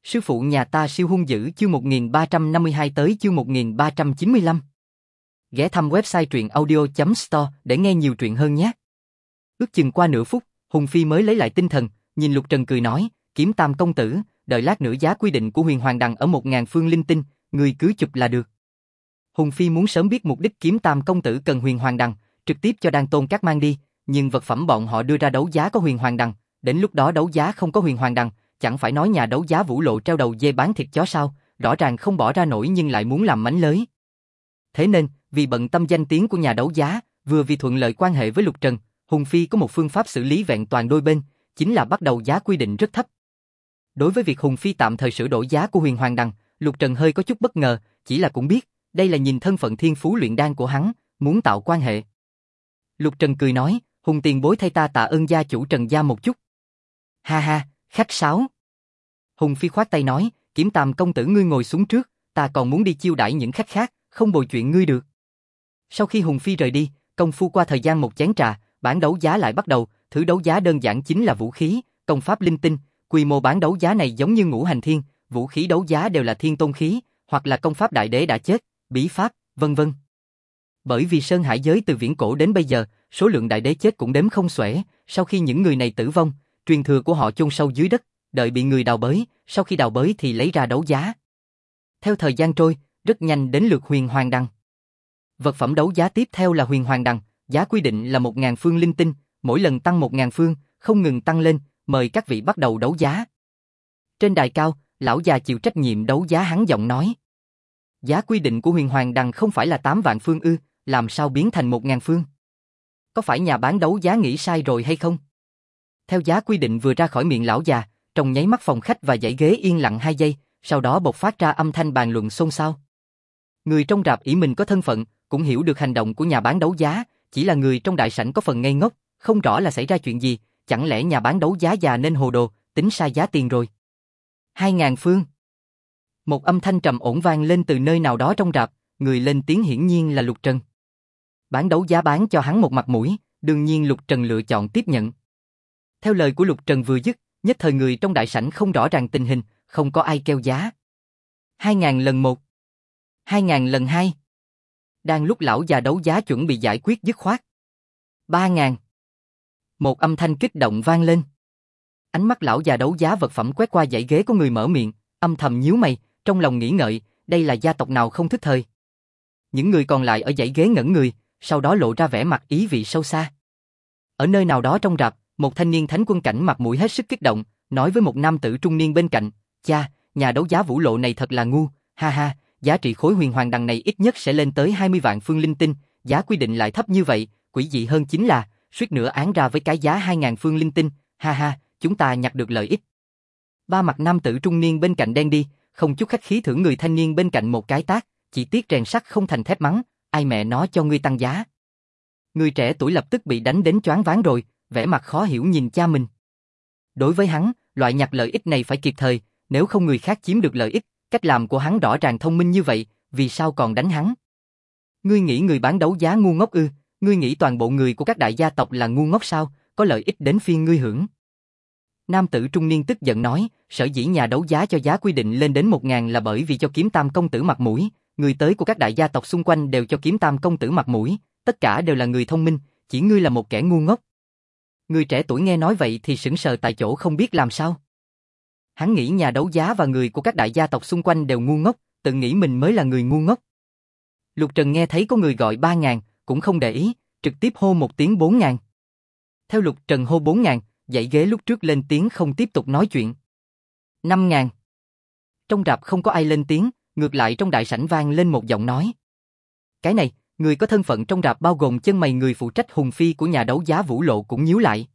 Sư phụ nhà ta siêu hung dữ chương 1352 tới chương 1395. Ghé thăm website truyện audio.store để nghe nhiều truyện hơn nhé. Ước chừng qua nửa phút, Hùng Phi mới lấy lại tinh thần, nhìn Lục Trần cười nói, Kiếm Tam công tử, đợi lát nữa giá quy định của Huyền Hoàng Đằng ở 1000 phương linh tinh, người cứ chụp là được. Hùng Phi muốn sớm biết mục đích Kiếm Tam công tử cần Huyền Hoàng Đằng, trực tiếp cho Đan Tôn Các mang đi, nhưng vật phẩm bọn họ đưa ra đấu giá có Huyền Hoàng Đằng, đến lúc đó đấu giá không có Huyền Hoàng Đằng, chẳng phải nói nhà đấu giá Vũ Lộ treo đầu dê bán thịt chó sao, rõ ràng không bỏ ra nổi nhưng lại muốn làm mánh lới. Thế nên, vì bận tâm danh tiếng của nhà đấu giá, vừa vì thuận lợi quan hệ với Lục Trần, Hùng Phi có một phương pháp xử lý vẹn toàn đôi bên, chính là bắt đầu giá quy định rất thấp. Đối với việc Hùng Phi tạm thời sửa đổi giá của Huyền Hoàng Đằng, Lục Trần hơi có chút bất ngờ, chỉ là cũng biết, đây là nhìn thân phận thiên phú luyện đan của hắn, muốn tạo quan hệ. Lục Trần cười nói, Hùng tiền bối thay ta tạ ơn gia chủ Trần gia một chút. Ha ha, khách sáo. Hùng Phi khoát tay nói, Kiếm Tam công tử ngươi ngồi xuống trước, ta còn muốn đi chiêu đãi những khách khác, không bồi chuyện ngươi được. Sau khi Hùng Phi rời đi, công phu qua thời gian một chén trà, bán đấu giá lại bắt đầu, thứ đấu giá đơn giản chính là vũ khí, công pháp linh tinh, quy mô bán đấu giá này giống như Ngũ Hành Thiên, vũ khí đấu giá đều là thiên tôn khí, hoặc là công pháp đại đế đã chết, bí pháp, vân vân. Bởi vì Sơn Hải giới từ viễn cổ đến bây giờ, số lượng đại đế chết cũng đếm không xuể, sau khi những người này tử vong, truyền thừa của họ chôn sâu dưới đất, đợi bị người đào bới, sau khi đào bới thì lấy ra đấu giá. Theo thời gian trôi, rất nhanh đến lượt Huyền Hoàng Đằng. Vật phẩm đấu giá tiếp theo là Huyền Hoàng Đằng, giá quy định là 1000 phương linh tinh, mỗi lần tăng 1000 phương, không ngừng tăng lên, mời các vị bắt đầu đấu giá. Trên đài cao, lão già chịu trách nhiệm đấu giá hắn giọng nói. Giá quy định của Huyền Hoàng Đằng không phải là 8 vạn phương ư, làm sao biến thành 1000 phương? Có phải nhà bán đấu giá nghĩ sai rồi hay không? Theo giá quy định vừa ra khỏi miệng lão già, trong nháy mắt phòng khách và dãy ghế yên lặng 2 giây, sau đó bộc phát ra âm thanh bàn luận xôn xao. Người trong rạp ỷ mình có thân phận, cũng hiểu được hành động của nhà bán đấu giá, chỉ là người trong đại sảnh có phần ngây ngốc, không rõ là xảy ra chuyện gì, chẳng lẽ nhà bán đấu giá già nên hồ đồ, tính sai giá tiền rồi. 2000 phương. Một âm thanh trầm ổn vang lên từ nơi nào đó trong rạp, người lên tiếng hiển nhiên là Lục Trần. Bán đấu giá bán cho hắn một mặt mũi, đương nhiên Lục Trần lựa chọn tiếp nhận. Theo lời của Lục Trần vừa dứt, nhất thời người trong đại sảnh không rõ ràng tình hình, không có ai kêu giá. 2000 lần 1. 2000 lần 2. Đang lúc lão già đấu giá chuẩn bị giải quyết dứt khoát. 3000. Một âm thanh kích động vang lên. Ánh mắt lão già đấu giá vật phẩm quét qua dãy ghế của người mở miệng, âm thầm nhíu mày, trong lòng nghĩ ngợi, đây là gia tộc nào không thức thời. Những người còn lại ở dãy ghế ngẩn người, sau đó lộ ra vẻ mặt ý vị sâu xa. Ở nơi nào đó trong rạp, một thanh niên thánh quân cảnh mặt mũi hết sức kích động, nói với một nam tử trung niên bên cạnh, cha, nhà đấu giá Vũ Lộ này thật là ngu, ha ha, giá trị khối Huyền Hoàng Đằng này ít nhất sẽ lên tới 20 vạn phương linh tinh, giá quy định lại thấp như vậy, quỷ dị hơn chính là, suýt nữa án ra với cái giá 2000 phương linh tinh, ha ha, chúng ta nhặt được lợi ích. Ba mặt nam tử trung niên bên cạnh đen đi, không chút khách khí thưởng người thanh niên bên cạnh một cái tát, chỉ tiếc rèn sắt không thành thép mắng, ai mẹ nó cho ngươi tăng giá. Người trẻ tuổi lập tức bị đánh đến choáng váng rồi, vẻ mặt khó hiểu nhìn cha mình. Đối với hắn, loại nhặt lợi ích này phải kịp thời, nếu không người khác chiếm được lợi ích, cách làm của hắn rõ ràng thông minh như vậy, vì sao còn đánh hắn? Ngươi nghĩ người bán đấu giá ngu ngốc ư? Ngươi nghĩ toàn bộ người của các đại gia tộc là ngu ngốc sao? Có lợi ích đến phiên ngươi hưởng. Nam tử trung niên tức giận nói, sở dĩ nhà đấu giá cho giá quy định lên đến 1000 là bởi vì cho Kiếm Tam công tử mặt mũi, người tới của các đại gia tộc xung quanh đều cho Kiếm Tam công tử mặt mũi, tất cả đều là người thông minh, chỉ ngươi là một kẻ ngu ngốc. Người trẻ tuổi nghe nói vậy thì sững sờ tại chỗ không biết làm sao. Hắn nghĩ nhà đấu giá và người của các đại gia tộc xung quanh đều ngu ngốc, tự nghĩ mình mới là người ngu ngốc. Lục Trần nghe thấy có người gọi 3000, cũng không để ý, trực tiếp hô một tiếng 4000. Theo Lục Trần hô 4000, dãy ghế lúc trước lên tiếng không tiếp tục nói chuyện. 5000. Trong rạp không có ai lên tiếng, ngược lại trong đại sảnh vang lên một giọng nói. Cái này, người có thân phận trong rạp bao gồm chân mày người phụ trách Hùng Phi của nhà đấu giá Vũ Lộ cũng nhíu lại.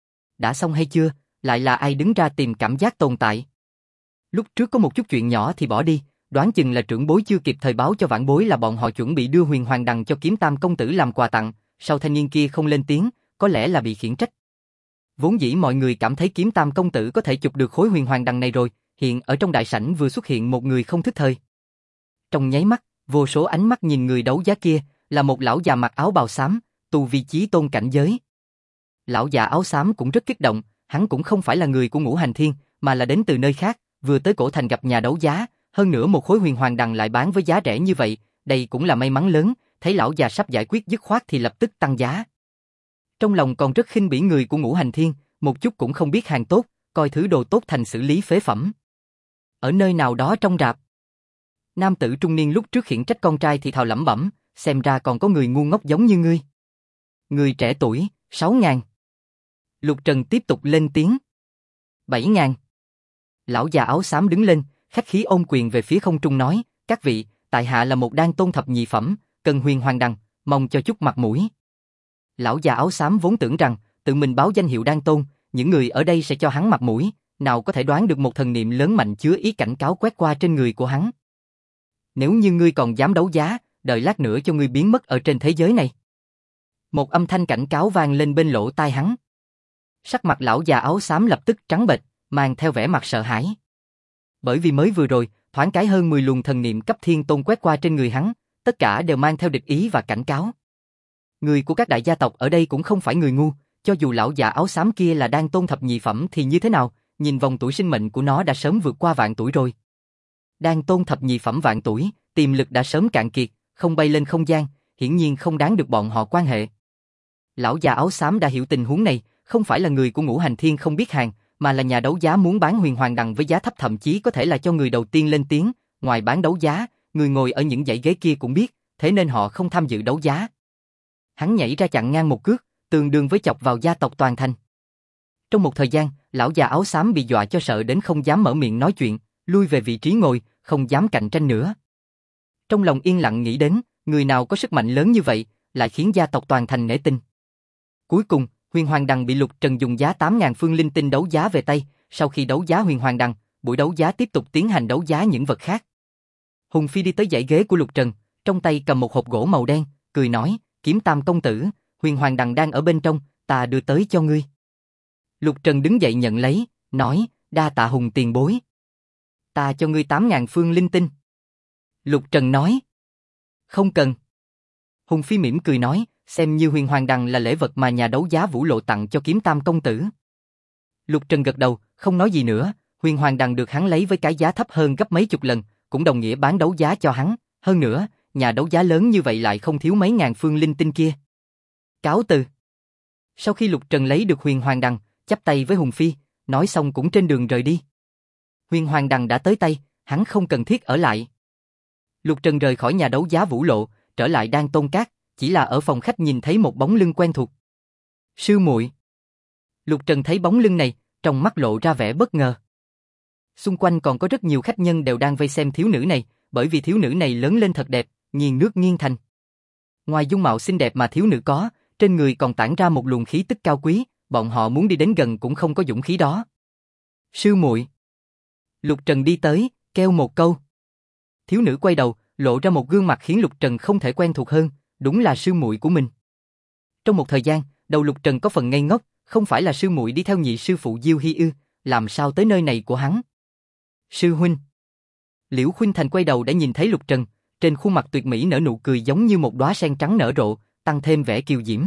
Đã xong hay chưa, lại là ai đứng ra tìm cảm giác tồn tại. Lúc trước có một chút chuyện nhỏ thì bỏ đi, đoán chừng là trưởng bối chưa kịp thời báo cho vãn bối là bọn họ chuẩn bị đưa Huyền Hoàng Đằng cho Kiếm Tam công tử làm quà tặng, sau thanh niên kia không lên tiếng, có lẽ là bị khiển trách. Vốn dĩ mọi người cảm thấy Kiếm Tam công tử có thể chụp được khối Huyền Hoàng Đằng này rồi, hiện ở trong đại sảnh vừa xuất hiện một người không thức thời. Trong nháy mắt, vô số ánh mắt nhìn người đấu giá kia, là một lão già mặc áo bào xám, tu vi chí tôn cảnh giới. Lão già áo xám cũng rất kích động, hắn cũng không phải là người của Ngũ Hành Thiên, mà là đến từ nơi khác, vừa tới cổ thành gặp nhà đấu giá, hơn nữa một khối huyền hoàng đằng lại bán với giá rẻ như vậy, đây cũng là may mắn lớn, thấy lão già sắp giải quyết dứt khoát thì lập tức tăng giá. Trong lòng còn rất khinh bỉ người của Ngũ Hành Thiên, một chút cũng không biết hàng tốt, coi thứ đồ tốt thành xử lý phế phẩm. Ở nơi nào đó trong rạp, nam tử trung niên lúc trước khiển trách con trai thì thào lẩm bẩm, xem ra còn có người ngu ngốc giống như ngươi. Người trẻ tuổi, 6.000. Lục Trần tiếp tục lên tiếng. 7.000. Lão già áo xám đứng lên, khách khí ôm quyền về phía không trung nói, các vị, tại hạ là một đan tôn thập nhị phẩm, cần huyền hoàng đằng, mong cho chút mặt mũi. Lão già áo xám vốn tưởng rằng, tự mình báo danh hiệu đan tôn, những người ở đây sẽ cho hắn mặt mũi, nào có thể đoán được một thần niệm lớn mạnh chứa ý cảnh cáo quét qua trên người của hắn. Nếu như ngươi còn dám đấu giá, đợi lát nữa cho ngươi biến mất ở trên thế giới này. Một âm thanh cảnh cáo vang lên bên lỗ tai hắn. Sắc mặt lão già áo xám lập tức trắng bệch, mang theo vẻ mặt sợ hãi. Bởi vì mới vừa rồi, thoáng cái hơn 10 luồng thần niệm cấp thiên tôn quét qua trên người hắn, tất cả đều mang theo địch ý và cảnh cáo. Người của các đại gia tộc ở đây cũng không phải người ngu, cho dù lão già áo xám kia là đan tôn thập nhị phẩm thì như thế nào, nhìn vòng tuổi sinh mệnh của nó đã sớm vượt qua vạn tuổi rồi. Đan tôn thập nhị phẩm vạn tuổi, tiềm lực đã sớm cạn kiệt, không bay lên không gian, hiển nhiên không đáng được bọn họ quan hệ. Lão già áo xám đã hiểu tình huống này, không phải là người của Ngũ Hành Thiên không biết hàng, mà là nhà đấu giá muốn bán huyền hoàng đằng với giá thấp, thậm chí có thể là cho người đầu tiên lên tiếng, ngoài bán đấu giá, người ngồi ở những dãy ghế kia cũng biết, thế nên họ không tham dự đấu giá. Hắn nhảy ra chặn ngang một cước, tương đương với chọc vào gia tộc toàn thành. Trong một thời gian, lão già áo xám bị dọa cho sợ đến không dám mở miệng nói chuyện, lui về vị trí ngồi, không dám cạnh tranh nữa. Trong lòng yên lặng nghĩ đến, người nào có sức mạnh lớn như vậy, lại khiến gia tộc toàn thành nể tin. Cuối cùng, huyền hoàng đằng bị Lục Trần dùng giá 8.000 phương linh tinh đấu giá về tay, sau khi đấu giá huyền hoàng đằng, buổi đấu giá tiếp tục tiến hành đấu giá những vật khác. Hùng Phi đi tới dãy ghế của Lục Trần, trong tay cầm một hộp gỗ màu đen, cười nói, Kiếm Tam công tử, huyền hoàng đằng đang ở bên trong, ta đưa tới cho ngươi. Lục Trần đứng dậy nhận lấy, nói, đa tạ Hùng tiền bối. Ta cho ngươi 8.000 phương linh tinh. Lục Trần nói, không cần. Hùng Phi mỉm cười nói, xem như huyền hoàng đằng là lễ vật mà nhà đấu giá Vũ Lộ tặng cho Kiếm Tam công tử. Lục Trần gật đầu, không nói gì nữa, huyền hoàng đằng được hắn lấy với cái giá thấp hơn gấp mấy chục lần, cũng đồng nghĩa bán đấu giá cho hắn, hơn nữa, nhà đấu giá lớn như vậy lại không thiếu mấy ngàn phương linh tinh kia. Cáo từ. Sau khi Lục Trần lấy được huyền hoàng đằng, chắp tay với Hùng Phi, nói xong cũng trên đường rời đi. Huyền hoàng đằng đã tới tay, hắn không cần thiết ở lại. Lục Trần rời khỏi nhà đấu giá Vũ Lộ, trở lại Đan Tôn Các, chỉ là ở phòng khách nhìn thấy một bóng lưng quen thuộc. Sư muội. Lục Trần thấy bóng lưng này, trong mắt lộ ra vẻ bất ngờ. Xung quanh còn có rất nhiều khách nhân đều đang vây xem thiếu nữ này, bởi vì thiếu nữ này lớn lên thật đẹp, nghiêng nước nghiêng thành. Ngoài dung mạo xinh đẹp mà thiếu nữ có, trên người còn tản ra một luồng khí tức cao quý, bọn họ muốn đi đến gần cũng không có dũng khí đó. Sư muội. Lục Trần đi tới, kêu một câu. Thiếu nữ quay đầu, lộ ra một gương mặt khiến Lục Trần không thể quen thuộc hơn, đúng là sư muội của mình. Trong một thời gian, đầu Lục Trần có phần ngây ngốc, không phải là sư muội đi theo nhị sư phụ Diêu Hy ư, làm sao tới nơi này của hắn? Sư huynh. Liễu Khuynh Thành quay đầu đã nhìn thấy Lục Trần, trên khuôn mặt tuyệt mỹ nở nụ cười giống như một đóa sen trắng nở rộ, tăng thêm vẻ kiều diễm.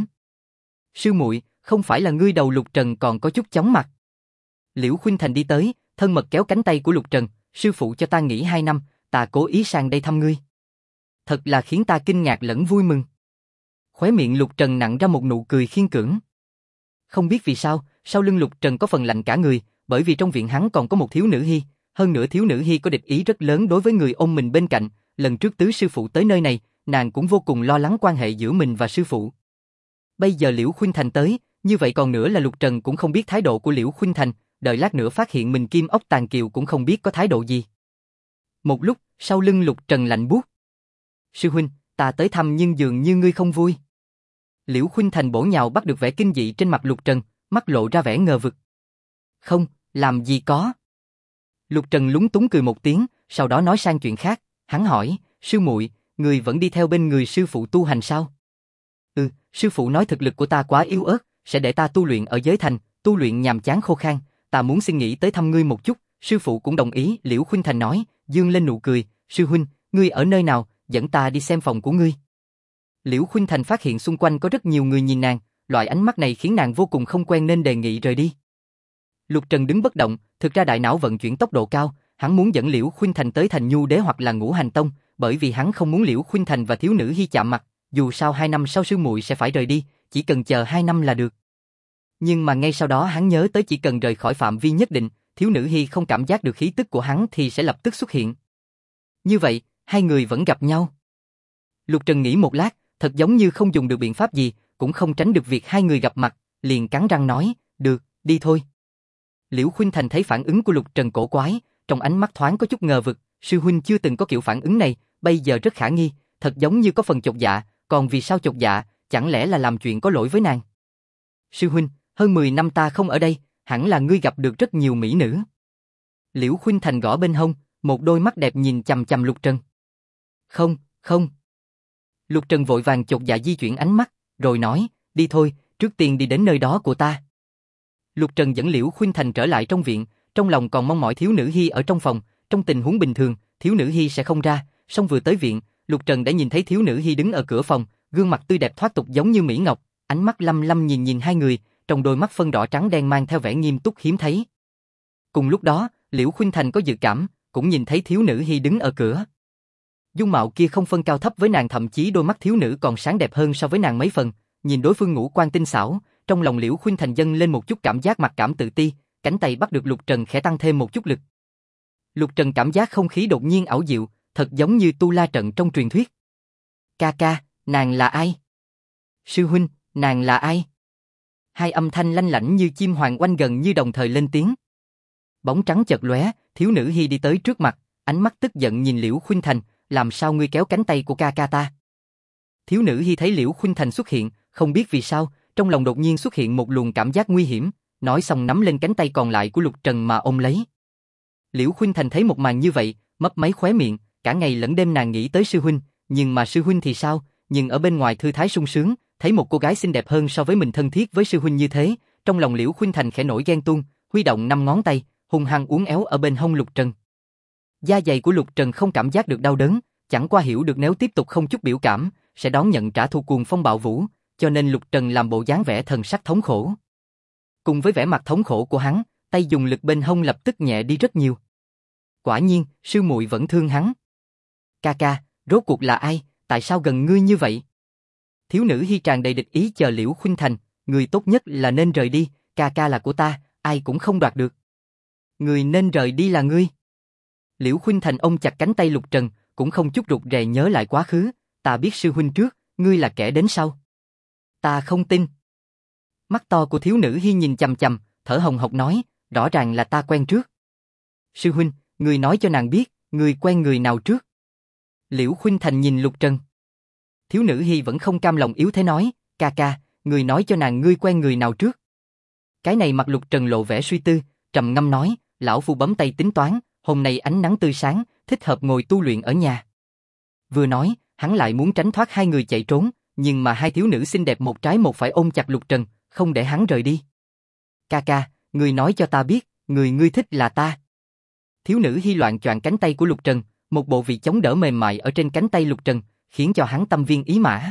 Sư muội, không phải là ngươi? Đầu Lục Trần còn có chút chóng mặt. Liễu Khuynh Thành đi tới, thân mật kéo cánh tay của Lục Trần, sư phụ cho ta nghỉ 2 năm, ta cố ý sang đây thăm ngươi. Thật là khiến ta kinh ngạc lẫn vui mừng. Khóe miệng Lục Trần nặn ra một nụ cười khiên cưỡng. Không biết vì sao, sau lưng Lục Trần có phần lạnh cả người, bởi vì trong viện hắn còn có một thiếu nữ Hy, hơn nữa thiếu nữ Hy có địch ý rất lớn đối với người ôm mình bên cạnh, lần trước tứ sư phụ tới nơi này, nàng cũng vô cùng lo lắng quan hệ giữa mình và sư phụ. Bây giờ Liễu Khuynh Thành tới, như vậy còn nữa là Lục Trần cũng không biết thái độ của Liễu Khuynh Thành, đợi lát nữa phát hiện mình kim ốc tàn kiều cũng không biết có thái độ gì. Một lúc, sau lưng Lục Trần lạnh buốt. Sư huynh, ta tới thăm nhưng dường như ngươi không vui. Liễu Khuynh Thành bổ nhào bắt được vẻ kinh dị trên mặt Lục Trần, mắt lộ ra vẻ ngờ vực. Không, làm gì có. Lục Trần lúng túng cười một tiếng, sau đó nói sang chuyện khác, hắn hỏi, sư muội, người vẫn đi theo bên người sư phụ tu hành sao? Sư phụ nói thực lực của ta quá yếu ớt, sẽ để ta tu luyện ở giới thành, tu luyện nhàm chán khô khan, ta muốn xin nghỉ tới thăm ngươi một chút, sư phụ cũng đồng ý. Liễu Khuynh Thành nói, dương lên nụ cười, sư huynh, ngươi ở nơi nào, dẫn ta đi xem phòng của ngươi. Liễu Khuynh Thành phát hiện xung quanh có rất nhiều người nhìn nàng, loại ánh mắt này khiến nàng vô cùng không quen nên đề nghị rời đi. Lục Trần đứng bất động, thực ra đại não vận chuyển tốc độ cao, Hắn muốn dẫn Liễu Khuynh Thành tới Thành Nhu Đế hoặc là Ngũ Hành Tông, bởi vì hắn không muốn Liễu Khuynh Thành và thiếu nữ Hi chạm mặt, dù sao 2 năm sau sư muội sẽ phải rời đi, chỉ cần chờ 2 năm là được. Nhưng mà ngay sau đó hắn nhớ tới chỉ cần rời khỏi phạm vi nhất định, thiếu nữ Hi không cảm giác được khí tức của hắn thì sẽ lập tức xuất hiện. Như vậy, hai người vẫn gặp nhau. Lục Trần nghĩ một lát, thật giống như không dùng được biện pháp gì, cũng không tránh được việc hai người gặp mặt, liền cắn răng nói, được, đi thôi. Liễu Khuynh Thành thấy phản ứng của Lục Trần cổ quái, trong ánh mắt thoáng có chút ngờ vực, sư huynh chưa từng có kiểu phản ứng này, bây giờ rất khả nghi, thật giống như có phần chột dạ, còn vì sao chột dạ, chẳng lẽ là làm chuyện có lỗi với nàng? Sư huynh, hơn 10 năm ta không ở đây, hẳn là ngươi gặp được rất nhiều mỹ nữ. Liễu Khuynh Thành gõ bên hông, một đôi mắt đẹp nhìn chằm chằm Lục Trần. Không, không. Lục Trần vội vàng chột dạ di chuyển ánh mắt, rồi nói, đi thôi, trước tiên đi đến nơi đó của ta. Lục Trần dẫn Liễu Khuynh Thành trở lại trong viện, trong lòng còn mong mỏi thiếu nữ Hi ở trong phòng, trong tình huống bình thường, thiếu nữ Hi sẽ không ra, song vừa tới viện, Lục Trần đã nhìn thấy thiếu nữ Hi đứng ở cửa phòng, gương mặt tươi đẹp thoát tục giống như mỹ ngọc, ánh mắt lăm lăm nhìn hai người, trong đôi mắt phân đỏ trắng đen mang theo vẻ nghiêm túc hiếm thấy. Cùng lúc đó, Liễu Khuynh Thành có dự cảm, cũng nhìn thấy thiếu nữ Hi đứng ở cửa. Dung mạo kia không phân cao thấp với nàng, thậm chí đôi mắt thiếu nữ còn sáng đẹp hơn so với nàng mấy phần, nhìn đối phương ngũ quan tinh xảo, trong lòng Liễu Khuynh Thành dâng lên một chút cảm giác mặc cảm tự ti, cánh tay bắt được Lục Trần khẽ tăng thêm một chút lực. Lục Trần cảm giác không khí đột nhiên ảo diệu, thật giống như tu la trận trong truyền thuyết. Ca ca, nàng là ai? Sư huynh, nàng là ai? Hai âm thanh lanh lảnh như chim hoàng oanh gần như đồng thời lên tiếng. Bóng trắng chợt lóe, thiếu nữ Hi đi tới trước mặt, ánh mắt tức giận nhìn Liễu Khuynh Thành, làm sao ngươi kéo cánh tay của ca ca ta? Thiếu nữ Hi thấy Liễu Khuynh Thành xuất hiện, không biết vì sao, trong lòng đột nhiên xuất hiện một luồng cảm giác nguy hiểm, nói xong nắm lên cánh tay còn lại của Lục Trần mà ôm lấy. Liễu Khuynh Thành thấy một màn như vậy, mấp máy khóe miệng, cả ngày lẫn đêm nàng nghĩ tới sư huynh, nhưng mà sư huynh thì sao, nhưng ở bên ngoài thư thái sung sướng, thấy một cô gái xinh đẹp hơn so với mình thân thiết với sư huynh như thế, trong lòng Liễu Khuynh Thành khẽ nổi ghen tuông, huy động 5 ngón tay, hung hăng uốn éo ở bên hông Lục Trần. Da dày của Lục Trần không cảm giác được đau đớn, chẳng qua hiểu được nếu tiếp tục không chút biểu cảm, sẽ đón nhận trả thù cuồng phong bạo vũ, cho nên Lục Trần làm bộ dáng vẻ thần sắc thống khổ. Cùng với vẻ mặt thống khổ của hắn, tay dùng lực bên hông lập tức nhẹ đi rất nhiều. Quả nhiên, sư muội vẫn thương hắn. Ca ca, rốt cuộc là ai, tại sao gần ngươi như vậy? Thiếu nữ Hi tràn đầy địch ý chờ Liễu Khuynh Thành, người tốt nhất là nên rời đi, ca ca là của ta, ai cũng không đoạt được. Người nên rời đi là ngươi. Liễu Khuynh Thành ôm chặt cánh tay Lục Trần, cũng không chút rụt rè nhớ lại quá khứ, ta biết sư huynh trước, ngươi là kẻ đến sau. Ta không tin. Mắt to của thiếu nữ Hi nhìn chằm chằm, thở hồng hộc nói, rõ ràng là ta quen trước. Sư huynh, ngươi nói cho nàng biết, ngươi quen người nào trước? Liễu Khuynh Thành nhìn Lục Trần. Thiếu nữ Hi vẫn không cam lòng yếu thế nói, ca ca, ngươi nói cho nàng ngươi quen người nào trước? Cái này mặt Lục Trần lộ vẻ suy tư, trầm ngâm nói, lão phu bấm tay tính toán, hôm nay ánh nắng tươi sáng, thích hợp ngồi tu luyện ở nhà. Vừa nói, hắn lại muốn tránh thoát hai người chạy trốn, nhưng mà hai thiếu nữ xinh đẹp một trái một phải ôm chặt Lục Trần, không để hắn rời đi. Ca ca, ngươi nói cho ta biết, người ngươi thích là ta. Thiếu nữ Hi loạn choạng cánh tay của Lục Trần, một bộ vị chống đỡ mềm mại ở trên cánh tay Lục Trần, khiến cho hắn tâm viên ý mã.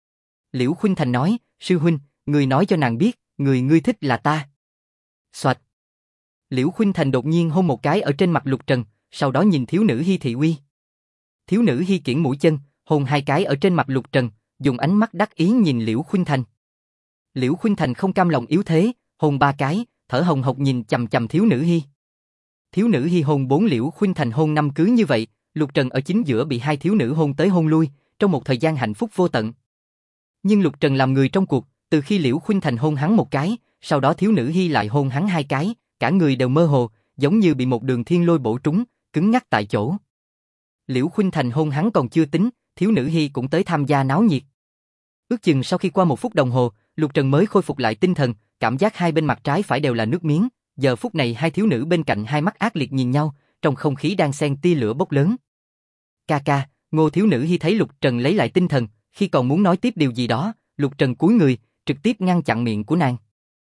Liễu Khuynh Thành nói, sư huynh, ngươi nói cho nàng biết, người ngươi thích là ta. Xoạch. Liễu Khuynh Thành đột nhiên hôn một cái ở trên mặt Lục Trần, sau đó nhìn thiếu nữ Hi thị uy. Thiếu nữ Hi kiễng mũi chân, hôn 2 cái ở trên mặt Lục Trần, dùng ánh mắt đắc ý nhìn Liễu Khuynh Thành. Liễu Khuynh Thành không cam lòng yếu thế, hôn 3 cái, thở hồng hộc nhìn chằm chằm thiếu nữ Hi. Thiếu nữ Hi hôn 4, Liễu Khuynh Thành hôn 5, cứ như vậy, Lục Trần ở chính giữa bị hai thiếu nữ hôn tới hôn lui, trong một thời gian hạnh phúc vô tận. Nhưng Lục Trần làm người trong cuộc, từ khi Liễu Khuynh Thành hôn hắn 1 cái, sau đó thiếu nữ Hi lại hôn hắn 2 cái, cả người đều mơ hồ, giống như bị một đường thiên lôi bổ trúng, cứng ngắc tại chỗ. Liễu Khuynh Thành hôn hắn còn chưa tính, thiếu nữ Hi cũng tới tham gia náo nhiệt. Ước chừng sau khi qua 1 phút đồng hồ, Lục Trần mới khôi phục lại tinh thần, cảm giác hai bên mặt trái phải đều là nước miếng. Giờ phút này hai thiếu nữ bên cạnh hai mắt ác liệt nhìn nhau, trong không khí đang xen tia lửa bốc lớn. Ca ca, Ngô thiếu nữ Hi thấy Lục Trần lấy lại tinh thần, khi còn muốn nói tiếp điều gì đó, Lục Trần cúi người, trực tiếp ngăn chặn miệng của nàng.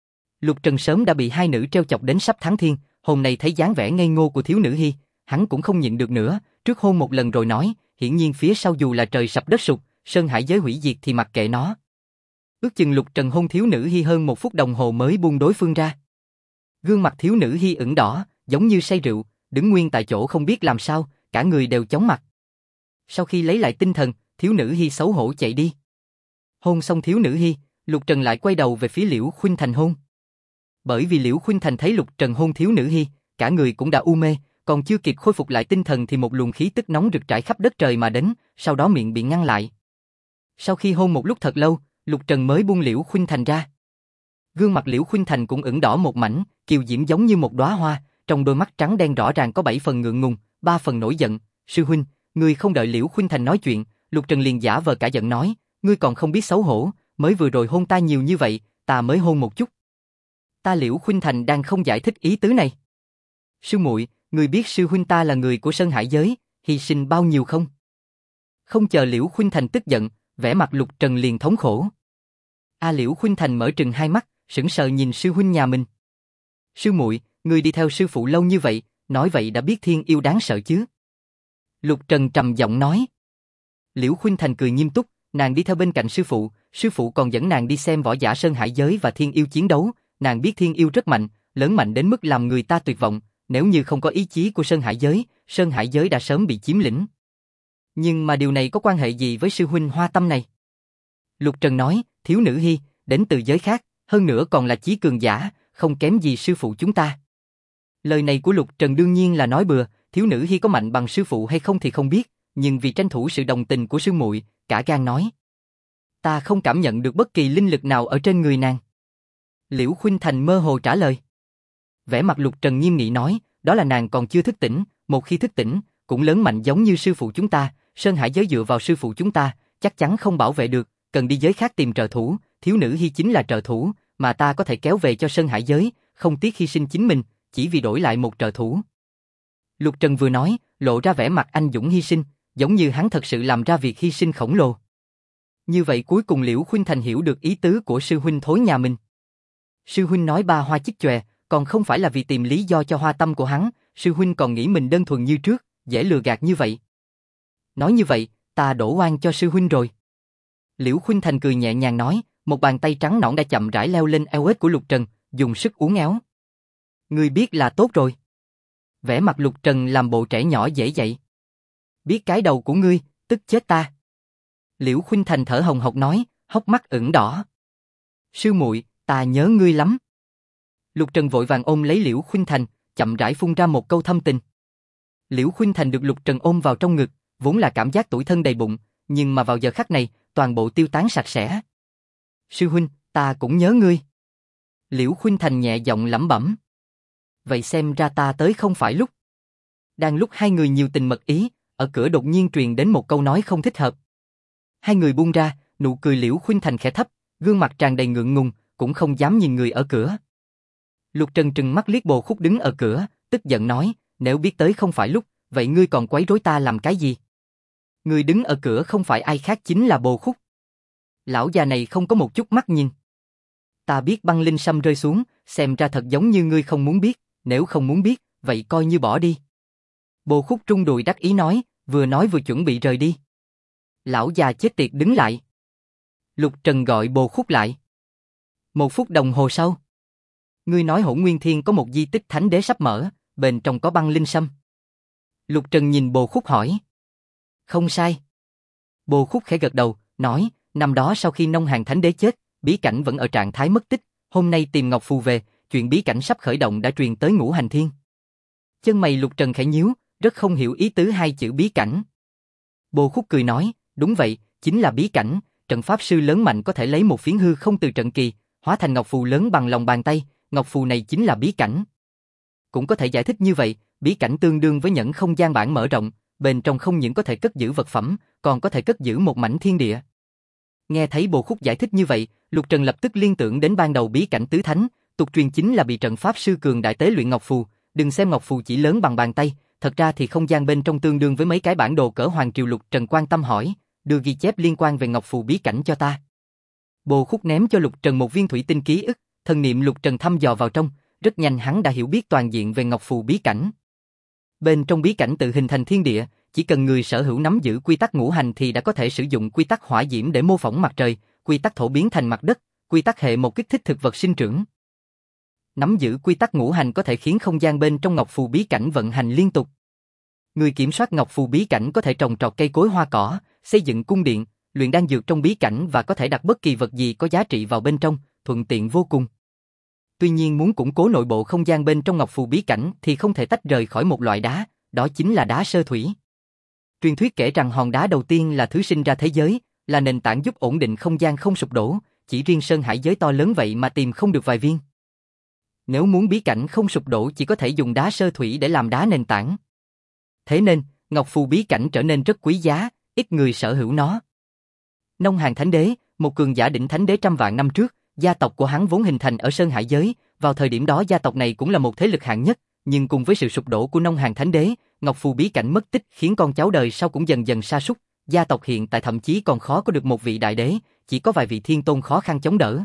Lục Trần sớm đã bị hai nữ treo chọc đến sắp thắng thiên, hôm nay thấy dáng vẻ ngây ngô của thiếu nữ Hi, hắn cũng không nhịn được nữa, trước hôn một lần rồi nói, hiển nhiên phía sau dù là trời sập đất sụp, sơn hải giới hủy diệt thì mặc kệ nó. Ước chừng Lục Trần hôn thiếu nữ Hi hơn 1 phút đồng hồ mới buông đối phương ra. Gương mặt thiếu nữ Hi ửng đỏ, giống như say rượu, đứng nguyên tại chỗ không biết làm sao, cả người đều chóng mặt. Sau khi lấy lại tinh thần, Thiếu Nữ Hi xấu hổ chạy đi. Hôn xong Thiếu Nữ Hi, Lục Trần lại quay đầu về phía Liễu Khuynh Thành hôn. Bởi vì Liễu Khuynh Thành thấy Lục Trần hôn Thiếu Nữ Hi, cả người cũng đã u mê, còn chưa kịp khôi phục lại tinh thần thì một luồng khí tức nóng rực trải khắp đất trời mà đến, sau đó miệng bị ngăn lại. Sau khi hôn một lúc thật lâu, Lục Trần mới buông Liễu Khuynh Thành ra. Gương mặt Liễu Khuynh Thành cũng ửng đỏ một mảnh, kiều diễm giống như một đóa hoa, trong đôi mắt trắng đen rõ ràng có 7 phần ngượng ngùng, 3 phần nổi giận. Sư huynh, ngươi không đợi Liễu Khuynh Thành nói chuyện, Lục Trần liền giả vờ cả giận nói, ngươi còn không biết xấu hổ, mới vừa rồi hôn ta nhiều như vậy, ta mới hôn một chút. Ta Liễu Khuynh Thành đang không giải thích ý tứ này. Sư muội, ngươi biết sư huynh ta là người của Sơn Hải giới, hy sinh bao nhiêu không? Không chờ Liễu Khuynh Thành tức giận, vẻ mặt Lục Trần liền thống khổ. Liễu Khuynh Thành mở trừng hai mắt, sững sờ nhìn sư huynh nhà mình. Sư muội, ngươi đi theo sư phụ lâu như vậy, nói vậy đã biết thiên yêu đáng sợ chứ? Lục Trần trầm giọng nói. Liễu Khuynh Thành cười nghiêm túc, nàng đi theo bên cạnh sư phụ còn dẫn nàng đi xem võ giả Sơn Hải giới và thiên yêu chiến đấu, nàng biết thiên yêu rất mạnh, lớn mạnh đến mức làm người ta tuyệt vọng, nếu như không có ý chí của Sơn Hải giới đã sớm bị chiếm lĩnh. Nhưng mà điều này có quan hệ gì với sư huynh hoa tâm này? Lục Trần nói, Thiếu Nữ Hi, đến từ giới khác, hơn nữa còn là chí cường giả, không kém gì sư phụ chúng ta. Lời này của Lục Trần đương nhiên là nói bừa, Thiếu Nữ Hi có mạnh bằng sư phụ hay không thì không biết, nhưng vì tranh thủ sự đồng tình của sư muội, cả gan nói. Ta không cảm nhận được bất kỳ linh lực nào ở trên người nàng. Liễu Khuynh Thành mơ hồ trả lời. Vẻ mặt Lục Trần nghiêm nghị nói, đó là nàng còn chưa thức tỉnh, một khi thức tỉnh, cũng lớn mạnh giống như sư phụ chúng ta, Sơn Hải giới dựa vào sư phụ chúng ta, chắc chắn không bảo vệ được, cần đi giới khác tìm trợ thủ, Thiếu Nữ Hi chính là trợ thủ, mà ta có thể kéo về cho Sơn Hải giới, không tiếc hy sinh chính mình, chỉ vì đổi lại một trợ thủ. Lục Trần vừa nói, lộ ra vẻ mặt anh dũng hy sinh, giống như hắn thật sự làm ra việc hy sinh khổng lồ. Như vậy cuối cùng Liễu Khuynh Thành hiểu được ý tứ của sư huynh thối nhà mình. Sư huynh nói ba hoa chích chòe, còn không phải là vì tìm lý do cho hoa tâm của hắn, sư huynh còn nghĩ mình đơn thuần như trước, dễ lừa gạt như vậy. Nói như vậy, ta đổ oan cho sư huynh rồi. Liễu Khuynh Thành cười nhẹ nhàng nói, một bàn tay trắng nõn đã chậm rãi leo lên eo ếch của Lục Trần, dùng sức uốn éo. Ngươi biết là tốt rồi. Vẻ mặt Lục Trần làm bộ trẻ nhỏ dễ dậy. Biết cái đầu của ngươi, tức chết ta. Liễu Khuynh Thành thở hồng hộc nói, hốc mắt ửng đỏ. Sư muội, ta nhớ ngươi lắm. Lục Trần vội vàng ôm lấy Liễu Khuynh Thành, chậm rãi phun ra một câu thâm tình. Liễu Khuynh Thành được Lục Trần ôm vào trong ngực, vốn là cảm giác tủi thân đầy bụng, nhưng mà vào giờ khắc này, toàn bộ tiêu tán sạch sẽ. Sư huynh, ta cũng nhớ ngươi. Liễu Khuynh Thành nhẹ giọng lẩm bẩm. Vậy xem ra ta tới không phải lúc. Đang lúc hai người nhiều tình mật ý, ở cửa đột nhiên truyền đến một câu nói không thích hợp. Hai người buông ra, nụ cười Liễu Khuynh Thành khẽ thấp, gương mặt tràn đầy ngượng ngùng, cũng không dám nhìn người ở cửa. Lục Trần trừng mắt liếc Bồ Khúc đứng ở cửa, tức giận nói, nếu biết tới không phải lúc, vậy ngươi còn quấy rối ta làm cái gì? Người đứng ở cửa không phải ai khác chính là Bồ Khúc. Lão già này không có một chút mắt nhìn. Ta biết băng linh sâm rơi xuống, xem ra thật giống như ngươi không muốn biết, nếu không muốn biết, vậy coi như bỏ đi. Bồ Khúc trung đùi đắc ý nói vừa chuẩn bị rời đi. Lão già chết tiệt đứng lại. Lục Trần gọi Bồ Khúc lại. 1 phút đồng hồ sau. Ngươi nói Hỗn Nguyên Thiên có một di tích thánh đế sắp mở, bên trong có băng linh sâm. Lục Trần nhìn Bồ Khúc hỏi. Không sai. Bồ Khúc khẽ gật đầu, nói, năm đó sau khi Nông Hàng Thánh Đế chết, bí cảnh vẫn ở trạng thái mất tích, hôm nay tìm Ngọc Phù về, chuyện bí cảnh sắp khởi động đã truyền tới Ngũ Hành Thiên. Chân mày Lục Trần khẽ nhíu, rất không hiểu ý tứ hai chữ bí cảnh. Bồ Khúc cười nói, đúng vậy, chính là bí cảnh, trận pháp sư lớn mạnh có thể lấy một phiến hư không từ trận kỳ, hóa thành ngọc phù lớn bằng lòng bàn tay, ngọc phù này chính là bí cảnh. Cũng có thể giải thích như vậy, bí cảnh tương đương với nhẫn không gian bản mở rộng, bên trong không những có thể cất giữ vật phẩm, còn có thể cất giữ một mảnh thiên địa. Nghe thấy Bồ Khúc giải thích như vậy, Lục Trần lập tức liên tưởng đến ban đầu bí cảnh tứ thánh, tục truyền chính là bị trận pháp sư cường đại tế luyện ngọc phù, đừng xem ngọc phù chỉ lớn bằng bàn tay, thật ra thì không gian bên trong tương đương với mấy cái bản đồ cỡ hoàng triều. Lục Trần quan tâm hỏi, đưa ghi chép liên quan về ngọc phù bí cảnh cho ta. Bồ Khúc ném cho Lục Trần một viên thủy tinh ký ức, thần niệm Lục Trần thăm dò vào trong, rất nhanh hắn đã hiểu biết toàn diện về ngọc phù bí cảnh. Bên trong bí cảnh tự hình thành thiên địa, chỉ cần người sở hữu nắm giữ quy tắc ngũ hành thì đã có thể sử dụng quy tắc hỏa diễm để mô phỏng mặt trời, quy tắc thổ biến thành mặt đất, quy tắc hệ một kích thích thực vật sinh trưởng. Nắm giữ quy tắc ngũ hành có thể khiến không gian bên trong ngọc phù bí cảnh vận hành liên tục. Người kiểm soát ngọc phù bí cảnh có thể trồng trọt cây cối hoa cỏ, xây dựng cung điện, luyện đan dược trong bí cảnh và có thể đặt bất kỳ vật gì có giá trị vào bên trong, thuận tiện vô cùng. Tuy nhiên muốn củng cố nội bộ không gian bên trong ngọc phù bí cảnh thì không thể tách rời khỏi một loại đá, đó chính là đá sơ thủy. Truyền thuyết kể rằng hòn đá đầu tiên là thứ sinh ra thế giới, là nền tảng giúp ổn định không gian không sụp đổ, chỉ riêng sơn hải giới to lớn vậy mà tìm không được vài viên. Nếu muốn bí cảnh không sụp đổ chỉ có thể dùng đá sơ thủy để làm đá nền tảng. Thế nên, ngọc phù bí cảnh trở nên rất quý giá, ít người sở hữu nó. Nông Hàn Thánh Đế, một cường giả đỉnh thánh đế trăm vạn năm trước, gia tộc của hắn vốn hình thành ở Sơn Hải giới, vào thời điểm đó gia tộc này cũng là một thế lực hạng nhất, nhưng cùng với sự sụp đổ của Nông Hàn Thánh Đế, ngọc phù bí cảnh mất tích khiến con cháu đời sau cũng dần dần sa sút, gia tộc hiện tại thậm chí còn khó có được một vị đại đế, chỉ có vài vị thiên tôn khó khăn chống đỡ.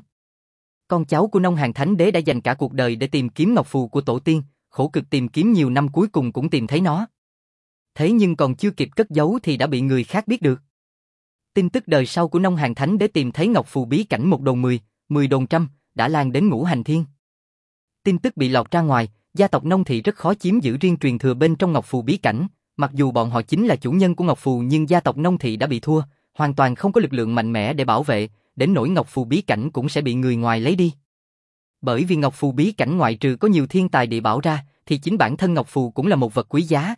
Con cháu của Nông Hàn Thánh Đế đã dành cả cuộc đời để tìm kiếm ngọc phù của tổ tiên, khổ cực tìm kiếm nhiều năm cuối cùng cũng tìm thấy nó. Thế nhưng còn chưa kịp cất giấu thì đã bị người khác biết được. Tin tức đời sau của Nông Hàn Thánh Đế tìm thấy ngọc phù bí cảnh một đồn 10, 10 đồn trăm, đã lan đến Ngũ Hành Thiên. Tin tức bị lọt ra ngoài, gia tộc Nông Thị rất khó chiếm giữ riêng truyền thừa bên trong ngọc phù bí cảnh, mặc dù bọn họ chính là chủ nhân của ngọc phù nhưng gia tộc Nông Thị đã bị thua, hoàn toàn không có lực lượng mạnh mẽ để bảo vệ, đến nỗi ngọc phù bí cảnh cũng sẽ bị người ngoài lấy đi. Bởi vì ngọc phù bí cảnh ngoại trừ có nhiều thiên tài địa bảo ra, thì chính bản thân ngọc phù cũng là một vật quý giá.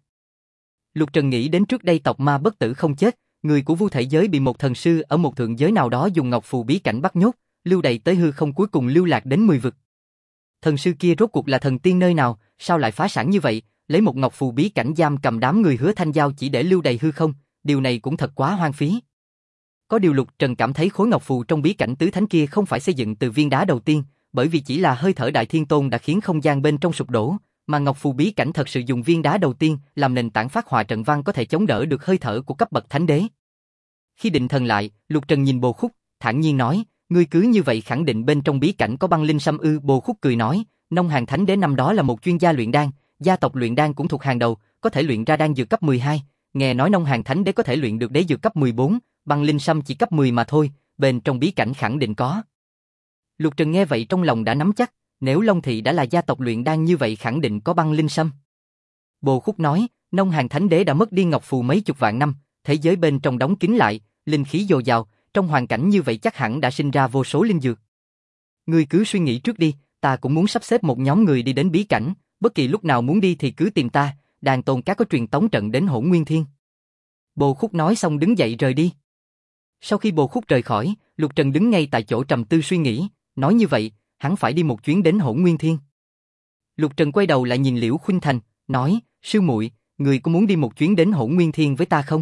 Lục Trần nghĩ đến trước đây tộc ma bất tử không chết, người của Vu Thể giới bị một thần sư ở một thượng giới nào đó dùng ngọc phù bí cảnh bắt nhốt, lưu đày tới hư không cuối cùng lưu lạc đến 10 vực. Thần sư kia rốt cuộc là thần tiên nơi nào, sao lại phá sản như vậy, lấy một ngọc phù bí cảnh giam cầm đám người Hứa Thanh Giao chỉ để lưu đày hư không, điều này cũng thật quá hoang phí. Có điều Lục Trần cảm thấy khối ngọc phù trong bí cảnh tứ thánh kia không phải xây dựng từ viên đá đầu tiên, bởi vì chỉ là hơi thở Đại Thiên Tôn đã khiến không gian bên trong sụp đổ, mà ngọc phù bí cảnh thật sự dùng viên đá đầu tiên làm nền tảng phát họa trận văn có thể chống đỡ được hơi thở của cấp bậc thánh đế. Khi định thần lại, Lục Trần nhìn Bồ Khúc, thản nhiên nói, ngươi cứ như vậy khẳng định bên trong bí cảnh có băng linh sâm ư? Bồ Khúc cười nói, Nông Hàn Thánh Đế năm đó là một chuyên gia luyện đan, gia tộc luyện đan cũng thuộc hàng đầu, có thể luyện ra đan dược cấp 12, nghe nói Nông Hàn Thánh Đế có thể luyện được đế dược cấp 14, băng linh sâm chỉ cấp 10 mà thôi, bên trong bí cảnh khẳng định có. Lục Trần nghe vậy trong lòng đã nắm chắc, nếu Long Thị đã là gia tộc luyện đan như vậy khẳng định có băng linh sâm. Bồ Khúc nói, Nông Hàn Thánh Đế đã mất đi ngọc phù mấy chục vạn năm, thế giới bên trong đóng kín lại, linh khí dồi dào, trong hoàn cảnh như vậy chắc hẳn đã sinh ra vô số linh dược. Ngươi cứ suy nghĩ trước đi, ta cũng muốn sắp xếp một nhóm người đi đến bí cảnh, bất kỳ lúc nào muốn đi thì cứ tìm ta, Đàn Tôn Các có truyền tống trận đến Hỗn Nguyên Thiên. Bồ Khúc nói xong đứng dậy rời đi. Sau khi Bồ Khúc rời khỏi, Lục Trần đứng ngay tại chỗ trầm tư suy nghĩ, nói như vậy, hắn phải đi một chuyến đến Hỗn Nguyên Thiên. Lục Trần quay đầu lại nhìn Liễu Khuynh Thành, nói, sư muội, người có muốn đi một chuyến đến Hỗn Nguyên Thiên với ta không?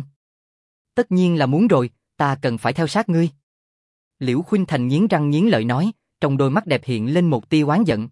Tất nhiên là muốn rồi, ta cần phải theo sát ngươi. Liễu Khuynh Thành nghiến răng nghiến lợi nói, trong đôi mắt đẹp hiện lên một tia oán giận.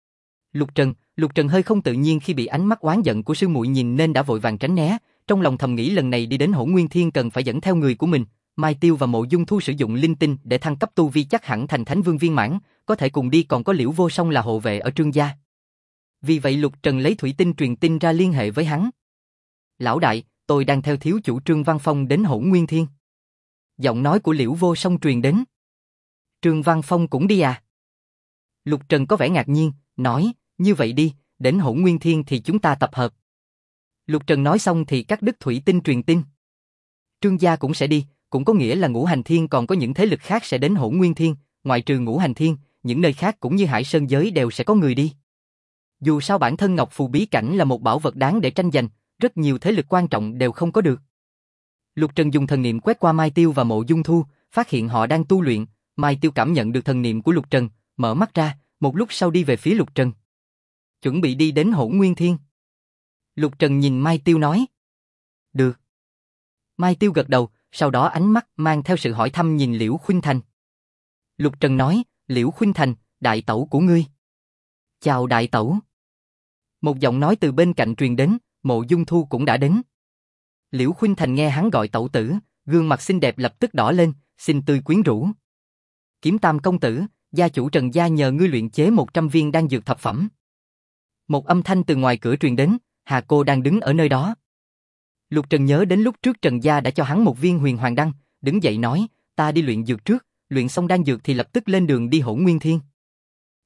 Lục Trần hơi không tự nhiên khi bị ánh mắt oán giận của sư muội nhìn nên đã vội vàng tránh né, trong lòng thầm nghĩ lần này đi đến Hỗn Nguyên Thiên cần phải dẫn theo người của mình, Mai Tiêu và Mộ Dung Thu sử dụng linh tinh để thăng cấp tu vi chắc hẳn thành Thánh Vương viên mãn, có thể cùng đi, còn có Liễu Vô Song là hộ vệ ở Trương gia. Vì vậy Lục Trần lấy thủy tinh truyền tin ra liên hệ với hắn. Lão đại, tôi đang theo thiếu chủ Trương Văn Phong đến Hỗn Nguyên Thiên. Giọng nói của Liễu Vô Song truyền đến. Trương Văn Phong cũng đi à? Lục Trần có vẻ ngạc nhiên, nói, như vậy đi, đến Hỗn Nguyên Thiên thì chúng ta tập hợp. Lục Trần nói xong thì cắt đứt thủy tinh truyền tin. Trương gia cũng sẽ đi, cũng có nghĩa là Ngũ Hành Thiên còn có những thế lực khác sẽ đến Hỗn Nguyên Thiên, ngoại trừ Ngũ Hành Thiên, những nơi khác cũng như Hải Sơn giới đều sẽ có người đi. Dù sao bản thân Ngọc Phù bí cảnh là một bảo vật đáng để tranh giành, rất nhiều thế lực quan trọng đều không có được. Lục Trần dùng thần niệm quét qua Mai Tiêu và Mộ Dung Thu, phát hiện họ đang tu luyện, Mai Tiêu cảm nhận được thần niệm của Lục Trần, mở mắt ra, một lúc sau đi về phía Lục Trần. Chuẩn bị đi đến Hỗn Nguyên Thiên. Lục Trần nhìn Mai Tiêu nói. Được. Mai Tiêu gật đầu, sau đó ánh mắt mang theo sự hỏi thăm nhìn Liễu Khuynh Thành. Lục Trần nói, Liễu Khuynh Thành, đại tẩu của ngươi. Chào đại tẩu. Một giọng nói từ bên cạnh truyền đến, Mộ Dung Thu cũng đã đến. Liễu Khuynh Thành nghe hắn gọi tẩu tử, gương mặt xinh đẹp lập tức đỏ lên, xinh tươi quyến rũ. Kiếm Tam công tử, gia chủ Trần gia nhờ ngươi luyện chế 100 viên đan dược thập phẩm. Một âm thanh từ ngoài cửa truyền đến, Hà cô đang đứng ở nơi đó. Lục Trần nhớ đến lúc trước Trần gia đã cho hắn một viên huyền hoàng đan, đứng dậy nói, ta đi luyện dược trước, luyện xong đan dược thì lập tức lên đường đi Hỗn Nguyên Thiên.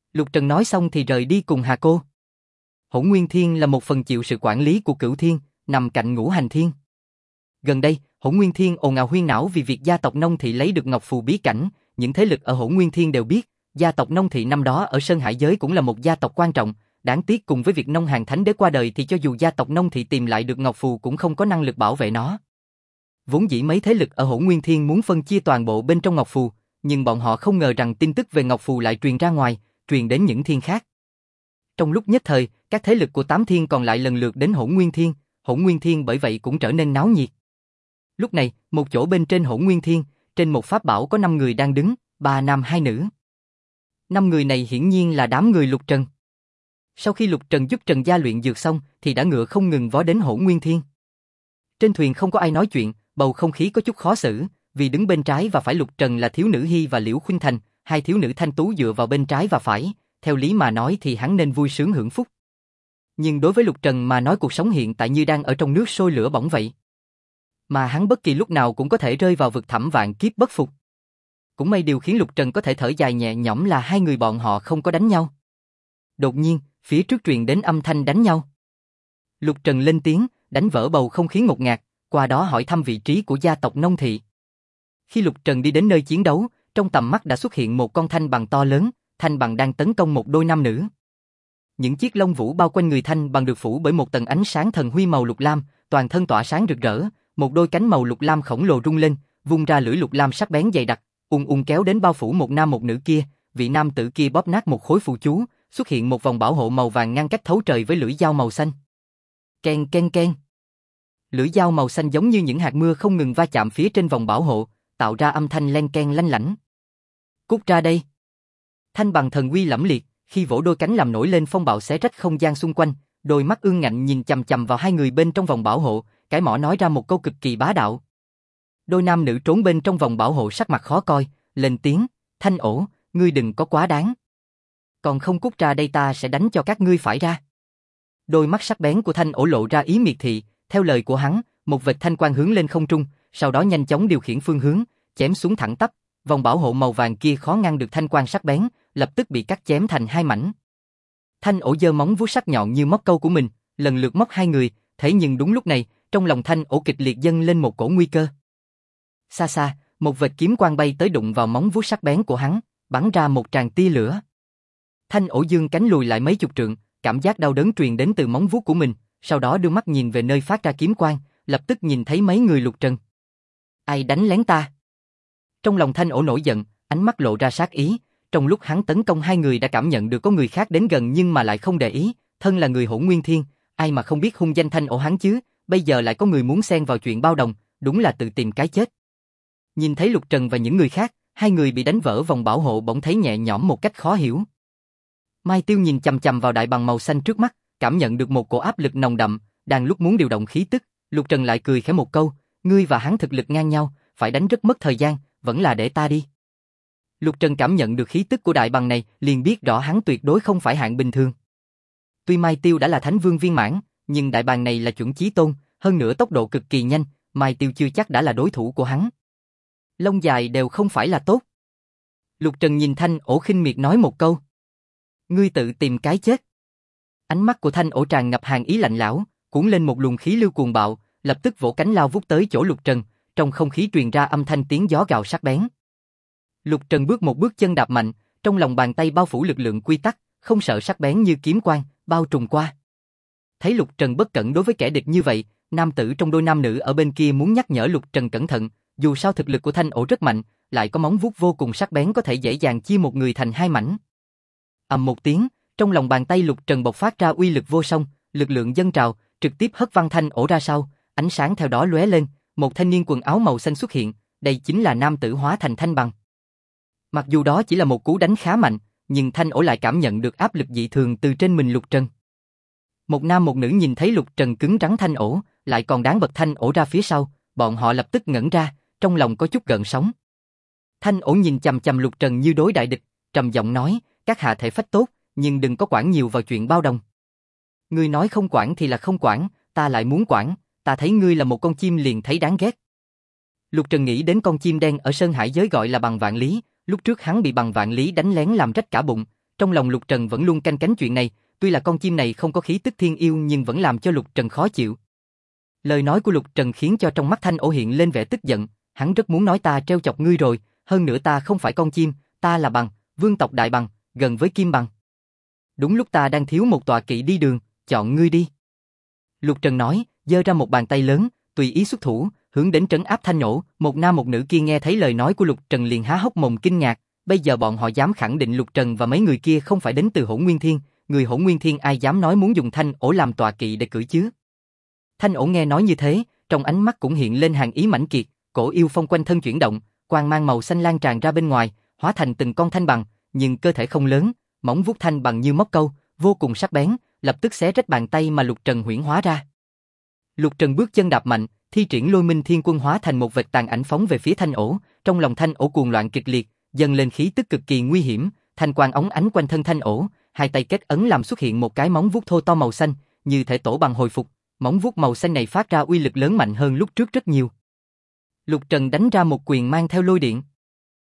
Lục Trần nói xong thì rời đi cùng Hà Cô. Hỗn Nguyên Thiên là một phần chịu sự quản lý của Cửu Thiên, nằm cạnh Ngũ Hành Thiên. Gần đây, Hỗn Nguyên Thiên ồn ào huyên náo vì việc gia tộc Nông Thị lấy được Ngọc Phù bí cảnh, những thế lực ở Hỗn Nguyên Thiên đều biết, gia tộc Nông Thị năm đó ở Sơn Hải giới cũng là một gia tộc quan trọng, đáng tiếc cùng với việc Nông Hàn Thánh Đế qua đời thì cho dù gia tộc Nông Thị tìm lại được Ngọc Phù cũng không có năng lực bảo vệ nó. Vốn dĩ mấy thế lực ở Hỗn Nguyên Thiên muốn phân chia toàn bộ bên trong Ngọc Phù, nhưng bọn họ không ngờ rằng tin tức về Ngọc Phù lại truyền ra ngoài, truyền đến những thiên khác. Trong lúc nhất thời, các thế lực của 8 thiên còn lại lần lượt đến Hỗn Nguyên Thiên bởi vậy cũng trở nên náo nhiệt. Lúc này, một chỗ bên trên Hỗn Nguyên Thiên, trên một pháp bảo có 5 người đang đứng, 3 nam 2 nữ. 5 người này hiển nhiên là đám người Lục Trần. Sau khi Lục Trần giúp Trần Gia luyện dược xong, thì đã ngựa không ngừng vó đến Hỗn Nguyên Thiên. Trên thuyền không có ai nói chuyện, bầu không khí có chút khó xử, vì đứng bên trái và phải Lục Trần là thiếu nữ Hy và Liễu Khuynh Thành, hai thiếu nữ thanh tú dựa vào bên trái và phải, theo lý mà nói thì hắn nên vui sướng hưởng phúc. Nhưng đối với Lục Trần mà nói cuộc sống hiện tại như đang ở trong nước sôi lửa bỏng vậy. Mà hắn bất kỳ lúc nào cũng có thể rơi vào vực thẳm vạn kiếp bất phục. Cũng may điều khiến Lục Trần có thể thở dài nhẹ nhõm là hai người bọn họ không có đánh nhau. Đột nhiên, phía trước truyền đến âm thanh đánh nhau. Lục Trần lên tiếng, đánh vỡ bầu không khí ngột ngạt, qua đó hỏi thăm vị trí của gia tộc Nông Thị. Khi Lục Trần đi đến nơi chiến đấu, trong tầm mắt đã xuất hiện một con thanh bằng to lớn, thanh bằng đang tấn công một đôi nam nữ. Những chiếc lông vũ bao quanh người thanh bằng được phủ bởi một tầng ánh sáng thần huy màu lục lam, toàn thân tỏa sáng rực rỡ, một đôi cánh màu lục lam khổng lồ rung lên, vung ra lưỡi lục lam sắc bén dày đặc, kéo đến bao phủ một nam một nữ kia, vị nam tử kia bóp nát một khối phù chú, xuất hiện một vòng bảo hộ màu vàng ngăn cách thấu trời với lưỡi dao màu xanh. Ken ken ken. Lưỡi dao màu xanh giống như những hạt mưa không ngừng va chạm phía trên vòng bảo hộ, tạo ra âm thanh len ken lanh lảnh. Cút ra đây. Thanh bằng thần uy lẫm liệt, khi vỗ đôi cánh làm nổi lên phong bạo xé rách không gian xung quanh, đôi mắt ương ngạnh nhìn chằm chằm vào hai người bên trong vòng bảo hộ, cái mỏ nói ra một câu cực kỳ bá đạo. Đôi nam nữ trốn bên trong vòng bảo hộ sắc mặt khó coi, lên tiếng, Thanh ổ, ngươi đừng có quá đáng. Còn không cút ra đây ta sẽ đánh cho các ngươi phải ra. Đôi mắt sắc bén của Thanh ổ lộ ra ý miệt thị, theo lời của hắn, một vệt thanh quang hướng lên không trung, sau đó nhanh chóng điều khiển phương hướng, chém xuống thẳng tắp, vòng bảo hộ màu vàng kia khó ngăn được thanh quang sắc bén, lập tức bị cắt chém thành hai mảnh. Thanh ổ giơ móng vuốt sắc nhọn như móc câu của mình, lần lượt móc hai người, thế nhưng đúng lúc này, trong lòng Thanh ổ kịch liệt dâng lên một cổ nguy cơ. Xa xa, một vệt kiếm quang bay tới đụng vào móng vuốt sắc bén của hắn, bắn ra một tràng tia lửa. Thanh ổ dương cánh lùi lại mấy chục trượng, cảm giác đau đớn truyền đến từ móng vuốt của mình, sau đó đưa mắt nhìn về nơi phát ra kiếm quang, lập tức nhìn thấy mấy người Lục Trần. Ai đánh lén ta? Trong lòng Thanh ổ nổi giận, ánh mắt lộ ra sát ý, trong lúc hắn tấn công hai người đã cảm nhận được có người khác đến gần nhưng mà lại không để ý, thân là người Hỗn Nguyên Thiên, ai mà không biết hung danh Thanh ổ hắn chứ, bây giờ lại có người muốn xen vào chuyện bao đồng, đúng là tự tìm cái chết. Nhìn thấy Lục Trần và những người khác, hai người bị đánh vỡ vòng bảo hộ bỗng thấy nhẹ nhõm một cách khó hiểu. Mai Tiêu nhìn chằm chằm vào đại bằng màu xanh trước mắt, cảm nhận được một cổ áp lực nồng đậm, đang lúc muốn điều động khí tức, Lục Trần lại cười khẽ một câu, ngươi và hắn thực lực ngang nhau, phải đánh rất mất thời gian, vẫn là để ta đi. Lục Trần cảm nhận được khí tức của đại bằng này, liền biết rõ hắn tuyệt đối không phải hạng bình thường. Tuy Mai Tiêu đã là Thánh Vương viên mãn, nhưng đại bàng này là chuẩn chí tôn, hơn nữa tốc độ cực kỳ nhanh, Mai Tiêu chưa chắc đã là đối thủ của hắn. Lông dài đều không phải là tốt. Lục Trần nhìn Thanh ổ khinh miệt nói một câu. Ngươi tự tìm cái chết. Ánh mắt của Thanh ổ tràn ngập hàn ý lạnh lẽo, cuốn lên một luồng khí lưu cuồng bạo, lập tức vỗ cánh lao vút tới chỗ Lục Trần, trong không khí truyền ra âm thanh tiếng gió gào sắc bén. Lục Trần bước một bước chân đạp mạnh, trong lòng bàn tay bao phủ lực lượng quy tắc, không sợ sắc bén như kiếm quang, bao trùm qua. Thấy Lục Trần bất cẩn đối với kẻ địch như vậy, nam tử trong đôi nam nữ ở bên kia muốn nhắc nhở Lục Trần cẩn thận, dù sao thực lực của Thanh ổ rất mạnh, lại có móng vuốt vô cùng sắc bén có thể dễ dàng chia một người thành hai mảnh. Ầm một tiếng, trong lòng bàn tay Lục Trần bộc phát ra uy lực vô song, lực lượng dâng trào, trực tiếp hất văng Thanh ổ ra sau, ánh sáng theo đó lóe lên, một thanh niên quần áo màu xanh xuất hiện, đây chính là nam tử hóa thành thanh bằng. Mặc dù đó chỉ là một cú đánh khá mạnh, nhưng Thanh ổ lại cảm nhận được áp lực dị thường từ trên mình Lục Trần. Một nam một nữ nhìn thấy Lục Trần cứng rắn Thanh ổ, lại còn đáng bật Thanh ổ ra phía sau, bọn họ lập tức ngẩn ra, trong lòng có chút gợn sóng. Thanh ổ nhìn chằm chằm Lục Trần như đối đại địch, trầm giọng nói, các hạ thể phách tốt, nhưng đừng có quản nhiều vào chuyện bao đồng. Ngươi nói không quản thì là không quản, ta lại muốn quản, ta thấy ngươi là một con chim liền thấy đáng ghét. Lục Trần nghĩ đến con chim đen ở Sơn Hải giới gọi là Bằng Vạn Lý, lúc trước hắn bị Bằng Vạn Lý đánh lén làm rách cả bụng, Trong lòng Lục Trần vẫn luôn canh cánh chuyện này, tuy là con chim này không có khí tức thiên yêu nhưng vẫn làm cho Lục Trần khó chịu. Lời nói của Lục Trần khiến cho trong mắt Thanh Ổ hiện lên vẻ tức giận, hắn rất muốn nói ta trêu chọc ngươi rồi, hơn nữa ta không phải con chim, ta là bằng, vương tộc đại bằng, gần với kim bằng. Đúng lúc ta đang thiếu một tọa kỵ đi đường, chọn ngươi đi. Lục Trần nói, giơ ra một bàn tay lớn, tùy ý xuất thủ, hướng đến trấn áp Thanh Ổ. Một nam một nữ kia nghe thấy lời nói của Lục Trần liền há hốc mồm kinh ngạc, bây giờ bọn họ dám khẳng định Lục Trần và mấy người kia không phải đến từ Hỗn Nguyên Thiên, người Hỗn Nguyên Thiên ai dám nói muốn dùng Thanh Ổ làm tọa kỵ để cưỡi chứ? Thanh Ổ nghe nói như thế, trong ánh mắt cũng hiện lên hàn ý mãnh kiệt, cổ yêu phong quanh thân chuyển động, quang mang màu xanh lan tràn ra bên ngoài, hóa thành từng con thanh bằng, nhưng cơ thể không lớn, móng vuốt thanh bằng như móc câu, vô cùng sắc bén, lập tức xé rách bàn tay mà Lục Trần huyễn hóa ra. Lục Trần bước chân đạp mạnh, thi triển Lôi Minh Thiên Quân hóa thành một vệt tàn ảnh phóng về phía Thanh Ổ, trong lòng Thanh Ổ cuồng loạn kịch liệt, dâng lên khí tức cực kỳ nguy hiểm, thanh quang óng ánh quanh thân Thanh Ổ, hai tay kết ấn làm xuất hiện một cái móng vuốt thô to màu xanh, như thể tổ bằng hồi phục, móng vuốt màu xanh này phát ra uy lực lớn mạnh hơn lúc trước rất nhiều. Lục Trần đánh ra một quyền mang theo lôi điện.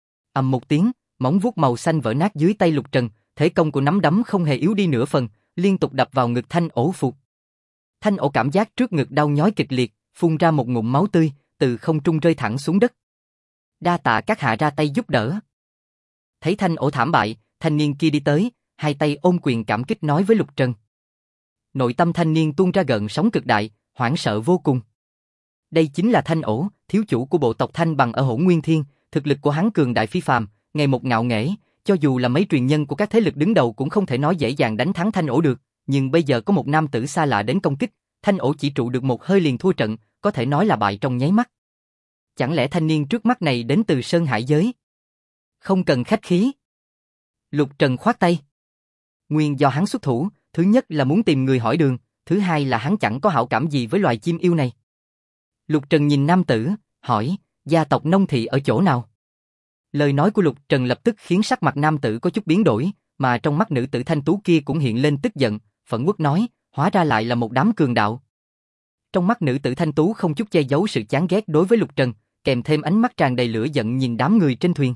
Ầm một tiếng, móng vuốt màu xanh vỡ nát dưới tay Lục Trần, thế công của nắm đấm không hề yếu đi nửa phần, liên tục đập vào ngực Thanh Ổ phục. Thanh Ổ cảm giác trước ngực đau nhói kịch liệt, phun ra một ngụm máu tươi, từ không trung rơi thẳng xuống đất. Đa tạ các hạ ra tay giúp đỡ. Thấy Thanh Ổ thảm bại, thanh niên kia đi tới, hai tay ôm quyền cảm kích nói với Lục Trần. Nội tâm thanh niên tuôn ra gợn sóng cực đại, hoảng sợ vô cùng. Đây chính là Thanh Ổ, thiếu chủ của bộ tộc Thanh Bằng ở Hỗn Nguyên Thiên, thực lực của hắn cường đại phi phàm, ngày một ngạo nghễ, cho dù là mấy truyền nhân của các thế lực đứng đầu cũng không thể nói dễ dàng đánh thắng Thanh Ổ được, nhưng bây giờ có một nam tử xa lạ đến công kích, Thanh Ổ chỉ trụ được một hơi liền thua trận, có thể nói là bại trong nháy mắt. Chẳng lẽ thanh niên trước mắt này đến từ Sơn Hải giới? Không cần khách khí. Lục Trần khoát tay. Nguyên do hắn xuất thủ, thứ nhất là muốn tìm người hỏi đường, thứ hai là hắn chẳng có hảo cảm gì với loài chim yêu này. Lục Trần nhìn nam tử, hỏi, gia tộc Nông Thị ở chỗ nào? Lời nói của Lục Trần lập tức khiến sắc mặt nam tử có chút biến đổi, mà trong mắt nữ tử thanh tú kia cũng hiện lên tức giận, phẫn uất nói, hóa ra lại là một đám cường đạo. Trong mắt nữ tử thanh tú không chút che giấu sự chán ghét đối với Lục Trần, kèm thêm ánh mắt tràn đầy lửa giận nhìn đám người trên thuyền.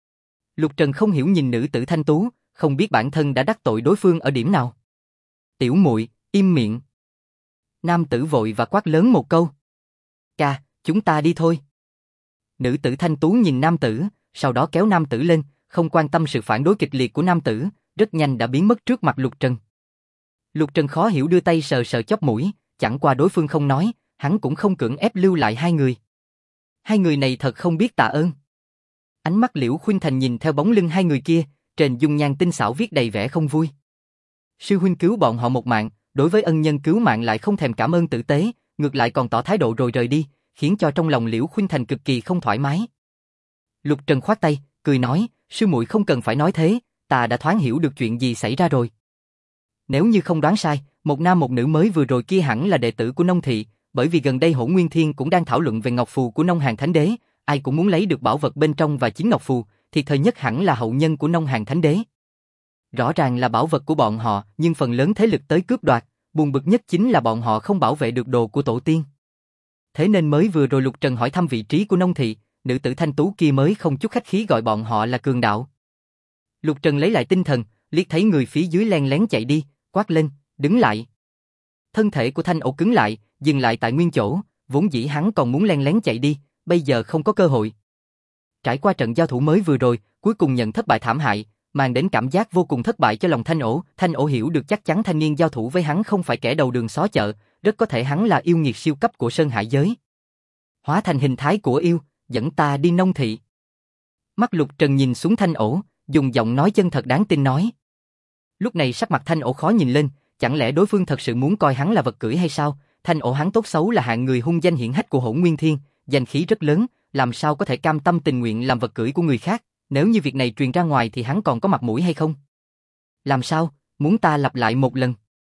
Lục Trần không hiểu nhìn nữ tử thanh tú, không biết bản thân đã đắc tội đối phương ở điểm nào. Tiểu muội, im miệng. Nam tử vội và quát lớn một câu. Ca, chúng ta đi thôi. Nữ tử thanh tú nhìn nam tử, sau đó kéo nam tử lên, không quan tâm sự phản đối kịch liệt của nam tử, rất nhanh đã biến mất trước mặt Lục Trần. Lục Trần khó hiểu đưa tay sờ sờ chóp mũi, chẳng qua đối phương không nói, hắn cũng không cưỡng ép lưu lại hai người. Hai người này thật không biết tạ ơn. Ánh mắt Liễu Khuynh Thành nhìn theo bóng lưng hai người kia, trên dung nhan tinh xảo viết đầy vẻ không vui. Sư huynh cứu bọn họ một mạng, đối với ân nhân cứu mạng lại không thèm cảm ơn tử tế, ngược lại còn tỏ thái độ rồi rời đi, khiến cho trong lòng Liễu Khuynh Thành cực kỳ không thoải mái. Lục Trần khoát tay, cười nói, sư muội không cần phải nói thế, ta đã thoáng hiểu được chuyện gì xảy ra rồi. Nếu như không đoán sai, một nam một nữ mới vừa rồi kia hẳn là đệ tử của Nông Thị, bởi vì gần đây Hỗn Nguyên Thiên cũng đang thảo luận về ngọc phù của Nông Hàn Thánh Đế, ai cũng muốn lấy được bảo vật bên trong và chính ngọc phù, thiệt thời nhất hẳn là hậu nhân của Nông Hàn Thánh Đế. Rõ ràng là bảo vật của bọn họ, nhưng phần lớn thế lực tới cướp đoạt, buồn bực nhất chính là bọn họ không bảo vệ được đồ của tổ tiên. Thế nên mới vừa rồi Lục Trần hỏi thăm vị trí của Nông Thị, nữ tử thanh tú kia mới không chút khách khí gọi bọn họ là cường đạo. Lục Trần lấy lại tinh thần, liếc thấy người phía dưới len lén chạy đi, quát lên, đứng lại. Thân thể của Thanh Ổ cứng lại, dừng lại tại nguyên chỗ, vốn dĩ hắn còn muốn len lén chạy đi, bây giờ không có cơ hội. Trải qua trận giao thủ mới vừa rồi, cuối cùng nhận thất bại thảm hại, mang đến cảm giác vô cùng thất bại cho lòng Thanh Ổ hiểu được chắc chắn thanh niên giao thủ với hắn không phải kẻ đầu đường xó chợ, rất có thể hắn là yêu nghiệt siêu cấp của Sơn Hải giới. Hóa thành hình thái của yêu, dẫn ta đi Nông Thị. Mắt Lục Trần nhìn xuống Thanh Ổ, dùng giọng nói chân thật đáng tin nói. Lúc này sắc mặt Thanh Ổ khó nhìn lên, chẳng lẽ đối phương thật sự muốn coi hắn là vật cưỡi hay sao? Thanh Ổ hắn tốt xấu là hạng người hung danh hiển hách của Hỗn Nguyên Thiên, danh khí rất lớn, làm sao có thể cam tâm tình nguyện làm vật cưỡi của người khác? Nếu như việc này truyền ra ngoài thì hắn còn có mặt mũi hay không? Làm sao? Muốn ta lặp lại một lần?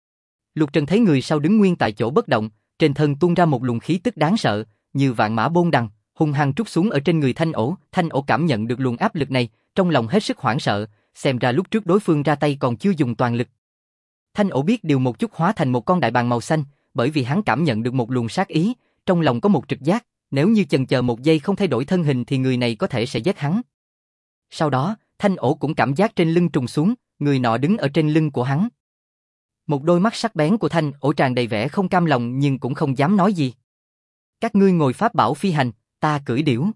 Lục Trần thấy người sau đứng nguyên tại chỗ bất động, trên thân tuôn ra một luồng khí tức đáng sợ, như vạn mã bôn đằng, hung hăng trút xuống ở trên người Thanh Ổ. Thanh Ổ cảm nhận được luồng áp lực này, trong lòng hết sức hoảng sợ, xem ra lúc trước đối phương ra tay còn chưa dùng toàn lực. Thanh Ổ biết điều một chút hóa thành một con đại bàng màu xanh, bởi vì hắn cảm nhận được một luồng sát ý, trong lòng có một trực giác, nếu như chần chờ một giây không thay đổi thân hình thì người này có thể sẽ giết hắn. Sau đó, Thanh Ổ cũng cảm giác trên lưng trùng xuống, người nọ đứng ở trên lưng của hắn. Một đôi mắt sắc bén của Thanh Ổ tràn đầy vẻ không cam lòng nhưng cũng không dám nói gì. Các ngươi ngồi pháp bảo phi hành, ta cưỡi điểu.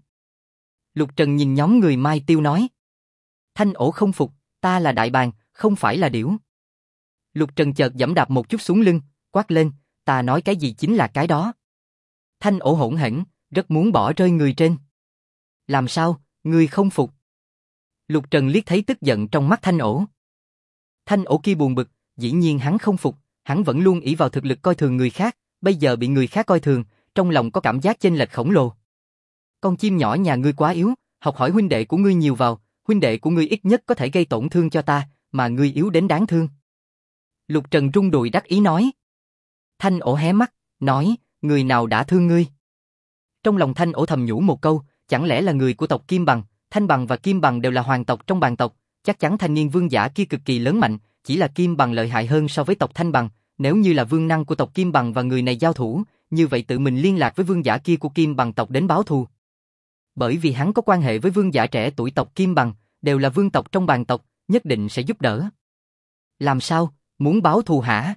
Lục Trần nhìn nhóm người Mai Tiêu nói. Thanh Ổ không phục, ta là đại bàng, không phải là điểu. Lục Trần chợt giẫm đạp một chút xuống lưng, quát lên, ta nói cái gì chính là cái đó. Thanh Ổ hỗn hển, rất muốn bỏ rơi người trên. Làm sao, ngươi không phục? Lục Trần liếc thấy tức giận trong mắt Thanh Ổ. Thanh Ổ kia buồn bực, dĩ nhiên hắn không phục, hắn vẫn luôn ỷ vào thực lực coi thường người khác, bây giờ bị người khác coi thường, trong lòng có cảm giác chênh lệch khổng lồ. Con chim nhỏ nhà ngươi quá yếu, học hỏi huynh đệ của ngươi nhiều vào, huynh đệ của ngươi ít nhất có thể gây tổn thương cho ta, mà ngươi yếu đến đáng thương. Lục Trần rung đùi đắc ý nói. Thanh Ổ hé mắt, nói, người nào đã thương ngươi? Trong lòng Thanh Ổ thầm nhủ một câu, chẳng lẽ là người của tộc Kim Bằng, Thanh Bằng và Kim Bằng đều là hoàng tộc trong Bàng tộc, chắc chắn thanh niên vương giả kia cực kỳ lớn mạnh, chỉ là Kim Bằng lợi hại hơn so với tộc Thanh Bằng, nếu như là vương năng của tộc Kim Bằng và người này giao thủ, như vậy tự mình liên lạc với vương giả kia của Kim Bằng tộc đến báo thù. Bởi vì hắn có quan hệ với vương giả trẻ tuổi tộc Kim Bằng, đều là vương tộc trong Bàng tộc, nhất định sẽ giúp đỡ. Làm sao, muốn báo thù hả?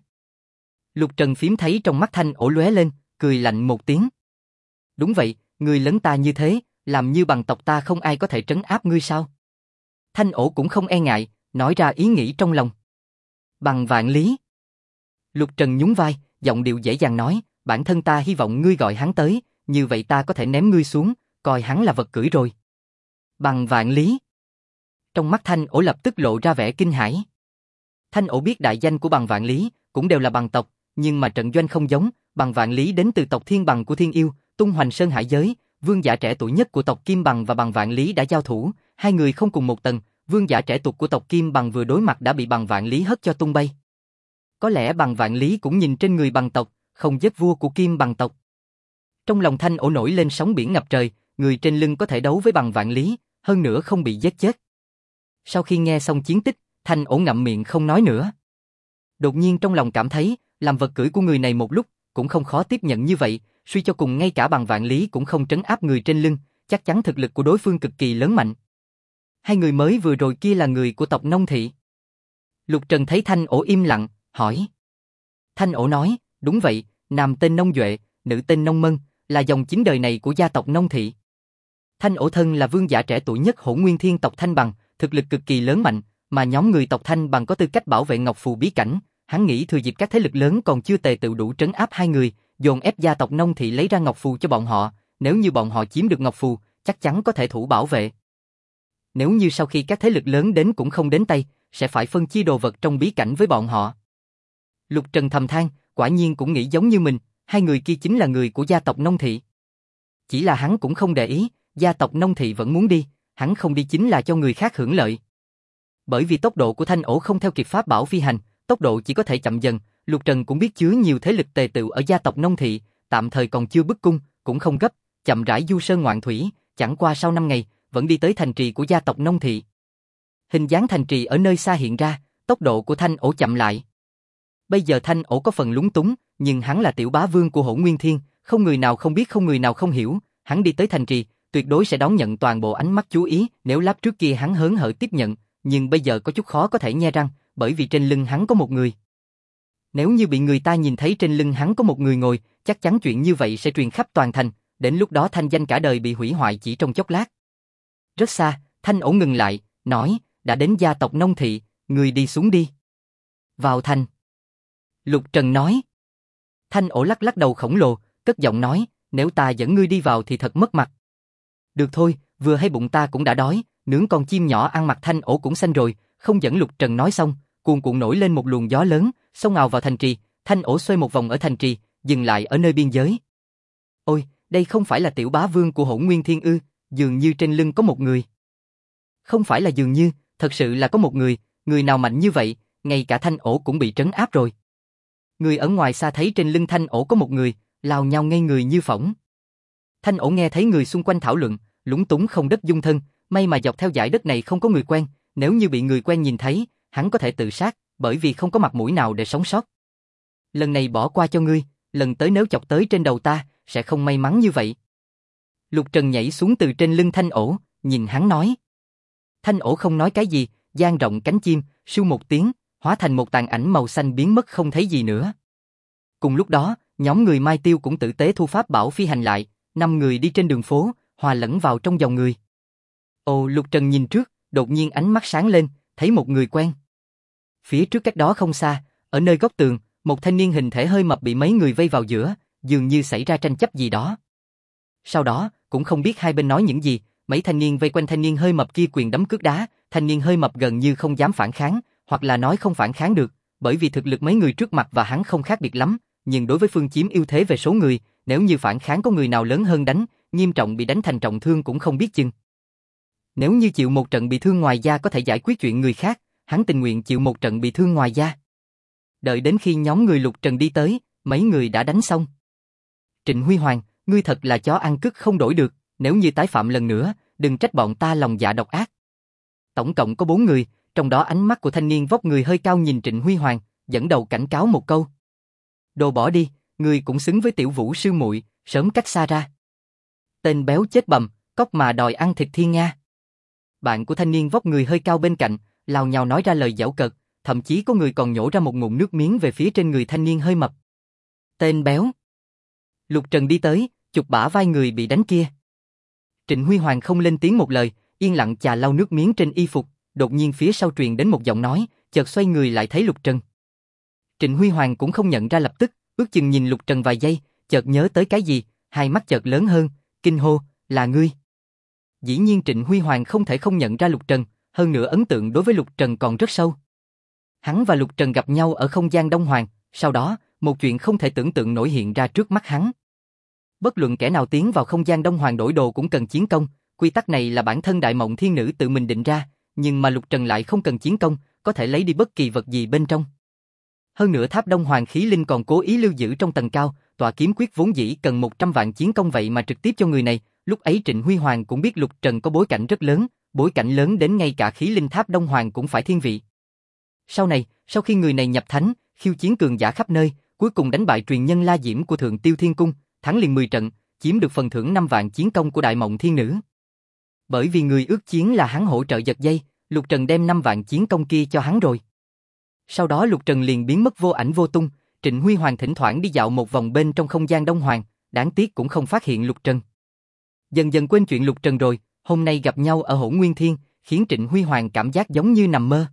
Lục Trần phím thấy trong mắt Thanh Ổ lóe lên, cười lạnh một tiếng. Đúng vậy, người lớn ta như thế, làm như Bàng tộc ta không ai có thể trấn áp ngươi sao? Thanh Ổ cũng không e ngại, nói ra ý nghĩ trong lòng. Bằng vạn lý. Lục Trần nhún vai, giọng điệu dễ dàng nói, bản thân ta hy vọng ngươi gọi hắn tới, như vậy ta có thể ném ngươi xuống, coi hắn là vật cưỡi rồi. Bằng vạn lý. Trong mắt Thanh Ổ lập tức lộ ra vẻ kinh hãi. Thanh Ổ biết đại danh của Bằng Vạn Lý, cũng đều là Bằng tộc, nhưng mà trận doanh không giống, Bằng Vạn Lý đến từ tộc Thiên Bằng của Thiên Yêu, tung hoành sơn hải giới, vương giả trẻ tuổi nhất của tộc Kim Bằng và Bằng Vạn Lý đã giao thủ, hai người không cùng một tầng, vương giả trẻ tuổi của tộc Kim Bằng vừa đối mặt đã bị Bằng Vạn Lý hất cho tung bay. Có lẽ Bằng Vạn Lý cũng nhìn trên người Bằng tộc, không giết vua của Kim Bằng tộc. Trong lòng Thanh Ổ nổi lên sóng biển ngập trời, người trên lưng có thể đấu với Bằng Vạn Lý, hơn nữa không bị giết chết. Sau khi nghe xong chiến tích, Thanh Ổ ngậm miệng không nói nữa. Đột nhiên trong lòng cảm thấy, làm vật cưỡi của người này một lúc, cũng không khó tiếp nhận như vậy, suy cho cùng ngay cả Bằng Vạn Lý cũng không trấn áp người trên lưng, chắc chắn thực lực của đối phương cực kỳ lớn mạnh. Hai người mới vừa rồi kia là người của tộc Nông Thị. Lục Trần thấy Thanh Ổ im lặng, hỏi. Thanh Ổ nói, đúng vậy, nam tên Nông Duệ, nữ tên Nông Mân, là dòng chính đời này của gia tộc Nông Thị. Thanh Ổ thân là vương giả trẻ tuổi nhất Hỗn Nguyên Thiên tộc Thanh Bằng, thực lực cực kỳ lớn mạnh, mà nhóm người tộc Thanh Bằng có tư cách bảo vệ Ngọc Phù bí cảnh, hắn nghĩ thừa dịp các thế lực lớn còn chưa tề tựu đủ trấn áp hai người, dồn ép gia tộc Nông Thị lấy ra Ngọc Phù cho bọn họ, nếu như bọn họ chiếm được Ngọc Phù, chắc chắn có thể thủ bảo vệ. Nếu như sau khi các thế lực lớn đến cũng không đến tay, sẽ phải phân chia đồ vật trong bí cảnh với bọn họ. Lục Trần thầm than, quả nhiên cũng nghĩ giống như mình, hai người kia chính là người của gia tộc Nông Thị. Chỉ là hắn cũng không để ý, gia tộc Nông Thị vẫn muốn đi, hắn không đi chính là cho người khác hưởng lợi. Bởi vì tốc độ của Thanh Ổ không theo kịp pháp bảo phi hành, tốc độ chỉ có thể chậm dần, Lục Trần cũng biết chứa nhiều thế lực tề tựu ở gia tộc Nông Thị, tạm thời còn chưa bức cung, cũng không gấp, chậm rãi du sơn ngoạn thủy, chẳng qua sau 5 ngày, vẫn đi tới thành trì của gia tộc Nông Thị. Hình dáng thành trì ở nơi xa hiện ra, tốc độ của Thanh Ổ chậm lại. Bây giờ Thanh Ổ có phần lúng túng, nhưng hắn là tiểu bá vương của Hỗn Nguyên Thiên, không người nào không biết không người nào không hiểu, hắn đi tới thành trì, tuyệt đối sẽ đón nhận toàn bộ ánh mắt chú ý, nếu lát trước kia hắn hớn hở tiếp nhận, nhưng bây giờ có chút khó có thể nhe răng, bởi vì trên lưng hắn có một người. Nếu như bị người ta nhìn thấy trên lưng hắn có một người ngồi, chắc chắn chuyện như vậy sẽ truyền khắp toàn thành, đến lúc đó thanh danh cả đời bị hủy hoại chỉ trong chốc lát. Rất xa, Thanh Ổ ngừng lại, nói, đã đến gia tộc Nông Thị, người đi xuống đi. Vào thành. Lục Trần nói. Thanh Ổ lắc lắc đầu khổng lồ, cất giọng nói, nếu ta dẫn ngươi đi vào thì thật mất mặt. Được thôi, vừa hay bụng ta cũng đã đói, nướng con chim nhỏ ăn mặc Thanh Ổ cũng xanh rồi, không dẫn Lục Trần nói xong, cuồn cuộn nổi lên một luồng gió lớn, xông ào vào thành trì, Thanh Ổ xoay một vòng ở thành trì, dừng lại ở nơi biên giới. Ôi, đây không phải là tiểu bá vương của Hỗn Nguyên Thiên ư, dường như trên lưng có một người. Không phải là dường như, thật sự là có một người, người nào mạnh như vậy, ngay cả Thanh Ổ cũng bị trấn áp rồi. Người ở ngoài xa thấy trên lưng Thanh Ổ có một người, lao nhau ngây người như phỏng. Thanh Ổ nghe thấy người xung quanh thảo luận, lúng túng không đất dung thân, may mà dọc theo dải đất này không có người quen, nếu như bị người quen nhìn thấy, hắn có thể tự sát, bởi vì không có mặt mũi nào để sống sót. Lần này bỏ qua cho ngươi, lần tới nếu chọc tới trên đầu ta, sẽ không may mắn như vậy. Lục Trần nhảy xuống từ trên lưng Thanh Ổ, nhìn hắn nói. Thanh Ổ không nói cái gì, dang rộng cánh chim, sưu một tiếng, hóa thành một tàn ảnh màu xanh biến mất không thấy gì nữa. Cùng lúc đó, nhóm người Mai Tiêu cũng tử tế thu pháp bảo phi hành lại, 5 người đi trên đường phố, hòa lẫn vào trong dòng người. Ồ, Lục Trần nhìn trước, đột nhiên ánh mắt sáng lên, thấy một người quen. Phía trước cách đó không xa, ở nơi góc tường, một thanh niên hình thể hơi mập bị mấy người vây vào giữa, dường như xảy ra tranh chấp gì đó. Sau đó, cũng không biết hai bên nói những gì, mấy thanh niên vây quanh thanh niên hơi mập kia quyền đấm cước đá, thanh niên hơi mập gần như không dám phản kháng, hoặc là nói không phản kháng được, bởi vì thực lực mấy người trước mặt và hắn không khác biệt lắm, nhưng đối với phương chiếm ưu thế về số người, nếu như phản kháng có người nào lớn hơn đánh, nghiêm trọng bị đánh thành trọng thương cũng không biết chừng. Nếu như chịu một trận bị thương ngoài da có thể giải quyết chuyện người khác, hắn tình nguyện chịu một trận bị thương ngoài da. Đợi đến khi nhóm người Lục Trần đi tới, mấy người đã đánh xong. Trịnh Huy Hoàng, ngươi thật là chó ăn cứt không đổi được, nếu như tái phạm lần nữa, đừng trách bọn ta lòng dạ độc ác. Tổng cộng có 4 người, trong đó ánh mắt của thanh niên vóc người hơi cao nhìn Trịnh Huy Hoàng, dẫn đầu cảnh cáo một câu. Đồ bỏ đi, ngươi cũng xứng với tiểu Vũ sư muội, sớm cách xa ra. Tên béo chết bầm, cóc mà đòi ăn thịt thiên nga. Bạn của thanh niên vóc người hơi cao bên cạnh, lào nhào nói ra lời giễu cợt, thậm chí có người còn nhổ ra một ngụm nước miếng về phía trên người thanh niên hơi mập. Tên béo. Lục Trần đi tới, chụp bả vai người bị đánh kia. Trịnh Huy Hoàng không lên tiếng một lời, yên lặng chà lau nước miếng trên y phục, đột nhiên phía sau truyền đến một giọng nói, chợt xoay người lại thấy Lục Trần. Trịnh Huy Hoàng cũng không nhận ra lập tức, ước chừng nhìn Lục Trần vài giây, chợt nhớ tới cái gì, hai mắt chợt lớn hơn, kinh hô, là ngươi. Dĩ nhiên Trịnh Huy Hoàng không thể không nhận ra Lục Trần, hơn nữa ấn tượng đối với Lục Trần còn rất sâu. Hắn và Lục Trần gặp nhau ở không gian Đông Hoàng, sau đó, một chuyện không thể tưởng tượng nổi hiện ra trước mắt hắn. Bất luận kẻ nào tiến vào không gian Đông Hoàng đổi đồ cũng cần chiến công, quy tắc này là bản thân Đại Mộng Thiên Nữ tự mình định ra, nhưng mà Lục Trần lại không cần chiến công, có thể lấy đi bất kỳ vật gì bên trong. Hơn nữa tháp Đông Hoàng khí linh còn cố ý lưu giữ trong tầng cao, tọa kiếm quyết vốn dĩ cần 100 vạn chiến công vậy mà trực tiếp cho người này, lúc ấy Trịnh Huy Hoàng cũng biết Lục Trần có bối cảnh rất lớn, bối cảnh lớn đến ngay cả khí linh tháp Đông Hoàng cũng phải thiên vị. Sau này, sau khi người này nhập thánh, khiêu chiến cường giả khắp nơi, cuối cùng đánh bại truyền nhân La Diễm của Thượng Tiêu Thiên Cung, thắng liền 10 trận, chiếm được phần thưởng 5 vạn chiến công của Đại Mộng Thiên Nữ. Bởi vì người ước chiến là hắn hỗ trợ giật dây, Lục Trần đem 5 vạn chiến công kia cho hắn rồi. Sau đó Lục Trần liền biến mất vô ảnh vô tung, Trịnh Huy Hoàng thỉnh thoảng đi dạo một vòng bên trong không gian Đông Hoàng, đáng tiếc cũng không phát hiện Lục Trần. Dần dần quên chuyện Lục Trần rồi, hôm nay gặp nhau ở Hỗn Nguyên Thiên, khiến Trịnh Huy Hoàng cảm giác giống như nằm mơ.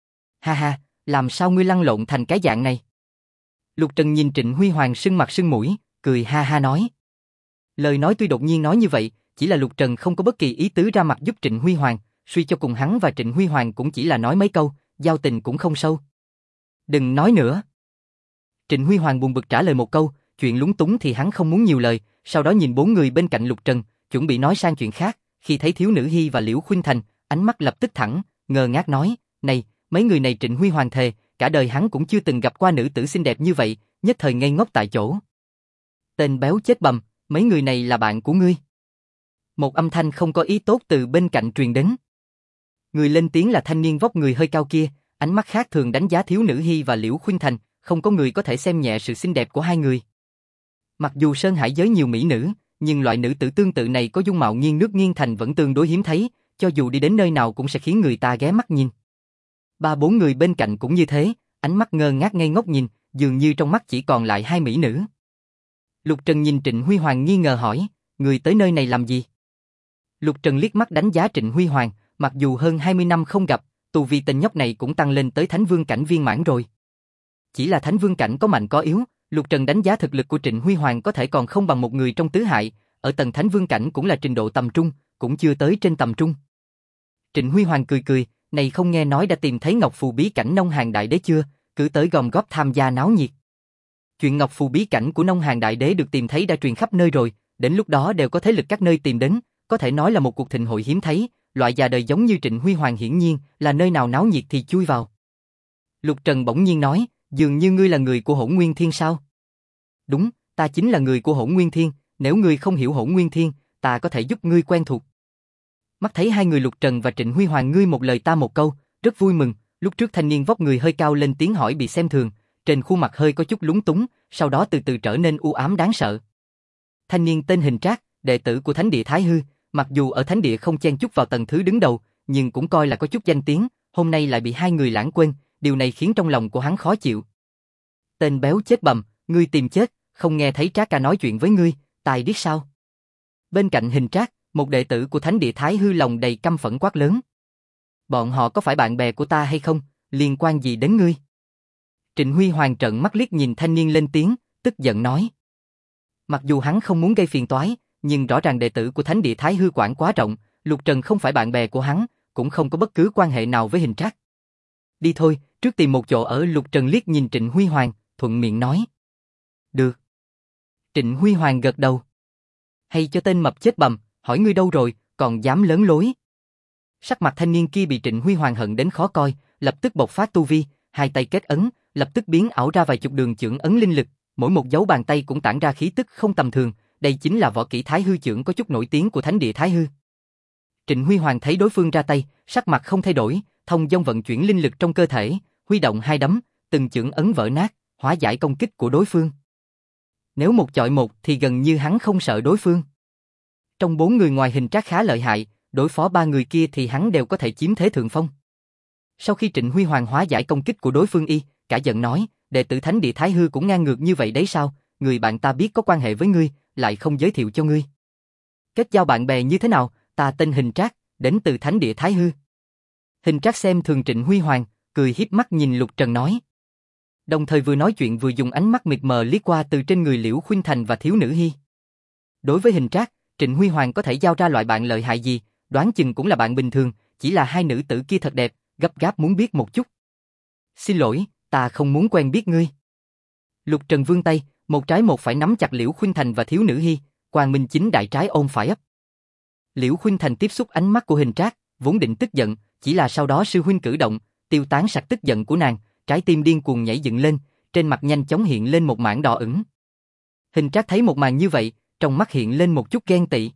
Ha ha, làm sao ngươi lăn lộn thành cái dạng này? Lục Trần nhìn Trịnh Huy Hoàng sưng mặt sưng mũi, cười ha ha nói. Lời nói tuy đột nhiên nói như vậy, chỉ là Lục Trần không có bất kỳ ý tứ ra mặt giúp Trịnh Huy Hoàng, suy cho cùng hắn và Trịnh Huy Hoàng cũng chỉ là nói mấy câu, giao tình cũng không sâu. Đừng nói nữa. Trịnh Huy Hoàng buồn bực trả lời một câu, chuyện lúng túng thì hắn không muốn nhiều lời, sau đó nhìn 4 người bên cạnh Lục Trần, chuẩn bị nói sang chuyện khác, khi thấy Thiếu Nữ Hi và Liễu Khuynh Thành, ánh mắt lập tức thẳng, ngơ ngác nói, này, mấy người này Trịnh Huy Hoàng thề, cả đời hắn cũng chưa từng gặp qua nữ tử xinh đẹp như vậy, nhất thời ngây ngốc tại chỗ. Tên béo chết bầm, mấy người này là bạn của ngươi. Một âm thanh không có ý tốt từ bên cạnh truyền đến. Người lên tiếng là thanh niên vóc người hơi cao kia, ánh mắt khác thường đánh giá Thiếu Nữ Hi và Liễu Khuynh Thành, không có người có thể xem nhẹ sự xinh đẹp của hai người. Mặc dù Sơn Hải giới nhiều mỹ nữ, nhưng loại nữ tử tương tự này có dung mạo nghiêng nước nghiêng thành vẫn tương đối hiếm thấy, cho dù đi đến nơi nào cũng sẽ khiến người ta ghé mắt nhìn. 3-4 người bên cạnh cũng như thế, ánh mắt ngơ ngác ngây ngốc nhìn, dường như trong mắt chỉ còn lại hai mỹ nữ. Lục Trần nhìn Trịnh Huy Hoàng nghi ngờ hỏi, người tới nơi này làm gì? Lục Trần liếc mắt đánh giá Trịnh Huy Hoàng, mặc dù hơn 20 năm không gặp, tu vi tên nhóc này cũng tăng lên tới Thánh Vương cảnh viên mãn rồi. Chỉ là Thánh Vương cảnh có mạnh có yếu, Lục Trần đánh giá thực lực của Trịnh Huy Hoàng có thể còn không bằng một người trong tứ hải, ở tầng Thánh Vương cảnh cũng là trình độ tầm trung, cũng chưa tới trên tầm trung. Trịnh Huy Hoàng cười cười, này không nghe nói đã tìm thấy Ngọc Phù bí cảnh Nông Hàn Đại Đế chưa, cứ tới gom góp tham gia náo nhiệt. Chuyện Ngọc Phù bí cảnh của Nông Hàn Đại Đế được tìm thấy đã truyền khắp nơi rồi, đến lúc đó đều có thế lực các nơi tìm đến, có thể nói là một cuộc thịnh hội hiếm thấy, loại già đời giống như Trịnh Huy Hoàng hiển nhiên là nơi nào náo nhiệt thì chui vào. Lục Trần bỗng nhiên nói, dường như ngươi là người của Hỗn Nguyên Thiên sao? Đúng, ta chính là người của Hỗn Nguyên Thiên, nếu ngươi không hiểu Hỗn Nguyên Thiên, ta có thể giúp ngươi quen thuộc. Mắt thấy hai người Lục Trần và Trịnh Huy Hoàng ngươi một lời ta một câu, rất vui mừng, lúc trước thanh niên vóc người hơi cao lên tiếng hỏi bị xem thường, trên khuôn mặt hơi có chút lúng túng, sau đó từ từ trở nên u ám đáng sợ. Thanh niên tên Hình Trác, đệ tử của Thánh Địa Thái Hư, mặc dù ở Thánh Địa không chen chúc vào tầng thứ đứng đầu, nhưng cũng coi là có chút danh tiếng, hôm nay lại bị hai người lãng quên, điều này khiến trong lòng của hắn khó chịu. Tên béo chết bầm, ngươi tìm chết, không nghe thấy Trác ca nói chuyện với ngươi, tài điếc sao? Bên cạnh Hình Trác, một đệ tử của Thánh địa Thái Hư lòng đầy căm phẫn quát lớn. Bọn họ có phải bạn bè của ta hay không, liên quan gì đến ngươi? Trịnh Huy Hoàng trợn mắt liếc nhìn thanh niên lên tiếng, tức giận nói. Mặc dù hắn không muốn gây phiền toái, nhưng rõ ràng đệ tử của Thánh địa Thái Hư quản quá rộng, Lục Trần không phải bạn bè của hắn, cũng không có bất cứ quan hệ nào với Hình Trác. Đi thôi, trước tìm một chỗ ở. Lục Trần liếc nhìn Trịnh Huy Hoàng, thuận miệng nói. Được. Trịnh Huy Hoàng gật đầu. Hay cho tên mập chết bầm, hỏi ngươi đâu rồi, còn dám lớn lối. Sắc mặt thanh niên kia bị Trịnh Huy Hoàng hận đến khó coi, lập tức bộc phát tu vi, hai tay kết ấn, lập tức biến ảo ra vài chục đường chưởng ấn linh lực, mỗi một dấu bàn tay cũng tản ra khí tức không tầm thường, đây chính là võ kỹ Thái Hư chưởng có chút nổi tiếng của Thánh địa Thái Hư. Trịnh Huy Hoàng thấy đối phương ra tay, sắc mặt không thay đổi, thông dong vận chuyển linh lực trong cơ thể, huy động hai đấm, từng chưởng ấn vỡ nát, hóa giải công kích của đối phương. Nếu một chọi một thì gần như hắn không sợ đối phương. Trong 4 người ngoài Hình Trác khá lợi hại, đối phó 3 người kia thì hắn đều có thể chiếm thế thượng phong. Sau khi Trịnh Huy Hoàng hóa giải công kích của đối phương cả giận nói, đệ tử Thánh địa Thái Hư cũng ngang ngược như vậy đấy sao, người bạn ta biết có quan hệ với ngươi, lại không giới thiệu cho ngươi. Kết giao bạn bè như thế nào, ta tên Hình Trác, đến từ Thánh địa Thái Hư. Hình Trác xem thường Trịnh Huy Hoàng, cười hiếp mắt nhìn Lục Trần nói. Đồng thời vừa nói chuyện vừa dùng ánh mắt mịt mờ liếc qua từ trên người Liễu Khuynh Thành và Thiếu Nữ Hi. Đối với Hình Trác, Trịnh Huy Hoàng có thể giao ra loại bạn lợi hại gì, đoán chừng cũng là bạn bình thường, chỉ là hai nữ tử kia thật đẹp, gấp gáp muốn biết một chút. Xin lỗi, ta không muốn quen biết ngươi. Lục Trần vươn tay, một trái một phải nắm chặt Liễu Khuynh Thành và Thiếu Nữ Hi, Quang Minh Chính đại trái ôm phải ấp. Liễu Khuynh Thành tiếp xúc ánh mắt của Hình Trác, vốn định tức giận, chỉ là sau đó sư huynh cử động, tiêu tán sạch tức giận của nàng, trái tim điên cuồng nhảy dựng lên, trên mặt nhanh chóng hiện lên một mảng đỏ ửng. Hình Trác thấy một màn như vậy, trong mắt hiện lên một chút ghen tị.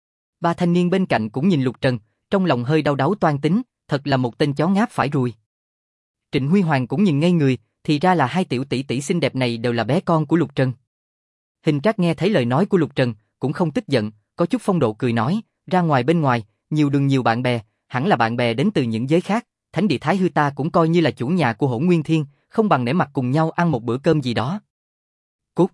Ba thanh niên bên cạnh cũng nhìn Lục Trần, trong lòng hơi đau đáu toan tính, thật là một tên chó ngáp phải ruồi. Trịnh Huy Hoàng cũng nhìn ngây người, thì ra là hai tiểu tỷ tỷ xinh đẹp này đều là bé con của Lục Trần. Hình Trác nghe thấy lời nói của Lục Trần, cũng không tức giận, có chút phong độ cười nói, ra ngoài bên ngoài, nhiều đường nhiều bạn bè, hẳn là bạn bè đến từ những giới khác, Thánh địa Thái Hư ta cũng coi như là chủ nhà của Hỗn Nguyên Thiên, không bằng nể mặt cùng nhau ăn một bữa cơm gì đó. Cút.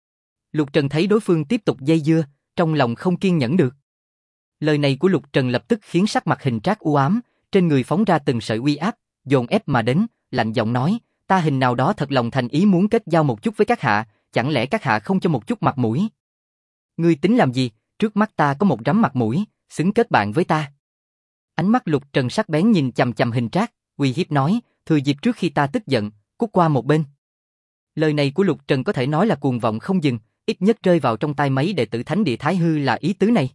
Lục Trần thấy đối phương tiếp tục dây dưa, trong lòng không kiên nhẫn được. Lời này của Lục Trần lập tức khiến sắc mặt Hình Trác u ám, trên người phóng ra từng sợi uy áp, dồn ép mà đến, lạnh giọng nói, ta Hình nào đó thật lòng thành ý muốn kết giao một chút với các hạ, chẳng lẽ các hạ không cho một chút mặt mũi? Ngươi tính làm gì, trước mắt ta có một rắm mặt mũi, xứng kết bạn với ta. Ánh mắt Lục Trần sắc bén nhìn chằm chằm Hình Trác, uy hiếp nói, thừa dịp trước khi ta tức giận, cút qua một bên. Lời này của Lục Trần có thể nói là cuồng vọng không dừng, ít nhất rơi vào trong tai mấy đệ tử Thánh địa Thái Hư là ý tứ này.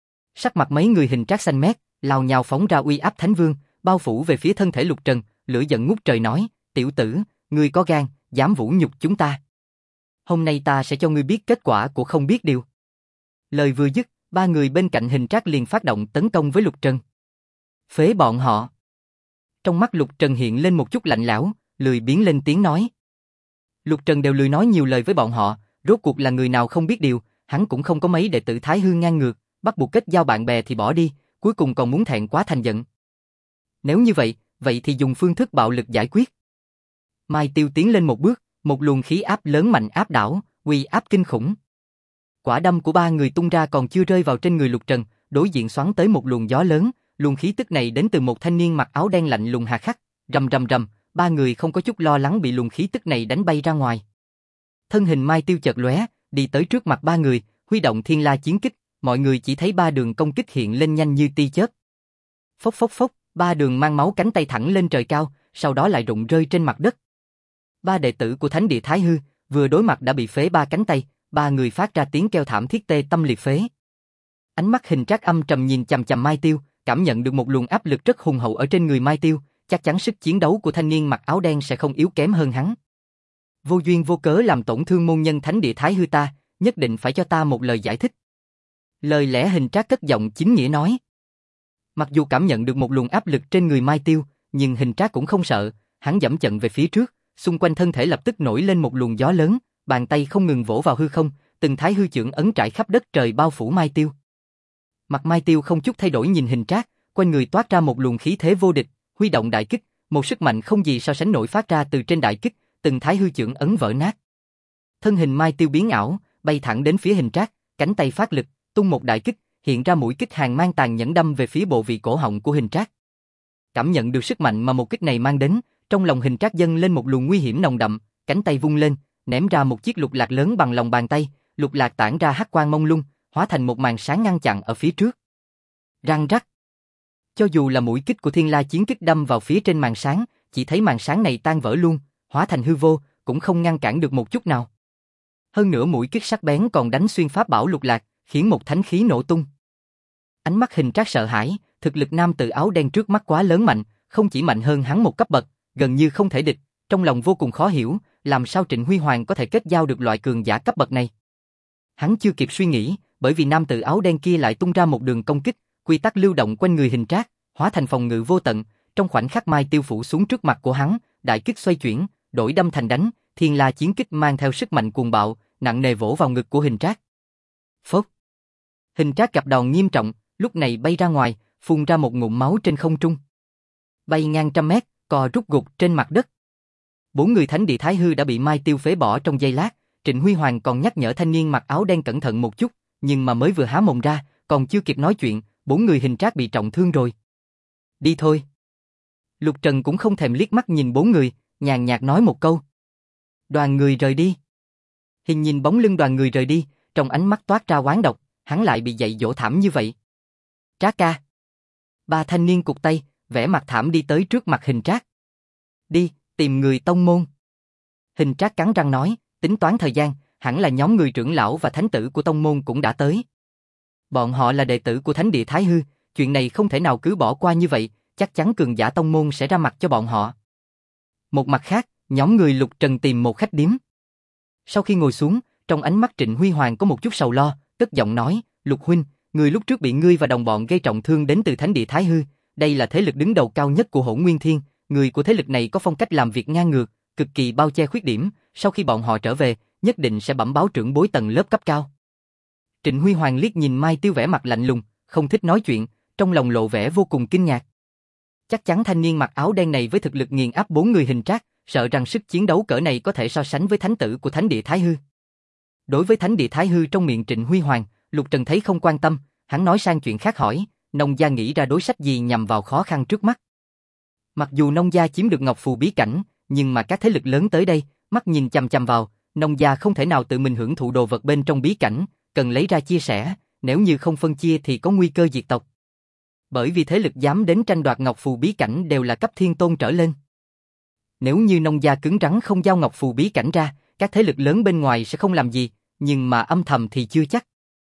Sắc mặt mấy người Hình Trác xanh mét, lao nhào phóng ra uy áp Thánh Vương, bao phủ về phía thân thể Lục Trần, lửa giận ngút trời nói, tiểu tử, ngươi có gan, dám vũ nhục chúng ta. Hôm nay ta sẽ cho ngươi biết kết quả của không biết điều. Lời vừa dứt, ba người bên cạnh Hình Trác liền phát động tấn công với Lục Trần. Phế bọn họ. Trong mắt Lục Trần hiện lên một chút lạnh lẽo, lười biếng lên tiếng nói. Lục Trần đều lười nói nhiều lời với bọn họ, rốt cuộc là người nào không biết điều, hắn cũng không có mấy đệ tử Thái Hư ngang ngược, bắt buộc kết giao bạn bè thì bỏ đi, cuối cùng còn muốn thẹn quá thành giận. Nếu như vậy thì dùng phương thức bạo lực giải quyết. Mai Tiêu tiến lên một bước, một luồng khí áp lớn mạnh áp đảo, uy áp kinh khủng. Quả đâm của ba người tung ra còn chưa rơi vào trên người Lục Trần, đối diện xoắn tới một luồng gió lớn, luồng khí tức này đến từ một thanh niên mặc áo đen lạnh lùng hà khắc, rầm rầm rầm, ba người không có chút lo lắng bị luồng khí tức này đánh bay ra ngoài. Thân hình Mai Tiêu chợt lóe, đi tới trước mặt ba người, huy động Thiên La chiến kích, mọi người chỉ thấy ba đường công kích hiện lên nhanh như tia chớp. Phốc phốc phốc, ba đường mang máu cánh tay thẳng lên trời cao, sau đó lại rụng rơi trên mặt đất. Ba đệ tử của Thánh địa Thái Hư vừa đối mặt đã bị phế ba cánh tay, ba người phát ra tiếng kêu thảm thiết tê tâm liệt phế. Ánh mắt Hình Trác âm trầm nhìn chằm chằm Mai Tiêu, cảm nhận được một luồng áp lực rất hùng hậu ở trên người Mai Tiêu, chắc chắn sức chiến đấu của thanh niên mặc áo đen sẽ không yếu kém hơn hắn. Vô duyên vô cớ làm tổn thương môn nhân Thánh địa Thái Hư ta, nhất định phải cho ta một lời giải thích. Lời lẽ Hình Trác cất giọng chính nghĩa nói. Mặc dù cảm nhận được một luồng áp lực trên người Mai Tiêu, nhưng Hình Trác cũng không sợ, hắn giẫm chân về phía trước, xung quanh thân thể lập tức nổi lên một luồng gió lớn, bàn tay không ngừng vỗ vào hư không, từng Thái Hư chưởng ấn trải khắp đất trời bao phủ Mai Tiêu. Mặt Mai Tiêu không chút thay đổi nhìn Hình Trác, quanh người toát ra một luồng khí thế vô địch, huy động đại kích, một sức mạnh không gì so sánh nổi phát ra từ trên đại kích, từng thái hư chưởng ấn vỡ nát. Thân hình Mai Tiêu biến ảo, bay thẳng đến phía Hình Trác, cánh tay phát lực, tung một đại kích, hiện ra mũi kích hàng mang tàn nhẫn đâm về phía bộ vị cổ họng của Hình Trác. Cảm nhận được sức mạnh mà một kích này mang đến, trong lòng Hình Trác dâng lên một luồng nguy hiểm nồng đậm, cánh tay vung lên, ném ra một chiếc lục lạc lớn bằng lòng bàn tay, lục lạc tản ra hắc quang mông lung, hóa thành một màn sáng ngăn chặn ở phía trước. Răng rắc. Cho dù là mũi kích của Thiên La chiến kích đâm vào phía trên màn sáng, chỉ thấy màn sáng này tan vỡ luôn, hóa thành hư vô, cũng không ngăn cản được một chút nào. Hơn nữa mũi kích sắc bén còn đánh xuyên pháp bảo lục lạc, khiến một thánh khí nổ tung. Ánh mắt Hình Trác sợ hãi, thực lực nam tử áo đen trước mắt quá lớn mạnh, không chỉ mạnh hơn hắn một cấp bậc, gần như không thể địch, trong lòng vô cùng khó hiểu, làm sao Trịnh Huy Hoàng có thể kết giao được loại cường giả cấp bậc này. Hắn chưa kịp suy nghĩ, bởi vì nam tử áo đen kia lại tung ra một đường công kích, quy tắc lưu động quanh người Hình Trác, hóa thành phòng ngự vô tận, trong khoảnh khắc Mai Tiêu phủ xuống trước mặt của hắn, đại kích xoay chuyển, đổi đâm thành đánh, Thiên La chiến kích mang theo sức mạnh cuồng bạo, nặng nề vỗ vào ngực của Hình Trác. Phốc. Hình Trác gặp đòn nghiêm trọng, lúc này bay ra ngoài, phun ra một ngụm máu trên không trung. Bay ngang trăm mét, cò rút gục trên mặt đất. 4 người thánh địa Thái Hư đã bị Mai Tiêu phế bỏ trong giây lát, Trịnh Huy Hoàng còn nhắc nhở thanh niên mặc áo đen cẩn thận một chút, nhưng mà mới vừa há mồm ra, còn chưa kịp nói chuyện, 4 người Hình Trác bị trọng thương rồi. Đi thôi. Lục Trần cũng không thèm liếc mắt nhìn 4 người, nhàn nhạt nói một câu. Đoàn người rời đi. Hình nhìn bóng lưng đoàn người rời đi, trong ánh mắt toát ra oán độc, hắn lại bị dạy dỗ thảm như vậy. Trác ca. 3 thanh niên cụt tay, vẻ mặt thảm đi tới trước mặt Hình Trác. Đi, tìm người tông môn. Hình Trác cắn răng nói, tính toán thời gian, hẳn là nhóm người trưởng lão và thánh tử của tông môn cũng đã tới. Bọn họ là đệ tử của thánh địa Thái Hư, chuyện này không thể nào cứ bỏ qua như vậy, chắc chắn cường giả tông môn sẽ ra mặt cho bọn họ. Một mặt khác, nhóm người Lục Trần tìm một khách điếm. Sau khi ngồi xuống, trong ánh mắt Trịnh Huy Hoàng có một chút sầu lo, cất giọng nói, Lục huynh, người lúc trước bị ngươi và đồng bọn gây trọng thương đến từ thánh địa Thái Hư, đây là thế lực đứng đầu cao nhất của Hỗn Nguyên Thiên, người của thế lực này có phong cách làm việc ngang ngược, cực kỳ bao che khuyết điểm, sau khi bọn họ trở về, nhất định sẽ bẩm báo trưởng bối tầng lớp cấp cao. Trịnh Huy Hoàng liếc nhìn Mai Tiêu vẻ mặt lạnh lùng, không thích nói chuyện, trong lòng lộ vẻ vô cùng kinh ngạc. Chắc chắn thanh niên mặc áo đen này với thực lực nghiền áp 4 người Hình Trác, sợ rằng sức chiến đấu cỡ này có thể so sánh với thánh tử của thánh địa Thái Hư. Đối với thánh địa Thái Hư trong miệng Trịnh Huy Hoàng, Lục Trần thấy không quan tâm, hắn nói sang chuyện khác hỏi, nông gia nghĩ ra đối sách gì nhằm vào khó khăn trước mắt. Mặc dù nông gia chiếm được Ngọc Phù bí cảnh, nhưng mà các thế lực lớn tới đây, mắt nhìn chằm chằm vào, nông gia không thể nào tự mình hưởng thụ đồ vật bên trong bí cảnh, cần lấy ra chia sẻ, nếu như không phân chia thì có nguy cơ diệt tộc. Bởi vì thế lực dám đến tranh đoạt Ngọc Phù bí cảnh đều là cấp thiên tôn trở lên. Nếu như nông gia cứng rắn không giao Ngọc Phù bí cảnh ra, các thế lực lớn bên ngoài sẽ không làm gì, nhưng mà âm thầm thì chưa chắc.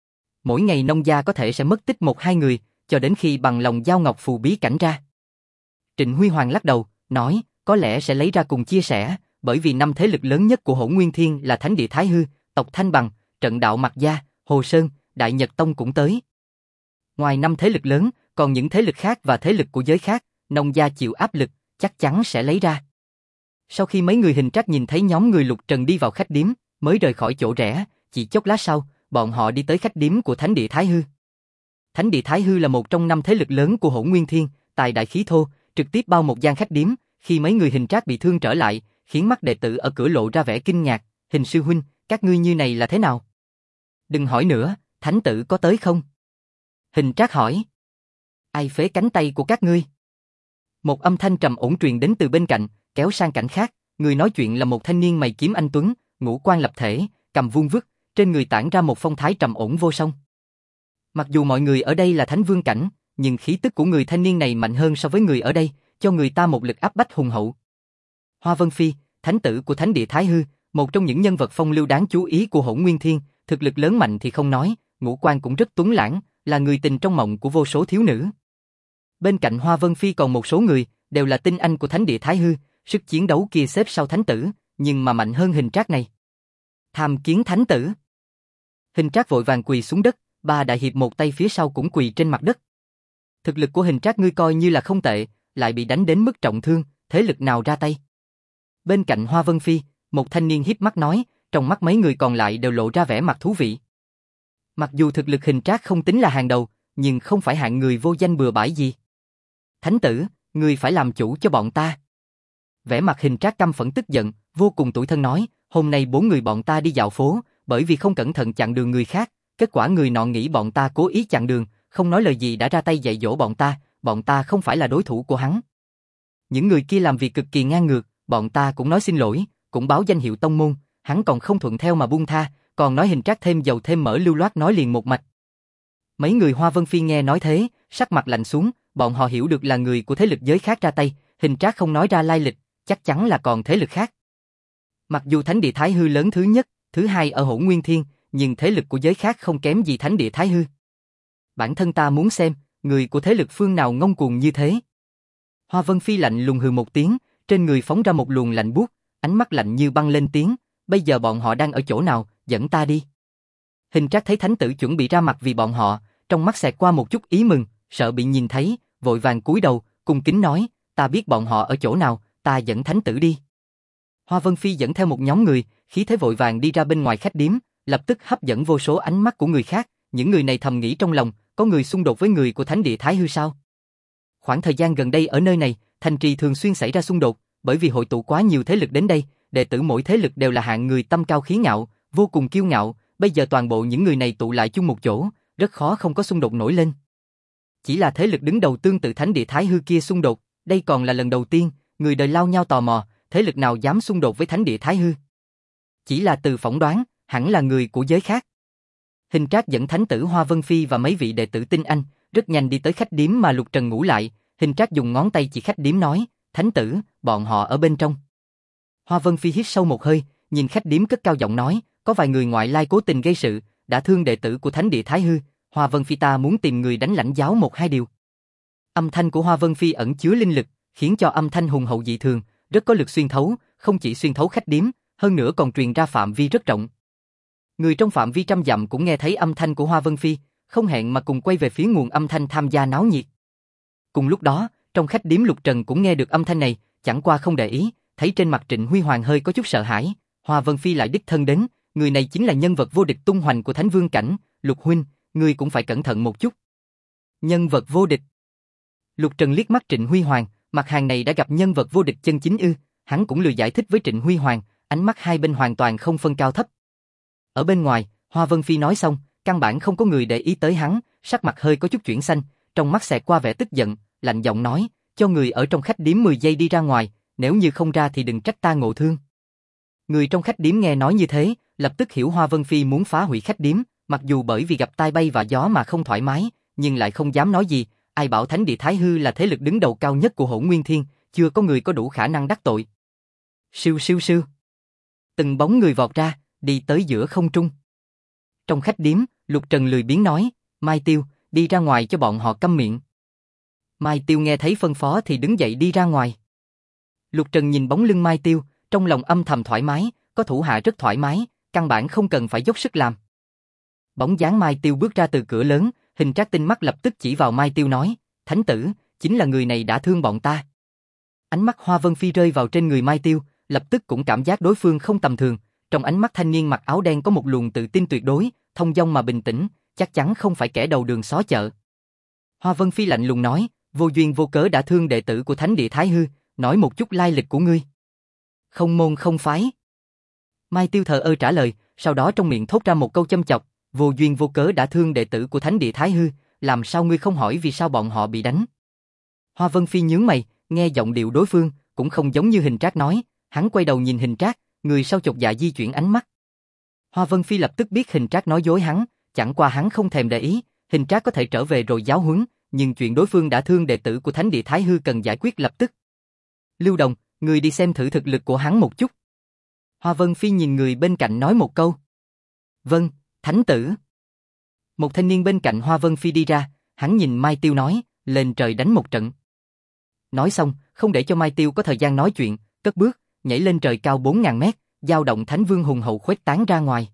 Mỗi ngày nông gia có thể sẽ mất tích 1-2 người, cho đến khi bằng lòng giao Ngọc Phù bí cảnh ra. Trịnh Huy Hoàng lắc đầu, nói, có lẽ sẽ lấy ra cùng chia sẻ, bởi vì 5 thế lực lớn nhất của Hỗn Nguyên Thiên là Thánh địa Thái Hư, tộc Thanh Bằng, Trận đạo Mạc Gia, Hồ Sơn, Đại Nhật Tông cũng tới. Ngoài 5 thế lực lớn, còn những thế lực khác và thế lực của giới khác, nông gia chịu áp lực, chắc chắn sẽ lấy ra. Sau khi mấy người Hình Trác nhìn thấy nhóm người Lục Trần đi vào khách điếm, mới rời khỏi chỗ rẻ, chỉ chốc lát sau, bọn họ đi tới khách điếm của Thánh địa Thái Hư. Thánh địa Thái Hư là một trong 5 thế lực lớn của Hỗn Nguyên Thiên, tài đại khí thô, trực tiếp bao một gian khách điếm, khi mấy người Hình Trác bị thương trở lại, khiến mắt đệ tử ở cửa lộ ra vẻ kinh ngạc, Hình sư huynh, các ngươi như này là thế nào? Đừng hỏi nữa, thánh tử có tới không? Hình Trác hỏi. Ai phế cánh tay của các ngươi? Một âm thanh trầm ổn truyền đến từ bên cạnh, kéo sang cảnh khác, người nói chuyện là một thanh niên mày kiếm anh tuấn, ngũ quan lập thể, cầm vuông vức, trên người tản ra một phong thái trầm ổn vô song. Mặc dù mọi người ở đây là thánh vương cảnh, nhưng khí tức của người thanh niên này mạnh hơn so với người ở đây, cho người ta một lực áp bách hùng hậu. Hoa Vân Phi, thánh tử của thánh địa Thái Hư, một trong những nhân vật phong lưu đáng chú ý của Hỗn Nguyên Thiên, thực lực lớn mạnh thì không nói, ngũ quan cũng rất tuấn lãng, là người tình trong mộng của vô số thiếu nữ. Bên cạnh Hoa Vân Phi còn một số người, đều là tinh anh của thánh địa Thái Hư, sức chiến đấu kia xếp sau thánh tử, nhưng mà mạnh hơn Hình Trác này. Tham kiến thánh tử. Hình Trác vội vàng quỳ xuống đất, 3 đại hiệp một tay phía sau cũng quỳ trên mặt đất. Thực lực của Hình Trác ngươi coi như là không tệ, lại bị đánh đến mức trọng thương, thế lực nào ra tay? Bên cạnh Hoa Vân Phi, một thanh niên híp mắt nói, trong mắt mấy người còn lại đều lộ ra vẻ mặt thú vị. Mặc dù thực lực Hình Trác không tính là hàng đầu, nhưng không phải hạng người vô danh bừa bãi gì. Thánh tử, Ngươi phải làm chủ cho bọn ta. Vẻ mặt Hình Trác căm phẫn tức giận, vô cùng tủi thân nói, hôm nay 4 người bọn ta đi dạo phố, bởi vì không cẩn thận chặn đường người khác, kết quả người nọ nghĩ bọn ta cố ý chặn đường, không nói lời gì đã ra tay dạy dỗ bọn ta không phải là đối thủ của hắn. Những người kia làm việc cực kỳ ngang ngược, bọn ta cũng nói xin lỗi, cũng báo danh hiệu tông môn, hắn còn không thuận theo mà buông tha, còn nói Hình Trác thêm dầu thêm mỡ lưu loát nói liền một mạch. Mấy người Hoa Vân Phi nghe nói thế, sắc mặt lạnh xuống, bọn họ hiểu được là người của thế lực giới khác ra tay, Hình Trác không nói ra lai lịch, chắc chắn là còn thế lực khác. Mặc dù Thánh địa Thái Hư lớn thứ nhất, thứ hai ở Hỗn Nguyên Thiên, nhưng thế lực của giới khác không kém gì Thánh địa Thái Hư. Bản thân ta muốn xem, người của thế lực phương nào ngông cuồng như thế. Hoa Vân Phi lạnh lùng hừ một tiếng, trên người phóng ra một luồng lạnh buốt, ánh mắt lạnh như băng lên tiếng, bây giờ bọn họ đang ở chỗ nào, dẫn ta đi. Hình Trác thấy thánh tử chuẩn bị ra mặt vì bọn họ, trong mắt xẹt qua một chút ý mừng, sợ bị nhìn thấy, vội vàng cúi đầu, cung kính nói, ta biết bọn họ ở chỗ nào, ta dẫn thánh tử đi. Hoa Vân Phi dẫn theo một nhóm người, khí thế vội vàng đi ra bên ngoài khách điếm, lập tức hấp dẫn vô số ánh mắt của người khác, những người này thầm nghĩ trong lòng, có người xung đột với người của Thánh địa Thái Hư sao? Khoảng thời gian gần đây ở nơi này, thành trì thường xuyên xảy ra xung đột, bởi vì hội tụ quá nhiều thế lực đến đây, đệ tử mỗi thế lực đều là hạng người tâm cao khí ngạo, vô cùng kiêu ngạo, bây giờ toàn bộ những người này tụ lại chung một chỗ, rất khó không có xung đột nổi lên. Chỉ là thế lực đứng đầu tương tự Thánh địa Thái Hư kia xung đột, đây còn là lần đầu tiên, người đời lao nhau tò mò, thế lực nào dám xung đột với Thánh địa Thái Hư. Chỉ là từ phỏng đoán, hẳn là người của giới khác. Hình Trác dẫn thánh tử Hoa Vân Phi và mấy vị đệ tử tinh anh, rất nhanh đi tới khách điếm mà Lục Trần ngủ lại, Hình Trác dùng ngón tay chỉ khách điếm nói, thánh tử, bọn họ ở bên trong. Hoa Vân Phi hít sâu một hơi, nhìn khách điếm cất cao giọng nói, có vài người ngoại lai cố tình gây sự, đã thương đệ tử của Thánh địa Thái Hư, Hoa Vân Phi ta muốn tìm người đánh lãnh giáo một hai điều. Âm thanh của Hoa Vân Phi ẩn chứa linh lực, khiến cho âm thanh hùng hậu dị thường, rất có lực xuyên thấu, không chỉ xuyên thấu khách điếm, hơn nữa còn truyền ra phạm vi rất rộng. Người trong phạm vi trăm dặm cũng nghe thấy âm thanh của Hoa Vân Phi, không hẹn mà cùng quay về phía nguồn âm thanh tham gia náo nhiệt. Cùng lúc đó, trong khách điếm Lục Trần cũng nghe được âm thanh này, chẳng qua không để ý, thấy trên mặt Trịnh Huy Hoàng hơi có chút sợ hãi, Hoa Vân Phi lại đích thân đến, người này chính là nhân vật vô địch tung hoành của Thánh Vương cảnh, Lục huynh, ngươi cũng phải cẩn thận một chút. Nhân vật vô địch. Lục Trần liếc mắt Trịnh Huy Hoàng, mặt hàng này đã gặp nhân vật vô địch chân chính ư? Hắn cũng lười giải thích với Trịnh Huy Hoàng, ánh mắt hai bên hoàn toàn không phân cao thấp. Ở bên ngoài, Hoa Vân Phi nói xong, căn bản không có người để ý tới hắn, sắc mặt hơi có chút chuyển xanh, trong mắt xẹt qua vẻ tức giận, lạnh giọng nói, cho người ở trong khách điếm 10 giây đi ra ngoài, nếu như không ra thì đừng trách ta ngộ thương. Người trong khách điếm nghe nói như thế, lập tức hiểu Hoa Vân Phi muốn phá hủy khách điếm, mặc dù bởi vì gặp tai bay và gió mà không thoải mái, nhưng lại không dám nói gì, ai bảo Thánh địa Thái Hư là thế lực đứng đầu cao nhất của Hỗn Nguyên Thiên, chưa có người có đủ khả năng đắc tội. Siêu siêu siêu. Từng bóng người vọt ra, đi tới giữa không trung. Trong khách điếm, Lục Trần lười biếng nói, Mai Tiêu, đi ra ngoài cho bọn họ câm miệng. Mai Tiêu nghe thấy phân phó thì đứng dậy đi ra ngoài. Lục Trần nhìn bóng lưng Mai Tiêu, trong lòng âm thầm thoải mái, có thủ hạ rất thoải mái, căn bản không cần phải dốc sức làm. Bóng dáng Mai Tiêu bước ra từ cửa lớn, Hình Trác tinh mắt lập tức chỉ vào Mai Tiêu nói, thánh tử, chính là người này đã thương bọn ta. Ánh mắt Hoa Vân Phi rơi vào trên người Mai Tiêu, lập tức cũng cảm giác đối phương không tầm thường, trong ánh mắt thanh niên mặc áo đen có một luồng tự tin tuyệt đối, thông dong mà bình tĩnh, chắc chắn không phải kẻ đầu đường xó chợ. Hoa Vân Phi lạnh lùng nói, vô duyên vô cớ đã thương đệ tử của Thánh địa Thái Hư, nói một chút lai lịch của ngươi. Không môn không phái. Mai Tiêu thờ ơ trả lời, sau đó trong miệng thốt ra một câu châm chọc, vô duyên vô cớ đã thương đệ tử của Thánh địa Thái Hư, làm sao ngươi không hỏi vì sao bọn họ bị đánh. Hoa Vân Phi nhướng mày, nghe giọng điệu đối phương, cũng không giống như Hình Trác nói, hắn quay đầu nhìn Hình Trác, người sau chột dạ di chuyển ánh mắt. Hoa Vân Phi lập tức biết Hình Trác nói dối hắn, chẳng qua hắn không thèm để ý, Hình Trác có thể trở về rồi giáo huấn, nhưng chuyện đối phương đã thương đệ tử của Thánh địa Thái Hư cần giải quyết lập tức. Lưu Đồng, người đi xem thử thực lực của hắn một chút. Hoa Vân Phi nhìn người bên cạnh nói một câu. Vâng, thánh tử. Một thanh niên bên cạnh Hoa Vân Phi đi ra, hắn nhìn Mai Tiêu nói, lên trời đánh một trận. Nói xong, không để cho Mai Tiêu có thời gian nói chuyện, cất bước, nhảy lên trời cao 4.000 mét, dao động thánh vương hùng hậu khuếch tán ra ngoài.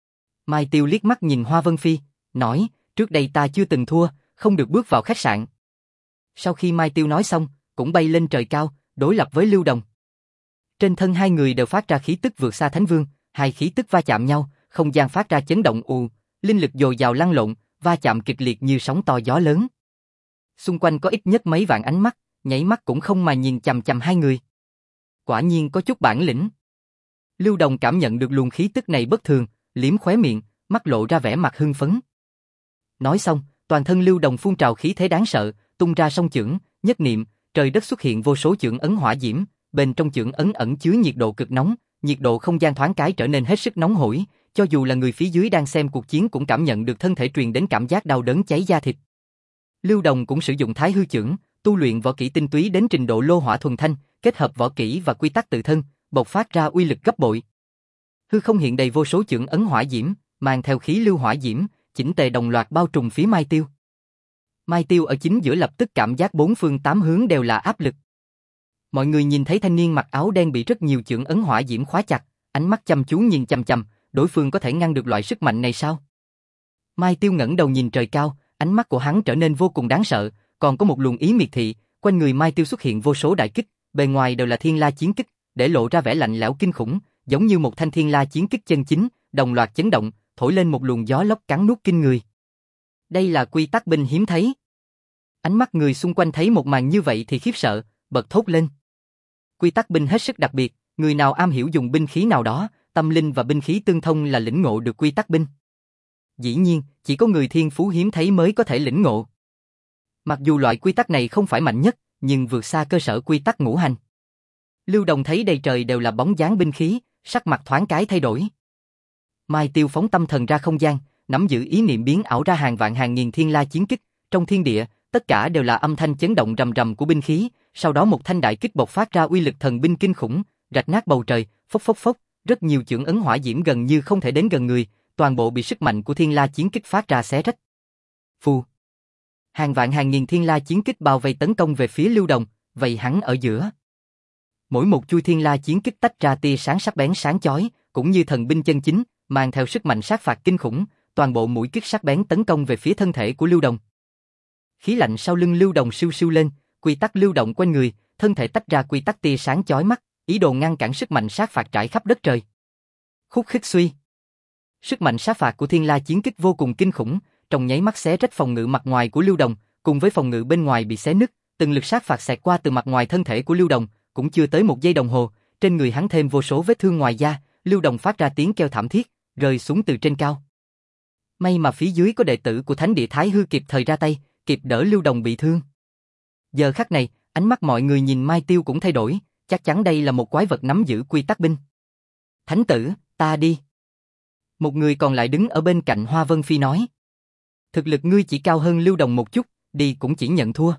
Mai Tiêu liếc mắt nhìn Hoa Vân Phi, nói, trước đây ta chưa từng thua, không được bước vào khách sạn. Sau khi Mai Tiêu nói xong, cũng bay lên trời cao, đối lập với Lưu Đồng. Trên thân hai người đều phát ra khí tức vượt xa thánh vương, hai khí tức va chạm nhau, không gian phát ra chấn động ù, linh lực dồi dào lăn lộn, va chạm kịch liệt như sóng to gió lớn. Xung quanh có ít nhất mấy vạn ánh mắt, nháy mắt cũng không mà nhìn chằm chằm hai người. Quả nhiên có chút bản lĩnh. Lưu Đồng cảm nhận được luồng khí tức này bất thường, liếm khóe miệng, mắt lộ ra vẻ mặt hưng phấn. Nói xong, toàn thân Lưu Đồng phun trào khí thế đáng sợ, tung ra song chưởng, nhất niệm, trời đất xuất hiện vô số chưởng ấn hỏa diễm, bên trong chưởng ấn ẩn chứa nhiệt độ cực nóng, nhiệt độ không gian thoáng cái trở nên hết sức nóng hổi, cho dù là người phía dưới đang xem cuộc chiến cũng cảm nhận được thân thể truyền đến cảm giác đau đớn cháy da thịt. Lưu Đồng cũng sử dụng Thái Hư chưởng, tu luyện võ kỹ tinh túy đến trình độ lô hỏa thuần thanh, kết hợp võ kỹ và quy tắc tự thân, bộc phát ra uy lực gấp bội. Hư không hiện đầy vô số chưởng ấn hỏa diễm, mang theo khí lưu hỏa diễm, chỉnh tề đồng loạt bao trùm phía Mai Tiêu. Mai Tiêu ở chính giữa lập tức cảm giác bốn phương tám hướng đều là áp lực. Mọi người nhìn thấy thanh niên mặc áo đen bị rất nhiều chưởng ấn hỏa diễm khóa chặt, ánh mắt chăm chú nhìn chằm chằm, đối phương có thể ngăn được loại sức mạnh này sao? Mai Tiêu ngẩng đầu nhìn trời cao, ánh mắt của hắn trở nên vô cùng đáng sợ, còn có một luồng ý miệt thị, quanh người Mai Tiêu xuất hiện vô số đại kích, bề ngoài đều là thiên la chiến kích, để lộ ra vẻ lạnh lẽo kinh khủng, giống như một thanh thiên la chiến kích chân chính, đồng loạt chấn động, thổi lên một luồng gió lốc cắn nuốt kinh người. Đây là quy tắc binh hiếm thấy. Ánh mắt người xung quanh thấy một màn như vậy thì khiếp sợ, bật thốt lên. Quy tắc binh hết sức đặc biệt, người nào am hiểu dùng binh khí nào đó, tâm linh và binh khí tương thông là lĩnh ngộ được quy tắc binh. Dĩ nhiên, chỉ có người thiên phú hiếm thấy mới có thể lĩnh ngộ. Mặc dù loại quy tắc này không phải mạnh nhất, nhưng vượt xa cơ sở quy tắc ngũ hành. Lưu Đồng thấy đầy trời đều là bóng dáng binh khí, sắc mặt thoáng cái thay đổi. Mai Tiêu phóng tâm thần ra không gian, nắm giữ ý niệm biến ảo ra hàng vạn hàng nghìn thiên la chiến kích, trong thiên địa, tất cả đều là âm thanh chấn động rầm rầm của binh khí, sau đó một thanh đại kích bộc phát ra uy lực thần binh kinh khủng, rạch nát bầu trời, phốc phốc phốc, rất nhiều chưởng ấn hỏa diễm gần như không thể đến gần người, toàn bộ bị sức mạnh của thiên la chiến kích phát ra xé rách. Phù. Hàng vạn hàng nghìn thiên la chiến kích bao vây tấn công về phía Lưu Đồng, vây hắn ở giữa. Mỗi một chui thiên la chiến kích tách ra tia sáng sắc bén sáng chói, cũng như thần binh chân chính, mang theo sức mạnh sát phạt kinh khủng, toàn bộ mũi kích sắc bén tấn công về phía thân thể của Lưu Đồng. Khí lạnh sau lưng Lưu Đồng siêu siêu lên, quy tắc lưu động quanh người, thân thể tách ra quy tắc tia sáng chói mắt, ý đồ ngăn cản sức mạnh sát phạt trải khắp đất trời. Khúc khích suy. Sức mạnh sát phạt của thiên la chiến kích vô cùng kinh khủng, trong nháy mắt xé rách phòng ngự mặt ngoài của Lưu Đồng, cùng với phòng ngự bên ngoài bị xé nứt, từng lực sát phạt xẹt qua từ mặt ngoài thân thể của Lưu Đồng, cũng chưa tới một giây đồng hồ, trên người hắn thêm vô số vết thương ngoài da, Lưu Đồng phát ra tiếng kêu thảm thiết, rơi xuống từ trên cao. May mà phía dưới có đệ tử của Thánh Địa Thái Hư kịp thời ra tay, kịp đỡ Lưu Đồng bị thương. Giờ khắc này, ánh mắt mọi người nhìn Mai Tiêu cũng thay đổi, chắc chắn đây là một quái vật nắm giữ quy tắc binh. Thánh tử, ta đi. Một người còn lại đứng ở bên cạnh Hoa Vân Phi nói. Thực lực ngươi chỉ cao hơn Lưu Đồng một chút, đi cũng chỉ nhận thua.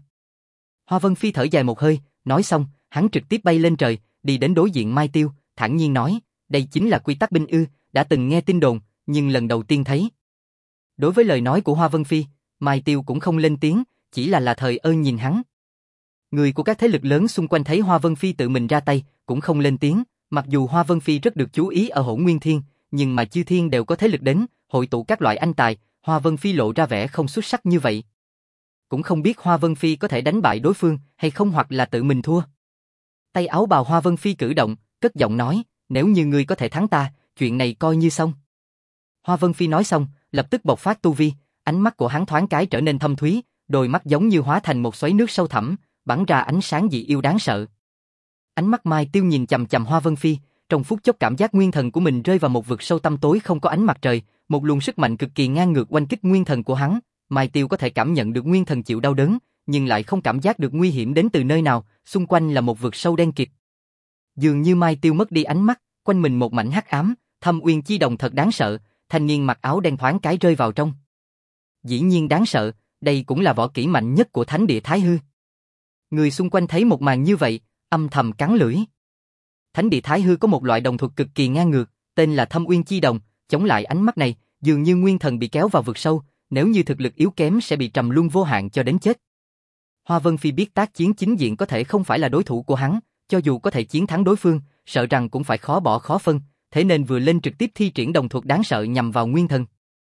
Hoa Vân Phi thở dài một hơi, nói xong, hắn trực tiếp bay lên trời, đi đến đối diện Mai Tiêu, thản nhiên nói, đây chính là quy tắc binh ư, đã từng nghe tin đồn, nhưng lần đầu tiên thấy. Đối với lời nói của Hoa Vân Phi, Mai Tiêu cũng không lên tiếng, chỉ là thời ơ nhìn hắn. Người của các thế lực lớn xung quanh thấy Hoa Vân Phi tự mình ra tay, cũng không lên tiếng, mặc dù Hoa Vân Phi rất được chú ý ở Hỗn Nguyên Thiên, nhưng mà chư thiên đều có thế lực đến, hội tụ các loại anh tài, Hoa Vân Phi lộ ra vẻ không xuất sắc như vậy. Cũng không biết Hoa Vân Phi có thể đánh bại đối phương hay không hoặc là tự mình thua. Tay áo bào Hoa Vân Phi cử động, cất giọng nói, nếu như ngươi có thể thắng ta, chuyện này coi như xong. Hoa Vân Phi nói xong, lập tức bộc phát tu vi, ánh mắt của hắn thoáng cái trở nên thâm thúy, đôi mắt giống như hóa thành một xoáy nước sâu thẳm, bắn ra ánh sáng dị yêu đáng sợ. Ánh mắt Mai Tiêu nhìn chằm chằm Hoa Vân Phi, trong phút chốc cảm giác nguyên thần của mình rơi vào một vực sâu tăm tối không có ánh mặt trời, một luồng sức mạnh cực kỳ ngang ngược oanh kích nguyên thần của hắn. Mai Tiêu có thể cảm nhận được nguyên thần chịu đau đớn, nhưng lại không cảm giác được nguy hiểm đến từ nơi nào, xung quanh là một vực sâu đen kịt. Dường như Mai Tiêu mất đi ánh mắt, quanh mình một mảnh hắc ám, Thâm Uyên Chi Đồng thật đáng sợ, thanh niên mặc áo đen thoáng cái rơi vào trong. Dĩ nhiên đáng sợ, đây cũng là võ kỹ mạnh nhất của Thánh Địa Thái Hư. Người xung quanh thấy một màn như vậy, âm thầm cắn lưỡi. Thánh Địa Thái Hư có một loại đồng thuật cực kỳ ngang ngược, tên là Thâm Uyên Chi Đồng, chống lại ánh mắt này, dường như nguyên thần bị kéo vào vực sâu, nếu như thực lực yếu kém sẽ bị trầm luân vô hạn cho đến chết. Hoa Vân Phi biết tác chiến chính diện có thể không phải là đối thủ của hắn, cho dù có thể chiến thắng đối phương, sợ rằng cũng phải khó bỏ khó phân, thế nên vừa lên trực tiếp thi triển đồng thuật đáng sợ nhằm vào nguyên thần.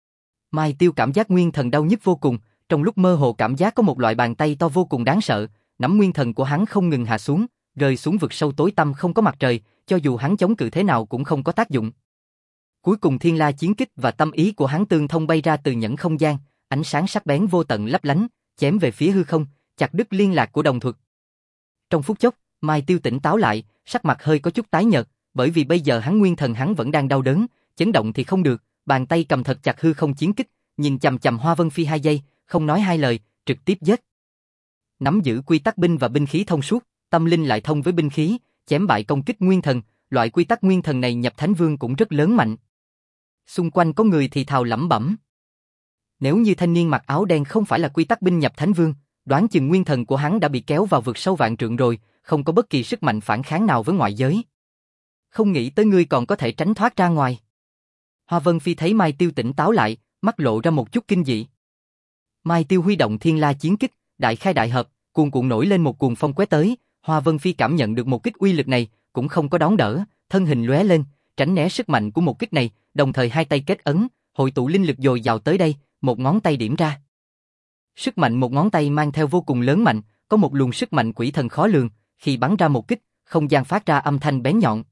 Mai Tiêu cảm giác nguyên thần đau nhức vô cùng, trong lúc mơ hồ cảm giác có một loại bàn tay to vô cùng đáng sợ, nắm nguyên thần của hắn không ngừng hạ xuống, rơi xuống vực sâu tối tăm không có mặt trời, cho dù hắn chống cự thế nào cũng không có tác dụng. Cuối cùng thiên la chiến kích và tâm ý của hắn tương thông bay ra từ nhẫn không gian, ánh sáng sắc bén vô tận lấp lánh, chém về phía hư không, chặt đứt liên lạc của đồng thuật. Trong phút chốc, Mai Tiêu tỉnh táo lại, sắc mặt hơi có chút tái nhợt, bởi vì bây giờ hắn nguyên thần hắn vẫn đang đau đớn, chấn động thì không được, bàn tay cầm thật chặt hư không chiến kích, nhìn chằm chằm Hoa Vân Phi 2 giây, không nói hai lời, trực tiếp giết. Nắm giữ quy tắc binh và binh khí thông suốt, tâm linh lại thông với binh khí, chém bại công kích nguyên thần, loại quy tắc nguyên thần này nhập Thánh Vương cũng rất lớn mạnh. Xung quanh có người thì thào lẩm bẩm. Nếu như thanh niên mặc áo đen không phải là quy tắc binh nhập Thánh Vương, đoán chừng nguyên thần của hắn đã bị kéo vào vực sâu vạn trượng rồi, không có bất kỳ sức mạnh phản kháng nào với ngoại giới. Không nghĩ tới ngươi còn có thể tránh thoát ra ngoài. Hoa Vân Phi thấy Mai Tiêu tỉnh táo lại, mắt lộ ra một chút kinh dị. Mai Tiêu huy động Thiên La chiến kích, đại khai đại hợp, cuồn cuộn nổi lên một cuồng phong quét tới. Hoa Vân Phi cảm nhận được một kích uy lực này, cũng không có đón đỡ, thân hình lóe lên, tránh né sức mạnh của một kích này, đồng thời hai tay kết ấn, hội tụ linh lực dồi dào tới đây, một ngón tay điểm ra. Sức mạnh một ngón tay mang theo vô cùng lớn mạnh, có một luồng sức mạnh quỷ thần khó lường, khi bắn ra một kích, không gian phát ra âm thanh bén nhọn.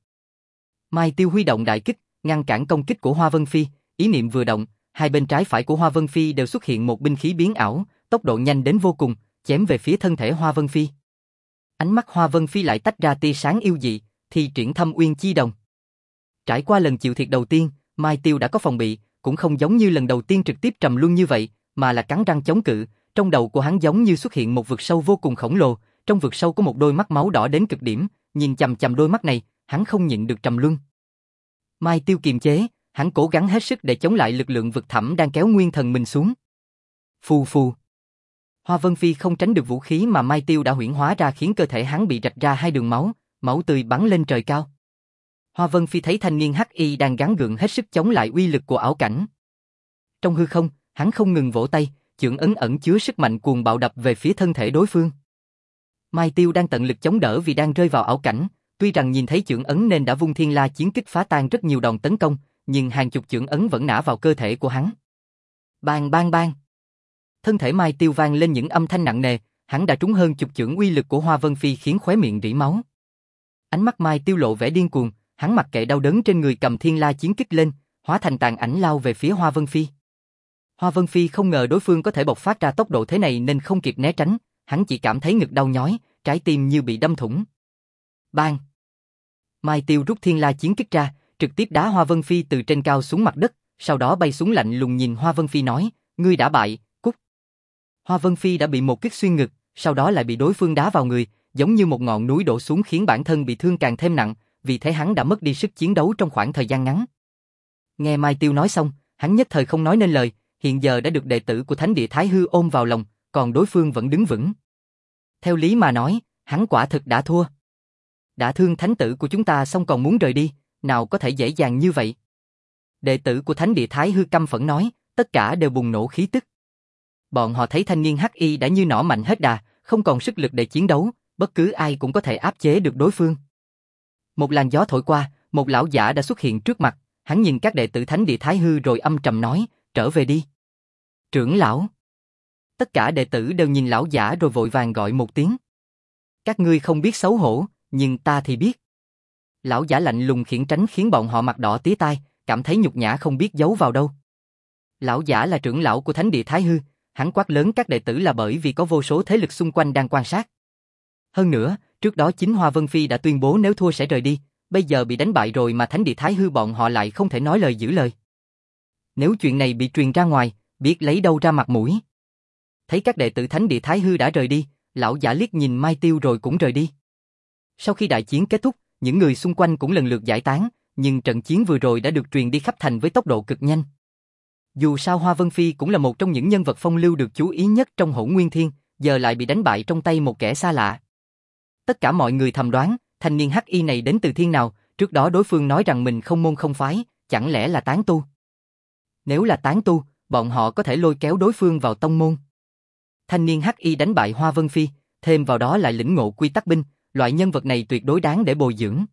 Mai Tiêu huy động đại kích, ngăn cản công kích của Hoa Vân Phi, ý niệm vừa động, hai bên trái phải của Hoa Vân Phi đều xuất hiện một binh khí biến ảo, tốc độ nhanh đến vô cùng, chém về phía thân thể Hoa Vân Phi. Ánh mắt Hoa Vân Phi lại tách ra tia sáng yêu dị, thì triển Thâm Uyên Chi Đồng. Trải qua lần chịu thiệt đầu tiên, Mai Tiêu đã có phòng bị, cũng không giống như lần đầu tiên trực tiếp trầm luân như vậy, mà là cắn răng chống cự. Trong đầu của hắn giống như xuất hiện một vực sâu vô cùng khổng lồ, trong vực sâu có một đôi mắt máu đỏ đến cực điểm, nhìn chằm chằm đôi mắt này, hắn không nhịn được trầm luân. Mai Tiêu kiềm chế, hắn cố gắng hết sức để chống lại lực lượng vực thẳm đang kéo nguyên thần mình xuống. Phù phù. Hoa Vân Phi không tránh được vũ khí mà Mai Tiêu đã huyễn hóa ra khiến cơ thể hắn bị rạch ra hai đường máu, máu tươi bắn lên trời cao. Hoa Vân Phi thấy thanh niên Hắc Y đang gắng gượng hết sức chống lại uy lực của ảo cảnh. Trong hư không, hắn không ngừng vỗ tay, chưởng ấn ẩn chứa sức mạnh cuồng bạo đập về phía thân thể đối phương. Mai Tiêu đang tận lực chống đỡ vì đang rơi vào ảo cảnh, tuy rằng nhìn thấy chưởng ấn nên đã vung Thiên La chiến kích phá tan rất nhiều đòn tấn công, nhưng hàng chục chưởng ấn vẫn nã vào cơ thể của hắn. Bang bang bang. Thân thể Mai Tiêu vang lên những âm thanh nặng nề, hắn đã trúng hơn chục chưởng uy lực của Hoa Vân Phi khiến khóe miệng rỉ máu. Ánh mắt Mai Tiêu lộ vẻ điên cuồng, hắn mặc kệ đau đớn trên người cầm Thiên La chiến kích lên, hóa thành tàn ảnh lao về phía Hoa Vân Phi. Hoa Vân Phi không ngờ đối phương có thể bộc phát ra tốc độ thế này nên không kịp né tránh, hắn chỉ cảm thấy ngực đau nhói, trái tim như bị đâm thủng. Bang! Mai Tiêu rút Thiên La chiến kích ra, trực tiếp đá Hoa Vân Phi từ trên cao xuống mặt đất, sau đó bay xuống lạnh lùng nhìn Hoa Vân Phi nói, ngươi đã bại, cút. Hoa Vân Phi đã bị một kích xuyên ngực, sau đó lại bị đối phương đá vào người, giống như một ngọn núi đổ xuống khiến bản thân bị thương càng thêm nặng, vì thế hắn đã mất đi sức chiến đấu trong khoảng thời gian ngắn. Nghe Mai Tiêu nói xong, hắn nhất thời không nói nên lời, hiện giờ đã được đệ tử của Thánh Địa Thái Hư ôm vào lòng, còn đối phương vẫn đứng vững. Theo lý mà nói, hắn quả thực đã thua. Đã thương thánh tử của chúng ta xong còn muốn rời đi, nào có thể dễ dàng như vậy. Đệ tử của Thánh Địa Thái Hư căm phẫn nói, tất cả đều bùng nổ khí tức. Bọn họ thấy thanh niên Hắc Y đã như nỏ mạnh hết đà, không còn sức lực để chiến đấu, bất cứ ai cũng có thể áp chế được đối phương. Một làn gió thổi qua, một lão giả đã xuất hiện trước mặt, hắn nhìn các đệ tử Thánh Địa Thái Hư rồi âm trầm nói, trở về đi. Trưởng lão. Tất cả đệ tử đều nhìn lão giả rồi vội vàng gọi một tiếng. Các ngươi không biết xấu hổ, nhưng ta thì biết. Lão giả lạnh lùng khiển tránh khiến bọn họ mặt đỏ tía tai, cảm thấy nhục nhã không biết giấu vào đâu. Lão giả là trưởng lão của Thánh Địa Thái Hư, hắn quát lớn các đệ tử là bởi vì có vô số thế lực xung quanh đang quan sát. Hơn nữa, trước đó chính Hoa Vân Phi đã tuyên bố nếu thua sẽ rời đi, bây giờ bị đánh bại rồi mà Thánh Địa Thái Hư bọn họ lại không thể nói lời giữ lời. Nếu chuyện này bị truyền ra ngoài, biết lấy đâu ra mặt mũi. Thấy các đệ tử Thánh Địa Thái Hư đã rời đi, lão giả liếc nhìn Mai Tiêu rồi cũng rời đi. Sau khi đại chiến kết thúc, những người xung quanh cũng lần lượt giải tán, nhưng trận chiến vừa rồi đã được truyền đi khắp thành với tốc độ cực nhanh. Dù sao Hoa Vân Phi cũng là một trong những nhân vật phong lưu được chú ý nhất trong Hỗn Nguyên Thiên, giờ lại bị đánh bại trong tay một kẻ xa lạ. Tất cả mọi người thầm đoán, thanh niên Hắc Y này đến từ thiên nào, trước đó đối phương nói rằng mình không môn không phái, chẳng lẽ là tán tu? Nếu là tán tu, bọn họ có thể lôi kéo đối phương vào tông môn. Thanh niên Hắc Y đánh bại Hoa Vân Phi, thêm vào đó lại lĩnh ngộ quy tắc binh, loại nhân vật này tuyệt đối đáng để bồi dưỡng.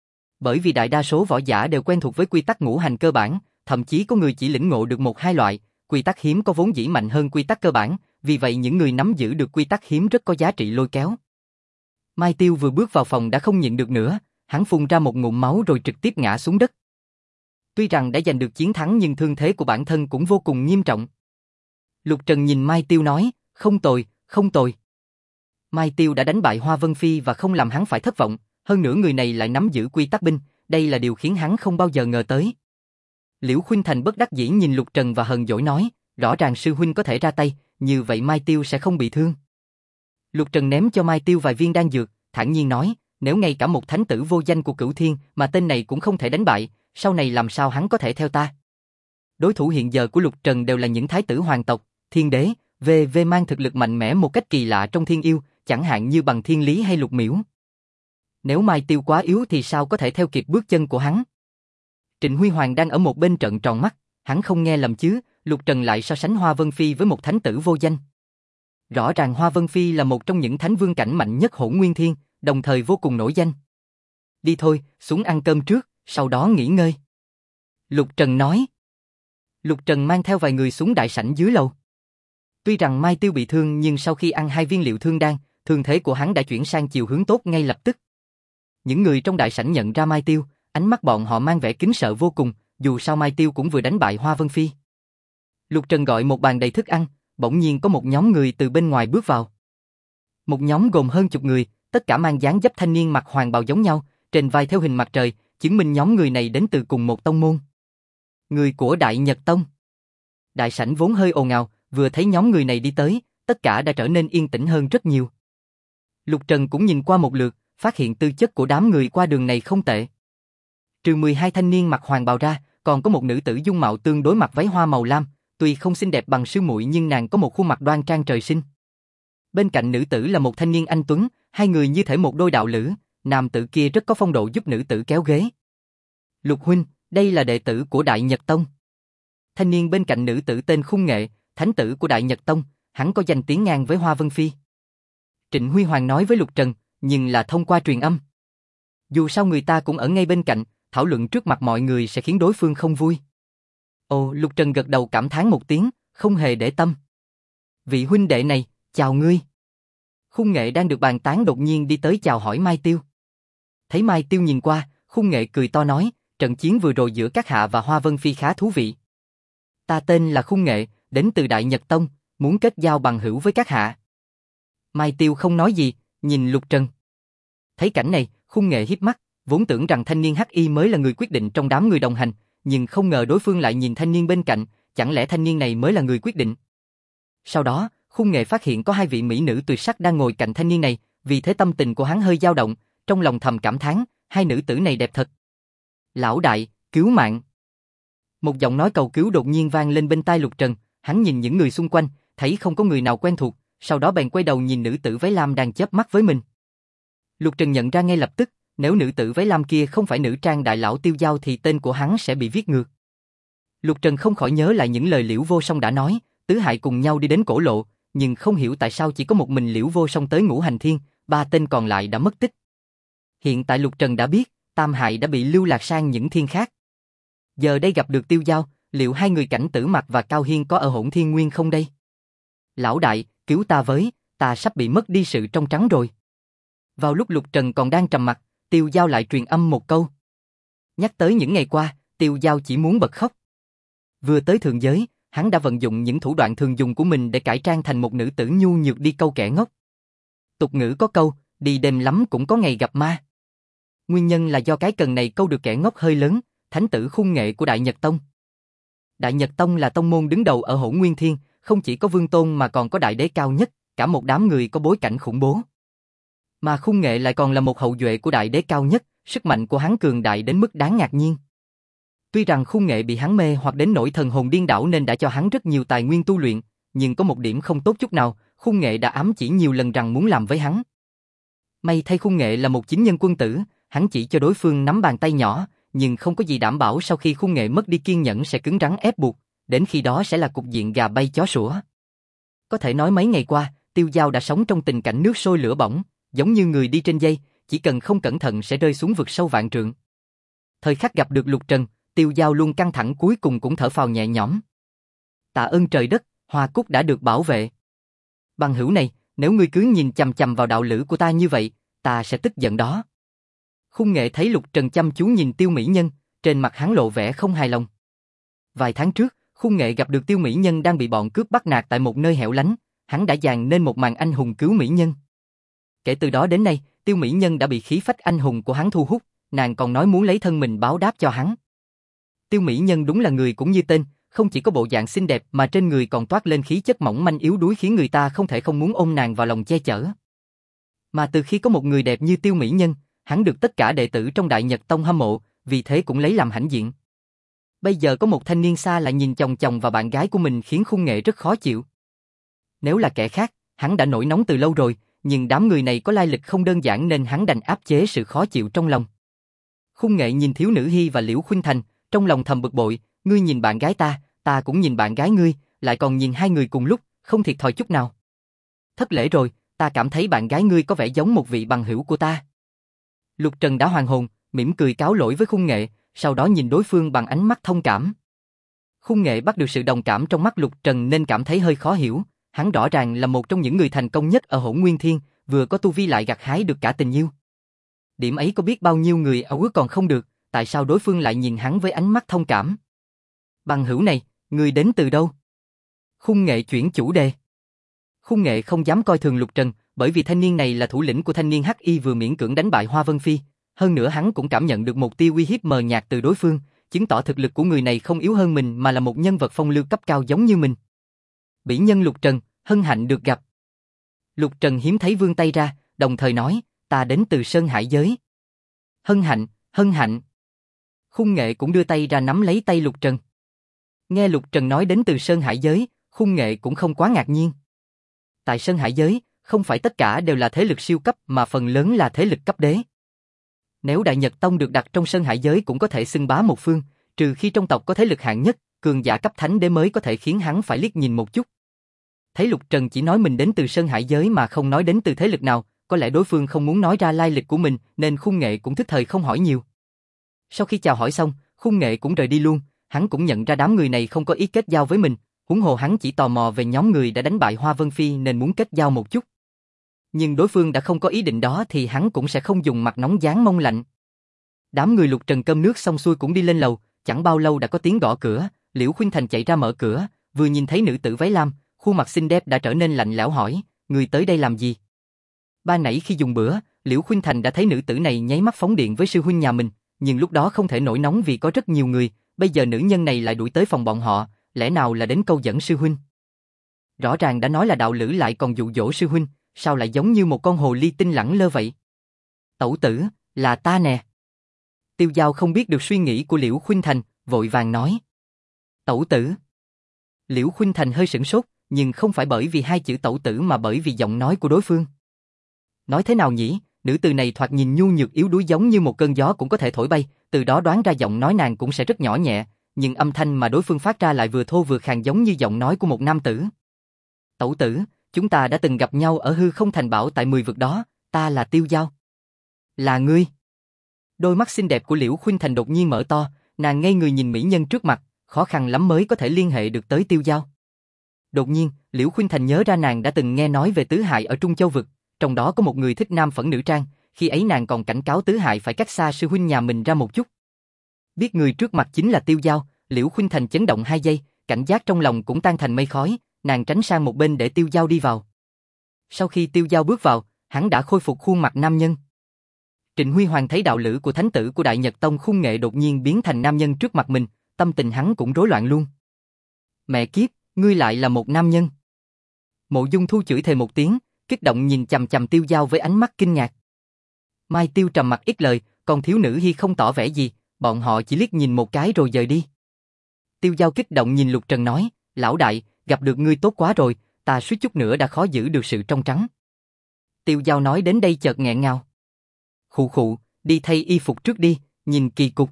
Bởi vì đại đa số võ giả đều quen thuộc với quy tắc ngũ hành cơ bản, thậm chí có người chỉ lĩnh ngộ được một hai loại, quy tắc hiếm có vốn dĩ mạnh hơn quy tắc cơ bản, vì vậy những người nắm giữ được quy tắc hiếm rất có giá trị lôi kéo. Mai Tiêu vừa bước vào phòng đã không nhịn được nữa, hắn phun ra một ngụm máu rồi trực tiếp ngã xuống đất. Tuy rằng đã giành được chiến thắng nhưng thương thế của bản thân cũng vô cùng nghiêm trọng. Lục Trần nhìn Mai Tiêu nói, không tồi, không tồi. Mai Tiêu đã đánh bại Hoa Vân Phi và không làm hắn phải thất vọng, hơn nữa người này lại nắm giữ quy tắc binh, đây là điều khiến hắn không bao giờ ngờ tới. Liễu Khuynh Thành bất đắc dĩ nhìn Lục Trần và hờn dỗi nói, rõ ràng sư huynh có thể ra tay, như vậy Mai Tiêu sẽ không bị thương. Lục Trần ném cho Mai Tiêu vài viên đan dược, thản nhiên nói, nếu ngay cả một thánh tử vô danh của Cửu Thiên mà tên này cũng không thể đánh bại, sau này làm sao hắn có thể theo ta? Đối thủ hiện giờ của Lục Trần đều là những thái tử hoàng tộc, thiên đế, về mang thực lực mạnh mẽ một cách kỳ lạ trong thiên yêu, chẳng hạn như Bằng Thiên Lý hay Lục Miễu. Nếu Mai Tiêu quá yếu thì sao có thể theo kịp bước chân của hắn? Trịnh Huy Hoàng đang ở một bên trợn tròn mắt, hắn không nghe lầm chứ, Lục Trần lại so sánh Hoa Vân Phi với một thánh tử vô danh. Rõ ràng Hoa Vân Phi là một trong những thánh vương cảnh mạnh nhất Hỗn Nguyên Thiên, đồng thời vô cùng nổi danh. Đi thôi, xuống ăn cơm trước, sau đó nghỉ ngơi. Lục Trần nói. Lục Trần mang theo vài người xuống đại sảnh dưới lầu. Tuy rằng Mai Tiêu bị thương nhưng sau khi ăn 2 viên liệu thương đan, thương thế của hắn đã chuyển sang chiều hướng tốt ngay lập tức. Những người trong đại sảnh nhận ra Mai Tiêu, ánh mắt bọn họ mang vẻ kính sợ vô cùng, dù sao Mai Tiêu cũng vừa đánh bại Hoa Vân Phi. Lục Trần gọi một bàn đầy thức ăn, bỗng nhiên có một nhóm người từ bên ngoài bước vào. Một nhóm gồm hơn chục người, tất cả mang dáng dấp thanh niên mặc hoàng bào giống nhau, trên vai theo hình mặt trời, chứng minh nhóm người này đến từ cùng một tông môn. Người của Đại Nhật Tông. Đại sảnh vốn hơi ồn ào, vừa thấy nhóm người này đi tới, tất cả đã trở nên yên tĩnh hơn rất nhiều. Lục Trần cũng nhìn qua một lượt, phát hiện tư chất của đám người qua đường này không tệ. Trừ 12 thanh niên mặc hoàng bào ra, còn có một nữ tử dung mạo tương đối mặc váy hoa màu lam, tuy không xinh đẹp bằng sư muội nhưng nàng có một khuôn mặt đoan trang trời sinh. Bên cạnh nữ tử là một thanh niên anh tuấn, hai người như thể một đôi đạo lữ, nam tử kia rất có phong độ giúp nữ tử kéo ghế. Lục huynh, đây là đệ tử của Đại Nhật Tông. Thanh niên bên cạnh nữ tử tên Khung Nghệ, thánh tử của Đại Nhật Tông, hắn có danh tiếng ngang với Hoa Vân Phi. Trịnh Huy Hoàng nói với Lục Trần, nhưng là thông qua truyền âm. Dù sao người ta cũng ở ngay bên cạnh, thảo luận trước mặt mọi người sẽ khiến đối phương không vui. Ồ, Lục Trần gật đầu cảm thán một tiếng, không hề để tâm. Vị huynh đệ này, chào ngươi. Khung Nghệ đang được bàn tán đột nhiên đi tới chào hỏi Mai Tiêu. Thấy Mai Tiêu nhìn qua, Khung Nghệ cười to nói, trận chiến vừa rồi giữa các hạ và Hoa Vân Phi khá thú vị. Ta tên là Khung Nghệ, đến từ Đại Nhật Tông, muốn kết giao bằng hữu với các hạ. Mai Tiêu không nói gì, nhìn Lục Trần. Thấy cảnh này, Khung Nghệ híp mắt, vốn tưởng rằng thanh niên Hắc Y mới là người quyết định trong đám người đồng hành, nhưng không ngờ đối phương lại nhìn thanh niên bên cạnh, chẳng lẽ thanh niên này mới là người quyết định. Sau đó, Khung Nghệ phát hiện có 2 vị mỹ nữ tuyệt sắc đang ngồi cạnh thanh niên này, vì thế tâm tình của hắn hơi dao động, trong lòng thầm cảm thán, 2 nữ tử này đẹp thật. Lão đại, cứu mạng. Một giọng nói cầu cứu đột nhiên vang lên bên tai Lục Trần, hắn nhìn những người xung quanh, thấy không có người nào quen thuộc, sau đó bèn quay đầu nhìn nữ tử váy lam đang chớp mắt với mình. Lục Trần nhận ra ngay lập tức, nếu nữ tử váy lam kia không phải nữ trang đại lão Tiêu Giao thì tên của hắn sẽ bị viết ngược. Lục Trần không khỏi nhớ lại những lời Liễu Vô Song đã nói, tứ hại cùng nhau đi đến cổ lộ, nhưng không hiểu tại sao chỉ có một mình Liễu Vô Song tới Ngũ Hành Thiên, 3 tên còn lại đã mất tích. Hiện tại Lục Trần đã biết, tam hại đã bị lưu lạc sang những thiên khác. Giờ đây gặp được Tiêu Giao, liệu 2 người Cảnh Tử Mặc và Cao Hiên có ở Hỗn Thiên Nguyên không đây? Lão đại, cứu ta với, ta sắp bị mất đi sự trong trắng rồi. Vào lúc Lục Trần còn đang trầm mặc, Tiêu Giao lại truyền âm một câu. Nhắc tới những ngày qua, Tiêu Giao chỉ muốn bật khóc. Vừa tới thượng giới, hắn đã vận dụng những thủ đoạn thường dùng của mình để cải trang thành một nữ tử nhu nhược đi câu kẻ ngốc. Tục ngữ có câu, đi đêm lắm cũng có ngày gặp ma. Nguyên nhân là do cái cần này câu được kẻ ngốc hơi lớn, thánh tử Khung Nghệ của Đại Nhật Tông. Đại Nhật Tông là tông môn đứng đầu ở Hỗn Nguyên Thiên, không chỉ có vương tôn mà còn có đại đế cao nhất, cả một đám người có bối cảnh khủng bố. Mà Khung Nghệ lại còn là một hậu duệ của đại đế cao nhất, sức mạnh của hắn cường đại đến mức đáng ngạc nhiên. Tuy rằng Khung Nghệ bị hắn mê hoặc đến nỗi thần hồn điên đảo nên đã cho hắn rất nhiều tài nguyên tu luyện, nhưng có một điểm không tốt chút nào, Khung Nghệ đã ám chỉ nhiều lần rằng muốn làm với hắn. May thay Khung Nghệ là một chính nhân quân tử, hắn chỉ cho đối phương nắm bàn tay nhỏ, nhưng không có gì đảm bảo sau khi Khung Nghệ mất đi kiên nhẫn sẽ cứng rắn ép buộc, đến khi đó sẽ là cục diện gà bay chó sủa. Có thể nói mấy ngày qua, Tiêu Giao đã sống trong tình cảnh nước sôi lửa bỏng, giống như người đi trên dây, chỉ cần không cẩn thận sẽ rơi xuống vực sâu vạn trượng. Thời khắc gặp được Lục Trần, Tiêu Giao luôn căng thẳng cuối cùng cũng thở phào nhẹ nhõm. Tạ ơn trời đất, Hoa Cúc đã được bảo vệ. Bằng hữu này, nếu ngươi cứ nhìn chằm chằm vào đạo lữ của ta như vậy, ta sẽ tức giận đó. Khung Nghệ thấy Lục Trần chăm chú nhìn Tiêu Mỹ Nhân, trên mặt hắn lộ vẻ không hài lòng. Vài tháng trước, Khung Nghệ gặp được Tiêu Mỹ Nhân đang bị bọn cướp bắt nạt tại một nơi hẻo lánh, hắn đã dàn nên một màn anh hùng cứu mỹ nhân. Kể từ đó đến nay, Tiêu Mỹ Nhân đã bị khí phách anh hùng của hắn thu hút, nàng còn nói muốn lấy thân mình báo đáp cho hắn. Tiêu Mỹ Nhân đúng là người cũng như tên, không chỉ có bộ dạng xinh đẹp mà trên người còn toát lên khí chất mỏng manh yếu đuối khiến người ta không thể không muốn ôm nàng vào lòng che chở. Mà từ khi có một người đẹp như Tiêu Mỹ Nhân, hắn được tất cả đệ tử trong Đại Nhật Tông hâm mộ, vì thế cũng lấy làm hãnh diện. Bây giờ có một thanh niên xa lại nhìn chòng chòng vào bạn gái của mình khiến Khung Nghệ rất khó chịu. Nếu là kẻ khác, hắn đã nổi nóng từ lâu rồi, nhưng đám người này có lai lịch không đơn giản nên hắn đành áp chế sự khó chịu trong lòng. Khung Nghệ nhìn Thiếu Nữ Hi và Liễu Khuynh Thành, trong lòng thầm bực bội, ngươi nhìn bạn gái ta cũng nhìn bạn gái ngươi, lại còn nhìn hai người cùng lúc, không thiệt thòi chút nào. Thất lễ rồi, ta cảm thấy bạn gái ngươi có vẻ giống một vị bằng hữu của ta. Lục Trần đã hoàn hồn, mỉm cười cáo lỗi với Khung Nghệ, sau đó nhìn đối phương bằng ánh mắt thông cảm. Khung Nghệ bắt được sự đồng cảm trong mắt Lục Trần nên cảm thấy hơi khó hiểu, hắn rõ ràng là một trong những người thành công nhất ở Hỗn Nguyên Thiên, vừa có tu vi lại gặt hái được cả tình yêu. Điểm ấy có biết bao nhiêu người ao ước còn không được, tại sao đối phương lại nhìn hắn với ánh mắt thông cảm? Bằng hữu này, người đến từ đâu? Khung Nghệ chuyển chủ đề. Khung Nghệ không dám coi thường Lục Trần, bởi vì thanh niên này là thủ lĩnh của thanh niên Hắc Y vừa miễn cưỡng đánh bại Hoa Vân Phi, hơn nữa hắn cũng cảm nhận được một tia uy hiếp mờ nhạt từ đối phương, chứng tỏ thực lực của người này không yếu hơn mình mà là một nhân vật phong lưu cấp cao giống như mình. Bỉ nhân Lục Trần, hân hạnh được gặp. Lục Trần hiếm thấy vươn tay ra, đồng thời nói, ta đến từ Sơn Hải giới. Hân hạnh, hân hạnh. Khung Nghệ cũng đưa tay ra nắm lấy tay Lục Trần. Nghe Lục Trần nói đến từ Sơn Hải giới, Khung Nghệ cũng không quá ngạc nhiên. Tại Sơn Hải giới, không phải tất cả đều là thế lực siêu cấp mà phần lớn là thế lực cấp đế. Nếu Đại Nhật Tông được đặt trong Sơn Hải giới cũng có thể xưng bá một phương, trừ khi trong tộc có thế lực hạng nhất, cường giả cấp thánh đế mới có thể khiến hắn phải liếc nhìn một chút. Thấy Lục Trần chỉ nói mình đến từ Sơn Hải giới mà không nói đến từ thế lực nào, có lẽ đối phương không muốn nói ra lai lịch của mình nên Khung Nghệ cũng thức thời không hỏi nhiều. Sau khi chào hỏi xong, Khung Nghệ cũng rời đi luôn, hắn cũng nhận ra đám người này không có ý kết giao với mình, huống hồ hắn chỉ tò mò về nhóm người đã đánh bại Hoa Vân Phi nên muốn kết giao một chút. Nhưng đối phương đã không có ý định đó thì hắn cũng sẽ không dùng mặt nóng giáng mông lạnh. Đám người Lục Trần cơm nước xong xuôi cũng đi lên lầu, chẳng bao lâu đã có tiếng gõ cửa, Liễu Khuynh Thành chạy ra mở cửa, vừa nhìn thấy nữ tử váy lam, khuôn mặt xinh đẹp đã trở nên lạnh lẽo hỏi, người tới đây làm gì? Ban nãy khi dùng bữa, Liễu Khuynh Thành đã thấy nữ tử này nháy mắt phóng điện với sư huynh nhà mình, nhưng lúc đó không thể nổi nóng vì có rất nhiều người, bây giờ nữ nhân này lại đuổi tới phòng bọn họ, lẽ nào là đến câu dẫn sư huynh? Rõ ràng đã nói là đạo lữ lại còn dụ dỗ sư huynh, sao lại giống như một con hồ ly tinh lẳng lơ vậy? Tẩu tử, là ta nè. Tiêu Giao không biết được suy nghĩ của Liễu Khuynh Thành, vội vàng nói. Tẩu tử. Liễu Khuynh Thành hơi sửng sốt, nhưng không phải bởi vì hai chữ tẩu tử mà bởi vì giọng nói của đối phương. Nói thế nào nhỉ, nữ từ này thoạt nhìn nhu nhược yếu đuối giống như một cơn gió cũng có thể thổi bay, từ đó đoán ra giọng nói nàng cũng sẽ rất nhỏ nhẹ, nhưng âm thanh mà đối phương phát ra lại vừa thô vừa khàn giống như giọng nói của một nam tử. Tẩu tử, chúng ta đã từng gặp nhau ở Hư Không Thành Bảo tại 10 vực đó, ta là Tiêu Giao. Là ngươi? Đôi mắt xinh đẹp của Liễu Khuynh Thành đột nhiên mở to, nàng ngây người nhìn mỹ nhân trước mặt, khó khăn lắm mới có thể liên hệ được tới Tiêu Giao. Đột nhiên, Liễu Khuynh Thành nhớ ra nàng đã từng nghe nói về tứ hại ở Trung Châu vực, trong đó có một người thích nam phẫn nữ trang, khi ấy nàng còn cảnh cáo tứ hại phải cách xa sư huynh nhà mình ra một chút. Biết người trước mặt chính là Tiêu Giao, Liễu Khuynh Thành chấn động 2 giây, cảnh giác trong lòng cũng tan thành mây khói, nàng tránh sang một bên để Tiêu Giao đi vào. Sau khi Tiêu Giao bước vào, hắn đã khôi phục khuôn mặt nam nhân. Trịnh Huy Hoàng thấy đạo lữ của thánh tử của Đại Nhật Tông Khung Nghệ đột nhiên biến thành nam nhân trước mặt mình, tâm tình hắn cũng rối loạn luôn. Mẹ kiếp, ngươi lại là một nam nhân. Mộ Dung Thu chửi thề một tiếng, kích động nhìn chằm chằm Tiêu Giao với ánh mắt kinh ngạc. Mai Tiêu trầm mặc ít lời, còn thiếu nữ Hi không tỏ vẻ gì, bọn họ chỉ liếc nhìn một cái rồi rời đi. Tiêu Giao kích động nhìn Lục Trần nói, lão đại, gặp được ngươi tốt quá rồi, ta suýt chút nữa đã khó giữ được sự trong trắng. Tiêu Giao nói đến đây chợt nghẹn ngào. Khụ khụ, đi thay y phục trước đi, nhìn kỳ cục.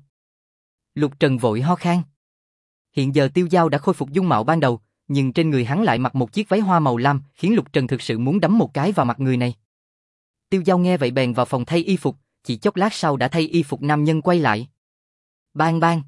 Lục Trần vội ho khan. Hiện giờ Tiêu Giao đã khôi phục dung mạo ban đầu, nhưng trên người hắn lại mặc một chiếc váy hoa màu lam, khiến Lục Trần thực sự muốn đấm một cái vào mặt người này. Tiêu Giao nghe vậy bèn vào phòng thay y phục, chỉ chốc lát sau đã thay y phục nam nhân quay lại. Bang bang.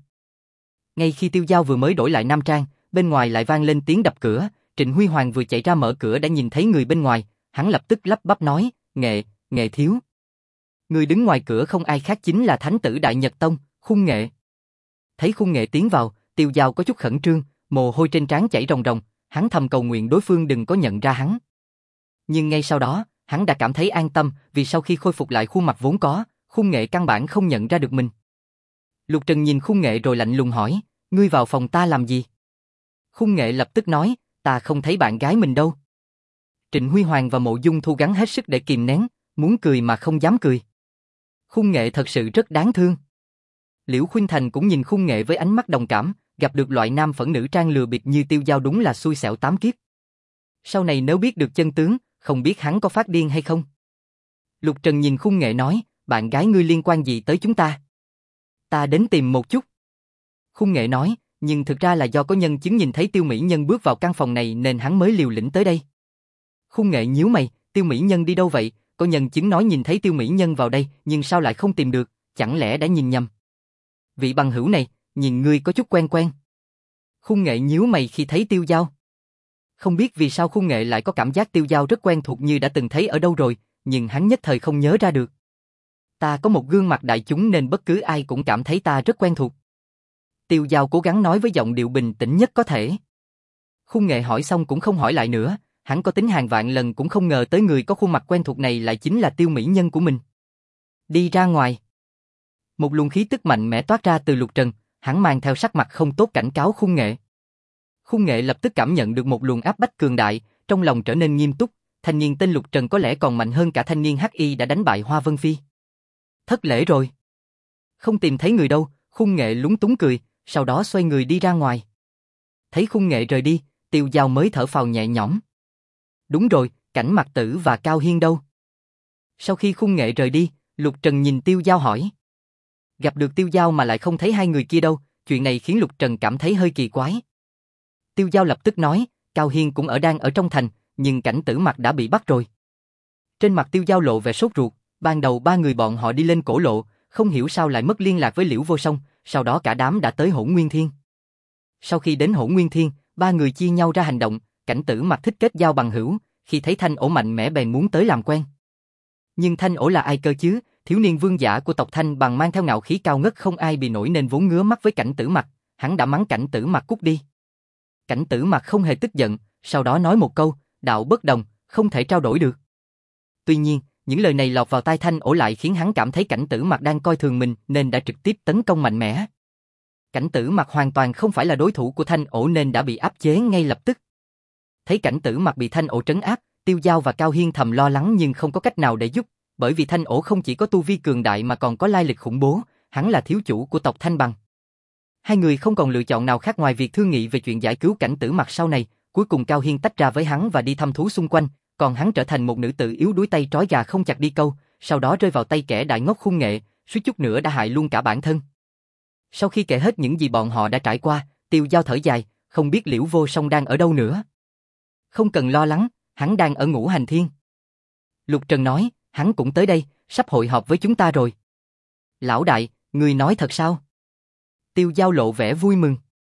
Ngay khi Tiêu Giao vừa mới đổi lại nam trang, bên ngoài lại vang lên tiếng đập cửa, Trịnh Huy Hoàng vừa chạy ra mở cửa đã nhìn thấy người bên ngoài, hắn lập tức lắp bắp nói, Nghệ thiếu. Người đứng ngoài cửa không ai khác chính là thánh tử Đại Nhật Tông, Khung Nghệ. Thấy Khung Nghệ tiến vào, Tiêu Giao có chút khẩn trương, mồ hôi trên trán chảy ròng ròng, hắn thầm cầu nguyện đối phương đừng có nhận ra hắn. Nhưng ngay sau đó, Hắn đã cảm thấy an tâm vì sau khi khôi phục lại khuôn mặt vốn có, Khung Nghệ căn bản không nhận ra được mình. Lục Trần nhìn Khung Nghệ rồi lạnh lùng hỏi, ngươi vào phòng ta làm gì? Khung Nghệ lập tức nói, ta không thấy bạn gái mình đâu. Trịnh Huy Hoàng và Mộ Dung Thu gắng hết sức để kìm nén, muốn cười mà không dám cười. Khung Nghệ thật sự rất đáng thương. Liễu Khuynh Thành cũng nhìn Khung Nghệ với ánh mắt đồng cảm, gặp được loại nam phẫn nữ trang lừa bịp như Tiêu Dao đúng là xui xẻo tám kiếp. Sau này nếu biết được chân tướng, không biết hắn có phát điên hay không. Lục Trần nhìn Khung Nghệ nói, bạn gái ngươi liên quan gì tới chúng ta? Ta đến tìm một chút. Khung Nghệ nói, nhưng thực ra là do có nhân chứng nhìn thấy Tiêu Mỹ Nhân bước vào căn phòng này nên hắn mới liều lĩnh tới đây. Khung Nghệ nhíu mày, Tiêu Mỹ Nhân đi đâu vậy? Có nhân chứng nói nhìn thấy Tiêu Mỹ Nhân vào đây, nhưng sao lại không tìm được, chẳng lẽ đã nhìn nhầm? Vị bằng hữu này, nhìn ngươi có chút quen quen. Khung Nghệ nhíu mày khi thấy Tiêu Dao. Không biết vì sao Khung Nghệ lại có cảm giác Tiêu Dao rất quen thuộc như đã từng thấy ở đâu rồi, nhưng hắn nhất thời không nhớ ra được. Ta có một gương mặt đại chúng nên bất cứ ai cũng cảm thấy ta rất quen thuộc. Tiêu Dao cố gắng nói với giọng điệu bình tĩnh nhất có thể. Khung Nghệ hỏi xong cũng không hỏi lại nữa, hắn có tính hàng vạn lần cũng không ngờ tới người có khuôn mặt quen thuộc này lại chính là Tiêu Mỹ Nhân của mình. Đi ra ngoài. Một luồng khí tức mạnh mẽ toát ra từ Lục Trần, hắn mang theo sắc mặt không tốt cảnh cáo Khung Nghệ. Khung Nghệ lập tức cảm nhận được một luồng áp bách cường đại, trong lòng trở nên nghiêm túc, thanh niên tên Lục Trần có lẽ còn mạnh hơn cả thanh niên HI đã đánh bại Hoa Vân Phi. Thất lễ rồi. Không tìm thấy người đâu, Khung Nghệ lúng túng cười, sau đó xoay người đi ra ngoài. Thấy Khung Nghệ rời đi, Tiêu Dao mới thở phào nhẹ nhõm. Đúng rồi, Cảnh Mặc Tử và Cao Hiên đâu? Sau khi Khung Nghệ rời đi, Lục Trần nhìn Tiêu Dao hỏi. Gặp được Tiêu Dao mà lại không thấy hai người kia đâu, chuyện này khiến Lục Trần cảm thấy hơi kỳ quái. Tiêu Dao lập tức nói, Cao Hiên cũng đang ở trong thành, nhưng Cảnh Tử Mặc đã bị bắt rồi. Trên mặt Tiêu Dao lộ vẻ sốt ruột, ban đầu ba người bọn họ đi lên cổ lộ, không hiểu sao lại mất liên lạc với Liễu Vô Song, sau đó cả đám đã tới Hỗn Nguyên Thiên. Sau khi đến Hỗn Nguyên Thiên, ba người chia nhau ra hành động, Cảnh Tử Mặc thích kết giao bằng hữu, khi thấy Thanh Ổ mạnh mẽ bèn muốn tới làm quen. Nhưng Thanh Ổ là ai cơ chứ, thiếu niên vương giả của tộc Thanh bằng mang theo ngạo khí cao ngất không ai bị nổi nên vốn ngứa mắt với Cảnh Tử Mặc, hắn đã mắng Cảnh Tử Mặc cút đi. Cảnh Tử Mặc không hề tức giận, sau đó nói một câu, đạo bất đồng, không thể trao đổi được. Tuy nhiên, những lời này lọt vào tai Thanh Ổ lại khiến hắn cảm thấy Cảnh Tử Mặc đang coi thường mình nên đã trực tiếp tấn công mạnh mẽ. Cảnh Tử Mặc hoàn toàn không phải là đối thủ của Thanh Ổ nên đã bị áp chế ngay lập tức. Thấy Cảnh Tử Mặc bị Thanh Ổ trấn áp, Tiêu Dao và Cao Hiên thầm lo lắng nhưng không có cách nào để giúp, bởi vì Thanh Ổ không chỉ có tu vi cường đại mà còn có lai lịch khủng bố, hắn là thiếu chủ của tộc Thanh Bằng. Hai người không còn lựa chọn nào khác ngoài việc thương nghị về chuyện giải cứu Cảnh Tử Mặc sau này, cuối cùng Cao Hiên tách ra với hắn và đi thăm thú xung quanh, còn hắn trở thành một nữ tử yếu đuối tay trói gà không chặt đi câu, sau đó rơi vào tay kẻ đại ngốc Khung Nghệ, suýt chút nữa đã hại luôn cả bản thân. Sau khi kể hết những gì bọn họ đã trải qua, Tiêu Dao thở dài, không biết Liễu Vô Song đang ở đâu nữa. Không cần lo lắng, hắn đang ở Ngũ Hành Thiên. Lục Trần nói, hắn cũng tới đây, sắp hội họp với chúng ta rồi. Lão đại, người nói thật sao? Tiêu Dao lộ vẻ vui mừng.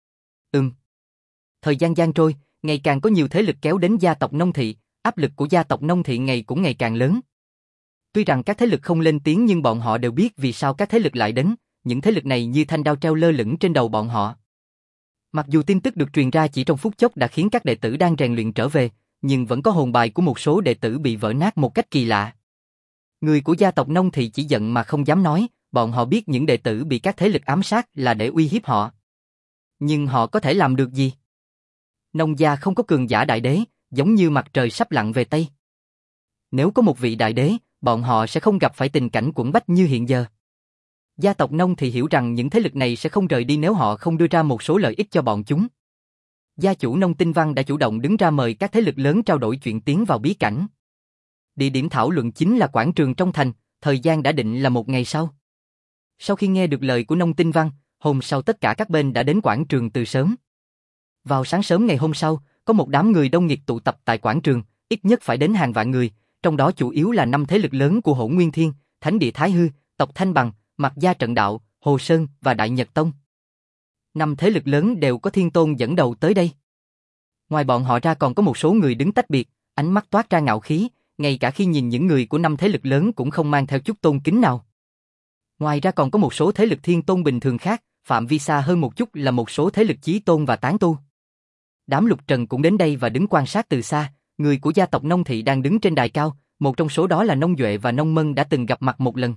Thời gian gian trôi, ngày càng có nhiều thế lực kéo đến gia tộc Nông Thị, áp lực của gia tộc Nông Thị ngày càng lớn. Tuy rằng các thế lực không lên tiếng nhưng bọn họ đều biết vì sao các thế lực lại đến, những thế lực này như thanh đao treo lơ lửng trên đầu bọn họ. Mặc dù tin tức được truyền ra chỉ trong phút chốc đã khiến các đệ tử đang rèn luyện trở về, nhưng vẫn có hồn bài của một số đệ tử bị vỡ nát một cách kỳ lạ. Người của gia tộc Nông Thị chỉ giận mà không dám nói, bọn họ biết những đệ tử bị các thế lực ám sát là để uy hiếp họ. Nhưng họ có thể làm được gì? Nông gia không có cường giả đại đế, giống như mặt trời sắp lặn về Tây. Nếu có một vị đại đế, bọn họ sẽ không gặp phải tình cảnh quẫn bách như hiện giờ. Gia tộc Nông thì hiểu rằng những thế lực này sẽ không rời đi nếu họ không đưa ra một số lợi ích cho bọn chúng. Gia chủ Nông Tinh Văn đã chủ động đứng ra mời các thế lực lớn trao đổi chuyện tiến vào bí cảnh. Địa điểm thảo luận chính là quảng trường trong thành, thời gian đã định là một ngày sau. Sau khi nghe được lời của Nông Tinh Văn, hôm sau tất cả các bên đã đến quảng trường từ sớm. Vào sáng sớm ngày hôm sau, có một đám người đông nghịt tụ tập tại quảng trường, ít nhất phải đến hàng vạn người, trong đó chủ yếu là 5 thế lực lớn của Hỗn Nguyên Thiên, Thánh Địa Thái Hư, tộc Thanh Bằng, Mặc Gia Trận Đạo, Hồ Sơn và Đại Nhật Tông. 5 thế lực lớn đều có Thiên Tôn dẫn đầu tới đây. Ngoài bọn họ ra còn có một số người đứng tách biệt, ánh mắt toát ra ngạo khí, ngay cả khi nhìn những người của 5 thế lực lớn cũng không mang theo chút tôn kính nào. Ngoài ra còn có một số thế lực Thiên Tôn bình thường khác, phạm vi xa hơn một chút là một số thế lực Chí Tôn và Tán Tu. Đám Lục Trần cũng đến đây và đứng quan sát từ xa, người của gia tộc Nông Thị đang đứng trên đài cao, một trong số đó là Nông Duệ và Nông Mân đã từng gặp mặt một lần.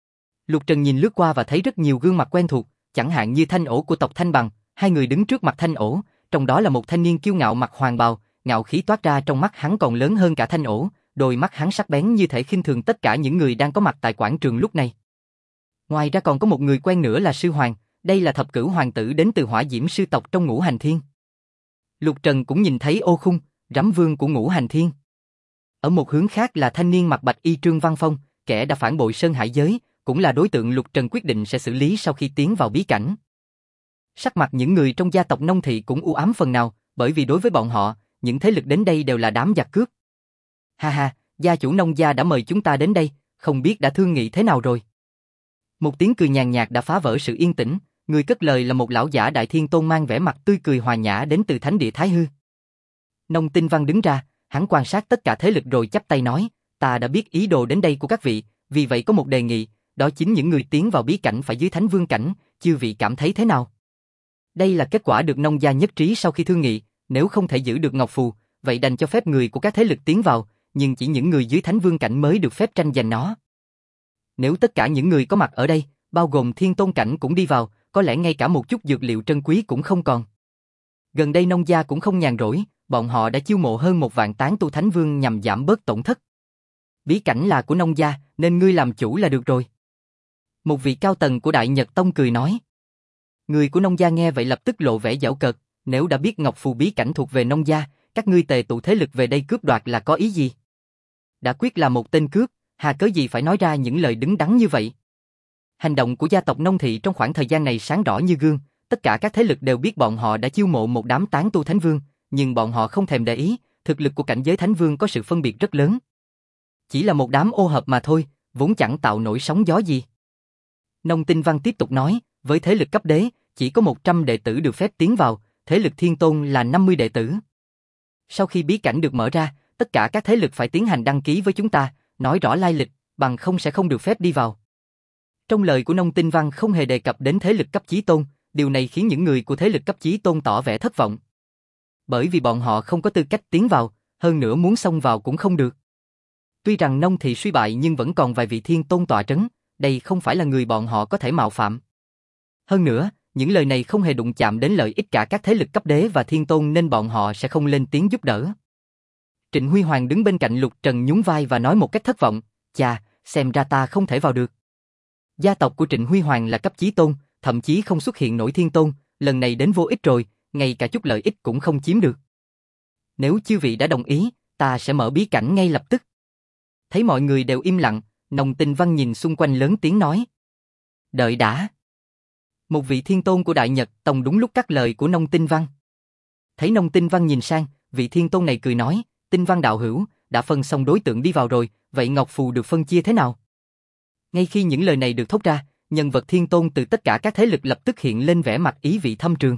Lục Trần nhìn lướt qua và thấy rất nhiều gương mặt quen thuộc, chẳng hạn như Thanh Ổ của tộc Thanh Bằng, hai người đứng trước mặt Thanh Ổ, trong đó là một thanh niên kiêu ngạo mặc hoàng bào, ngạo khí toát ra trong mắt hắn còn lớn hơn cả Thanh Ổ, đôi mắt hắn sắc bén như thể khinh thường tất cả những người đang có mặt tại quảng trường lúc này. Ngoài ra còn có một người quen nữa là Sư Hoàng, đây là thập cửu hoàng tử đến từ Hỏa Diễm sư tộc trong Ngũ Hành Thiên. Lục Trần cũng nhìn thấy Ô Khung, Rắm Vương của Ngũ Hành Thiên. Ở một hướng khác là thanh niên mặc bạch y Trương Văn Phong, kẻ đã phản bội Sơn Hải giới, cũng là đối tượng Lục Trần quyết định sẽ xử lý sau khi tiến vào bí cảnh. Sắc mặt những người trong gia tộc Nông Thị cũng u ám phần nào, bởi vì đối với bọn họ, những thế lực đến đây đều là đám giặc cướp. Ha ha, gia chủ Nông gia đã mời chúng ta đến đây, không biết đã thương nghị thế nào rồi. Một tiếng cười nhàn nhạt đã phá vỡ sự yên tĩnh, người cất lời là một lão giả Đại Thiên Tôn mang vẻ mặt tươi cười hòa nhã đến từ Thánh Địa Thái Hư. Nông Tinh Văn đứng ra, hắn quan sát tất cả thế lực rồi chắp tay nói, ta đã biết ý đồ đến đây của các vị, vì vậy có một đề nghị, đó chính những người tiến vào bí cảnh phải dưới Thánh Vương cảnh, chư vị cảm thấy thế nào? Đây là kết quả được Nông gia nhất trí sau khi thương nghị, nếu không thể giữ được Ngọc Phù, vậy đành cho phép người của các thế lực tiến vào, nhưng chỉ những người dưới Thánh Vương cảnh mới được phép tranh giành nó. Nếu tất cả những người có mặt ở đây, bao gồm Thiên Tôn cảnh cũng đi vào, có lẽ ngay cả một chút dược liệu trân quý cũng không còn. Gần đây Nông gia cũng không nhàn rỗi, bọn họ đã chiêu mộ hơn 1 vạn tán tu Thánh Vương nhằm giảm bớt tổn thất. Bí cảnh là của Nông gia, nên ngươi làm chủ là được rồi. Một vị cao tầng của Đại Nhật Tông cười nói. Người của Nông gia nghe vậy lập tức lộ vẻ giễu cợt, nếu đã biết Ngọc Phù bí cảnh thuộc về Nông gia, các ngươi tề tụ thế lực về đây cướp đoạt là có ý gì? Đã quyết là một tên cướp, hà cớ gì phải nói ra những lời đứng đắn như vậy? Hành động của gia tộc Nông Thị trong khoảng thời gian này sáng rõ như gương, tất cả các thế lực đều biết bọn họ đã chiêu mộ một đám tán tu Thánh Vương, nhưng bọn họ không thèm để ý, thực lực của cảnh giới Thánh Vương có sự phân biệt rất lớn. Chỉ là một đám ô hợp mà thôi, vốn chẳng tạo nổi sóng gió gì. Nông Tinh Văn tiếp tục nói, với thế lực cấp đế, chỉ có 100 đệ tử được phép tiến vào, thế lực Thiên Tôn là 50 đệ tử. Sau khi bí cảnh được mở ra, tất cả các thế lực phải tiến hành đăng ký với chúng ta, nói rõ lai lịch, bằng không sẽ không được phép đi vào. Trong lời của Nông Tinh Văn không hề đề cập đến thế lực cấp chí tôn, điều này khiến những người của thế lực cấp chí tôn tỏ vẻ thất vọng. Bởi vì bọn họ không có tư cách tiến vào, hơn nữa muốn xông vào cũng không được. Tuy rằng Nông Thị suy bại nhưng vẫn còn vài vị Thiên Tôn tọa trấn, đây không phải là người bọn họ có thể mạo phạm. Hơn nữa, những lời này không hề đụng chạm đến lợi ích cả các thế lực cấp đế và Thiên Tôn nên bọn họ sẽ không lên tiếng giúp đỡ. Trịnh Huy Hoàng đứng bên cạnh Lục Trần nhún vai và nói một cách thất vọng, chà, xem ra ta không thể vào được. Gia tộc của Trịnh Huy Hoàng là cấp chí tôn, thậm chí không xuất hiện nổi Thiên Tôn, lần này đến vô ích rồi, ngay cả chút lợi ích cũng không chiếm được. Nếu chư vị đã đồng ý, ta sẽ mở bí cảnh ngay lập tức. Thấy mọi người đều im lặng, Nông Tinh Văn nhìn xung quanh lớn tiếng nói. Đợi đã. Một vị Thiên Tôn của Đại Nhật Tông đúng lúc cắt lời của Nông Tinh Văn. Thấy Nông Tinh Văn nhìn sang, vị Thiên Tôn này cười nói, Tinh Văn đạo hữu, đã phân xong đối tượng đi vào rồi, vậy Ngọc Phù được phân chia thế nào? Ngay khi những lời này được thốt ra, nhân vật Thiên Tôn từ tất cả các thế lực lập tức hiện lên vẻ mặt ý vị thâm trường.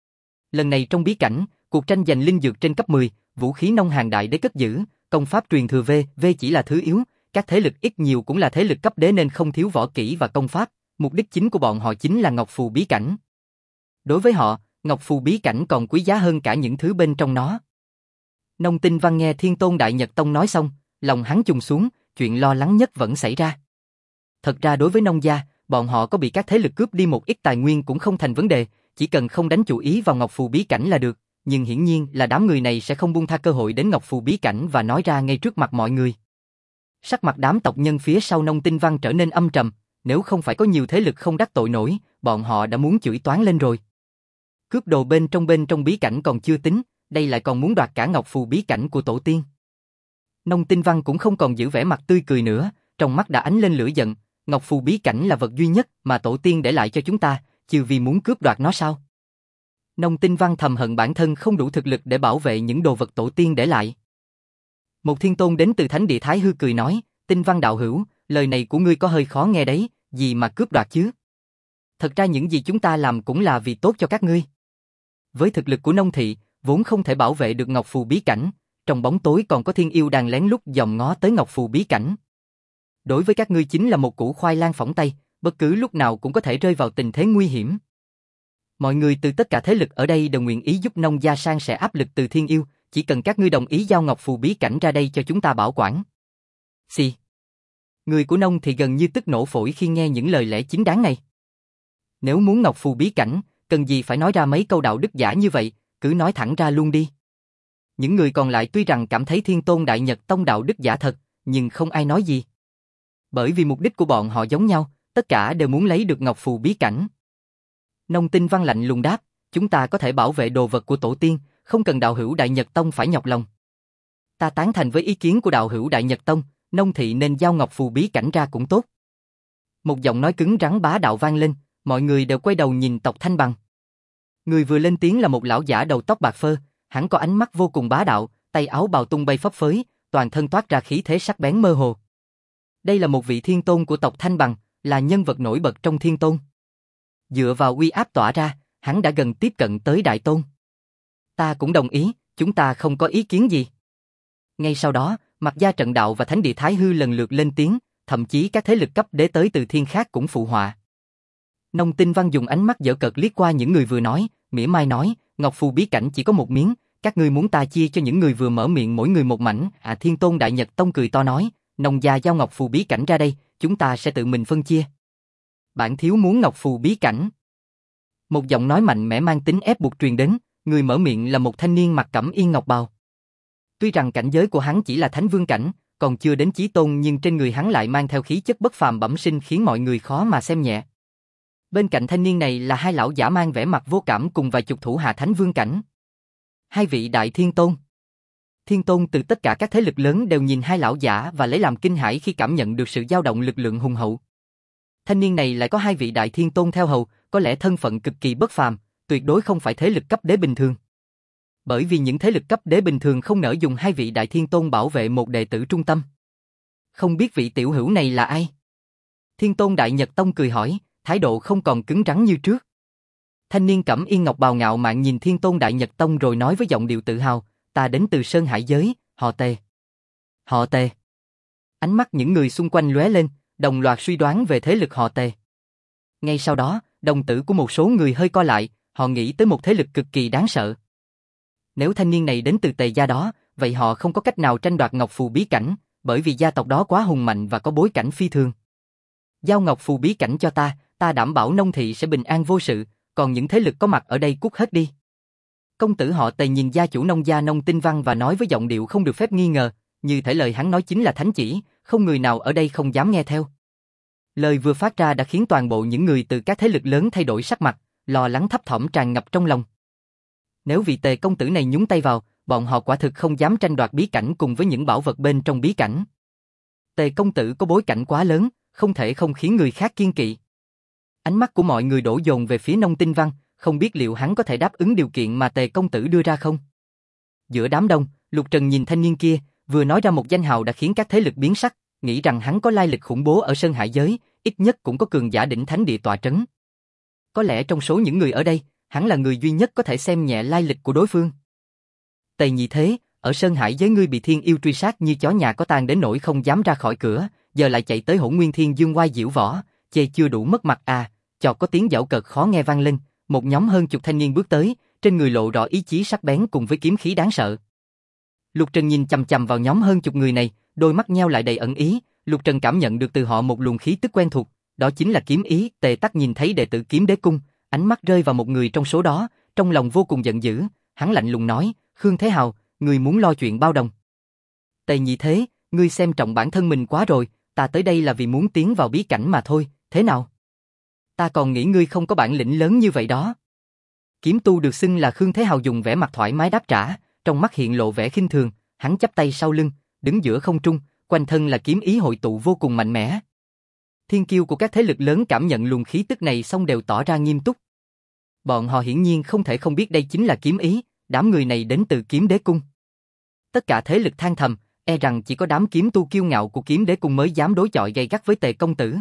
Lần này trong bí cảnh, cuộc tranh giành linh dược trên cấp 10, vũ khí nông hàng đại đế cất giữ, công pháp truyền thừa V chỉ là thứ yếu, các thế lực ít nhiều cũng là thế lực cấp đế nên không thiếu võ kỹ và công pháp, mục đích chính của bọn họ chính là Ngọc Phù bí cảnh. Đối với họ, Ngọc Phù bí cảnh còn quý giá hơn cả những thứ bên trong nó. Nông Tinh Văn nghe Thiên Tôn Đại Nhật Tông nói xong, lòng hắn trùng xuống, chuyện lo lắng nhất vẫn xảy ra. Thật ra đối với Nông gia, bọn họ có bị các thế lực cướp đi một ít tài nguyên cũng không thành vấn đề, chỉ cần không đánh chủ ý vào Ngọc Phù bí cảnh là được, nhưng hiển nhiên là đám người này sẽ không buông tha cơ hội đến Ngọc Phù bí cảnh và nói ra ngay trước mặt mọi người. Sắc mặt đám tộc nhân phía sau Nông Tinh Văn trở nên âm trầm, nếu không phải có nhiều thế lực không đắc tội nổi, bọn họ đã muốn chửi toán lên rồi. Cướp đồ bên trong bí cảnh còn chưa tính, đây lại còn muốn đoạt cả Ngọc Phù bí cảnh của tổ tiên. Nông Tinh Văn cũng không còn giữ vẻ mặt tươi cười nữa, trong mắt đã ánh lên lửa giận, Ngọc Phù bí cảnh là vật duy nhất mà tổ tiên để lại cho chúng ta, chứ vì muốn cướp đoạt nó sao? Nông Tinh Văn thầm hận bản thân không đủ thực lực để bảo vệ những đồ vật tổ tiên để lại. Một Thiên Tôn đến từ Thánh Địa Thái Hư cười nói, Tinh Văn đạo hữu, lời này của ngươi có hơi khó nghe đấy, gì mà cướp đoạt chứ? Thật ra những gì chúng ta làm cũng là vì tốt cho các ngươi. Với thực lực của Nông Thị, vốn không thể bảo vệ được Ngọc Phù bí cảnh, trong bóng tối còn có thiên yêu đang lén lút dòm ngó tới Ngọc Phù bí cảnh. Đối với các ngươi chính là một củ khoai lang phỏng tay, bất cứ lúc nào cũng có thể rơi vào tình thế nguy hiểm. Mọi người từ tất cả thế lực ở đây đều nguyện ý giúp Nông gia san sẻ áp lực từ thiên yêu, chỉ cần các ngươi đồng ý giao Ngọc Phù bí cảnh ra đây cho chúng ta bảo quản. Xì. Người của Nông thì gần như tức nổ phổi khi nghe những lời lẽ chính đáng này. Nếu muốn ngọc phù bí cảnh, cần gì phải nói ra mấy câu đạo đức giả như vậy, cứ nói thẳng ra luôn đi. Những người còn lại tuy rằng cảm thấy Thiên Tôn Đại Nhật Tông đạo đức giả thật, nhưng không ai nói gì. Bởi vì mục đích của bọn họ giống nhau, tất cả đều muốn lấy được ngọc phù bí cảnh. Nông Tinh Văn lạnh lùng đáp, chúng ta có thể bảo vệ đồ vật của tổ tiên, không cần đạo hữu Đại Nhật Tông phải nhọc lòng. Ta tán thành với ý kiến của đạo hữu Đại Nhật Tông, Nông thị nên giao ngọc phù bí cảnh ra cũng tốt. Một giọng nói cứng rắn bá đạo vang lên, mọi người đều quay đầu nhìn Tộc Thanh Bằng. Người vừa lên tiếng là một lão giả đầu tóc bạc phơ, hắn có ánh mắt vô cùng bá đạo, tay áo bào tung bay phấp phới, toàn thân toát ra khí thế sắc bén mơ hồ. Đây là một vị thiên tôn của tộc Thanh Bằng, là nhân vật nổi bật trong thiên tôn. Dựa vào uy áp tỏa ra, hắn đã gần tiếp cận tới đại tôn. Ta cũng đồng ý, chúng ta không có ý kiến gì. Ngay sau đó, Mặc Gia Trận Đạo và Thánh Địa Thái Hư lần lượt lên tiếng, thậm chí các thế lực cấp đế tới từ thiên khác cũng phụ họa. Nông Tinh Văn dùng ánh mắt giễu cợt liếc qua những người vừa nói, mỉa mai nói, ngọc phù bí cảnh chỉ có một miếng, các ngươi muốn ta chia cho những người vừa mở miệng mỗi người một mảnh. Thiên Tôn Đại Nhật Tông cười to nói, Nông gia giao ngọc phù bí cảnh ra đây, chúng ta sẽ tự mình phân chia. Bản thiếu muốn ngọc phù bí cảnh. Một giọng nói mạnh mẽ mang tính ép buộc truyền đến, người mở miệng là một thanh niên mặc cẩm y ngọc bào. Tuy rằng cảnh giới của hắn chỉ là thánh vương cảnh, còn chưa đến chí tôn, nhưng trên người hắn lại mang theo khí chất bất phàm bẩm sinh khiến mọi người khó mà xem nhẹ. Bên cạnh thanh niên này là hai lão giả mang vẻ mặt vô cảm cùng vài chục thủ hạ thánh vương cảnh. Hai vị đại thiên tôn. Thiên tôn từ tất cả các thế lực lớn đều nhìn hai lão giả và lấy làm kinh hãi khi cảm nhận được sự dao động lực lượng hùng hậu. Thanh niên này lại có hai vị đại thiên tôn theo hầu, có lẽ thân phận cực kỳ bất phàm, tuyệt đối không phải thế lực cấp đế bình thường. Bởi vì những thế lực cấp đế bình thường không nỡ dùng hai vị đại thiên tôn bảo vệ một đệ tử trung tâm. Không biết vị tiểu hữu này là ai? Thiên Tôn Đại Nhật Tông cười hỏi, thái độ không còn cứng rắn như trước. Thanh niên cẩm y ngọc bào ngạo mạn nhìn Thiên Tôn Đại Nhật Tông rồi nói với giọng điệu tự hào, ta đến từ Sơn Hải giới, họ Tề. Họ Tề. Ánh mắt những người xung quanh lóe lên, đồng loạt suy đoán về thế lực họ Tề. Ngay sau đó, đồng tử của một số người hơi co lại, họ nghĩ tới một thế lực cực kỳ đáng sợ. Nếu thanh niên này đến từ Tề gia đó, vậy họ không có cách nào tranh đoạt ngọc phù bí cảnh, bởi vì gia tộc đó quá hùng mạnh và có bối cảnh phi thường. Giao ngọc phù bí cảnh cho ta đảm bảo Nông thị sẽ bình an vô sự, còn những thế lực có mặt ở đây cút hết đi. Công tử họ Tề nhìn gia chủ Nông gia Nông Tinh Văn và nói với giọng điệu không được phép nghi ngờ, như thể lời hắn nói chính là thánh chỉ, không người nào ở đây không dám nghe theo. Lời vừa phát ra đã khiến toàn bộ những người từ các thế lực lớn thay đổi sắc mặt, lo lắng thấp thỏm tràn ngập trong lòng. Nếu vị Tề công tử này nhúng tay vào, bọn họ quả thực không dám tranh đoạt bí cảnh cùng với những bảo vật bên trong bí cảnh. Tề công tử có bối cảnh quá lớn, không thể không khiến người khác kiêng kỵ. Ánh mắt của mọi người đổ dồn về phía Nông Tinh Văn, không biết liệu hắn có thể đáp ứng điều kiện mà Tề công tử đưa ra không. Giữa đám đông, Lục Trần nhìn thanh niên kia, vừa nói ra một danh hào đã khiến các thế lực biến sắc, nghĩ rằng hắn có lai lịch khủng bố ở Sơn Hải giới, ít nhất cũng có cường giả đỉnh thánh địa tọa trấn. Có lẽ trong số những người ở đây, hắn là người duy nhất có thể xem nhẹ lai lịch của đối phương. Tề nhị thế, ở Sơn Hải giới ngươi bị thiên yêu truy sát như chó nhà có tang đến nỗi không dám ra khỏi cửa, giờ lại chạy tới Hỗn Nguyên Thiên Dương oai diễu võ, chê chưa đủ mất mặt à? Chợt có tiếng giễu cợt khó nghe vang lên, một nhóm hơn chục thanh niên bước tới, trên người lộ rõ ý chí sắc bén cùng với kiếm khí đáng sợ. Lục Trần nhìn chằm chằm vào nhóm hơn chục người này, đôi mắt nheo lại đầy ẩn ý, Lục Trần cảm nhận được từ họ một luồng khí tức quen thuộc, đó chính là kiếm ý. Tề Tắc nhìn thấy đệ tử Kiếm Đế cung, ánh mắt rơi vào một người trong số đó, trong lòng vô cùng giận dữ, hắn lạnh lùng nói, Khương Thế Hào, ngươi muốn lo chuyện bao đồng. Tề nhị thế, ngươi xem trọng bản thân mình quá rồi, ta tới đây là vì muốn tiến vào bí cảnh mà thôi, thế nào? Ta còn nghĩ ngươi không có bản lĩnh lớn như vậy đó. Kiếm tu được xưng là Khương Thế Hào dùng vẻ mặt thoải mái đáp trả, trong mắt hiện lộ vẻ khinh thường, hắn chắp tay sau lưng, đứng giữa không trung, quanh thân là kiếm ý hội tụ vô cùng mạnh mẽ. Thiên kiêu của các thế lực lớn cảm nhận luồng khí tức này xong đều tỏ ra nghiêm túc. Bọn họ hiển nhiên không thể không biết đây chính là kiếm ý, đám người này đến từ Kiếm Đế cung. Tất cả thế lực than thầm, e rằng chỉ có đám kiếm tu kiêu ngạo của Kiếm Đế cung mới dám đối chọi gay gắt với Tề công tử.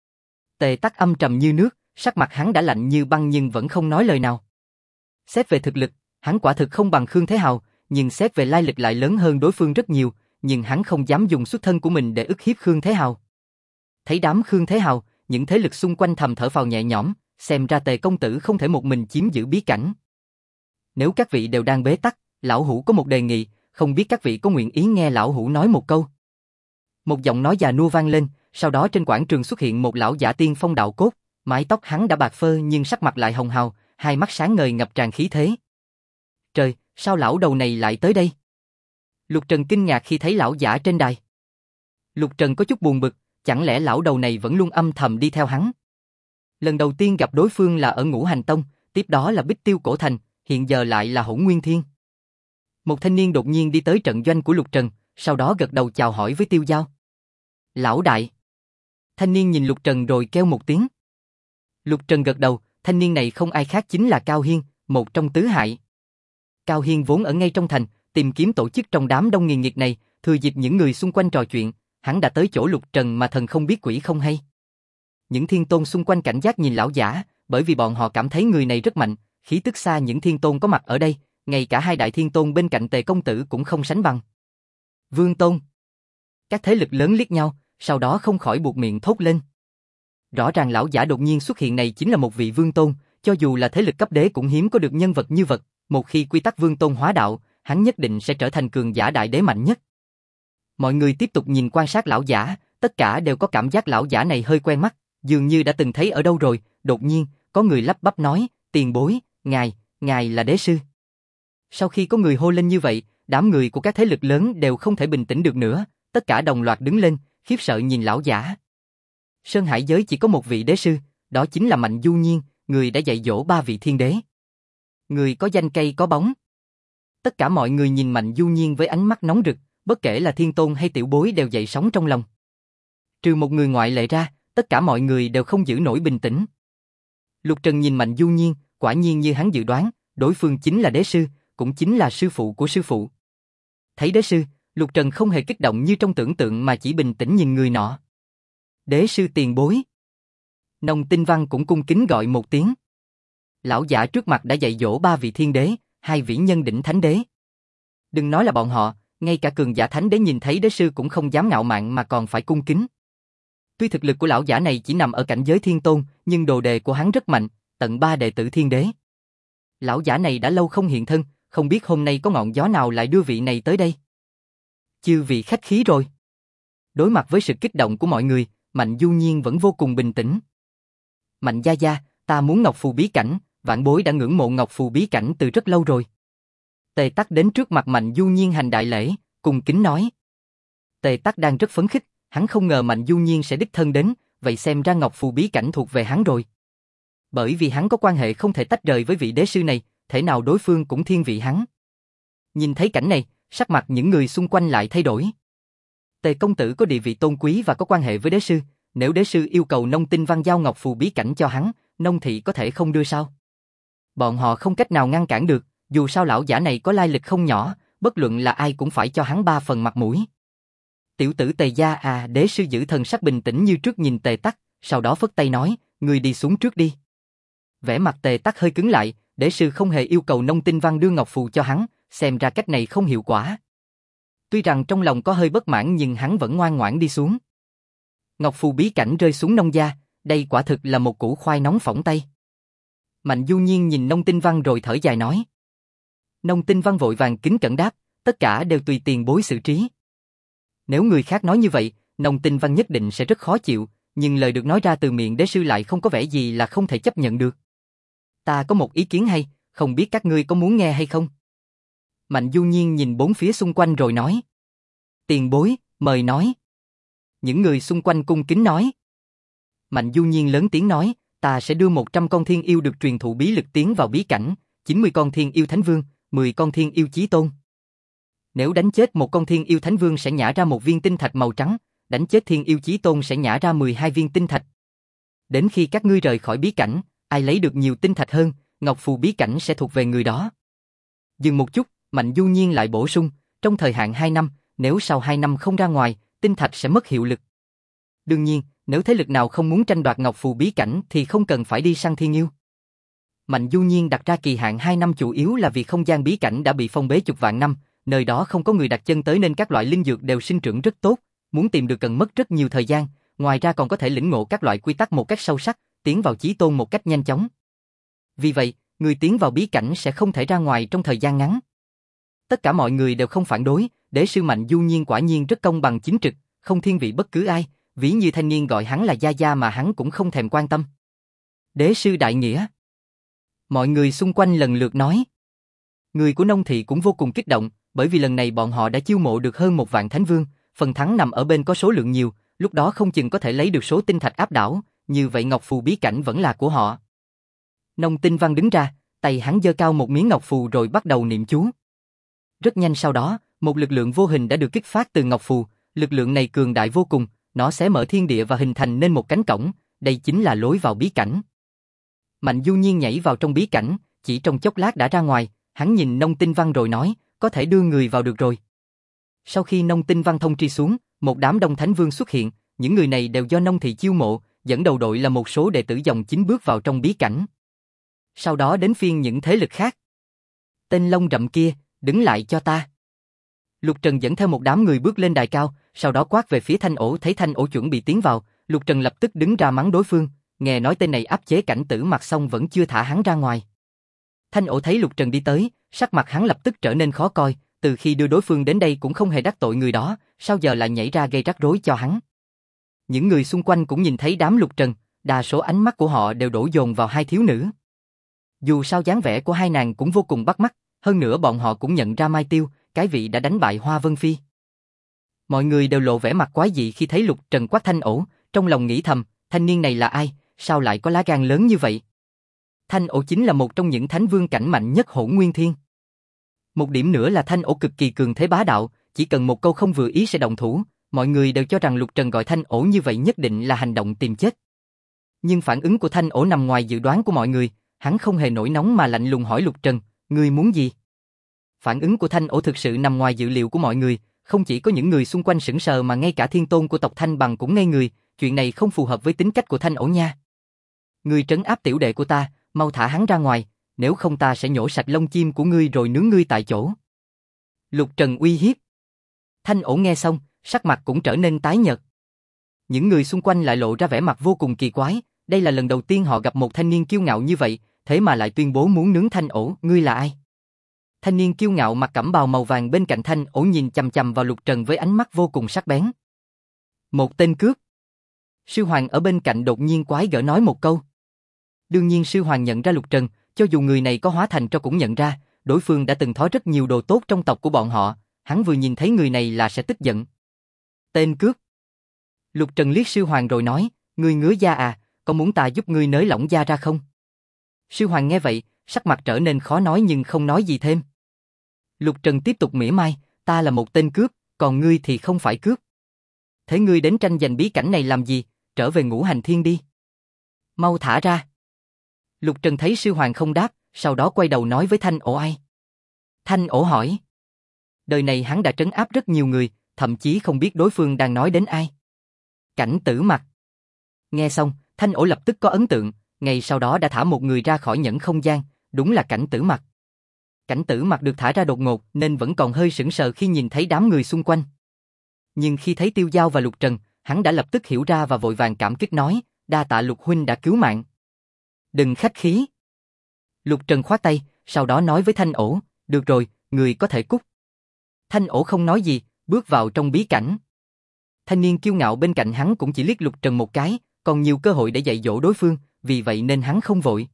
Tề Tắc âm trầm như nước, sắc mặt hắn đã lạnh như băng nhưng vẫn không nói lời nào. Xét về thực lực, hắn quả thực không bằng Khương Thế Hào, nhưng xét về lai lịch lại lớn hơn đối phương rất nhiều, nhưng hắn không dám dùng xuất thân của mình để ức hiếp Khương Thế Hào. Thấy đám Khương Thế Hào, những thế lực xung quanh thầm thở phào nhẹ nhõm, xem ra Tề công tử không thể một mình chiếm giữ bí cảnh. Nếu các vị đều đang bế tắc, lão hủ có một đề nghị, không biết các vị có nguyện ý nghe lão hủ nói một câu. Một giọng nói già nua vang lên, sau đó trên quảng trường xuất hiện một lão giả tiên phong đạo cốt, mái tóc hắn đã bạc phơ nhưng sắc mặt lại hồng hào, hai mắt sáng ngời ngập tràn khí thế. Trời, sao lão đầu này lại tới đây? Lục Trần kinh ngạc khi thấy lão giả trên đài. Lục Trần có chút buồn bực, chẳng lẽ lão đầu này vẫn luôn âm thầm đi theo hắn? Lần đầu tiên gặp đối phương là ở Ngũ Hành Tông, tiếp đó là Bích Tiêu Cổ Thành, hiện giờ lại là Hỗn Nguyên Thiên. Một thanh niên đột nhiên đi tới trận doanh của Lục Trần, sau đó gật đầu chào hỏi với Tiêu Giao. Lão đại. Thanh niên nhìn Lục Trần rồi kêu một tiếng. Lục Trần gật đầu, thanh niên này không ai khác chính là Cao Hiên, một trong tứ hại. Cao Hiên vốn ở ngay trong thành, tìm kiếm tổ chức trong đám đông nghiền nghiệt này, thừa dịp những người xung quanh trò chuyện, hắn đã tới chỗ Lục Trần mà thần không biết quỷ không hay. Những thiên tôn xung quanh cảnh giác nhìn lão giả, bởi vì bọn họ cảm thấy người này rất mạnh, khí tức xa những thiên tôn có mặt ở đây, ngay cả hai đại thiên tôn bên cạnh Tề công tử cũng không sánh bằng. Vương Tôn. Các thế lực lớn liếc nhau, sau đó không khỏi buột miệng thốt lên. Rõ ràng lão giả đột nhiên xuất hiện này chính là một vị Vương Tôn, cho dù là thế lực cấp đế cũng hiếm có được nhân vật như vật, một khi quy tắc Vương Tôn hóa đạo, hắn nhất định sẽ trở thành cường giả đại đế mạnh nhất. Mọi người tiếp tục nhìn quan sát lão giả, tất cả đều có cảm giác lão giả này hơi quen mắt, dường như đã từng thấy ở đâu rồi, đột nhiên, có người lắp bắp nói, tiền bối, ngài là đế sư. Sau khi có người hô lên như vậy, đám người của các thế lực lớn đều không thể bình tĩnh được nữa, tất cả đồng loạt đứng lên, khiếp sợ nhìn lão giả. Sơn Hải giới chỉ có một vị đế sư, đó chính là Mạnh Du Nhiên, người đã dạy dỗ 3 vị thiên đế. Người có danh cây có bóng. Tất cả mọi người nhìn Mạnh Du Nhiên với ánh mắt nóng rực, bất kể là thiên tôn hay tiểu bối đều dậy sóng trong lòng. Trừ một người ngoại lệ ra, tất cả mọi người đều không giữ nổi bình tĩnh. Lục Trần nhìn Mạnh Du Nhiên, quả nhiên như hắn dự đoán, đối phương chính là đế sư, cũng chính là sư phụ của sư phụ. Thấy đế sư, Lục Trần không hề kích động như trong tưởng tượng mà chỉ bình tĩnh nhìn người nọ. Đế sư tiền bối. Nông Tinh Văn cũng cung kính gọi một tiếng. Lão giả trước mặt đã dạy dỗ 3 vị thiên đế, 2 vĩ nhân đỉnh thánh đế. Đừng nói là bọn họ, ngay cả cường giả thánh đế nhìn thấy đế sư cũng không dám ngạo mạn mà còn phải cung kính. Tuy thực lực của lão giả này chỉ nằm ở cảnh giới thiên tôn, nhưng đồ đề của hắn rất mạnh, tận 3 đệ tử thiên đế. Lão giả này đã lâu không hiện thân, không biết hôm nay có ngọn gió nào lại đưa vị này tới đây. Chư vị khách khí rồi. Đối mặt với sự kích động của mọi người, Mạnh Du Nhiên vẫn vô cùng bình tĩnh. Mạnh gia gia, ta muốn Ngọc Phù bí cảnh, vãn bối đã ngưỡng mộ Ngọc Phù bí cảnh từ rất lâu rồi. Tề Tắc đến trước mặt Mạnh Du Nhiên hành đại lễ, cùng kính nói. Tề Tắc đang rất phấn khích, hắn không ngờ Mạnh Du Nhiên sẽ đích thân đến, vậy xem ra Ngọc Phù bí cảnh thuộc về hắn rồi. Bởi vì hắn có quan hệ không thể tách rời với vị đế sư này, thể nào đối phương cũng thiên vị hắn. Nhìn thấy cảnh này, sắc mặt những người xung quanh lại thay đổi. Tề công tử có địa vị tôn quý và có quan hệ với đế sư, nếu đế sư yêu cầu Nông Tinh Văn giao Ngọc Phù bí cảnh cho hắn, Nông thị có thể không đưa sao? Bọn họ không cách nào ngăn cản được, dù sao lão giả này có lai lịch không nhỏ, bất luận là ai cũng phải cho hắn 3 phần mặt mũi. Tiểu tử Tề gia à, đế sư giữ thần sắc bình tĩnh như trước nhìn Tề Tắc, sau đó phất tay nói, người đi xuống trước đi. Vẻ mặt Tề Tắc hơi cứng lại, đế sư không hề yêu cầu Nông Tinh Văn đưa Ngọc Phù cho hắn, xem ra cách này không hiệu quả. Tuy rằng trong lòng có hơi bất mãn nhưng hắn vẫn ngoan ngoãn đi xuống. Ngọc Phù bí cảnh rơi xuống Nông gia, đây quả thực là một củ khoai nóng phỏng tay. Mạnh Du Nhiên nhìn Nông Tinh Văn rồi thở dài nói. Nông Tinh Văn vội vàng kính cẩn đáp, tất cả đều tùy tiền bối xử trí. Nếu người khác nói như vậy, Nông Tinh Văn nhất định sẽ rất khó chịu, nhưng lời được nói ra từ miệng đế sư lại không có vẻ gì là không thể chấp nhận được. Ta có một ý kiến hay, không biết các ngươi có muốn nghe hay không? Mạnh Du Nhiên nhìn bốn phía xung quanh rồi nói. Tiền bối, mời nói. Những người xung quanh cung kính nói. Mạnh Du Nhiên lớn tiếng nói, ta sẽ đưa 100 con thiên yêu được truyền thụ bí lực tiến vào bí cảnh, 90 con thiên yêu thánh vương, 10 con thiên yêu chí tôn. Nếu đánh chết một con thiên yêu thánh vương sẽ nhả ra một viên tinh thạch màu trắng, đánh chết thiên yêu chí tôn sẽ nhả ra 12 viên tinh thạch. Đến khi các ngươi rời khỏi bí cảnh, ai lấy được nhiều tinh thạch hơn, Ngọc Phù bí cảnh sẽ thuộc về người đó. Dừng một chút, Mạnh Du Nhiên lại bổ sung, trong thời hạn 2 năm, nếu sau 2 năm không ra ngoài, tinh thạch sẽ mất hiệu lực. Đương nhiên, nếu thế lực nào không muốn tranh đoạt Ngọc Phù bí cảnh thì không cần phải đi săn thiên yêu. Mạnh Du Nhiên đặt ra kỳ hạn 2 năm chủ yếu là vì không gian bí cảnh đã bị phong bế chục vạn năm, nơi đó không có người đặt chân tới nên các loại linh dược đều sinh trưởng rất tốt, muốn tìm được cần mất rất nhiều thời gian, ngoài ra còn có thể lĩnh ngộ các loại quy tắc một cách sâu sắc, tiến vào chí tôn một cách nhanh chóng. Vì vậy, người tiến vào bí cảnh sẽ không thể ra ngoài trong thời gian ngắn. Tất cả mọi người đều không phản đối, đế sư Mạnh Du Nhiên quả nhiên rất công bằng chính trực, không thiên vị bất cứ ai, ví như thanh niên gọi hắn là gia gia mà hắn cũng không thèm quan tâm. Đế sư đại nghĩa. Mọi người xung quanh lần lượt nói. Người của Nông thị cũng vô cùng kích động, bởi vì lần này bọn họ đã chiêu mộ được hơn 1 vạn thánh vương, phần thắng nằm ở bên có số lượng nhiều, lúc đó không chừng có thể lấy được số tinh thạch áp đảo, như vậy ngọc phù bí cảnh vẫn là của họ. Nông Tinh Văn đứng ra, tay hắn giơ cao một miếng ngọc phù rồi bắt đầu niệm chú. Rất nhanh sau đó, một lực lượng vô hình đã được kích phát từ ngọc phù, lực lượng này cường đại vô cùng, nó xé mở thiên địa và hình thành nên một cánh cổng, đây chính là lối vào bí cảnh. Mạnh Du Nhiên nhảy vào trong bí cảnh, chỉ trong chốc lát đã ra ngoài, hắn nhìn Nông Tinh Văn rồi nói, có thể đưa người vào được rồi. Sau khi Nông Tinh Văn thông tri xuống, một đám đông thánh vương xuất hiện, những người này đều do Nông thị chiêu mộ, dẫn đầu đội là một số đệ tử dòng chính bước vào trong bí cảnh. Sau đó đến phiên những thế lực khác. Tên lông rậm kia, đứng lại cho ta. Lục Trần dẫn theo một đám người bước lên đài cao, sau đó quát về phía Thanh Ổ, thấy Thanh Ổ chuẩn bị tiến vào, Lục Trần lập tức đứng ra mắng đối phương, nghe nói tên này áp chế Cảnh Tử Mặc xong vẫn chưa thả hắn ra ngoài. Thanh Ổ thấy Lục Trần đi tới, sắc mặt hắn lập tức trở nên khó coi, từ khi đưa đối phương đến đây cũng không hề đắc tội người đó, sao giờ lại nhảy ra gây rắc rối cho hắn. Những người xung quanh cũng nhìn thấy đám Lục Trần, đa số ánh mắt của họ đều đổ dồn vào hai thiếu nữ. Dù sao dáng vẻ của hai nàng cũng vô cùng bắt mắt, hơn nữa bọn họ cũng nhận ra Mai Tiêu, cái vị đã đánh bại Hoa Vân Phi. Mọi người đều lộ vẻ mặt quái dị khi thấy Lục Trần quát Thanh Ổ, trong lòng nghĩ thầm, thanh niên này là ai, sao lại có lá gan lớn như vậy? Thanh Ổ chính là một trong những thánh vương cảnh mạnh nhất Hỗn Nguyên Thiên. Một điểm nữa là Thanh Ổ cực kỳ cường thế bá đạo, chỉ cần một câu không vừa ý sẽ động thủ, mọi người đều cho rằng Lục Trần gọi Thanh Ổ như vậy nhất định là hành động tìm chết. Nhưng phản ứng của Thanh Ổ nằm ngoài dự đoán của mọi người, hắn không hề nổi nóng mà lạnh lùng hỏi Lục Trần, ngươi muốn gì? Phản ứng của Thanh Ổ thực sự nằm ngoài dự liệu của mọi người, không chỉ có những người xung quanh sững sờ mà ngay cả thiên tôn của tộc Thanh Bằng cũng ngây người, chuyện này không phù hợp với tính cách của Thanh Ổ nha. Ngươi trấn áp tiểu đệ của ta, mau thả hắn ra ngoài, nếu không ta sẽ nhổ sạch lông chim của ngươi rồi nướng ngươi tại chỗ. Lục Trần uy hiếp. Thanh Ổ nghe xong, sắc mặt cũng trở nên tái nhợt. Những người xung quanh lại lộ ra vẻ mặt vô cùng kỳ quái, đây là lần đầu tiên họ gặp một thanh niên kiêu ngạo như vậy, thế mà lại tuyên bố muốn nướng Thanh Ổ, ngươi là ai? Thanh niên kiêu ngạo mặc cẩm bào màu vàng bên cạnh Thanh Ổ nhìn chằm chằm vào Lục Trần với ánh mắt vô cùng sắc bén. Một tên cướp. Sư Hoàng ở bên cạnh đột nhiên quái gở nói một câu. Đương nhiên Sư Hoàng nhận ra Lục Trần, cho dù người này có hóa thành tro cũng nhận ra, đối phương đã từng thó rất nhiều đồ tốt trong tộc của bọn họ, hắn vừa nhìn thấy người này là sẽ tức giận. Tên cướp. Lục Trần liếc Sư Hoàng rồi nói, ngươi ngứa da à, có muốn ta giúp ngươi nới lỏng da ra không? Sư Hoàng nghe vậy, sắc mặt trở nên khó nói nhưng không nói gì thêm. Lục Trần tiếp tục mỉa mai, ta là một tên cướp, còn ngươi thì không phải cướp. Thế ngươi đến tranh giành bí cảnh này làm gì, trở về Ngũ Hành Thiên đi. Mau thả ra. Lục Trần thấy Sư Hoàng không đáp, sau đó quay đầu nói với Thanh Ổ ai. Thanh Ổ hỏi. Đời này hắn đã trấn áp rất nhiều người, thậm chí không biết đối phương đang nói đến ai. Cảnh Tử Mặc. Nghe xong, Thanh Ổ lập tức có ấn tượng, ngày sau đó đã thả một người ra khỏi nhẫn không gian, đúng là Cảnh Tử Mặc. Cảnh Tử Mặc được thả ra đột ngột nên vẫn còn hơi sững sờ khi nhìn thấy đám người xung quanh. Nhưng khi thấy Tiêu Giao và Lục Trần, hắn đã lập tức hiểu ra và vội vàng cảm kích nói, đa tạ Lục huynh đã cứu mạng. Đừng khách khí. Lục Trần khoát tay, sau đó nói với Thanh Ổ, được rồi, người có thể cút. Thanh Ổ không nói gì, bước vào trong bí cảnh. Thanh niên kiêu ngạo bên cạnh hắn cũng chỉ liếc Lục Trần một cái, còn nhiều cơ hội để dạy dỗ đối phương, vì vậy nên hắn không vội.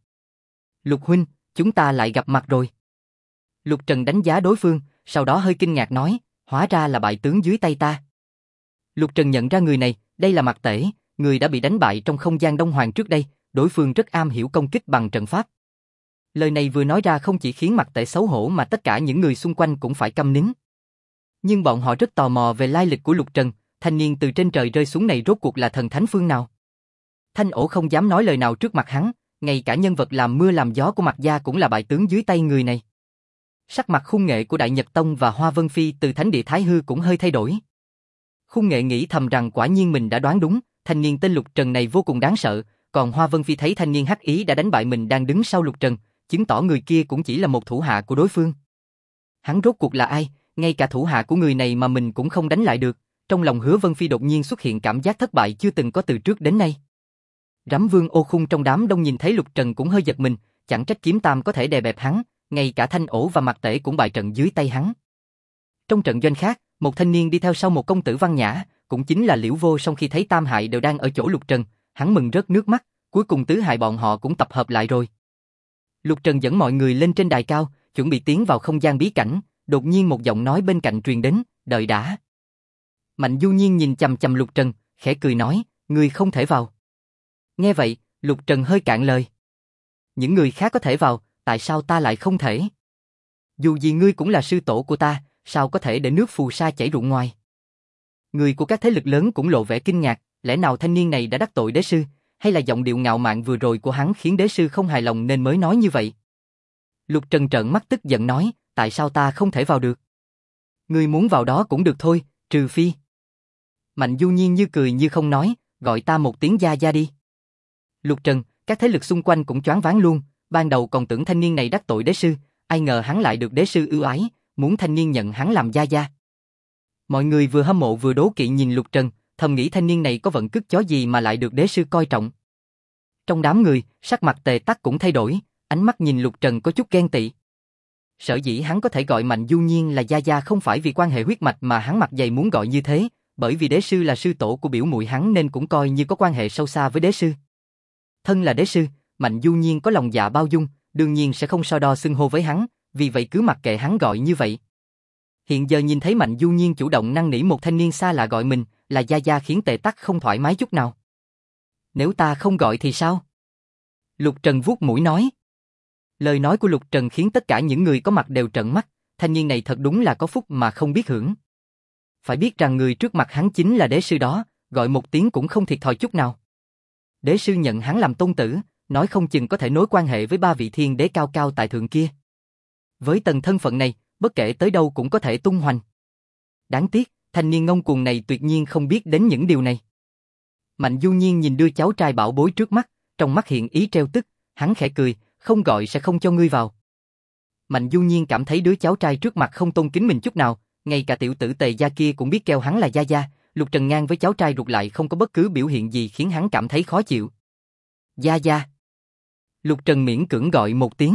Lục huynh, chúng ta lại gặp mặt rồi. Lục Trần đánh giá đối phương, sau đó hơi kinh ngạc nói, hóa ra là bại tướng dưới tay ta. Lục Trần nhận ra người này, đây là Mạc Tể, người đã bị đánh bại trong không gian Đông Hoàng trước đây, đối phương rất am hiểu công kích bằng trận pháp. Lời này vừa nói ra không chỉ khiến Mạc Tể xấu hổ mà tất cả những người xung quanh cũng phải câm nín. Nhưng bọn họ rất tò mò về lai lịch của Lục Trần, thanh niên từ trên trời rơi xuống này rốt cuộc là thần thánh phương nào. Thanh Ổ không dám nói lời nào trước mặt hắn, ngay cả nhân vật làm mưa làm gió của Mạc gia cũng là bại tướng dưới tay người này. Sắc mặt Khung Nghệ của Đại Nhật Tông và Hoa Vân Phi từ Thánh Địa Thái Hư cũng hơi thay đổi. Khung Nghệ nghĩ thầm rằng quả nhiên mình đã đoán đúng, thanh niên tên Lục Trần này vô cùng đáng sợ, còn Hoa Vân Phi thấy thanh niên hắc ý đã đánh bại mình đang đứng sau Lục Trần, chứng tỏ người kia cũng chỉ là một thủ hạ của đối phương. Hắn rốt cuộc là ai, ngay cả thủ hạ của người này mà mình cũng không đánh lại được, trong lòng Hứa Vân Phi đột nhiên xuất hiện cảm giác thất bại chưa từng có từ trước đến nay. Rắm Vương Ô Khung trong đám đông nhìn thấy Lục Trần cũng hơi giật mình, chẳng trách Kiếm Tam có thể đè bẹp hắn, ngay cả Thanh Ổ và Mạc Tể cũng bại trận dưới tay hắn. Trong trận doanh khác, một thanh niên đi theo sau một công tử văn nhã, cũng chính là Liễu Vô Song khi thấy tam hại đều đang ở chỗ Lục Trần, hắn mừng rớt nước mắt, cuối cùng tứ hại bọn họ cũng tập hợp lại rồi. Lục Trần dẫn mọi người lên trên đài cao, chuẩn bị tiến vào không gian bí cảnh, đột nhiên một giọng nói bên cạnh truyền đến, đợi đã. Mạnh Du Nhiên nhìn chằm chằm Lục Trần, khẽ cười nói, ngươi không thể vào. Nghe vậy, Lục Trần hơi cạn lời. Những người khác có thể vào, tại sao ta lại không thể? Dù gì ngươi cũng là sư tổ của ta, sao có thể để nước phù sa chảy ruộng ngoài? Người của các thế lực lớn cũng lộ vẻ kinh ngạc, lẽ nào thanh niên này đã đắc tội đế sư, hay là giọng điệu ngạo mạn vừa rồi của hắn khiến đế sư không hài lòng nên mới nói như vậy? Lục Trần trợn mắt tức giận nói, tại sao ta không thể vào được? Ngươi muốn vào đó cũng được thôi, trừ phi. Mạnh Du Nhiên như cười như không nói, gọi ta một tiếng gia gia đi. Lục Trần, các thế lực xung quanh cũng choáng váng luôn, ban đầu còn tưởng thanh niên này đắc tội đế sư, ai ngờ hắn lại được đế sư ưu ái, muốn thanh niên nhận hắn làm gia gia. Mọi người vừa hâm mộ vừa đố kỵ nhìn Lục Trần, thầm nghĩ thanh niên này có vận cứt chó gì mà lại được đế sư coi trọng. Trong đám người, sắc mặt Tề Tắc cũng thay đổi, ánh mắt nhìn Lục Trần có chút ghen tị. Sở dĩ hắn có thể gọi Mạnh Du Nhiên là gia gia không phải vì quan hệ huyết mạch mà hắn mặt dày muốn gọi như thế, bởi vì đế sư là sư tổ của biểu muội hắn nên cũng coi như có quan hệ sâu xa với đế sư. Thân là đế sư, Mạnh Du Nhiên có lòng dạ bao dung, đương nhiên sẽ không so đo xưng hô với hắn, vì vậy cứ mặc kệ hắn gọi như vậy. Hiện giờ nhìn thấy Mạnh Du Nhiên chủ động năn nỉ một thanh niên xa lạ gọi mình là gia gia khiến Tề Tắc không thoải mái chút nào. Nếu ta không gọi thì sao? Lục Trần vuốt mũi nói. Lời nói của Lục Trần khiến tất cả những người có mặt đều trợn mắt, thanh niên này thật đúng là có phúc mà không biết hưởng. Phải biết rằng người trước mặt hắn chính là đế sư đó, gọi một tiếng cũng không thiệt thòi chút nào. Đế sư nhận hắn làm tôn tử, nói không chừng có thể nối quan hệ với ba vị thiên đế cao cao tại thượng kia. Với tầng thân phận này, bất kể tới đâu cũng có thể tung hoành. Đáng tiếc, thanh niên ngông cuồng này tuyệt nhiên không biết đến những điều này. Mạnh Du Nhiên nhìn đứa cháu trai bảo bối trước mắt, trong mắt hiện ý treo tức, hắn khẽ cười, không gọi sẽ không cho ngươi vào. Mạnh Du Nhiên cảm thấy đứa cháu trai trước mặt không tôn kính mình chút nào, ngay cả tiểu tử Tề gia kia cũng biết kêu hắn là gia gia, Lục Trần ngang với cháu trai ruột lại không có bất cứ biểu hiện gì khiến hắn cảm thấy khó chịu. Gia gia. Lục Trần miễn cưỡng gọi một tiếng.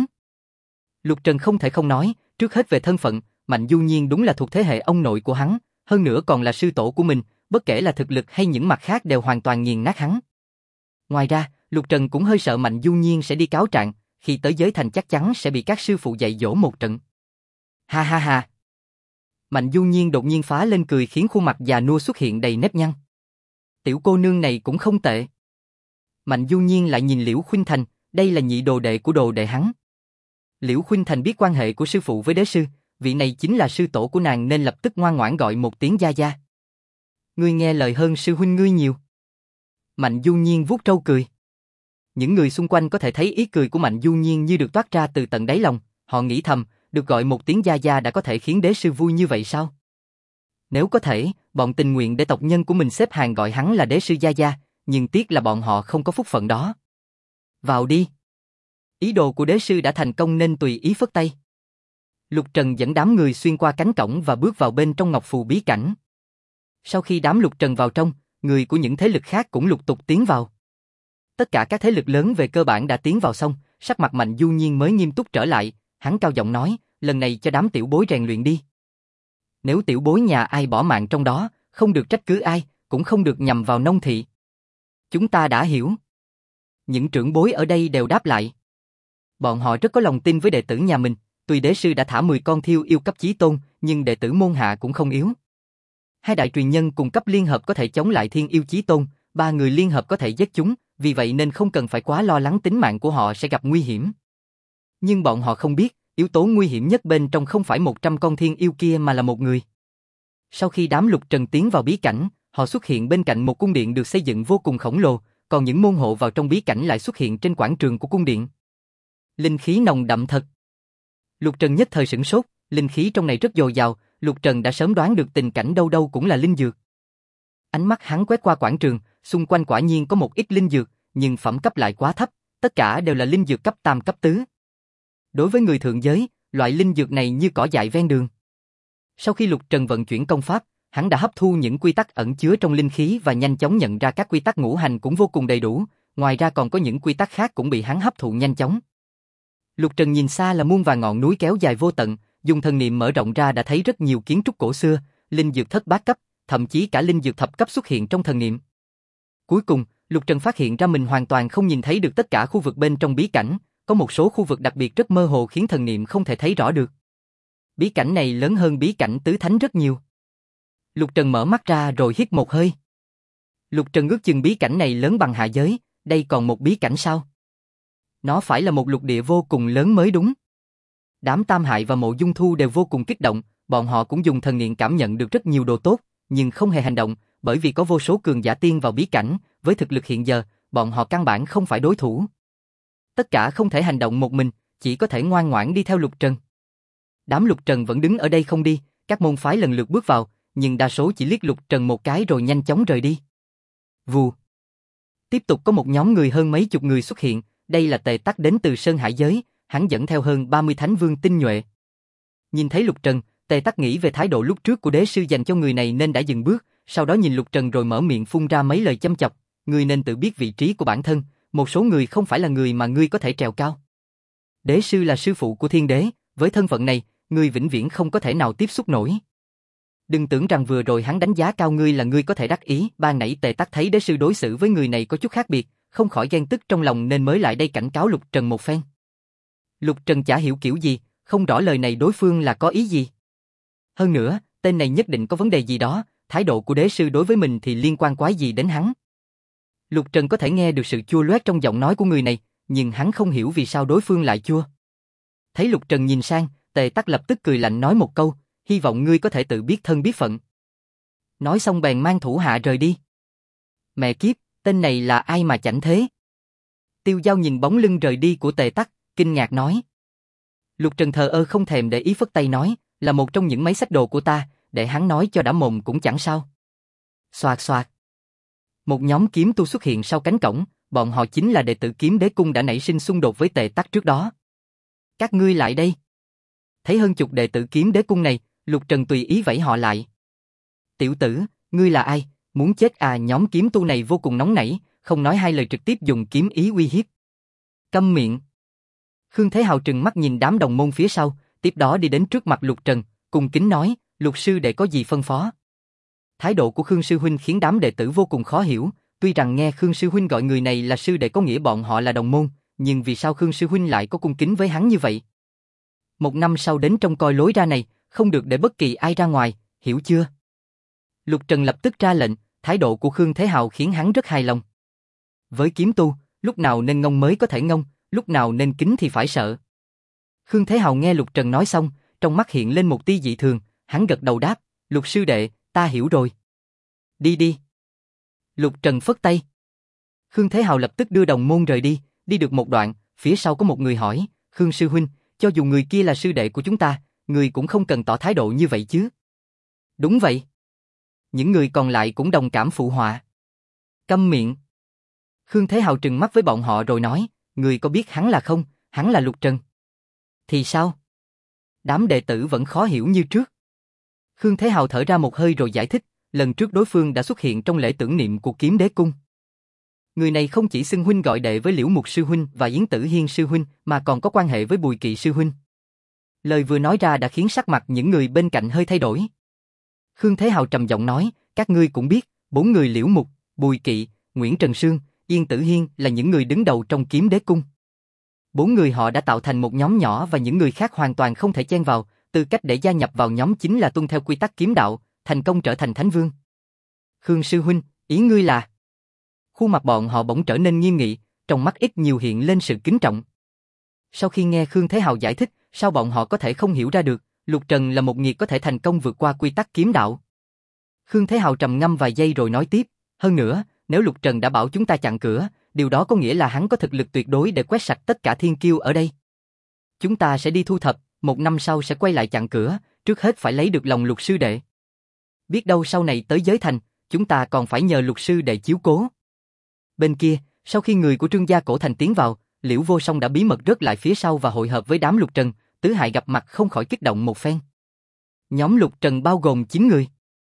Lục Trần không thể không nói, trước hết về thân phận, Mạnh Du Nhiên đúng là thuộc thế hệ ông nội của hắn, hơn nữa còn là sư tổ của mình, bất kể là thực lực hay những mặt khác đều hoàn toàn nghiền nát hắn. Ngoài ra, Lục Trần cũng hơi sợ Mạnh Du Nhiên sẽ đi cáo trạng, khi tới giới thành chắc chắn sẽ bị các sư phụ dạy dỗ một trận. Ha ha ha. Mạnh Du Nhiên đột nhiên phá lên cười khiến khuôn mặt già nua xuất hiện đầy nếp nhăn. Tiểu cô nương này cũng không tệ. Mạnh Du Nhiên lại nhìn Liễu Khuynh Thành, đây là nhị đồ đệ của đồ đệ hắn. Liễu Khuynh Thành biết quan hệ của sư phụ với đế sư, vị này chính là sư tổ của nàng nên lập tức ngoan ngoãn gọi một tiếng gia gia. Ngươi nghe lời hơn sư huynh ngươi nhiều. Mạnh Du Nhiên vuốt trâu cười. Những người xung quanh có thể thấy ý cười của Mạnh Du Nhiên như được toát ra từ tận đáy lòng, họ nghĩ thầm, được gọi một tiếng gia gia đã có thể khiến đế sư vui như vậy sao? Nếu có thể, bọn tình nguyện để tộc nhân của mình xếp hàng gọi hắn là đế sư gia gia, nhưng tiếc là bọn họ không có phúc phận đó. Vào đi. Ý đồ của đế sư đã thành công nên tùy ý phất tay. Lục Trần dẫn đám người xuyên qua cánh cổng và bước vào bên trong ngọc phù bí cảnh. Sau khi đám Lục Trần vào trong, người của những thế lực khác cũng lục tục tiến vào. Tất cả các thế lực lớn về cơ bản đã tiến vào xong, sắc mặt Mạnh Du Nhiên mới nghiêm túc trở lại, hắn cao giọng nói, lần này cho đám tiểu bối rèn luyện đi. Nếu tiểu bối nhà ai bỏ mạng trong đó, không được trách cứ ai, cũng không được nhằm vào nông thị. Chúng ta đã hiểu. Những trưởng bối ở đây đều đáp lại. Bọn họ rất có lòng tin với đệ tử nhà mình, tuy đế sư đã thả 10 con thiêu yêu cấp chí tôn, nhưng đệ tử môn hạ cũng không yếu. Hai đại truyền nhân cùng cấp liên hợp có thể chống lại thiên yêu chí tôn, 3 người liên hợp có thể giết chúng, vì vậy nên không cần phải quá lo lắng tính mạng của họ sẽ gặp nguy hiểm. Nhưng bọn họ không biết, yếu tố nguy hiểm nhất bên trong không phải 100 con thiên yêu kia mà là một người. Sau khi đám Lục Trần tiến vào bí cảnh, họ xuất hiện bên cạnh một cung điện được xây dựng vô cùng khổng lồ, còn những môn hộ vào trong bí cảnh lại xuất hiện trên quảng trường của cung điện. Linh khí nồng đậm thật. Lục Trần nhất thời sửng sốt, linh khí trong này rất dồi dào, Lục Trần đã sớm đoán được tình cảnh đâu đâu cũng là linh dược. Ánh mắt hắn quét qua quảng trường, xung quanh quả nhiên có một ít linh dược, nhưng phẩm cấp lại quá thấp, tất cả đều là linh dược cấp tam cấp tứ. Đối với người thượng giới, loại linh dược này như cỏ dại ven đường. Sau khi Lục Trần vận chuyển công pháp, hắn đã hấp thu những quy tắc ẩn chứa trong linh khí và nhanh chóng nhận ra các quy tắc ngũ hành cũng vô cùng đầy đủ, ngoài ra còn có những quy tắc khác cũng bị hắn hấp thụ nhanh chóng. Lục Trần nhìn xa là muôn vàn ngọn núi kéo dài vô tận, dùng thần niệm mở rộng ra đã thấy rất nhiều kiến trúc cổ xưa, linh dược thất bát cấp, thậm chí cả linh dược thập cấp xuất hiện trong thần niệm. Cuối cùng, Lục Trần phát hiện ra mình hoàn toàn không nhìn thấy được tất cả khu vực bên trong bí cảnh, có một số khu vực đặc biệt rất mơ hồ khiến thần niệm không thể thấy rõ được. Bí cảnh này lớn hơn bí cảnh tứ thánh rất nhiều. Lục Trần mở mắt ra rồi hít một hơi. Lục Trần ước chừng bí cảnh này lớn bằng hạ giới, đây còn một bí cảnh sao? Nó phải là một lục địa vô cùng lớn mới đúng. Đám Tam Hại và Mộ Dung Thu đều vô cùng kích động, bọn họ cũng dùng thần niệm cảm nhận được rất nhiều đồ tốt, nhưng không hề hành động, bởi vì có vô số cường giả tiên vào bí cảnh, với thực lực hiện giờ, bọn họ căn bản không phải đối thủ. Tất cả không thể hành động một mình, chỉ có thể ngoan ngoãn đi theo Lục Trần. Đám Lục Trần vẫn đứng ở đây không đi, các môn phái lần lượt bước vào, nhưng đa số chỉ liếc Lục Trần một cái rồi nhanh chóng rời đi. Vù. Tiếp tục có một nhóm người hơn mấy chục người xuất hiện, đây là Tề Tắc đến từ Sơn Hải giới, hắn dẫn theo hơn 30 thánh vương tinh nhuệ. Nhìn thấy Lục Trần, Tề Tắc nghĩ về thái độ lúc trước của đế sư dành cho người này nên đã dừng bước, sau đó nhìn Lục Trần rồi mở miệng phun ra mấy lời châm chọc, ngươi nên tự biết vị trí của bản thân, một số người không phải là người mà ngươi có thể trèo cao. Đế sư là sư phụ của thiên đế, với thân phận này, ngươi vĩnh viễn không có thể nào tiếp xúc nổi. Đừng tưởng rằng vừa rồi hắn đánh giá cao ngươi là ngươi có thể đắc ý, ban nãy Tề Tắc thấy đế sư đối xử với người này có chút khác biệt, không khỏi ghen tức trong lòng nên mới lại đây cảnh cáo Lục Trần một phen. Lục Trần chả hiểu kiểu gì, không rõ lời này đối phương là có ý gì. Hơn nữa, tên này nhất định có vấn đề gì đó, thái độ của đế sư đối với mình thì liên quan quái gì đến hắn. Lục Trần có thể nghe được sự chua loét trong giọng nói của người này, nhưng hắn không hiểu vì sao đối phương lại chua. Thấy Lục Trần nhìn sang, Tề Tắc lập tức cười lạnh nói một câu, hy vọng ngươi có thể tự biết thân biết phận. Nói xong bèn mang thủ hạ rời đi. Mẹ kiếp, tên này là ai mà chảnh thế? Tiêu Giao nhìn bóng lưng rời đi của Tề Tắc, kinh ngạc nói. Lục Trần thờ ơ không thèm để ý phất tay nói, là một trong những máy xách đồ của ta, để hắn nói cho đã mồm cũng chẳng sao. Xoạt xoạt. Một nhóm kiếm tu xuất hiện sau cánh cổng, bọn họ chính là đệ tử Kiếm Đế Cung đã nảy sinh xung đột với Tề Tắc trước đó. Các ngươi lại đây. Thấy hơn chục đệ tử Kiếm Đế Cung này, Lục Trần tùy ý vẫy họ lại. Tiểu tử, ngươi là ai, muốn chết à? Nhóm kiếm tu này vô cùng nóng nảy, không nói hai lời trực tiếp dùng kiếm ý uy hiếp. Câm miệng. Khương Thế Hào trừng mắt nhìn đám đồng môn phía sau, tiếp đó đi đến trước mặt Lục Trần, cung kính nói, Lục sư đệ có gì phân phó. Thái độ của Khương sư huynh khiến đám đệ tử vô cùng khó hiểu, tuy rằng nghe Khương sư huynh gọi người này là sư đệ có nghĩa bọn họ là đồng môn, nhưng vì sao Khương sư huynh lại có cung kính với hắn như vậy? Một năm sau đến trông coi lối ra này, không được để bất kỳ ai ra ngoài, hiểu chưa? Lục Trần lập tức ra lệnh, thái độ của Khương Thế Hào khiến hắn rất hài lòng. Với kiếm tu, lúc nào nên ngông mới có thể ngông, lúc nào nên kính thì phải sợ. Khương Thế Hào nghe Lục Trần nói xong, trong mắt hiện lên một tia dị thường, hắn gật đầu đáp, Lục sư đệ, ta hiểu rồi. Đi đi. Lục Trần phất tay. Khương Thế Hào lập tức đưa đồng môn rời đi, đi được một đoạn, phía sau có một người hỏi, Khương sư huynh, cho dù người kia là sư đệ của chúng ta, người cũng không cần tỏ thái độ như vậy chứ. Đúng vậy. Những người còn lại cũng đồng cảm phụ họa. Câm miệng. Khương Thế Hào trừng mắt với bọn họ rồi nói, người có biết hắn là không, hắn là Lục Trần. Thì sao? Đám đệ tử vẫn khó hiểu như trước. Khương Thế Hào thở ra một hơi rồi giải thích, lần trước đối phương đã xuất hiện trong lễ tưởng niệm của Kiếm Đế Cung. Người này không chỉ xưng huynh gọi đệ với Liễu Mục sư huynh và Yến Tử Hiên sư huynh, mà còn có quan hệ với Bùi Kỵ sư huynh. Lời vừa nói ra đã khiến sắc mặt những người bên cạnh hơi thay đổi. Khương Thế Hào trầm giọng nói, các ngươi cũng biết, 4 người Liễu Mục, Bùi Kỵ, Nguyễn Trần Sương, Yên Tử Hiên là những người đứng đầu trong Kiếm Đế Cung. 4 người họ đã tạo thành một nhóm nhỏ và những người khác hoàn toàn không thể chen vào, tư cách để gia nhập vào nhóm chính là tuân theo quy tắc kiếm đạo, thành công trở thành thánh vương. Khương sư huynh, ý ngươi là? Khuôn mặt bọn họ bỗng trở nên nghiêm nghị, trong mắt ít nhiều hiện lên sự kính trọng. Sau khi nghe Khương Thế Hào giải thích, sao bọn họ có thể không hiểu ra được, Lục Trần là một nghiệt có thể thành công vượt qua quy tắc kiếm đạo. Khương Thế Hào trầm ngâm vài giây rồi nói tiếp, hơn nữa, nếu Lục Trần đã bảo chúng ta chặn cửa, điều đó có nghĩa là hắn có thực lực tuyệt đối để quét sạch tất cả thiên kiêu ở đây. Chúng ta sẽ đi thu thập, 1 năm sau sẽ quay lại chặn cửa, trước hết phải lấy được lòng Lục sư đệ. Biết đâu sau này tới giới thành, chúng ta còn phải nhờ Lục sư đệ chiếu cố. Bên kia, sau khi người của Trương gia Cổ Thành tiến vào, Liễu Vô Song đã bí mật rớt lại phía sau và hội hợp với đám Lục Trần, tứ hại gặp mặt không khỏi kích động một phen. Nhóm Lục Trần bao gồm 9 người.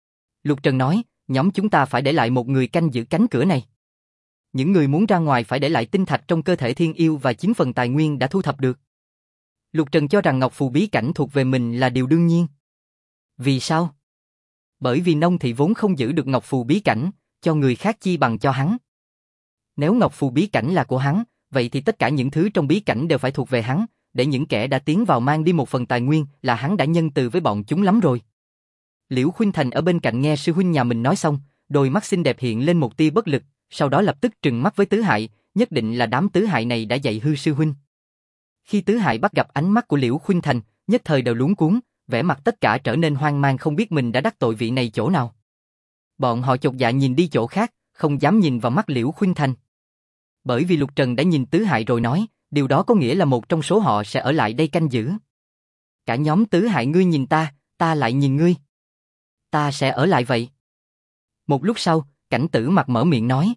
Lục Trần nói, nhóm chúng ta phải để lại một người canh giữ cánh cửa này. Những người muốn ra ngoài phải để lại tinh thạch trong cơ thể thiên yêu và 9 phần tài nguyên đã thu thập được. Lục Trần cho rằng Ngọc Phù bí cảnh thuộc về mình là điều đương nhiên. Vì sao? Bởi vì Nông Thị vốn không giữ được ngọc phù bí cảnh, cho người khác chi bằng cho hắn. Nếu ngọc phù bí cảnh là của hắn, vậy thì tất cả những thứ trong bí cảnh đều phải thuộc về hắn, để những kẻ đã tiến vào mang đi một phần tài nguyên là hắn đã nhân từ với bọn chúng lắm rồi. Liễu Khuynh Thành ở bên cạnh nghe sư huynh nhà mình nói xong, đôi mắt xinh đẹp hiện lên một tia bất lực, sau đó lập tức trừng mắt với Tứ Hại, nhất định là đám Tứ Hại này đã dạy hư sư huynh. Khi Tứ Hại bắt gặp ánh mắt của Liễu Khuynh Thành, nhất thời đều luống cuống, vẻ mặt tất cả trở nên hoang mang không biết mình đã đắc tội vị này chỗ nào. Bọn họ chột dạ nhìn đi chỗ khác, không dám nhìn vào mắt Liễu Khuynh Thành. Bởi vì Lục Trần đã nhìn Tứ Hại rồi nói, điều đó có nghĩa là một trong số họ sẽ ở lại đây canh giữ. Cả nhóm Tứ Hại ngươi nhìn ta, ta lại nhìn ngươi. Ta sẽ ở lại vậy. Một lúc sau, Cảnh Tử Mặc mở miệng nói.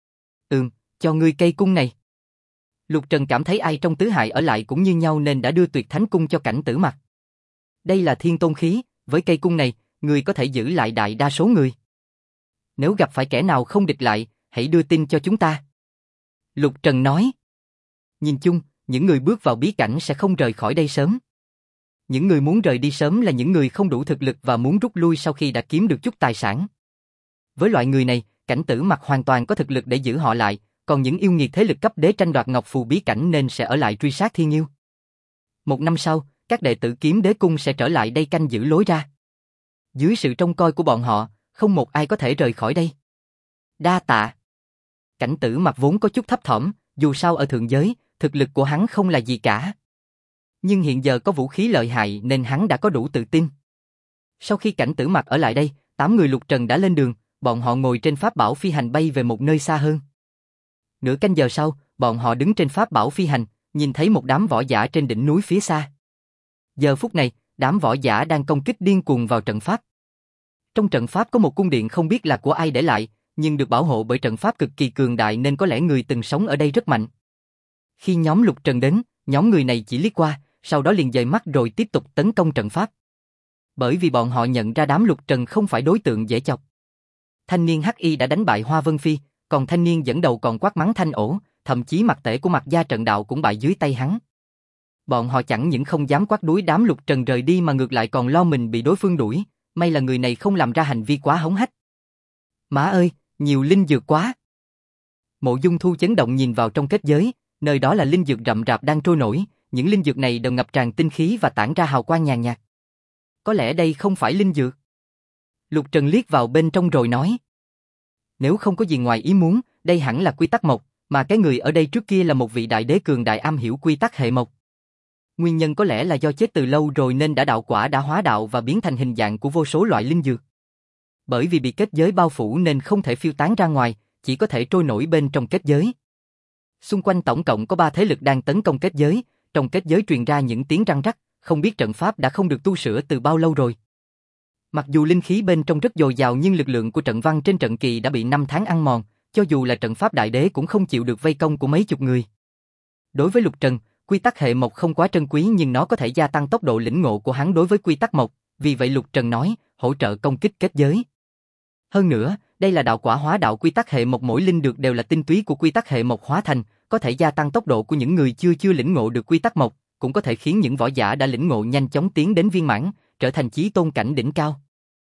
Cho ngươi cây cung này. Lục Trần cảm thấy ai trong Tứ Hại ở lại cũng như nhau nên đã đưa Tuyệt Thánh Cung cho Cảnh Tử Mặc. Đây là thiên tôn khí, với cây cung này, ngươi có thể giữ lại đại đa số người. Nếu gặp phải kẻ nào không địch lại, hãy đưa tin cho chúng ta. Lục Trần nói. Nhìn chung, những người bước vào bí cảnh sẽ không rời khỏi đây sớm. Những người muốn rời đi sớm là những người không đủ thực lực và muốn rút lui sau khi đã kiếm được chút tài sản. Với loại người này, Cảnh Tử Mặc hoàn toàn có thực lực để giữ họ lại, còn những yêu nghiệt thế lực cấp đế tranh đoạt ngọc phù bí cảnh nên sẽ ở lại truy sát thiên yêu. Một năm sau, các đệ tử Kiếm Đế Cung sẽ trở lại đây canh giữ lối ra. Dưới sự trông coi của bọn họ, không một ai có thể rời khỏi đây. Đa tạ. Cảnh Tử Mặc vốn có chút thấp thỏm, dù sao ở thượng giới, thực lực của hắn không là gì cả. Nhưng hiện giờ có vũ khí lợi hại nên hắn đã có đủ tự tin. Sau khi Cảnh Tử Mặc ở lại đây, 8 người Lục Trần đã lên đường, bọn họ ngồi trên pháp bảo phi hành bay về một nơi xa hơn. Nửa canh giờ sau, bọn họ đứng trên pháp bảo phi hành, nhìn thấy một đám võ giả trên đỉnh núi phía xa. Giờ phút này, đám võ giả đang công kích điên cuồng vào trận pháp. Trong trận pháp có một cung điện không biết là của ai để lại, nhưng được bảo hộ bởi trận pháp cực kỳ cường đại nên có lẽ người từng sống ở đây rất mạnh. Khi nhóm Lục Trần đến, nhóm người này chỉ liếc qua, sau đó liền dời mắt rồi tiếp tục tấn công trận pháp. Bởi vì bọn họ nhận ra đám Lục Trần không phải đối tượng dễ chọc. Thanh niên Hắc Y đã đánh bại Hoa Vân Phi, còn thanh niên dẫn đầu còn quát mắng Thanh Ổ, thậm chí mặt tể của Mặc Gia trận đạo cũng bại dưới tay hắn. Bọn họ chẳng những không dám quát đuổi đám Lục Trần rời đi mà ngược lại còn lo mình bị đối phương đuổi, may là người này không làm ra hành vi quá hống hách. Má ơi, nhiều linh dược quá. Mộ Dung Thu chấn động nhìn vào trong kết giới, nơi đó là linh dược rậm rạp đang trôi nổi, những linh dược này đều ngập tràn tinh khí và tản ra hào quang nhàn nhạt. Có lẽ đây không phải linh dược. Lục Trần liếc vào bên trong rồi nói. Nếu không có gì ngoài ý muốn, đây hẳn là quy tắc mộc, mà cái người ở đây trước kia là một vị đại đế cường đại am hiểu quy tắc hệ mộc. Nguyên nhân có lẽ là do chết từ lâu rồi nên đạo quả đã hóa đạo và biến thành hình dạng của vô số loại linh dược. Bởi vì bị kết giới bao phủ nên không thể phiêu tán ra ngoài, chỉ có thể trôi nổi bên trong kết giới. Xung quanh tổng cộng có 3 thế lực đang tấn công kết giới, trong kết giới truyền ra những tiếng răng rắc, không biết trận pháp đã không được tu sửa từ bao lâu rồi. Mặc dù linh khí bên trong rất dồi dào nhưng lực lượng của trận văn trên trận kỳ đã bị 5 tháng ăn mòn, cho dù là trận pháp đại đế cũng không chịu được vây công của mấy chục người. Đối với Lục Trần, quy tắc hệ mộc không quá trân quý nhưng nó có thể gia tăng tốc độ lĩnh ngộ của hắn đối với quy tắc mộc, vì vậy Lục Trần nói, hỗ trợ công kích kết giới. Hơn nữa, đây là đạo quả hóa đạo quy tắc hệ mộc, mỗi linh được đều là tinh túy của quy tắc hệ mộc hóa thành, có thể gia tăng tốc độ của những người chưa lĩnh ngộ được quy tắc mộc, cũng có thể khiến những võ giả đã lĩnh ngộ nhanh chóng tiến đến viên mãn, trở thành chí tôn cảnh đỉnh cao.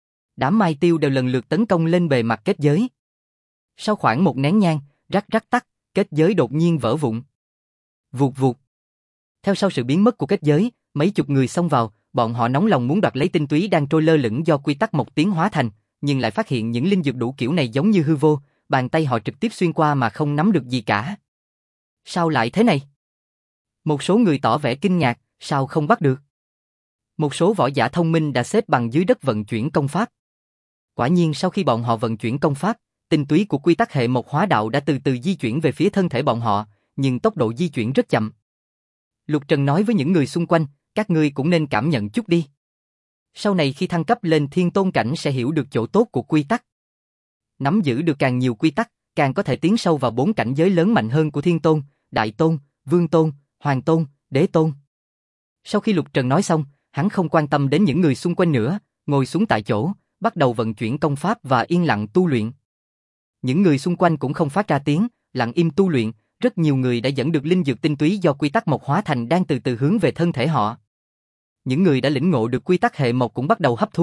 Đám mai tiêu đều lần lượt tấn công lên bề mặt kết giới. Sau khoảng một nén nhang, rắc rắc tắc, kết giới đột nhiên vỡ vụn. Vụt vụt. Theo sau sự biến mất của kết giới, mấy chục người xông vào, bọn họ nóng lòng muốn đoạt lấy tinh túy đang trôi lơ lửng do quy tắc mộc tiến hóa thành, nhưng lại phát hiện những linh dược đủ kiểu này giống như hư vô, bàn tay họ trực tiếp xuyên qua mà không nắm được gì cả. Sao lại thế này? Một số người tỏ vẻ kinh ngạc, sao không bắt được? Một số võ giả thông minh đã xếp bằng dưới đất vận chuyển công pháp. Quả nhiên sau khi bọn họ vận chuyển công pháp, tinh túy của quy tắc hệ mộc hóa đạo đã từ từ di chuyển về phía thân thể bọn họ, nhưng tốc độ di chuyển rất chậm. Lục Trần nói với những người xung quanh, các ngươi cũng nên cảm nhận chút đi. Sau này khi thăng cấp lên thiên tôn cảnh sẽ hiểu được chỗ tốt của quy tắc. Nắm giữ được càng nhiều quy tắc, càng có thể tiến sâu vào 4 cảnh giới lớn mạnh hơn của thiên tôn, đại tôn, vương tôn, hoàng tôn, đế tôn. Sau khi Lục Trần nói xong, hắn không quan tâm đến những người xung quanh nữa, ngồi xuống tại chỗ, bắt đầu vận chuyển công pháp và yên lặng tu luyện. Những người xung quanh cũng không phát ra tiếng, lặng im tu luyện, rất nhiều người đã dẫn được linh dược tinh túy do quy tắc mộc hóa thành đang từ từ hướng về thân thể họ. Những người đã lĩnh ngộ được quy tắc hệ mộc cũng bắt đầu hấp thu,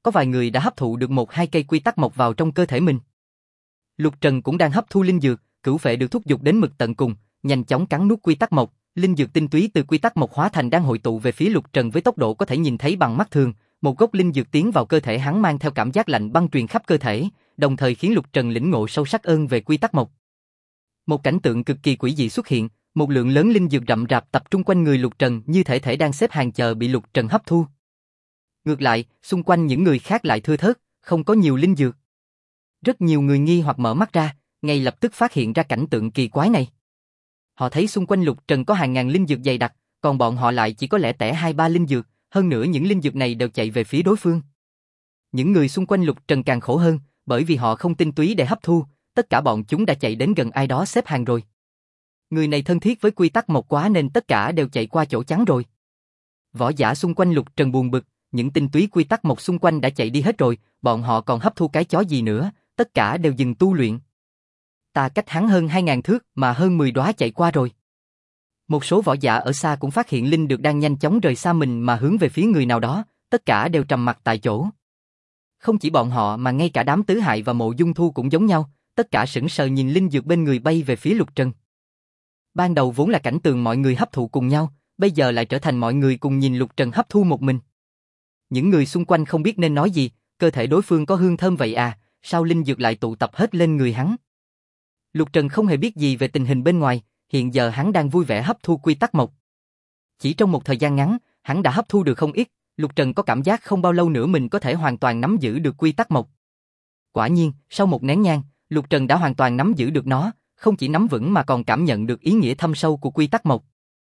có vài người đã hấp thụ được 1-2 cây quy tắc mộc vào trong cơ thể mình. Lục Trần cũng đang hấp thu linh dược, cửu phệ được thúc giục đến mực tận cùng, nhanh chóng cắn nuốt quy tắc mộc, linh dược tinh túy từ quy tắc mộc hóa thành đang hội tụ về phía Lục Trần với tốc độ có thể nhìn thấy bằng mắt thường, một gốc linh dược tiến vào cơ thể hắn mang theo cảm giác lạnh băng truyền khắp cơ thể, đồng thời khiến Lục Trần lĩnh ngộ sâu sắc ơn về quy tắc mộc. Một cảnh tượng cực kỳ quỷ dị xuất hiện, một lượng lớn linh dược rậm rạp tập trung quanh người Lục Trần như thể đang xếp hàng chờ bị Lục Trần hấp thu. Ngược lại, xung quanh những người khác lại thưa thớt, không có nhiều linh dược. Rất nhiều người nghi hoặc mở mắt ra, ngay lập tức phát hiện ra cảnh tượng kỳ quái này. Họ thấy xung quanh Lục Trần có hàng ngàn linh dược dày đặc, còn bọn họ lại chỉ có lẻ tẻ 2-3 linh dược, hơn nữa những linh dược này đều chạy về phía đối phương. Những người xung quanh Lục Trần càng khổ hơn, bởi vì họ không tinh túy để hấp thu, tất cả bọn chúng đã chạy đến gần ai đó xếp hàng rồi. Người này thân thiết với quy tắc mộc quá nên tất cả đều chạy qua chỗ trắng rồi. Võ giả xung quanh Lục Trần buồn bực, những tinh túy quy tắc mộc xung quanh đã chạy đi hết rồi, bọn họ còn hấp thu cái chó gì nữa, tất cả đều dừng tu luyện. Ta cách hắn hơn 2.000 thước mà hơn 10 đóa chạy qua rồi. Một số võ giả ở xa cũng phát hiện linh được đang nhanh chóng rời xa mình mà hướng về phía người nào đó, tất cả đều trầm mặc tại chỗ. Không chỉ bọn họ mà ngay cả đám Tứ Hại và Mộ Dung Thu cũng giống nhau, tất cả sững sờ nhìn linh dược bên người bay về phía Lục Trần. Ban đầu vốn là cảnh tượng mọi người hấp thụ cùng nhau, bây giờ lại trở thành mọi người cùng nhìn Lục Trần hấp thu một mình. Những người xung quanh không biết nên nói gì, cơ thể đối phương có hương thơm vậy à, sao linh dược lại tụ tập hết lên người hắn? Lục Trần không hề biết gì về tình hình bên ngoài, hiện giờ hắn đang vui vẻ hấp thu quy tắc mộc. Chỉ trong một thời gian ngắn, hắn đã hấp thu được không ít, Lục Trần có cảm giác không bao lâu nữa mình có thể hoàn toàn nắm giữ được quy tắc mộc. Quả nhiên, sau một nén nhang, Lục Trần đã hoàn toàn nắm giữ được nó, không chỉ nắm vững mà còn cảm nhận được ý nghĩa thâm sâu của quy tắc mộc.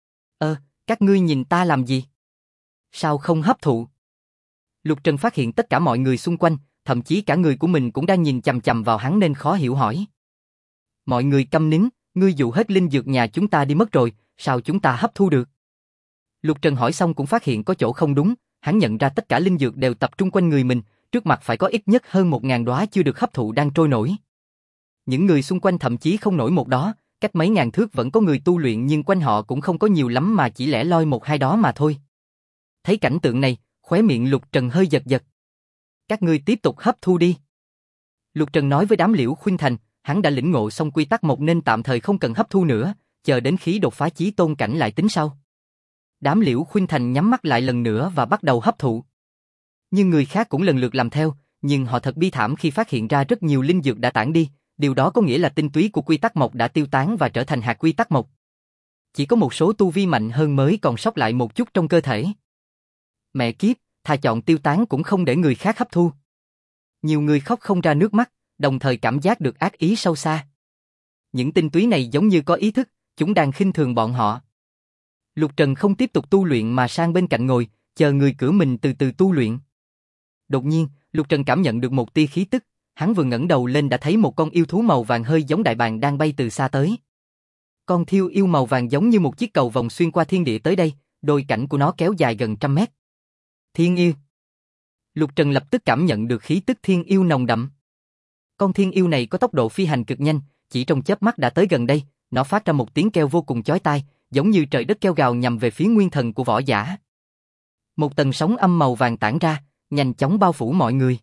Các ngươi nhìn ta làm gì? Sao không hấp thụ? Lục Trần phát hiện tất cả mọi người xung quanh, thậm chí cả người của mình cũng đang nhìn chằm chằm vào hắn nên khó hiểu hỏi. Mọi người câm nín, ngươi dụ hết linh dược nhà chúng ta đi mất rồi, sao chúng ta hấp thu được? Lục Trần hỏi xong cũng phát hiện có chỗ không đúng, hắn nhận ra tất cả linh dược đều tập trung quanh người mình, trước mặt phải có ít nhất hơn 1.000 đóa chưa được hấp thụ đang trôi nổi. Những người xung quanh thậm chí không nổi một đó, cách mấy ngàn thước vẫn có người tu luyện nhưng quanh họ cũng không có nhiều lắm mà chỉ lẻ loi 1-2 đó mà thôi. Thấy cảnh tượng này, khóe miệng Lục Trần hơi giật giật. Các ngươi tiếp tục hấp thu đi. Lục Trần nói với đám Liễu Khuynh Thành, hắn đã lĩnh ngộ xong quy tắc mộc nên tạm thời không cần hấp thu nữa, chờ đến khi đột phá chí tôn cảnh lại tính sau. Đám Liễu Khuynh Thành nhắm mắt lại lần nữa và bắt đầu hấp thụ. Nhưng người khác cũng lần lượt làm theo, nhưng họ thật bi thảm khi phát hiện ra rất nhiều linh dược đã tản đi, điều đó có nghĩa là tinh túy của quy tắc mộc đã tiêu tán và trở thành hạt quy tắc mộc. Chỉ có một số tu vi mạnh hơn mới còn sót lại một chút trong cơ thể. Mẹ kiếp, thà chọn tiêu tán cũng không để người khác hấp thu. Nhiều người khóc không ra nước mắt, đồng thời cảm giác được ác ý sâu xa. Những tinh túy này giống như có ý thức, chúng đang khinh thường bọn họ. Lục Trần không tiếp tục tu luyện mà sang bên cạnh ngồi, chờ người cử mình từ từ tu luyện. Đột nhiên, Lục Trần cảm nhận được một tia khí tức, hắn vừa ngẩng đầu lên đã thấy một con yêu thú màu vàng hơi giống đại bàng đang bay từ xa tới. Con thiêu yêu màu vàng giống như một chiếc cầu vòng xuyên qua thiên địa tới đây, đôi cánh của nó kéo dài gần 100 mét. Thiên yêu. Lục Trần lập tức cảm nhận được khí tức thiên yêu nồng đậm. Con thiên yêu này có tốc độ phi hành cực nhanh, chỉ trong chớp mắt đã tới gần đây, nó phát ra một tiếng kêu vô cùng chói tai, giống như trời đất kêu gào nhằm về phía nguyên thần của võ giả. Một tầng sóng âm màu vàng tản ra, nhanh chóng bao phủ mọi người.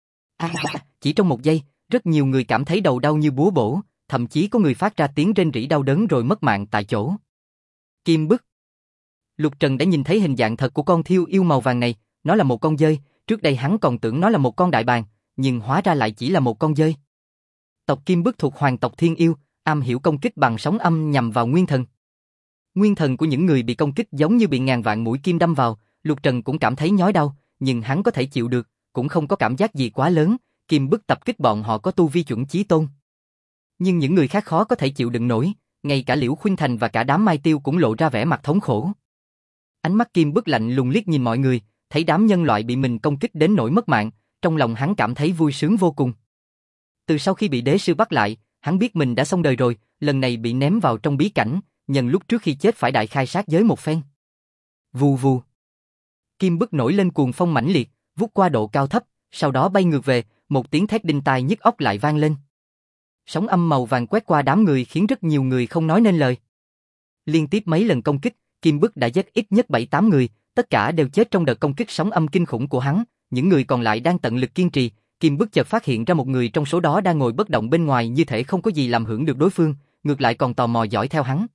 Chỉ trong một giây, rất nhiều người cảm thấy đầu đau như búa bổ, thậm chí có người phát ra tiếng rên rỉ đau đớn rồi mất mạng tại chỗ. Kim bức. Lục Trần đã nhìn thấy hình dạng thật của con thiêu yêu màu vàng này, nó là một con dơi, trước đây hắn còn tưởng nó là một con đại bàng, nhưng hóa ra lại chỉ là một con dơi. Tộc Kim bức thuộc hoàng tộc thiên yêu, am hiểu công kích bằng sóng âm nhằm vào nguyên thần. Nguyên thần của những người bị công kích giống như bị ngàn vạn mũi kim đâm vào, Lục Trần cũng cảm thấy nhói đau, nhưng hắn có thể chịu được, cũng không có cảm giác gì quá lớn, Kim bức tập kích bọn họ có tu vi chuẩn chí tôn. Nhưng những người khác khó có thể chịu đựng nổi, ngay cả Liễu Khuynh Thành và cả đám Mai Tiêu cũng lộ ra vẻ mặt thống khổ. Ánh mắt Kim bức lạnh lùng liếc nhìn mọi người, thấy đám nhân loại bị mình công kích đến nỗi mất mạng, trong lòng hắn cảm thấy vui sướng vô cùng. Từ sau khi bị đế sư bắt lại, hắn biết mình đã xong đời rồi, lần này bị ném vào trong bí cảnh, nhân lúc trước khi chết phải đại khai sát giới một phen. Vù vù. Kim bức nổi lên cuồng phong mãnh liệt, vút qua độ cao thấp, sau đó bay ngược về, một tiếng thét đinh tai nhức óc lại vang lên. Sóng âm màu vàng quét qua đám người khiến rất nhiều người không nói nên lời. Liên tiếp mấy lần công kích, Kim bức đã giết ít nhất 7-8 người, tất cả đều chết trong đợt công kích sóng âm kinh khủng của hắn, những người còn lại đang tận lực kiên trì, Kim Bức chợt phát hiện ra một người trong số đó đang ngồi bất động bên ngoài như thể không có gì làm hưởng được đối phương, ngược lại còn tò mò dõi theo hắn.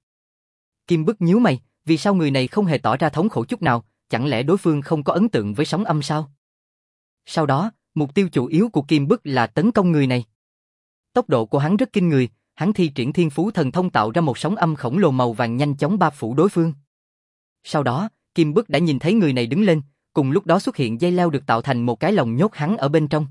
Kim Bức nhíu mày, vì sao người này không hề tỏ ra thống khổ chút nào, chẳng lẽ đối phương không có ấn tượng với sóng âm sao? Sau đó, mục tiêu chủ yếu của Kim Bức là tấn công người này. Tốc độ của hắn rất kinh người, hắn thi triển thiên phú thần thông tạo ra một sóng âm khổng lồ màu vàng nhanh chóng bao phủ đối phương. Sau đó, Kim Bức đã nhìn thấy người này đứng lên, cùng lúc đó xuất hiện dây leo được tạo thành một cái lồng nhốt hắn ở bên trong.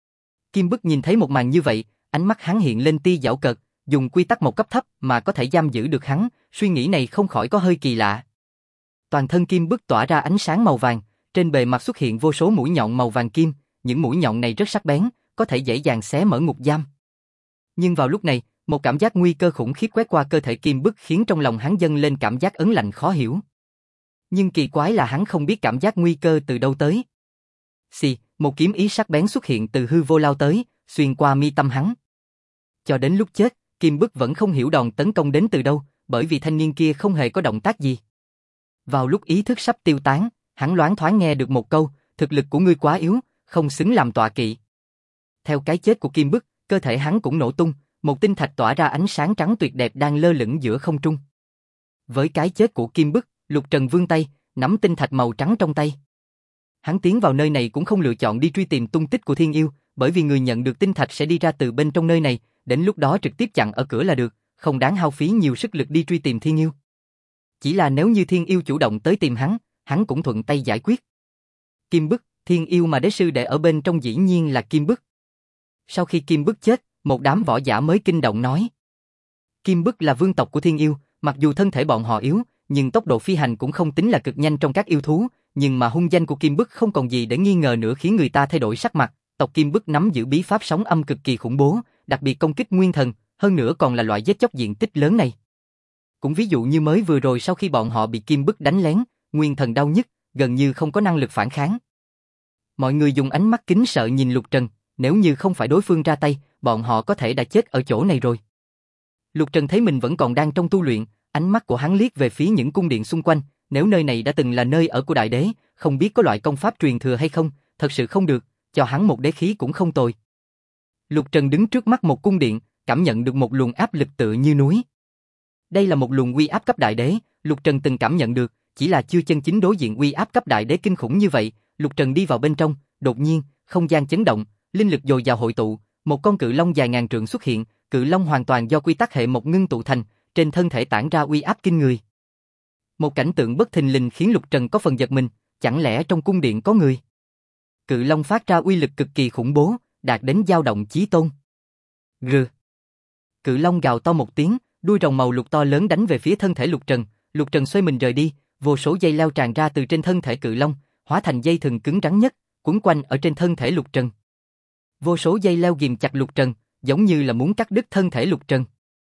Kim Bức nhìn thấy một màn như vậy, ánh mắt hắn hiện lên tia giảo cợt, dùng quy tắc một cấp thấp mà có thể giam giữ được hắn, suy nghĩ này không khỏi có hơi kỳ lạ. Toàn thân Kim Bức tỏa ra ánh sáng màu vàng, trên bề mặt xuất hiện vô số mũi nhọn màu vàng kim, những mũi nhọn này rất sắc bén, có thể dễ dàng xé mở ngục giam. Nhưng vào lúc này, một cảm giác nguy cơ khủng khiếp quét qua cơ thể Kim Bức khiến trong lòng hắn dâng lên cảm giác ớn lạnh khó hiểu. Nhưng kỳ quái là hắn không biết cảm giác nguy cơ từ đâu tới. Xì, một kiếm ý sắc bén xuất hiện từ hư vô lao tới, xuyên qua mi tâm hắn. Cho đến lúc chết, Kim Bức vẫn không hiểu đòn tấn công đến từ đâu, bởi vì thanh niên kia không hề có động tác gì. Vào lúc ý thức sắp tiêu tán, hắn loáng thoáng nghe được một câu, thực lực của ngươi quá yếu, không xứng làm tọa kỵ. Theo cái chết của Kim Bức, cơ thể hắn cũng nổ tung, một tinh thạch tỏa ra ánh sáng trắng tuyệt đẹp đang lơ lửng giữa không trung. Với cái chết của Kim Bức, Lục Trần vươn tay, nắm tinh thạch màu trắng trong tay. Hắn tiến vào nơi này cũng không lựa chọn đi truy tìm tung tích của Thiên Yêu, bởi vì người nhận được tinh thạch sẽ đi ra từ bên trong nơi này, đến lúc đó trực tiếp chặn ở cửa là được, không đáng hao phí nhiều sức lực đi truy tìm Thiên Yêu. Chỉ là nếu như Thiên Yêu chủ động tới tìm hắn cũng thuận tay giải quyết. Kim Bức, Thiên Yêu mà đế sư đệ ở bên trong dĩ nhiên là Kim Bức. Sau khi Kim Bức chết, một đám võ giả mới kinh động nói. Kim Bức là vương tộc của Thiên Yêu, mặc dù thân thể bọn họ yếu, nhưng tốc độ phi hành cũng không tính là cực nhanh trong các yêu thú, nhưng mà hung danh của Kim Bức không còn gì để nghi ngờ nữa khiến người ta thay đổi sắc mặt. Tộc Kim Bức nắm giữ bí pháp sóng âm cực kỳ khủng bố, đặc biệt công kích nguyên thần, hơn nữa còn là loại giết chóc diện tích lớn này. Cũng ví dụ như mới vừa rồi sau khi bọn họ bị Kim Bức đánh lén, nguyên thần đau nhức, gần như không có năng lực phản kháng. Mọi người dùng ánh mắt kính sợ nhìn Lục Trần, nếu như không phải đối phương ra tay, bọn họ có thể đã chết ở chỗ này rồi. Lục Trần thấy mình vẫn còn đang trong tu luyện, ánh mắt của hắn liếc về phía những cung điện xung quanh, nếu nơi này đã từng là nơi ở của đại đế, không biết có loại công pháp truyền thừa hay không, thật sự không được, cho hắn một đế khí cũng không tồi. Lục Trần đứng trước mắt một cung điện, cảm nhận được một luồng áp lực tựa như núi. Đây là một luồng uy áp cấp đại đế, Lục Trần từng cảm nhận được, chỉ là chưa chân chính đối diện uy áp cấp đại đế kinh khủng như vậy. Lục Trần đi vào bên trong, đột nhiên, không gian chấn động, linh lực dồi dào hội tụ, một con cự long dài ngàn trượng xuất hiện, cự long hoàn toàn do quy tắc hệ mộc ngưng tụ thành, trên thân thể tản ra uy áp kinh người. Một cảnh tượng bất thình lình khiến Lục Trần có phần giật mình, chẳng lẽ trong cung điện có người? Cự long phát ra uy lực cực kỳ khủng bố, đạt đến dao động chí tôn. Rừ. Cự long gào to một tiếng, đuôi rồng màu lục to lớn đánh về phía thân thể Lục Trần. Lục Trần xoay mình rời đi, vô số dây leo tràn ra từ trên thân thể cự long, hóa thành dây thừng cứng rắn nhất, quấn quanh ở trên thân thể Lục Trần. Vô số dây leo ghìm chặt Lục Trần, giống như là muốn cắt đứt thân thể Lục Trần.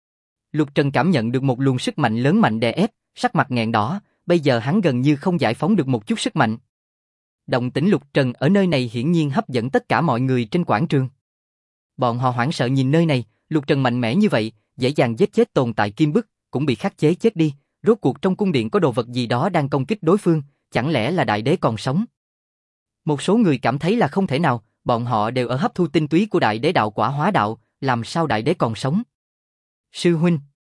Lục Trần cảm nhận được một luồng sức mạnh lớn mạnh đè ép, sắc mặt nghẹn đỏ, bây giờ hắn gần như không giải phóng được một chút sức mạnh. Động tĩnh Lục Trần ở nơi này hiển nhiên hấp dẫn tất cả mọi người trên quảng trường. Bọn họ hoảng sợ nhìn nơi này, Lục Trần mạnh mẽ như vậy, dễ dàng giết chết tồn tại Kim Bức, cũng bị khắc chế chết đi, rốt cuộc trong cung điện có đồ vật gì đó đang công kích đối phương, chẳng lẽ là đại đế còn sống? Một số người cảm thấy là không thể nào, bọn họ đều ở hấp thu tinh túy của đại đế đạo quả hóa đạo, làm sao đại đế còn sống? Sư huynh.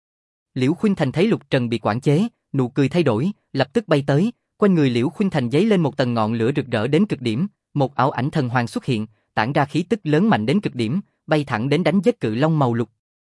Liễu Khuynh Thành thấy Lục Trần bị quản chế, nụ cười thay đổi, lập tức bay tới, quanh người Liễu Khuynh Thành giấy lên một tầng ngọn lửa rực rỡ đến cực điểm, một ảo ảnh thần hoàng xuất hiện, tản ra khí tức lớn mạnh đến cực điểm, bay thẳng đến đánh giết cự long màu lục.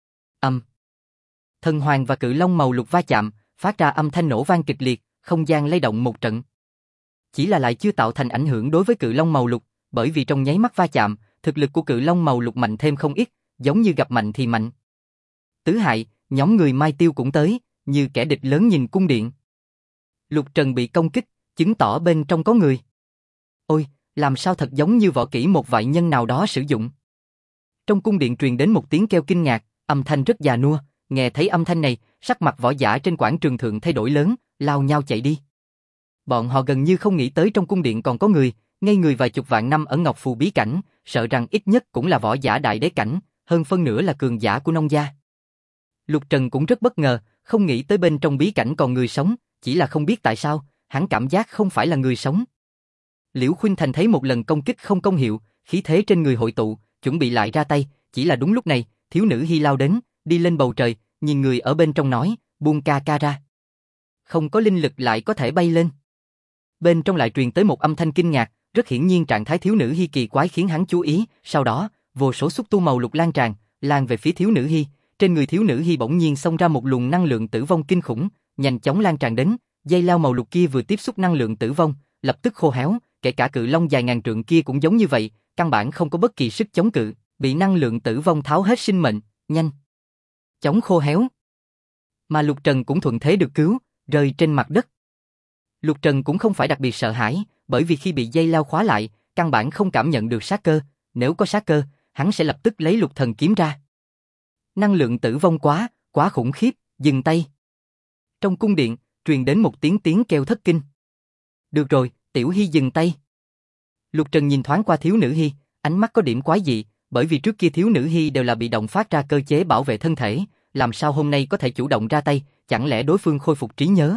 Thần hoàng và cự long màu lục va chạm, phát ra âm thanh nổ vang kịch liệt, không gian lay động một trận. Chỉ là lại chưa tạo thành ảnh hưởng đối với cự long màu lục, bởi vì trong nháy mắt va chạm, thực lực của cự long màu lục mạnh thêm không ít, giống như gặp mạnh thì mạnh. Tứ hại, nhóm người Mai Tiêu cũng tới, như kẻ địch lớn nhìn cung điện. Lục Trần bị công kích, chứng tỏ bên trong có người. Ôi, làm sao thật giống như võ kỹ một vại nhân nào đó sử dụng. Trong cung điện truyền đến một tiếng kêu kinh ngạc, âm thanh rất già nua, nghe thấy âm thanh này, sắc mặt võ giả trên quảng trường thượng thay đổi lớn, lao nhau chạy đi. Bọn họ gần như không nghĩ tới trong cung điện còn có người, ngây người vài chục vạn năm ở Ngọc Phù bí cảnh, sợ rằng ít nhất cũng là võ giả đại đế cảnh, hơn phân nửa là cường giả của nông gia. Lục Trần cũng rất bất ngờ, không nghĩ tới bên trong bí cảnh còn người sống, chỉ là không biết tại sao, hắn cảm giác không phải là người sống. Liễu Khuynh Thành thấy một lần công kích không công hiệu, khí thế trên người hội tụ, chuẩn bị lại ra tay, chỉ là đúng lúc này, thiếu nữ Hy lao đến, đi lên bầu trời, nhìn người ở bên trong nói, buông ca ca ra. Không có linh lực lại có thể bay lên. Bên trong lại truyền tới một âm thanh kinh ngạc, rất hiển nhiên trạng thái thiếu nữ Hy kỳ quái khiến hắn chú ý, sau đó, vô số xúc tu màu lục lan tràn, lan về phía thiếu nữ Hy, trên người thiếu nữ Hy bỗng nhiên xông ra một luồng năng lượng tử vong kinh khủng, nhanh chóng lan tràn đến, dây lao màu lục kia vừa tiếp xúc năng lượng tử vong, lập tức khô héo, kể cả cự long dài ngàn trượng kia cũng giống như vậy, căn bản không có bất kỳ sức chống cự, bị năng lượng tử vong tháo hết sinh mệnh, nhanh chóng khô héo. Mà Lục Trần cũng thuận thế được cứu, rơi trên mặt đất. Lục Trần cũng không phải đặc biệt sợ hãi, bởi vì khi bị dây lao khóa lại, căn bản không cảm nhận được sát cơ, nếu có sát cơ, hắn sẽ lập tức lấy Lục Thần kiếm ra. Năng lượng tử vong quá khủng khiếp, dừng tay. Trong cung điện, truyền đến một tiếng kêu thất kinh. Được rồi, Tiểu Hy dừng tay. Lục Trần nhìn thoáng qua thiếu nữ Hy, ánh mắt có điểm quái dị, bởi vì trước kia thiếu nữ Hy đều là bị động phát ra cơ chế bảo vệ thân thể, làm sao hôm nay có thể chủ động ra tay, chẳng lẽ đối phương khôi phục trí nhớ.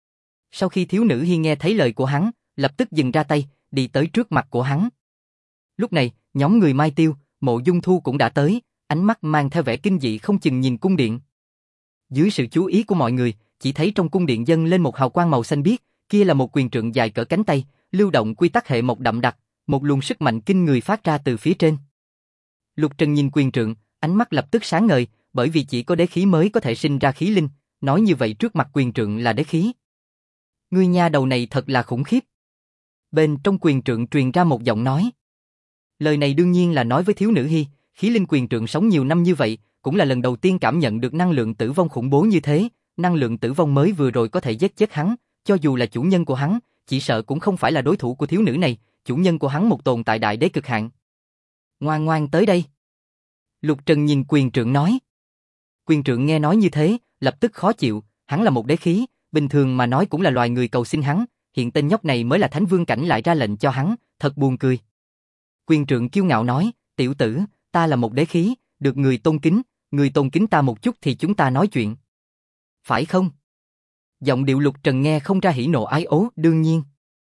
Sau khi thiếu nữ Hy nghe thấy lời của hắn, lập tức dừng ra tay, đi tới trước mặt của hắn. Lúc này, nhóm người Mai Tiêu, Mộ Dung Thu cũng đã tới, ánh mắt mang theo vẻ kinh dị không chừng nhìn cung điện. Dưới sự chú ý của mọi người, chỉ thấy trong cung điện dâng lên một hào quang màu xanh biếc, kia là một quyền trượng dài cỡ cánh tay, lưu động quy tắc hệ mộc đậm đặc, một luồng sức mạnh kinh người phát ra từ phía trên. Lục Trần nhìn quyền trượng, ánh mắt lập tức sáng ngời, bởi vì chỉ có đế khí mới có thể sinh ra khí linh, nói như vậy trước mặt quyền trượng là đế khí. Ngươi nha đầu này thật là khủng khiếp. Bên trong quyền trượng truyền ra một giọng nói. Lời này đương nhiên là nói với thiếu nữ Hy, khí linh quyền trượng sống nhiều năm như vậy, cũng là lần đầu tiên cảm nhận được năng lượng tử vong khủng bố như thế, năng lượng tử vong mới vừa rồi có thể giết chết hắn, cho dù là chủ nhân của hắn, chỉ sợ cũng không phải là đối thủ của thiếu nữ này, chủ nhân của hắn một tồn tại đại đế cực hạn. Ngoan ngoan tới đây. Lục Trần nhìn quyền trượng nói. Quyền trượng nghe nói như thế, lập tức khó chịu, hắn là một đế khí, bình thường mà nói cũng là loài người cầu xin hắn, hiện tên nhóc này mới là thánh vương cảnh lại ra lệnh cho hắn, thật buồn cười. Quyền trượng kiêu ngạo nói, tiểu tử, ta là một đế khí, được người tôn kính ta một chút thì chúng ta nói chuyện. Phải không? Giọng điệu Lục Trần nghe không ra hỉ nộ ái ố, đương nhiên.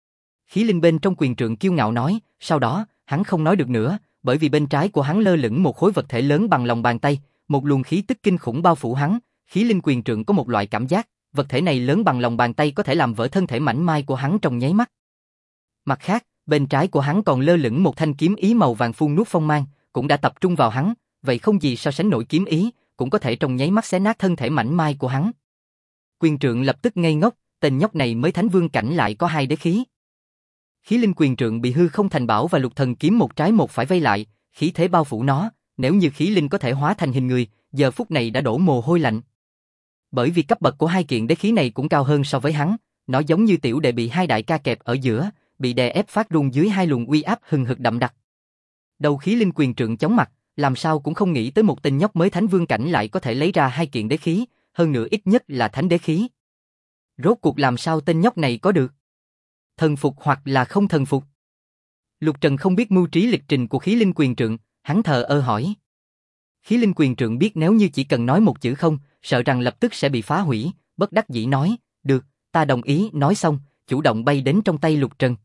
Khí linh bên trong quyền trượng kiêu ngạo nói, sau đó, hắn không nói được nữa, bởi vì bên trái của hắn lơ lửng một khối vật thể lớn bằng lòng bàn tay, một luồng khí tức kinh khủng bao phủ hắn, khí linh quyền trượng có một loại cảm giác, vật thể này lớn bằng lòng bàn tay có thể làm vỡ thân thể mảnh mai của hắn trong nháy mắt. Mặt khác, bên trái của hắn còn lơ lửng một thanh kiếm ý màu vàng phun nuốt phong mang, cũng đã tập trung vào hắn, vậy không gì so sánh nổi kiếm ý, cũng có thể trong nháy mắt xé nát thân thể mảnh mai của hắn. Quyền trượng lập tức ngây ngốc, tên nhóc này mới thánh vương cảnh lại có hai đế khí. Khí linh quyền trượng bị hư không thành bảo và lục thần kiếm một trái một phải vây lại, khí thế bao phủ nó, nếu như khí linh có thể hóa thành hình người, giờ phút này đã đổ mồ hôi lạnh. Bởi vì cấp bậc của hai kiện đế khí này cũng cao hơn so với hắn, nó giống như tiểu đệ bị hai đại ca kẹp ở giữa, bị đè ép phát run dưới hai luồng uy áp hừng hực đậm đặc. Đầu khí linh quyền trượng chóng mặt, làm sao cũng không nghĩ tới một tên nhóc mới thánh vương cảnh lại có thể lấy ra hai kiện đế khí, hơn nữa ít nhất là thánh đế khí. Rốt cuộc làm sao tên nhóc này có được? Thần phục hoặc là không thần phục? Lục Trần không biết mưu trí lịch trình của khí linh quyền trượng, hắn thờ ơ hỏi. Khí linh quyền trượng biết nếu như chỉ cần nói một chữ không, sợ rằng lập tức sẽ bị phá hủy, bất đắc dĩ nói, được, ta đồng ý, nói xong, chủ động bay đến trong tay Lục Trần.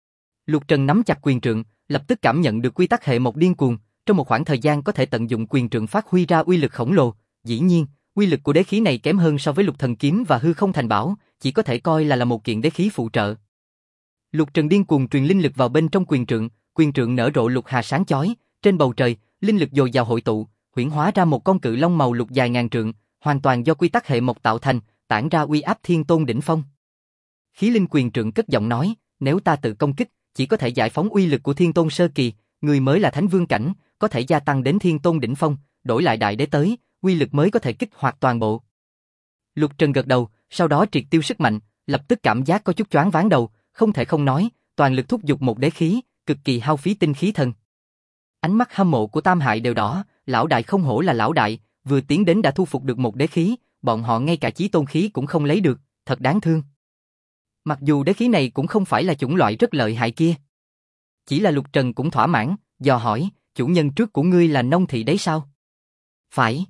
Lục Trần nắm chặt quyền trượng, lập tức cảm nhận được quy tắc hệ mộc điên cuồng, trong một khoảng thời gian có thể tận dụng quyền trượng phát huy ra uy lực khổng lồ, dĩ nhiên, uy lực của đế khí này kém hơn so với lục thần kiếm và hư không thành bảo, chỉ có thể coi là một kiện đế khí phụ trợ. Lục Trần điên cuồng truyền linh lực vào bên trong quyền trượng nở rộ lục hà sáng chói, trên bầu trời, linh lực dồi dào hội tụ, huyễn hóa ra một con cự long màu lục dài ngàn trượng, hoàn toàn do quy tắc hệ mộc tạo thành, tản ra uy áp thiên tôn đỉnh phong. Khí linh quyền trượng cất giọng nói, nếu ta tự công kích, chỉ có thể giải phóng uy lực của thiên tôn sơ kỳ, người mới là thánh vương cảnh, có thể gia tăng đến thiên tôn đỉnh phong, đổi lại đại đế tới, uy lực mới có thể kích hoạt toàn bộ. Lục Trần gật đầu, sau đó triệt tiêu sức mạnh, lập tức cảm giác có chút choáng váng đầu, không thể không nói, toàn lực thúc giục một đế khí, cực kỳ hao phí tinh khí thần. Ánh mắt hâm mộ của Tam Hại đều đỏ, lão đại không hổ là lão đại, vừa tiến đến đã thu phục được một đế khí, bọn họ ngay cả chí tôn khí cũng không lấy được, thật đáng thương. Mặc dù đế khí này cũng không phải là chủng loại rất lợi hại kia. Chỉ là Lục Trần cũng thỏa mãn, dò hỏi, chủ nhân trước của ngươi là nông thị đấy sao? Phải.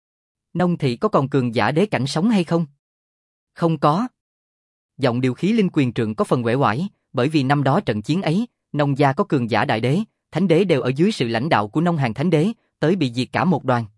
Nông thị có còn cường giả đế cảnh sống hay không? Không có. Giọng điều khí linh quyền trượng có phần uể oải, bởi vì năm đó trận chiến ấy, nông gia có cường giả đại đế, thánh đế đều ở dưới sự lãnh đạo của Nông Hàn thánh đế, tới bị diệt cả một đoàn.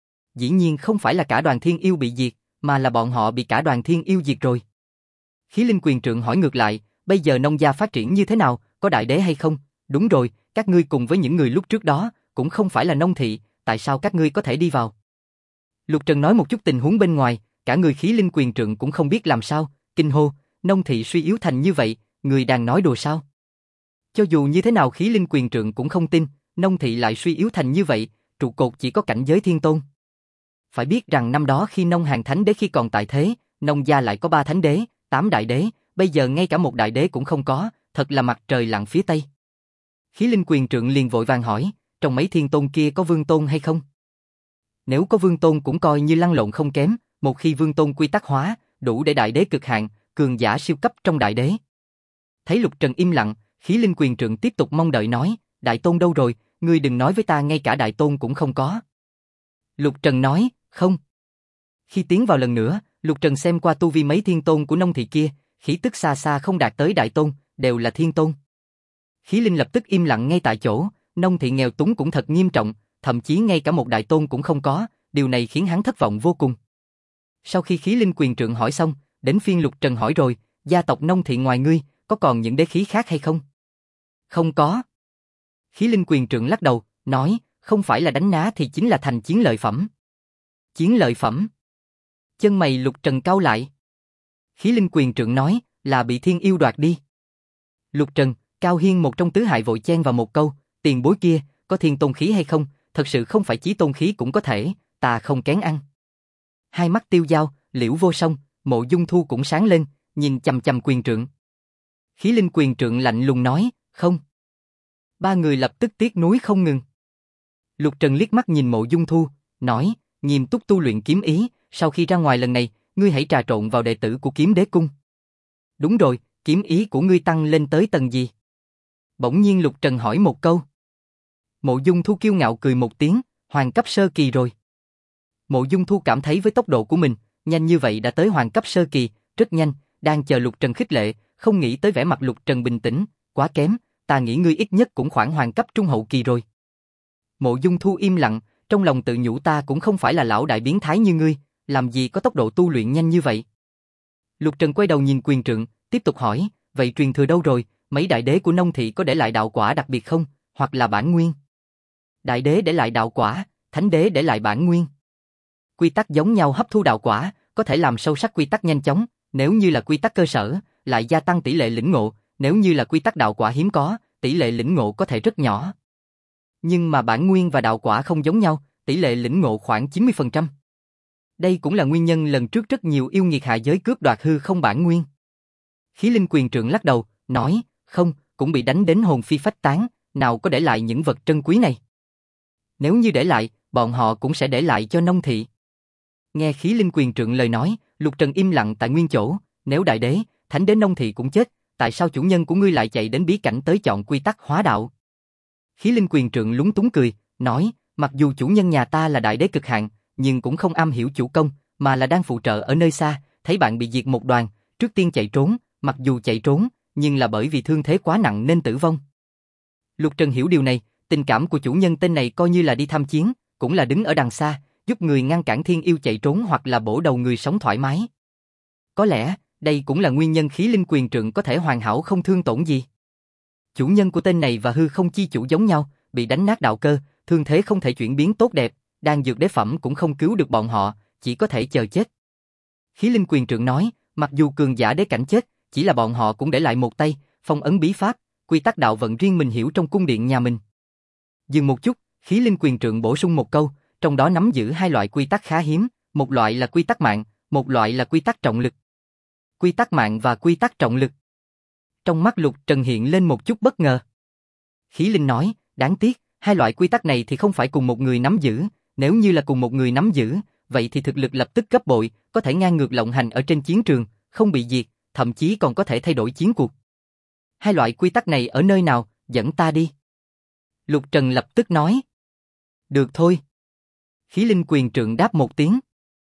Dĩ nhiên không phải là cả đoàn thiên yêu bị diệt, mà là bọn họ bị cả đoàn thiên yêu diệt rồi. Khí Linh Quyền Trượng hỏi ngược lại, bây giờ nông gia phát triển như thế nào, có đại đế hay không? Đúng rồi, các ngươi cùng với những người lúc trước đó, cũng không phải là nông thị, tại sao các ngươi có thể đi vào? Lục Trần nói một chút tình huống bên ngoài, cả người Khí Linh Quyền Trượng cũng không biết làm sao, kinh hô, nông thị suy yếu thành như vậy, người đang nói đùa sao? Cho dù như thế nào Khí Linh Quyền Trượng cũng không tin, nông thị lại suy yếu thành như vậy, trụ cột chỉ có cảnh giới thiên tôn. Phải biết rằng năm đó khi Nông Hàn thánh đế khi còn tại thế, nông gia lại có 3 thánh đế, 8 đại đế, bây giờ ngay cả một đại đế cũng không có, thật là mặt trời lặn phía tây. Khí Linh Quyền Trượng liền vội vàng hỏi, trong mấy thiên tôn kia có vương tôn hay không? Nếu có vương tôn cũng coi như lăn lộn không kém, một khi vương tôn quy tắc hóa, đủ để đại đế cực hạn, cường giả siêu cấp trong đại đế. Thấy Lục Trần im lặng, Khí Linh Quyền Trượng tiếp tục mong đợi nói, đại tôn đâu rồi, ngươi đừng nói với ta ngay cả đại tôn cũng không có. Lục Trần nói, không. Khi tiến vào lần nữa, Lục Trần xem qua tu vi mấy thiên tôn của nông thị kia, khí tức xa xa không đạt tới đại tôn, đều là thiên tôn. Khí Linh lập tức im lặng ngay tại chỗ, nông thị nghèo túng cũng thật nghiêm trọng, thậm chí ngay cả một đại tôn cũng không có, điều này khiến hắn thất vọng vô cùng. Sau khi Khí Linh Quyền Trượng hỏi xong, đến phiên Lục Trần hỏi rồi, gia tộc nông thị ngoài ngươi, có còn những đế khí khác hay không? Không có. Khí Linh Quyền Trượng lắc đầu, nói, không phải là đánh ná thì chính là thành chiến lợi phẩm. Chiến lợi phẩm? Chân mày Lục Trần cau lại. Khí Linh Quyền Trượng nói, là bị thiên yêu đoạt đi. Lục Trần, Cao Hiên một trong tứ hại vội chen vào một câu, tiền bối kia, có thiên tôn khí hay không, thật sự không phải chí tôn khí cũng có thể, ta không kén ăn. Hai mắt Tiêu Dao, Liễu Vô Song, Mộ Dung Thu cũng sáng lên, nhìn chằm chằm Quyền Trượng. Khí Linh Quyền Trượng lạnh lùng nói, không. Ba người lập tức tiếc nuối không ngừng. Lục Trần liếc mắt nhìn Mộ Dung Thu, nói, nghiêm túc tu luyện kiếm ý, sau khi ra ngoài lần này, ngươi hãy trà trộn vào đệ tử của Kiếm Đế Cung. Đúng rồi, kiếm ý của ngươi tăng lên tới tầng gì? Bỗng nhiên Lục Trần hỏi một câu. Mộ Dung Thu kiêu ngạo cười một tiếng, hoàng cấp sơ kỳ rồi. Mộ Dung Thu cảm thấy với tốc độ của mình, nhanh như vậy đã tới hoàng cấp sơ kỳ, rất nhanh, đang chờ Lục Trần khích lệ, không nghĩ tới vẻ mặt Lục Trần bình tĩnh, quá kém, ta nghĩ ngươi ít nhất cũng khoảng hoàng cấp trung hậu kỳ rồi. Mộ Dung Thu im lặng, trong lòng tự nhủ ta cũng không phải là lão đại biến thái như ngươi, làm gì có tốc độ tu luyện nhanh như vậy. Lục Trần quay đầu nhìn Quyền Trượng, tiếp tục hỏi, vậy truyền thừa đâu rồi, mấy đại đế của nông thị có để lại đạo quả đặc biệt không, hoặc là bản nguyên? Đại đế để lại đạo quả, thánh đế để lại bản nguyên. Quy tắc giống nhau hấp thu đạo quả, có thể làm sâu sắc quy tắc nhanh chóng, nếu như là quy tắc cơ sở, lại gia tăng tỷ lệ lĩnh ngộ, nếu như là quy tắc đạo quả hiếm có, tỷ lệ lĩnh ngộ có thể rất nhỏ. Nhưng mà bản nguyên và đạo quả không giống nhau, tỷ lệ lĩnh ngộ khoảng 90%. Đây cũng là nguyên nhân lần trước rất nhiều yêu nghiệt hạ giới cướp đoạt hư không bản nguyên. Khí Linh Quyền Trượng lắc đầu, nói, không, cũng bị đánh đến hồn phi phách tán, nào có để lại những vật trân quý này. Nếu như để lại, bọn họ cũng sẽ để lại cho nông thị. Nghe Khí Linh Quyền Trượng lời nói, Lục Trần im lặng tại nguyên chỗ, nếu đại đế, thánh đế nông thị cũng chết, tại sao chủ nhân của ngươi lại chạy đến bí cảnh tới chọn quy tắc hóa đạo? Khí Linh Quyền Trượng lúng túng cười, nói, mặc dù chủ nhân nhà ta là đại đế cực hạn, nhưng cũng không am hiểu chủ công, mà là đang phụ trợ ở nơi xa, thấy bạn bị diệt một đoàn, trước tiên chạy trốn, mặc dù chạy trốn, nhưng là bởi vì thương thế quá nặng nên tử vong. Lục Trần hiểu điều này, tình cảm của chủ nhân tên này coi như là đi tham chiến, cũng là đứng ở đằng xa, giúp người ngăn cản thiên yêu chạy trốn hoặc là bổ đầu người sống thoải mái. Có lẽ, đây cũng là nguyên nhân Khí Linh Quyền Trượng có thể hoàn hảo không thương tổn gì. Chủ nhân của tên này và hư không chi chủ giống nhau, bị đánh nát đạo cơ, thương thế không thể chuyển biến tốt đẹp, đan dược đế phẩm cũng không cứu được bọn họ, chỉ có thể chờ chết. Khí Linh Quyền Trượng nói, mặc dù cường giả đế cảnh chết, chỉ là bọn họ cũng để lại một tay, phong ấn bí pháp, quy tắc đạo vận riêng mình hiểu trong cung điện nhà mình. Dừng một chút, Khí Linh Quyền Trượng bổ sung một câu, trong đó nắm giữ hai loại quy tắc khá hiếm, một loại là quy tắc mạng, một loại là quy tắc trọng lực. Quy tắc mạng và quy tắc trọng lực. Trong mắt Lục Trần hiện lên một chút bất ngờ. Khí Linh nói, đáng tiếc, hai loại quy tắc này thì không phải cùng một người nắm giữ, nếu như là cùng một người nắm giữ, vậy thì thực lực lập tức gấp bội, có thể ngang ngược lộng hành ở trên chiến trường, không bị diệt, thậm chí còn có thể thay đổi chiến cuộc. Hai loại quy tắc này ở nơi nào, dẫn ta đi. Lục Trần lập tức nói. Được thôi. Khí Linh Quyền Trượng đáp một tiếng.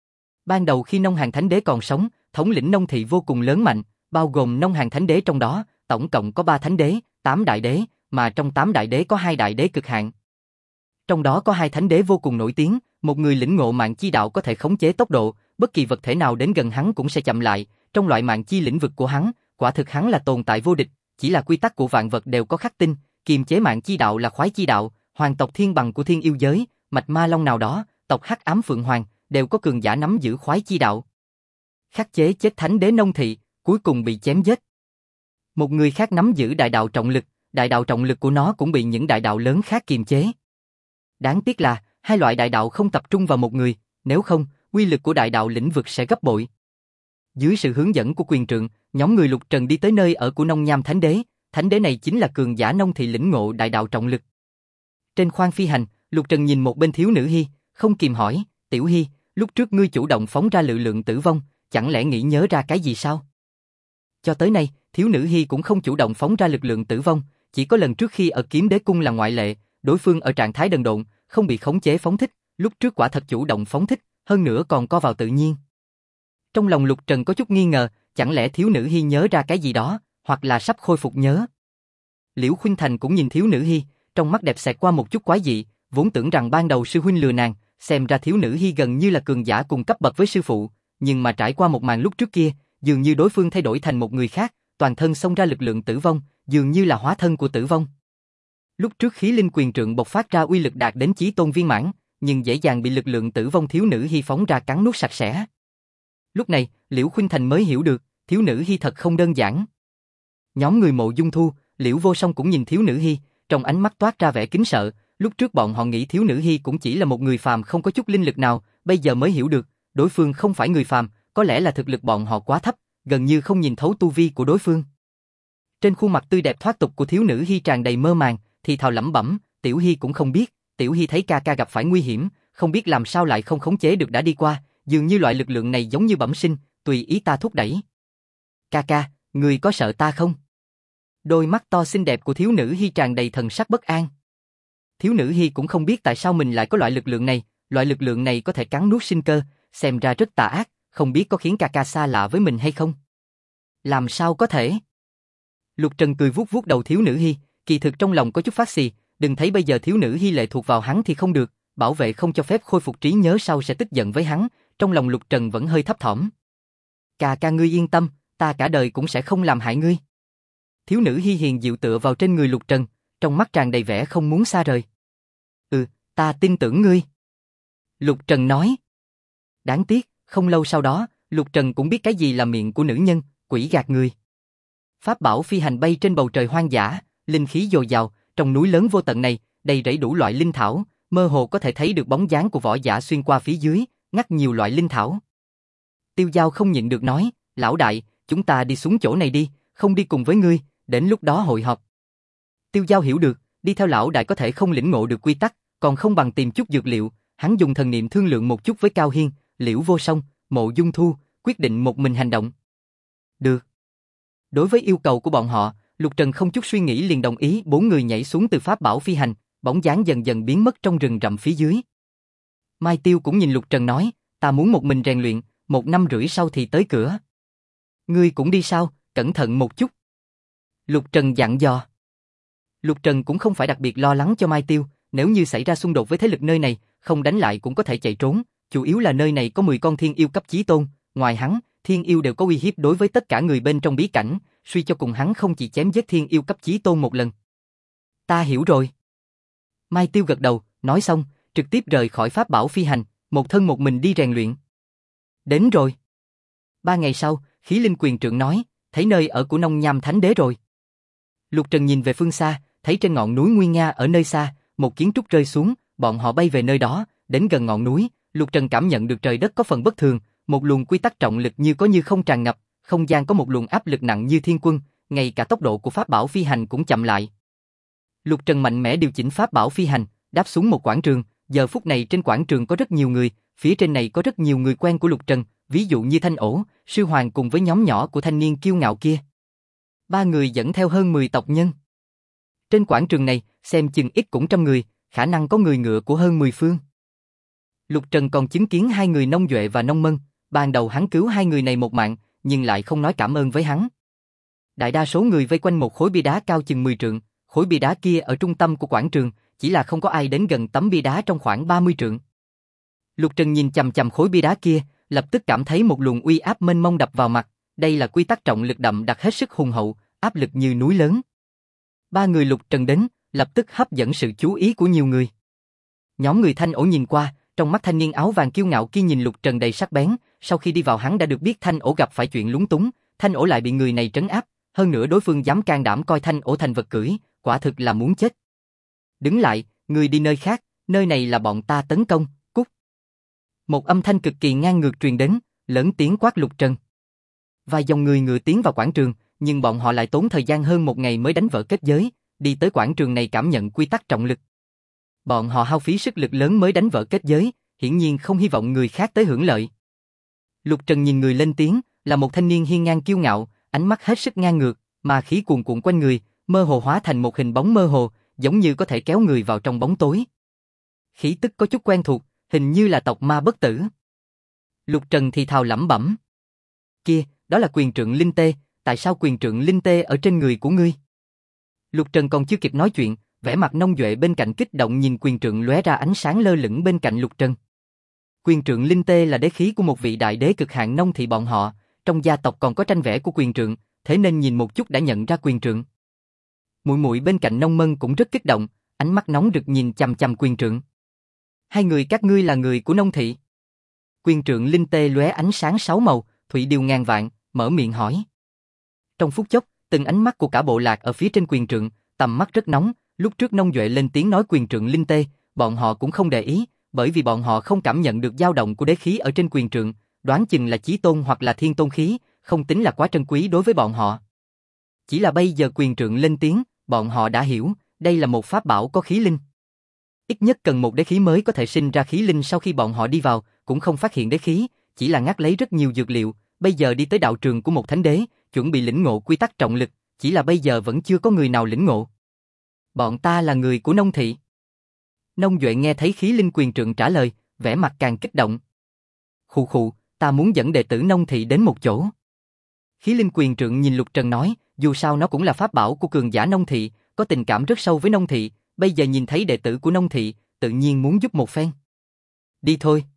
Ban đầu khi Nông Hàn Thánh Đế còn sống, thống lĩnh nông thị vô cùng lớn mạnh, bao gồm Nông Hàn Thánh Đế trong đó, tổng cộng có 3 thánh đế, 8 đại đế, mà trong 8 đại đế có 2 đại đế cực hạn. Trong đó có 2 thánh đế vô cùng nổi tiếng, một người lĩnh ngộ mạng chi đạo có thể khống chế tốc độ, bất kỳ vật thể nào đến gần hắn cũng sẽ chậm lại, trong loại mạng chi lĩnh vực của hắn, quả thực hắn là tồn tại vô địch, chỉ là quy tắc của vạn vật đều có khắc tinh, kiềm chế mạng chi đạo là khoái chi đạo, hoàng tộc thiên bằng của thiên yêu giới, mạch ma long nào đó, tộc hắc ám phượng hoàng, đều có cường giả nắm giữ khoái chi đạo. Khắc chế chết thánh đế nông thị, cuối cùng bị chém giết. Một người khác nắm giữ đại đạo trọng lực của nó cũng bị những đại đạo lớn khác kiềm chế. Đáng tiếc là, hai loại đại đạo không tập trung vào một người, nếu không, uy lực của đại đạo lĩnh vực sẽ gấp bội. Dưới sự hướng dẫn của quyền trượng, nhóm người Lục Trần đi tới nơi ở của Nông Nham thánh đế này chính là cường giả nông thị lĩnh ngộ đại đạo trọng lực. Trên khoang phi hành, Lục Trần nhìn một bên Thiếu Nữ Hi, không kìm hỏi, Tiểu Hi, lúc trước ngươi chủ động phóng ra lực lượng tử vong, chẳng lẽ nghĩ nhớ ra cái gì sao? Cho tới nay, Thiếu Nữ Hi cũng không chủ động phóng ra lực lượng tử vong, chỉ có lần trước khi ở Kiếm Đế Cung là ngoại lệ, đối phương ở trạng thái đần độn, không bị khống chế phóng thích, lúc trước quả thật chủ động phóng thích, hơn nữa còn co vào tự nhiên. Trong lòng Lục Trần có chút nghi ngờ, chẳng lẽ Thiếu Nữ Hi nhớ ra cái gì đó, hoặc là sắp khôi phục nhớ. Liễu Khuynh Thành cũng nhìn Thiếu Nữ Hi, trong mắt đẹp xẹt qua một chút quái dị, vốn tưởng rằng ban đầu sư huynh lừa nàng, xem ra Thiếu Nữ Hi gần như là cường giả cùng cấp bậc với sư phụ, nhưng mà trải qua một màn lúc trước kia, dường như đối phương thay đổi thành một người khác, toàn thân xông ra lực lượng tử vong, dường như là hóa thân của tử vong. Lúc trước khí linh quyền trượng bộc phát ra uy lực đạt đến chí tôn viên mãn, nhưng dễ dàng bị lực lượng tử vong Thiếu Nữ Hi phóng ra cắn nuốt sạch sẽ. Lúc này, Liễu Khuynh Thành mới hiểu được, Thiếu Nữ Hi thật không đơn giản. Nhóm người Mộ Dung Thu, Liễu Vô Song cũng nhìn Thiếu Nữ Hi, trong ánh mắt toát ra vẻ kính sợ, lúc trước bọn họ nghĩ Thiếu Nữ Hi cũng chỉ là một người phàm không có chút linh lực nào, bây giờ mới hiểu được, đối phương không phải người phàm, có lẽ là thực lực bọn họ quá thấp, gần như không nhìn thấu tu vi của đối phương. Trên khuôn mặt tươi đẹp thoát tục của Thiếu Nữ Hi tràn đầy mơ màng, thì thào lẩm bẩm, Tiểu Hi cũng không biết, Tiểu Hi thấy ca ca gặp phải nguy hiểm, không biết làm sao lại không khống chế được đã đi qua, dường như loại lực lượng này giống như bẩm sinh, tùy ý ta thúc đẩy. Ca ca, người có sợ ta không? Đôi mắt to xinh đẹp của Thiếu Nữ Hi tràn đầy thần sắc bất an. Thiếu Nữ Hi cũng không biết tại sao mình lại có loại lực lượng này có thể cắn nuốt sinh cơ, xem ra rất tà ác, không biết có khiến ca ca xa lạ với mình hay không? Làm sao có thể? Lục Trần cười vuốt vuốt đầu Thiếu Nữ Hi, kỳ thực trong lòng có chút phát xì, đừng thấy bây giờ Thiếu Nữ Hi lệ thuộc vào hắn thì không được, bảo vệ không cho phép khôi phục trí nhớ sau sẽ tức giận với hắn, trong lòng Lục Trần vẫn hơi thấp thỏm. Ca ca ngươi yên tâm, ta cả đời cũng sẽ không làm hại ngươi. Thiếu Nữ Hi hiền dịu tựa vào trên người Lục Trần, trong mắt tràn đầy vẻ không muốn xa rời. Ta tin tưởng ngươi. Lục Trần nói. Đáng tiếc, không lâu sau đó, Lục Trần cũng biết cái gì là miệng của nữ nhân, quỷ gạt người. Pháp bảo phi hành bay trên bầu trời hoang dã, linh khí dồi dào, trong núi lớn vô tận này, đầy rẫy đủ loại linh thảo, mơ hồ có thể thấy được bóng dáng của võ giả xuyên qua phía dưới, ngắt nhiều loại linh thảo. Tiêu Giao không nhịn được nói, lão đại, chúng ta đi xuống chỗ này đi, không đi cùng với ngươi, đến lúc đó hội họp. Tiêu Giao hiểu được, đi theo lão đại có thể không lĩnh ngộ được quy tắc, còn không bằng tìm chút dược liệu, hắn dùng thần niệm thương lượng một chút với Cao Hiên, Liễu Vô Song, Mộ Dung Thu, quyết định một mình hành động. Được. Đối với yêu cầu của bọn họ, Lục Trần không chút suy nghĩ liền đồng ý, 4 người nhảy xuống từ pháp bảo phi hành, bóng dáng dần dần biến mất trong rừng rậm phía dưới. Mai Tiêu cũng nhìn Lục Trần nói, ta muốn một mình rèn luyện, 1 năm rưỡi sau thì tới cửa. Ngươi cũng đi sao, cẩn thận một chút. Lục Trần dặn dò. Lục Trần cũng không phải đặc biệt lo lắng cho Mai Tiêu, nếu như xảy ra xung đột với thế lực nơi này, không đánh lại cũng có thể chạy trốn, chủ yếu là nơi này có 10 con thiên yêu cấp chí tôn, ngoài hắn, thiên yêu đều có uy hiếp đối với tất cả người bên trong bí cảnh, suy cho cùng hắn không chỉ chém giết thiên yêu cấp chí tôn một lần. Ta hiểu rồi. Mai Tiêu gật đầu, nói xong, trực tiếp rời khỏi pháp bảo phi hành, một thân một mình đi rèn luyện. Đến rồi. 3 ngày sau, Khí Linh quyền trượng nói, thấy nơi ở của Nông Nham Thánh Đế rồi. Lục Trần nhìn về phương xa, thấy trên ngọn núi nguy nga ở nơi xa, một kiến trúc rơi xuống, bọn họ bay về nơi đó, đến gần ngọn núi, Lục Trần cảm nhận được trời đất có phần bất thường, một luồng quy tắc trọng lực như có như không tràn ngập, không gian có một luồng áp lực nặng như thiên quân, ngay cả tốc độ của pháp bảo phi hành cũng chậm lại. Lục Trần mạnh mẽ điều chỉnh pháp bảo phi hành, đáp xuống một quảng trường, giờ phút này trên quảng trường có rất nhiều người, phía trên này có rất nhiều người quen của Lục Trần, ví dụ như Thanh Ổ, Sư Hoàng cùng với nhóm nhỏ của thanh niên kiêu ngạo kia. 3 người dẫn theo hơn 10 tộc nhân. Trên quảng trường này, xem chừng ít cũng trăm người, khả năng có người ngựa của hơn 10 phương. Lục Trần còn chứng kiến 2 người Nông Duệ và Nông Mân, ban đầu hắn cứu 2 người này một mạng, nhưng lại không nói cảm ơn với hắn. Đại đa số người vây quanh một khối bia đá cao chừng 10 trượng, khối bia đá kia ở trung tâm của quảng trường, chỉ là không có ai đến gần tấm bia đá trong khoảng 30 trượng. Lục Trần nhìn chằm chằm khối bia đá kia, lập tức cảm thấy một luồng uy áp mênh mông đập vào mặt, đây là quy tắc trọng lực đậm đặc hết sức hùng hậu, áp lực như núi lớn. Ba người Lục Trần đến, lập tức hấp dẫn sự chú ý của nhiều người. Nhóm người Thanh Ổ nhìn qua, trong mắt thanh niên áo vàng kiêu ngạo kia nhìn Lục Trần đầy sắc bén, sau khi đi vào hắn đã được biết Thanh Ổ gặp phải chuyện lúng túng, Thanh Ổ lại bị người này trấn áp, hơn nữa đối phương dám can đảm coi Thanh Ổ thành vật cưỡi, quả thực là muốn chết. Đứng lại, người đi nơi khác, nơi này là bọn ta tấn công, cút. Một âm thanh cực kỳ ngang ngược truyền đến, lớn tiếng quát Lục Trần. Vài dòng người ngựa tiến vào quảng trường, nhưng bọn họ lại tốn thời gian hơn một ngày mới đánh vỡ kết giới, đi tới quảng trường này cảm nhận quy tắc trọng lực. Bọn họ hao phí sức lực lớn mới đánh vỡ kết giới, hiển nhiên không hy vọng người khác tới hưởng lợi. Lục Trần nhìn người lên tiếng, là một thanh niên hiên ngang kiêu ngạo, ánh mắt hết sức ngang ngược, mà khí cuồn cuộn quanh người, mơ hồ hóa thành một hình bóng mơ hồ, giống như có thể kéo người vào trong bóng tối. Khí tức có chút quen thuộc, hình như là tộc ma bất tử. Lục Trần thì thào lẩm bẩm. Kia, đó là quyền trượng linh tê, tại sao quyền trượng linh tê ở trên người của ngươi? Lục Trần còn chưa kịp nói chuyện, vẻ mặt Nông Duệ bên cạnh kích động nhìn quyền trượng lóe ra ánh sáng lơ lửng bên cạnh Lục Trần. Quyền trượng linh tê là đế khí của một vị đại đế cực hạn Nông thị bọn họ, trong gia tộc còn có tranh vẽ của quyền trượng, thế nên nhìn một chút đã nhận ra quyền trượng. Muội muội bên cạnh Nông Mân cũng rất kích động, ánh mắt nóng rực nhìn chằm chằm quyền trượng. Hai người các ngươi là người của Nông thị? Quyền trượng linh tê lóe ánh sáng sáu màu, thủy điều ngàn vạn, mở miệng hỏi. Trong phút chốc, từng ánh mắt của cả bộ lạc ở phía trên quyền trượng, tầm mắt rất nóng, lúc trước Nông Duệ lên tiếng nói quyền trượng linh tê, bọn họ cũng không để ý, bởi vì bọn họ không cảm nhận được dao động của đế khí ở trên quyền trượng, đoán chừng là chí tôn hoặc là thiên tôn khí, không tính là quá trân quý đối với bọn họ. Chỉ là bây giờ quyền trượng lên tiếng, bọn họ đã hiểu, đây là một pháp bảo có khí linh. Ít nhất cần một đế khí mới có thể sinh ra khí linh. Sau khi bọn họ đi vào, cũng không phát hiện đế khí, chỉ là ngắt lấy rất nhiều dược liệu, bây giờ đi tới đạo trường của một thánh đế, chuẩn bị lĩnh ngộ quy tắc trọng lực, chỉ là bây giờ vẫn chưa có người nào lĩnh ngộ. Bọn ta là người của Nông thị. Nông Duệ nghe thấy khí linh quyền trượng trả lời, vẻ mặt càng kích động. Khụ khụ, ta muốn dẫn đệ tử Nông thị đến một chỗ. Khí linh quyền trượng nhìn Lục Trần nói, dù sao nó cũng là pháp bảo của cường giả Nông thị, có tình cảm rất sâu với Nông thị, bây giờ nhìn thấy đệ tử của Nông thị, tự nhiên muốn giúp một phen. Đi thôi.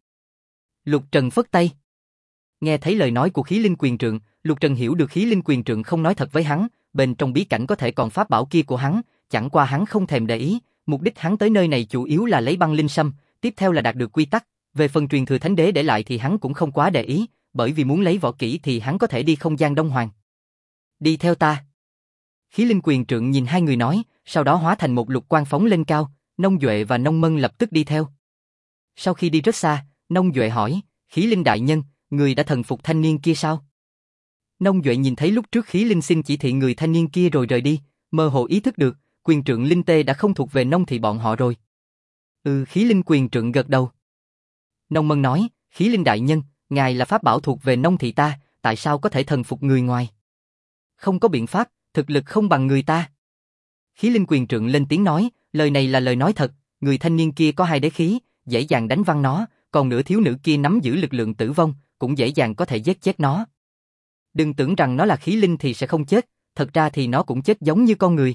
Lục Trần phất tay. Nghe thấy lời nói của khí linh quyền trượng, Lục Trần hiểu được khí linh quyền trượng không nói thật với hắn, bên trong bí cảnh có thể còn pháp bảo kia của hắn, chẳng qua hắn không thèm để ý, mục đích hắn tới nơi này chủ yếu là lấy băng linh sâm, tiếp theo là đạt được quy tắc, về phần truyền thừa thánh đế để lại thì hắn cũng không quá để ý, bởi vì muốn lấy võ kỹ thì hắn có thể đi không gian Đông Hoàng. Đi theo ta. Khí linh quyền trượng nhìn hai người nói, sau đó hóa thành một lục quang phóng lên cao, Nông Duệ và Nông Mân lập tức đi theo. Sau khi đi rất xa, Nông Duệ hỏi, khí linh đại nhân, người đã thần phục thanh niên kia sao? Nông Duệ nhìn thấy lúc trước khí linh xin chỉ thị người thanh niên kia rồi rời đi, mơ hồ ý thức được, quyền trượng linh tê đã không thuộc về Nông thị bọn họ rồi. Khí linh quyền trượng gật đầu. Nông Mân nói, khí linh đại nhân, ngài là pháp bảo thuộc về Nông thị ta, tại sao có thể thần phục người ngoài? Không có biện pháp, thực lực không bằng người ta. Khí linh quyền trượng lên tiếng nói, lời này là lời nói thật, người thanh niên kia có hai đế khí, dễ dàng đánh văng nó, còn nửa thiếu nữ kia nắm giữ lực lượng tử vong, cũng dễ dàng có thể giết chết nó. Đừng tưởng rằng nó là khí linh thì sẽ không chết, thật ra thì nó cũng chết giống như con người.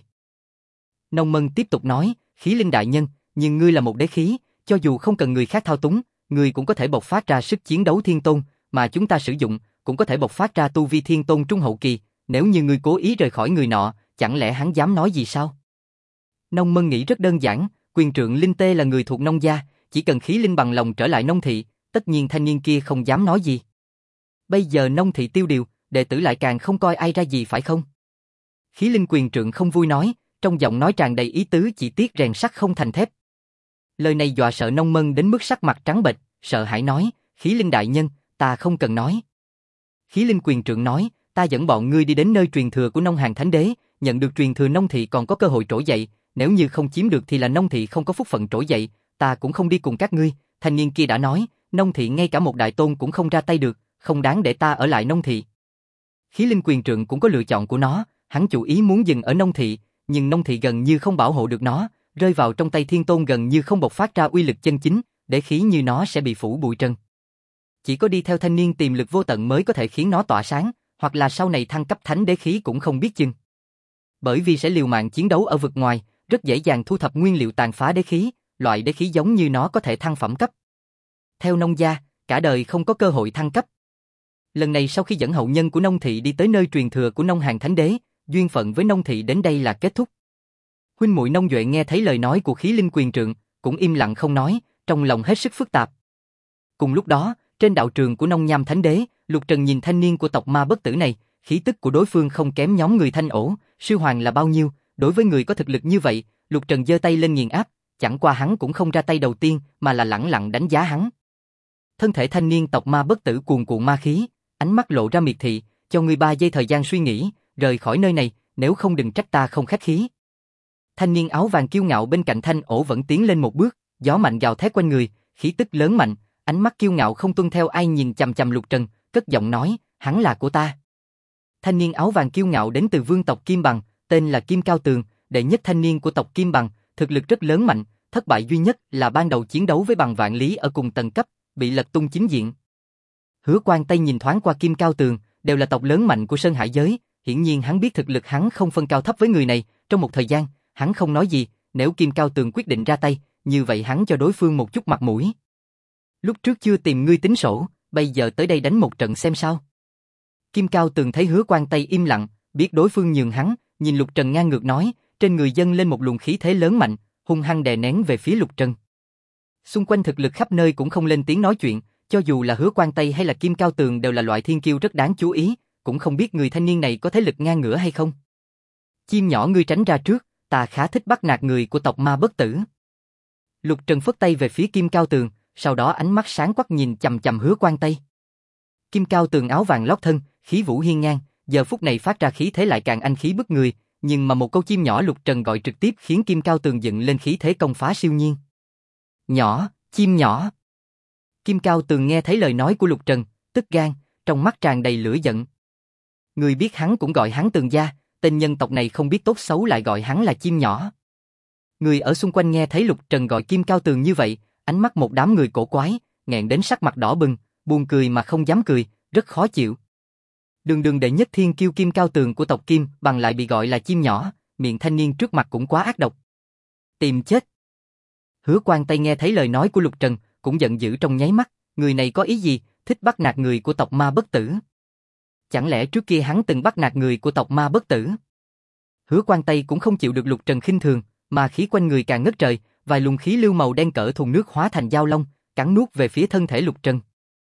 Nông Mân tiếp tục nói, khí linh đại nhân, nhưng ngươi là một đế khí, cho dù không cần người khác thao túng, ngươi cũng có thể bộc phát ra sức chiến đấu thiên tôn, mà chúng ta sử dụng, cũng có thể bộc phát ra tu vi thiên tôn trung hậu kỳ, nếu như ngươi cố ý rời khỏi người nọ, chẳng lẽ hắn dám nói gì sao? Nông Mân nghĩ rất đơn giản, quyền trượng linh tê là người thuộc Nông gia, chỉ cần khí linh bằng lòng trở lại Nông thị, tất nhiên thanh niên kia không dám nói gì. Bây giờ Nông thị tiêu điều, đệ tử lại càng không coi ai ra gì phải không? Khí linh quyền trượng không vui nói, trong giọng nói tràn đầy ý tứ chỉ tiếc rèn sắt không thành thép. Lời này dọa sợ Nông Mân đến mức sắc mặt trắng bệch, sợ hãi nói, khí linh đại nhân, ta không cần nói. Khí linh quyền trượng nói, ta dẫn bọn ngươi đi đến nơi truyền thừa của Nông Hàn Thánh Đế, nhận được truyền thừa Nông thị còn có cơ hội trỗi dậy, nếu như không chiếm được thì là Nông thị không có phúc phận trỗi dậy, ta cũng không đi cùng các ngươi. Thanh niên kia đã nói, Nông thị ngay cả một đại tôn cũng không ra tay được, không đáng để ta ở lại Nông thị. Khí linh quyền trượng cũng có lựa chọn của nó, hắn chủ ý muốn dừng ở Nông thị, nhưng Nông thị gần như không bảo hộ được nó, rơi vào trong tay thiên tôn gần như không bộc phát ra uy lực chân chính, để khí như nó sẽ bị phủ bụi trần. Chỉ có đi theo thanh niên tiềm lực vô tận mới có thể khiến nó tỏa sáng, hoặc là sau này thăng cấp thánh đế khí cũng không biết chừng. Bởi vì sẽ liều mạng chiến đấu ở vực ngoài, rất dễ dàng thu thập nguyên liệu tàn phá đế khí, loại đế khí giống như nó có thể thăng phẩm cấp. Theo nông gia, cả đời không có cơ hội thăng cấp. Lần này sau khi dẫn hậu nhân của nông thị đi tới nơi truyền thừa của nông hàng thánh đế, duyên phận với nông thị đến đây là kết thúc. Huynh muội Nông Duệ nghe thấy lời nói của Khí Linh quyền trượng, cũng im lặng không nói, trong lòng hết sức phức tạp. Cùng lúc đó, trên đạo trường của Nông Nham Thánh Đế, Lục Trần nhìn thanh niên của tộc ma bất tử này, khí tức của đối phương không kém nhóm người Thanh Ổ, sư hoàng là bao nhiêu, đối với người có thực lực như vậy, Lục Trần giơ tay lên nghiền áp, chẳng qua hắn cũng không ra tay đầu tiên, mà là lẳng lặng đánh giá hắn. Thân thể thanh niên tộc ma bất tử cuồn cuộn ma khí, ánh mắt lộ ra miệt thị, cho ngươi 3 giây thời gian suy nghĩ, rời khỏi nơi này, nếu không đừng trách ta không khách khí. Thanh niên áo vàng kiêu ngạo bên cạnh Thanh Ổ vẫn tiến lên một bước, gió mạnh gào thét quanh người, khí tức lớn mạnh, ánh mắt kiêu ngạo không tuân theo ai nhìn chằm chằm Lục Trần, cất giọng nói, hắn là của ta. Thanh niên áo vàng kiêu ngạo đến từ vương tộc Kim Bằng, tên là Kim Cao Tường, đệ nhất thanh niên của tộc Kim Bằng, thực lực rất lớn mạnh, thất bại duy nhất là ban đầu chiến đấu với Bằng Vạn Lý ở cùng tầng cấp, bị lật tung chính diện. Hứa Quan Tây nhìn thoáng qua Kim Cao Tường, đều là tộc lớn mạnh của Sơn Hải giới, hiển nhiên hắn biết thực lực hắn không phân cao thấp với người này, trong một thời gian, hắn không nói gì, nếu Kim Cao Tường quyết định ra tay, như vậy hắn cho đối phương một chút mặt mũi. Lúc trước chưa tìm ngươi tính sổ, bây giờ tới đây đánh một trận xem sao. Kim Cao Tường thấy Hứa Quan Tây im lặng, biết đối phương nhường hắn, nhìn Lục Trần ngang ngược nói, trên người dâng lên một luồng khí thế lớn mạnh, hung hăng đè nén về phía Lục Trần. Xung quanh thực lực khắp nơi cũng không lên tiếng nói chuyện, cho dù là Hứa Quan Tây hay là Kim Cao Tường đều là loại thiên kiêu rất đáng chú ý, cũng không biết người thanh niên này có thế lực ngang ngửa hay không. Chim nhỏ ngươi tránh ra trước, ta khá thích bắt nạt người của tộc ma bất tử. Lục Trần phất tay về phía Kim Cao Tường, sau đó ánh mắt sáng quắc nhìn chằm chằm Hứa Quan Tây. Kim Cao Tường áo vàng lót thân, khí vũ hiên ngang, giờ phút này phát ra khí thế lại càng anh khí bức người, nhưng mà một câu chim nhỏ Lục Trần gọi trực tiếp khiến Kim Cao Tường dựng lên khí thế công phá siêu nhiên. Nhỏ, chim nhỏ. Kim Cao Tường nghe thấy lời nói của Lục Trần, tức gan, trong mắt tràn đầy lửa giận. Người biết hắn cũng gọi hắn Tường gia, tên nhân tộc này không biết tốt xấu lại gọi hắn là chim nhỏ. Người ở xung quanh nghe thấy Lục Trần gọi Kim Cao Tường như vậy, ánh mắt một đám người cổ quái, nghẹn đến sắc mặt đỏ bừng, buồn cười mà không dám cười, rất khó chịu. Đường đệ nhất thiên kiêu Kim Cao Tường của tộc Kim Bằng lại bị gọi là chim nhỏ, miệng thanh niên trước mặt cũng quá ác độc. Tìm chết. Hứa Quan Tây nghe thấy lời nói của Lục Trần, cũng giận dữ trong nháy mắt, người này có ý gì, thích bắt nạt người của tộc ma bất tử. Chẳng lẽ trước kia hắn từng bắt nạt người của tộc ma bất tử? Hứa Quan Tây cũng không chịu được Lục Trần khinh thường, mà khí quanh người càng ngất trời, vài luồng khí lưu màu đen cỡ thùng nước hóa thành dao long, cắn nuốt về phía thân thể Lục Trần.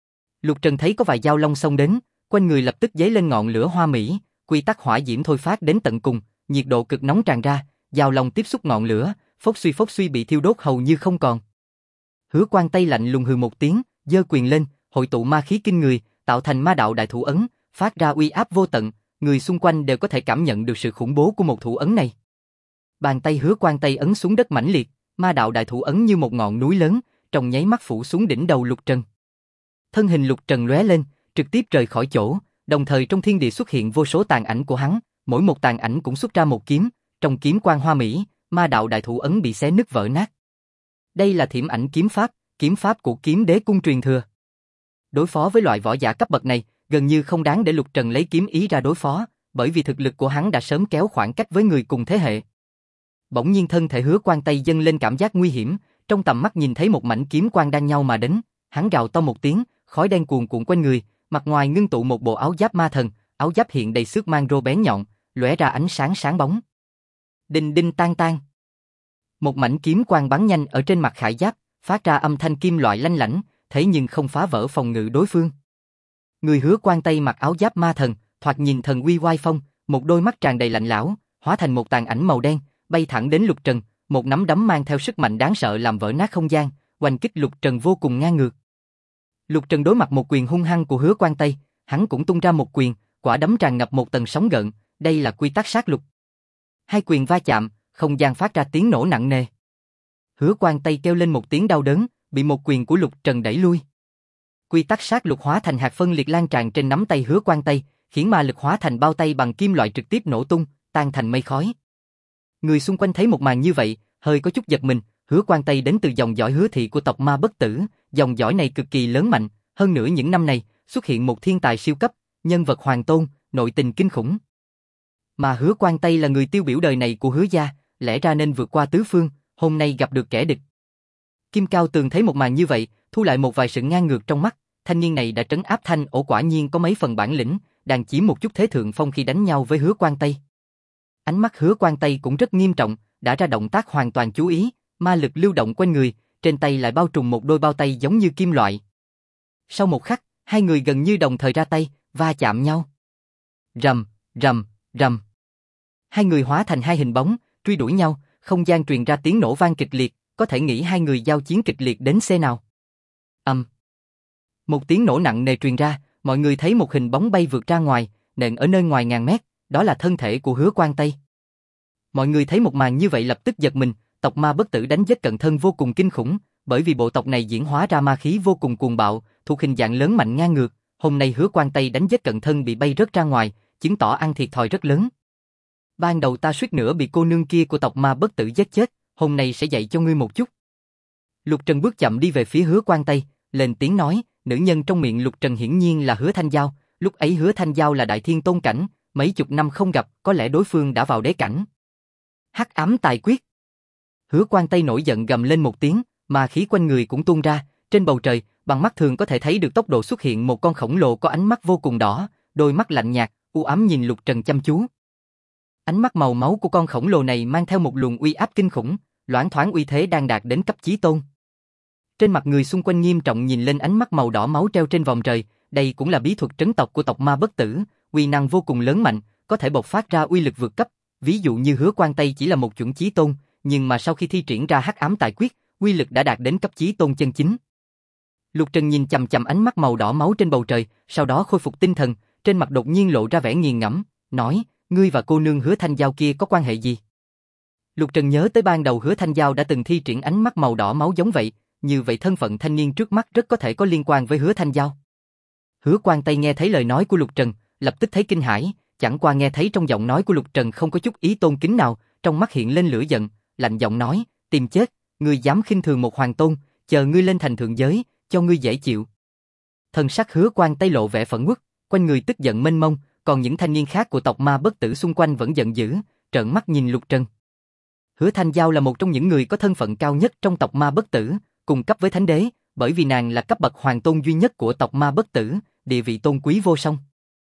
Lục Trần thấy có vài dao long xông đến, quanh người lập tức dấy lên ngọn lửa hoa mỹ, quy tắc hỏa diễm thôi phát đến tận cùng, nhiệt độ cực nóng tràn ra, dao long tiếp xúc ngọn lửa, phốc suy bị thiêu đốt hầu như không còn. Hứa Quan Tây lạnh lùng hừ một tiếng, giơ quyền lên, hội tụ ma khí kinh người, tạo thành ma đạo đại thủ ấn, phát ra uy áp vô tận, người xung quanh đều có thể cảm nhận được sự khủng bố của một thủ ấn này. Bàn tay Hứa Quan Tây ấn xuống đất mãnh liệt, ma đạo đại thủ ấn như một ngọn núi lớn, trong nháy mắt phủ xuống đỉnh đầu Lục Trần. Thân hình Lục Trần lóe lên, trực tiếp rời khỏi chỗ, đồng thời trong thiên địa xuất hiện vô số tàn ảnh của hắn, mỗi một tàn ảnh cũng xuất ra một kiếm, trong kiếm quang hoa mỹ, ma đạo đại thủ ấn bị xé nứt vỡ nát. Đây là Thiểm Ảnh kiếm pháp của Kiếm Đế cung truyền thừa. Đối phó với loại võ giả cấp bậc này, gần như không đáng để Lục Trần lấy kiếm ý ra đối phó, bởi vì thực lực của hắn đã sớm kéo khoảng cách với người cùng thế hệ. Bỗng nhiên thân thể Hứa Quan Tây dâng lên cảm giác nguy hiểm, trong tầm mắt nhìn thấy một mảnh kiếm quang đang nhau mà đến, hắn gào to một tiếng, khói đen cuồn cuộn quanh người, mặt ngoài ngưng tụ một bộ áo giáp ma thần, áo giáp hiện đầy xước mang rô bén nhọn, lóe ra ánh sáng sáng bóng. Đinh đinh tan tan. Một mảnh kiếm quang bắn nhanh ở trên mặt khải giáp, phát ra âm thanh kim loại lanh lảnh, thế nhưng không phá vỡ phòng ngự đối phương. Người Hứa Quan Tây mặc áo giáp ma thần, thoạt nhìn thần uy oai phong, một đôi mắt tràn đầy lạnh lẽo, hóa thành một tàn ảnh màu đen, bay thẳng đến Lục Trần, một nắm đấm mang theo sức mạnh đáng sợ làm vỡ nát không gian, oanh kích Lục Trần vô cùng ngang ngược. Lục Trần đối mặt một quyền hung hăng của Hứa Quan Tây, hắn cũng tung ra một quyền, quả đấm tràn ngập một tầng sóng gợn, đây là quy tắc sát lục. Hai quyền va chạm, không gian phát ra tiếng nổ nặng nề. Hứa Quan Tây kêu lên một tiếng đau đớn, bị một quyền của Lục Trần đẩy lui. Quy tắc sát lục hóa thành hạt phân liệt lan tràn trên nắm tay Hứa Quan Tây, khiến ma lực hóa thành bao tay bằng kim loại trực tiếp nổ tung, tan thành mây khói. Người xung quanh thấy một màn như vậy, hơi có chút giật mình. Hứa Quan Tây đến từ dòng dõi Hứa thị của tộc ma bất tử, dòng dõi này cực kỳ lớn mạnh, hơn nữa những năm này xuất hiện một thiên tài siêu cấp, nhân vật hoàng tôn, nội tình kinh khủng. Mà Hứa Quan Tây là người tiêu biểu đời này của Hứa gia, lẽ ra nên vượt qua tứ phương, hôm nay gặp được kẻ địch. Kim Cao Tường thấy một màn như vậy, thu lại một vài sự ngang ngược trong mắt, thanh niên này đã trấn áp Thanh Ổ quả nhiên có mấy phần bản lĩnh, đang chiếm một chút thế thượng phong khi đánh nhau với Hứa Quan Tây. Ánh mắt Hứa Quan Tây cũng rất nghiêm trọng, đã ra động tác hoàn toàn chú ý, ma lực lưu động quanh người, trên tay lại bao trùm một đôi bao tay giống như kim loại. Sau một khắc, hai người gần như đồng thời ra tay, va chạm nhau. Rầm, rầm, rầm. Hai người hóa thành hai hình bóng, truy đuổi nhau, không gian truyền ra tiếng nổ vang kịch liệt, có thể nghĩ hai người giao chiến kịch liệt đến xe nào. Một tiếng nổ nặng nề truyền ra, mọi người thấy một hình bóng bay vượt ra ngoài, nện ở nơi ngoài ngàn mét, đó là thân thể của Hứa Quan Tây. Mọi người thấy một màn như vậy lập tức giật mình, tộc ma bất tử đánh giết cận thân vô cùng kinh khủng, bởi vì bộ tộc này diễn hóa ra ma khí vô cùng cuồng bạo, thuộc hình dạng lớn mạnh ngang ngược, hôm nay Hứa Quan Tây đánh giết cận thân bị bay rớt ra ngoài, chứng tỏ ăn thiệt thòi rất lớn. Ban đầu ta suýt nữa bị cô nương kia của tộc ma bất tử giết chết, hôm nay sẽ dạy cho ngươi một chút. Lục Trần bước chậm đi về phía Hứa Quan Tây, lên tiếng nói, nữ nhân trong miệng Lục Trần hiển nhiên là Hứa Thanh Giao, lúc ấy Hứa Thanh Giao là đại thiên tôn cảnh, mấy chục năm không gặp, có lẽ đối phương đã vào đế cảnh. Hắc ám tài quyết. Hứa Quan Tây nổi giận gầm lên một tiếng, mà khí quanh người cũng tuôn ra, trên bầu trời, bằng mắt thường có thể thấy được tốc độ xuất hiện một con khổng lồ có ánh mắt vô cùng đỏ, đôi mắt lạnh nhạt, u ám nhìn Lục Trần chăm chú. Ánh mắt màu máu của con khổng lồ này mang theo một luồng uy áp kinh khủng, loáng thoáng uy thế đang đạt đến cấp chí tôn. Trên mặt người xung quanh nghiêm trọng nhìn lên ánh mắt màu đỏ máu treo trên vòng trời, đây cũng là bí thuật trấn tộc của tộc ma bất tử, uy năng vô cùng lớn mạnh, có thể bộc phát ra uy lực vượt cấp. Ví dụ như Hứa Quan Tây chỉ là một chuẩn chí tôn, nhưng mà sau khi thi triển ra hắc ám tài quyết, uy lực đã đạt đến cấp chí tôn chân chính. Lục Trần nhìn chằm chằm ánh mắt màu đỏ máu trên bầu trời, sau đó khôi phục tinh thần, trên mặt đột nhiên lộ ra vẻ nghiền ngẫm, nói, ngươi và cô nương Hứa Thanh Giao kia có quan hệ gì? Lục Trần nhớ tới ban đầu Hứa Thanh Giao đã từng thi triển ánh mắt màu đỏ máu giống vậy, như vậy thân phận thanh niên trước mắt rất có thể có liên quan với Hứa Thanh Giao. Hứa Quan Tây nghe thấy lời nói của Lục Trần, lập tức thấy kinh hãi, chẳng qua nghe thấy trong giọng nói của Lục Trần không có chút ý tôn kính nào, trong mắt hiện lên lửa giận, lạnh giọng nói, tìm chết, ngươi dám khinh thường một hoàng tôn, chờ ngươi lên thành thượng giới, cho ngươi dễ chịu. Thần sắc Hứa Quan Tây lộ vẻ phẫn uất, quanh người tức giận mênh mông, còn những thanh niên khác của tộc ma bất tử xung quanh vẫn giận dữ, trợn mắt nhìn Lục Trần. Hứa Thanh Giao là một trong những người có thân phận cao nhất trong tộc ma bất tử, cùng cấp với thánh đế, bởi vì nàng là cấp bậc hoàng tôn duy nhất của tộc ma bất tử, địa vị tôn quý vô song.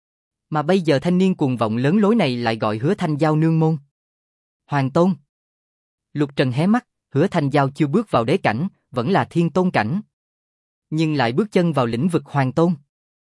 Mà bây giờ thanh niên cuồng vọng lớn lối này lại gọi Hứa Thanh Giao nương môn. Hoàng tôn. Lục Trần hé mắt, Hứa Thanh Giao chưa bước vào đế cảnh, vẫn là thiên tôn cảnh. Nhưng lại bước chân vào lĩnh vực hoàng tôn.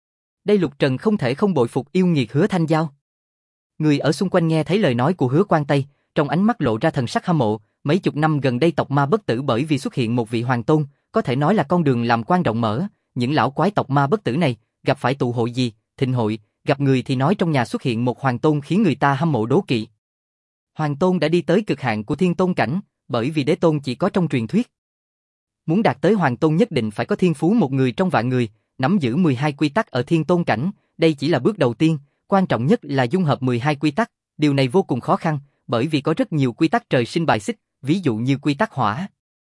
Đây Lục Trần không thể không bội phục yêu nghiệt Hứa Thanh Giao. Người ở xung quanh nghe thấy lời nói của Hứa Quan Tây, trong ánh mắt lộ ra thần sắc hâm mộ, mấy chục năm gần đây tộc ma bất tử bởi vì xuất hiện một vị hoàng tôn, có thể nói là con đường làm quan rộng mở, những lão quái tộc ma bất tử này, gặp phải tụ hội gì, thịnh hội, gặp người thì nói trong nhà xuất hiện một hoàng tôn khiến người ta hâm mộ đố kỵ. Hoàng tôn đã đi tới cực hạn của thiên tôn cảnh, bởi vì đế tôn chỉ có trong truyền thuyết. Muốn đạt tới hoàng tôn nhất định phải có thiên phú một người trong vạn người, nắm giữ 12 quy tắc ở thiên tôn cảnh, đây chỉ là bước đầu tiên, quan trọng nhất là dung hợp 12 quy tắc, điều này vô cùng khó khăn, bởi vì có rất nhiều quy tắc trời sinh bài xích, ví dụ như quy tắc hỏa,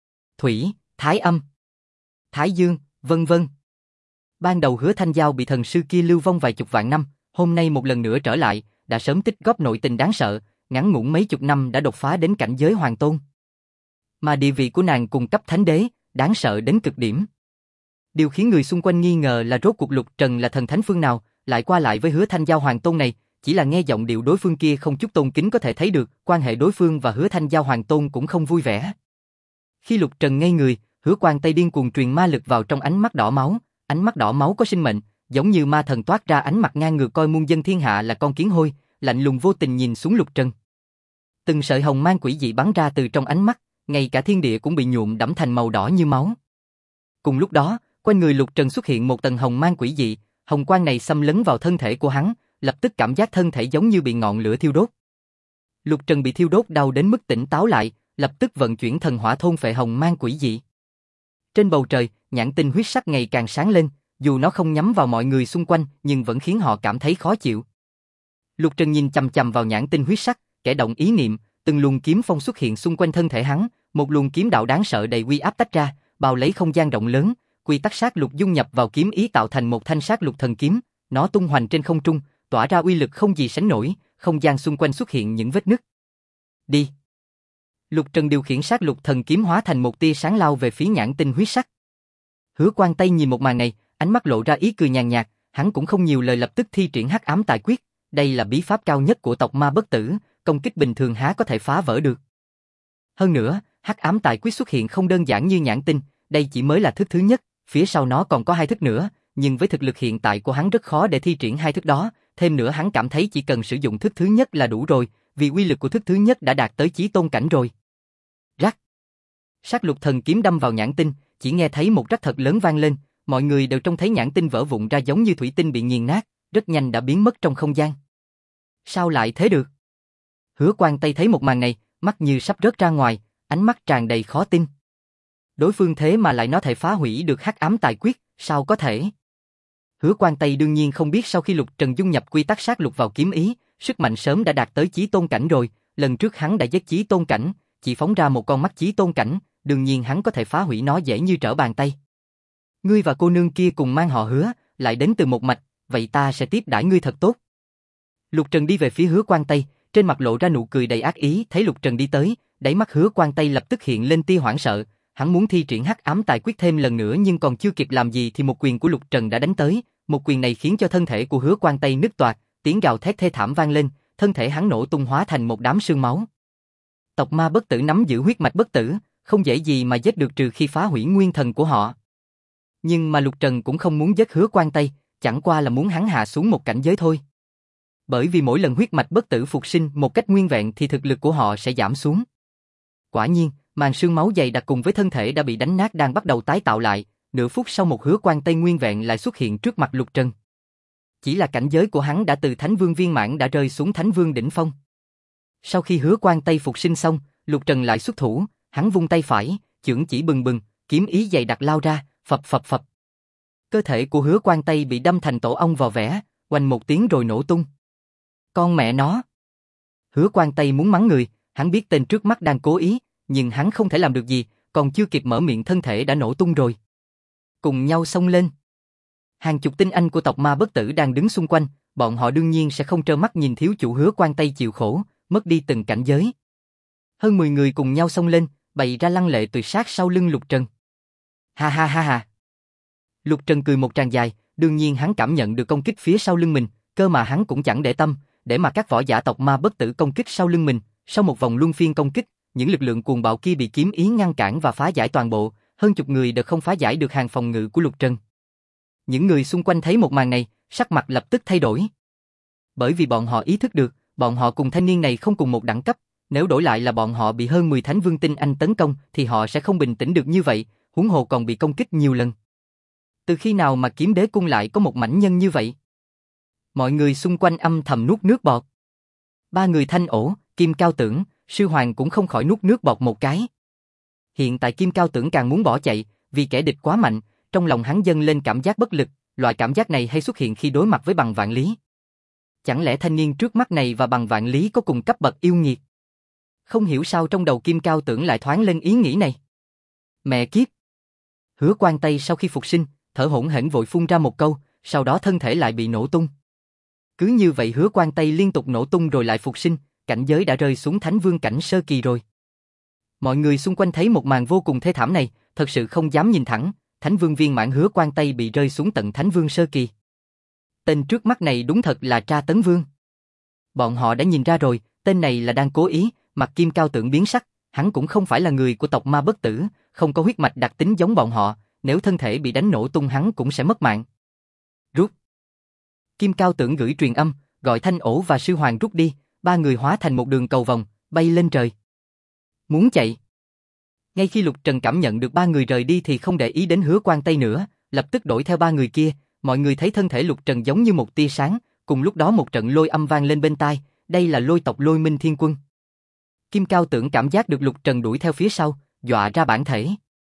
thủy, thái âm, thái dương, vân vân. Ban đầu Hứa Thanh Giao bị thần sư kia lưu vong vài chục vạn năm, hôm nay một lần nữa trở lại, đã sớm tích góp nội tình đáng sợ, ngắn ngủn mấy chục năm đã đột phá đến cảnh giới hoàng tôn. Mà địa vị của nàng cùng cấp thánh đế, đáng sợ đến cực điểm. Điều khiến người xung quanh nghi ngờ là rốt cuộc Lục Trần là thần thánh phương nào, lại qua lại với Hứa Thanh Giao hoàng tôn này, chỉ là nghe giọng điệu đối phương kia không chút tôn kính có thể thấy được, quan hệ đối phương và Hứa Thanh Giao hoàng tôn cũng không vui vẻ. Khi Lục Trần ngây người, Hứa Quan Tây điên cuồng truyền ma lực vào trong ánh mắt đỏ máu, ánh mắt đỏ máu có sinh mệnh, giống như ma thần toát ra ánh mặt ngang ngược coi muôn dân thiên hạ là con kiến hôi, lạnh lùng vô tình nhìn xuống Lục Trần. Từng sợi hồng mang quỷ dị bắn ra từ trong ánh mắt, ngay cả thiên địa cũng bị nhuộm đẫm thành màu đỏ như máu. Cùng lúc đó, quanh người Lục Trần xuất hiện một tầng hồng mang quỷ dị, hồng quang này xâm lấn vào thân thể của hắn, lập tức cảm giác thân thể giống như bị ngọn lửa thiêu đốt. Lục Trần bị thiêu đốt đau đến mức tỉnh táo lại, lập tức vận chuyển thần hỏa thôn phệ hồng mang quỷ dị. Trên bầu trời, nhãn tinh huyết sắc ngày càng sáng lên, dù nó không nhắm vào mọi người xung quanh, nhưng vẫn khiến họ cảm thấy khó chịu. Lục Trần nhìn chằm chằm vào nhãn tinh huyết sắc, kẻ động ý niệm, từng luồng kiếm phong xuất hiện xung quanh thân thể hắn, một luồng kiếm đạo đáng sợ đầy uy áp tách ra, bao lấy không gian rộng lớn, quy tắc sát lục dung nhập vào kiếm ý tạo thành một thanh sát lục thần kiếm, nó tung hoành trên không trung, tỏa ra uy lực không gì sánh nổi, không gian xung quanh xuất hiện những vết nứt. Đi! Lục Trần điều khiển sát lục thần kiếm hóa thành một tia sáng lao về phía nhãn tinh huyết sắc. Hứa Quan Tây nhìn một màn này, ánh mắt lộ ra ý cười nhàn nhạt, hắn cũng không nhiều lời lập tức thi triển Hắc Ám Tài Quyết, đây là bí pháp cao nhất của tộc Ma Bất Tử, công kích bình thường há có thể phá vỡ được. Hơn nữa, Hắc Ám Tài Quyết xuất hiện không đơn giản như nhãn tinh, đây chỉ mới là thức thứ nhất, phía sau nó còn có 2 thức nữa, nhưng với thực lực hiện tại của hắn rất khó để thi triển 2 thức đó, thêm nữa hắn cảm thấy chỉ cần sử dụng thức thứ nhất là đủ rồi, vì uy lực của thức thứ nhất đã đạt tới chí tôn cảnh rồi. Rắc. Sát lục thần kiếm đâm vào nhãn tinh, chỉ nghe thấy một rắc thật lớn vang lên, mọi người đều trông thấy nhãn tinh vỡ vụn ra giống như thủy tinh bị nghiền nát, rất nhanh đã biến mất trong không gian. Sao lại thế được? Hứa Quan Tây thấy một màn này, mắt như sắp rớt ra ngoài, ánh mắt tràn đầy khó tin. Đối phương thế mà lại có thể phá hủy được Hắc Ám Tài Quyết, sao có thể? Hứa Quan Tây đương nhiên không biết sau khi Lục Trần dung nhập quy tắc sát lục vào kiếm ý, sức mạnh sớm đã đạt tới chí tôn cảnh rồi, lần trước hắn đã giết chí tôn cảnh, chỉ phóng ra một con mắt chí tôn cảnh, đương nhiên hắn có thể phá hủy nó dễ như trở bàn tay. Ngươi và cô nương kia cùng mang họ Hứa, lại đến từ một mạch, vậy ta sẽ tiếp đãi ngươi thật tốt. Lục Trần đi về phía Hứa Quan Tây, trên mặt lộ ra nụ cười đầy ác ý, thấy Lục Trần đi tới, đáy mắt Hứa Quan Tây lập tức hiện lên tia hoảng sợ, hắn muốn thi triển Hắc Ám Tài Quyết thêm lần nữa nhưng còn chưa kịp làm gì thì một quyền của Lục Trần đã đánh tới, một quyền này khiến cho thân thể của Hứa Quan Tây nứt toạc, tiếng gào thét thê thảm vang lên, thân thể hắn nổ tung hóa thành một đám sương máu. Tộc Ma Bất Tử nắm giữ huyết mạch bất tử, không dễ gì mà giết được trừ khi phá hủy nguyên thần của họ. Nhưng mà Lục Trần cũng không muốn giết Hứa Quan Tây, chẳng qua là muốn hắn hạ xuống một cảnh giới thôi. Bởi vì mỗi lần huyết mạch bất tử phục sinh một cách nguyên vẹn thì thực lực của họ sẽ giảm xuống. Quả nhiên, màn sương máu dày đặc cùng với thân thể đã bị đánh nát đang bắt đầu tái tạo lại, nửa phút sau một Hứa Quan Tây nguyên vẹn lại xuất hiện trước mặt Lục Trần. Chỉ là cảnh giới của hắn đã từ Thánh Vương viên mãn đã rơi xuống Thánh Vương đỉnh phong. Sau khi Hứa Quan Tây phục sinh xong, Lục Trần lại xuất thủ, hắn vung tay phải, chưởng chỉ bừng bừng, kiếm ý dày đặc lao ra, phập phập phập. Cơ thể của Hứa Quan Tây bị đâm thành tổ ong vò vẽ, oanh một tiếng rồi nổ tung. Con mẹ nó! Hứa Quan Tây muốn mắng người, hắn biết tên trước mắt đang cố ý, nhưng hắn không thể làm được gì, còn chưa kịp mở miệng thân thể đã nổ tung rồi. Cùng nhau xông lên. Hàng chục tinh anh của tộc Ma Bất Tử đang đứng xung quanh, bọn họ đương nhiên sẽ không trơ mắt nhìn thiếu chủ Hứa Quan Tây chịu khổ, mất đi từng cảnh giới. Hơn 10 người cùng nhau xông lên, bày ra lăng lệ tuyệt sát sau lưng Lục Trần. Ha ha ha ha. Lục Trần cười một tràng dài, đương nhiên hắn cảm nhận được công kích phía sau lưng mình, cơ mà hắn cũng chẳng để tâm, để mà các võ giả tộc Ma Bất Tử công kích sau lưng mình, sau một vòng luân phiên công kích, những lực lượng cuồng bạo kia bị kiếm ý ngăn cản và phá giải toàn bộ, hơn chục người đều không phá giải được hàng phòng ngự của Lục Trần. Những người xung quanh thấy một màn này, sắc mặt lập tức thay đổi. Bởi vì bọn họ ý thức được, bọn họ cùng thanh niên này không cùng một đẳng cấp, nếu đổi lại là bọn họ bị hơn 10 Thánh Vương tinh anh tấn công thì họ sẽ không bình tĩnh được như vậy, huống hồ còn bị công kích nhiều lần. Từ khi nào mà Kiếm Đế cung lại có một mãnh nhân như vậy? Mọi người xung quanh âm thầm nuốt nước bọt. 3 người Thanh Ổ, Kim Cao Tưởng, Sư Hoàng cũng không khỏi nuốt nước bọt một cái. Hiện tại Kim Cao Tưởng càng muốn bỏ chạy, vì kẻ địch quá mạnh, trong lòng hắn dâng lên cảm giác bất lực, loại cảm giác này hay xuất hiện khi đối mặt với Bằng Vạn Lý. Chẳng lẽ thanh niên trước mắt này và Bằng Vạn Lý có cùng cấp bậc yêu nghiệt? Không hiểu sao trong đầu Kim Cao Tưởng lại thoáng lên ý nghĩ này. Mẹ kiếp! Hứa Quan Tây sau khi phục sinh, thở hổn hển vội phun ra một câu, sau đó thân thể lại bị nổ tung. Cứ như vậy Hứa Quan Tây liên tục nổ tung rồi lại phục sinh, cảnh giới đã rơi xuống Thánh Vương cảnh sơ kỳ rồi. Mọi người xung quanh thấy một màn vô cùng thê thảm này, thật sự không dám nhìn thẳng, Thánh Vương viên mãn Hứa Quan Tây bị rơi xuống tận Thánh Vương sơ kỳ. Tên trước mắt này đúng thật là Tra Tấn Vương. Bọn họ đã nhìn ra rồi, tên này là đang cố ý, mặt Kim Cao Tưởng biến sắc, hắn cũng không phải là người của tộc Ma Bất Tử, không có huyết mạch đặc tính giống bọn họ, nếu thân thể bị đánh nổ tung hắn cũng sẽ mất mạng. Rút. Kim Cao Tưởng gửi truyền âm, gọi Thanh Ổ và Sư Hoàng rút đi, 3 người hóa thành một đường cầu vòng, bay lên trời. Muốn chạy. Ngay khi Lục Trần cảm nhận được 3 người rời đi thì không để ý đến Hứa Quan Tây nữa, lập tức đuổi theo 3 người kia, mọi người thấy thân thể Lục Trần giống như một tia sáng, cùng lúc đó một trận lôi âm vang lên bên tai, đây là lôi tộc Lôi Minh Thiên Quân. Kim Cao Tưởng cảm giác được Lục Trần đuổi theo phía sau, dọa ra bản thể.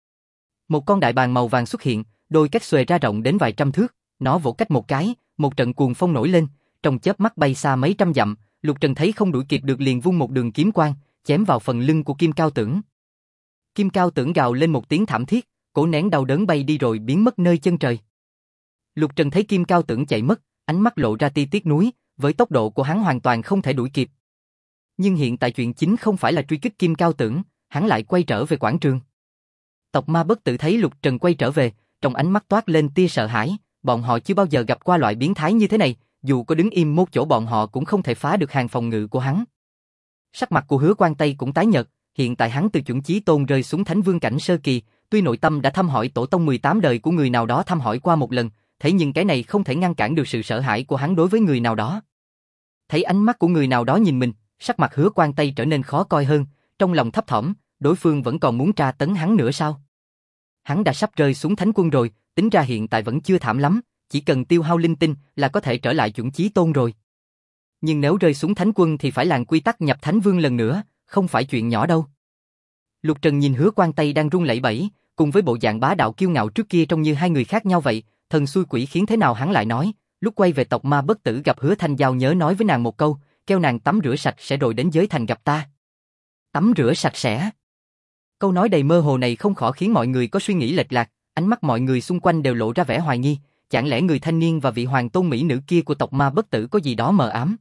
Một con đại bàng màu vàng xuất hiện, đôi cách xuề ra rộng đến vài trăm thước, nó vỗ cách một cái, một trận cuồng phong nổi lên, trong chớp mắt bay xa mấy trăm dặm, Lục Trần thấy không đuổi kịp được liền vung một đường kiếm quang, chém vào phần lưng của Kim Cao Tưởng. Kim Cao Tưởng gào lên một tiếng thảm thiết, cố nén đau đớn bay đi rồi biến mất nơi chân trời. Lục Trần thấy Kim Cao Tưởng chạy mất, ánh mắt lộ ra tia tiếc nuối, với tốc độ của hắn hoàn toàn không thể đuổi kịp. Nhưng hiện tại chuyện chính không phải là truy kích Kim Cao Tưởng, hắn lại quay trở về quảng trường. Tộc Ma Bất Tử thấy Lục Trần quay trở về, trong ánh mắt toát lên tia sợ hãi, bọn họ chưa bao giờ gặp qua loại biến thái như thế này, dù có đứng im một chỗ bọn họ cũng không thể phá được hàng phòng ngự của hắn. Sắc mặt của Hứa Quan Tây cũng tái nhợt, hiện tại hắn từ chuẩn chí tôn rơi xuống Thánh Vương cảnh sơ kỳ, tuy nội tâm đã thăm hỏi tổ tông 18 đời của người nào đó thăm hỏi qua một lần, thế nhưng cái này không thể ngăn cản được sự sợ hãi của hắn đối với người nào đó. Thấy ánh mắt của người nào đó nhìn mình, sắc mặt Hứa Quan Tây trở nên khó coi hơn, trong lòng thấp thỏm, đối phương vẫn còn muốn tra tấn hắn nữa sao? Hắn đã sắp rơi xuống Thánh Quân rồi, tính ra hiện tại vẫn chưa thảm lắm, chỉ cần tiêu hao linh tinh là có thể trở lại chuẩn chí tôn rồi. Nhưng nếu rơi xuống Thánh Quân thì phải làng quy tắc nhập Thánh Vương lần nữa, không phải chuyện nhỏ đâu. Lục Trần nhìn Hứa Quan Tây đang run lẩy bẩy, cùng với bộ dạng bá đạo kiêu ngạo trước kia trông như hai người khác nhau vậy, thần xui quỷ khiến thế nào hắn lại nói, lúc quay về tộc Ma Bất Tử gặp Hứa Thanh Giao nhớ nói với nàng một câu, kêu nàng tắm rửa sạch sẽ rồi đến giới thành gặp ta. Tắm rửa sạch sẽ. Câu nói đầy mơ hồ này không khỏi khiến mọi người có suy nghĩ lệch lạc, ánh mắt mọi người xung quanh đều lộ ra vẻ hoài nghi, chẳng lẽ người thanh niên và vị hoàng tôn mỹ nữ kia của tộc Ma Bất Tử có gì đó mờ ám.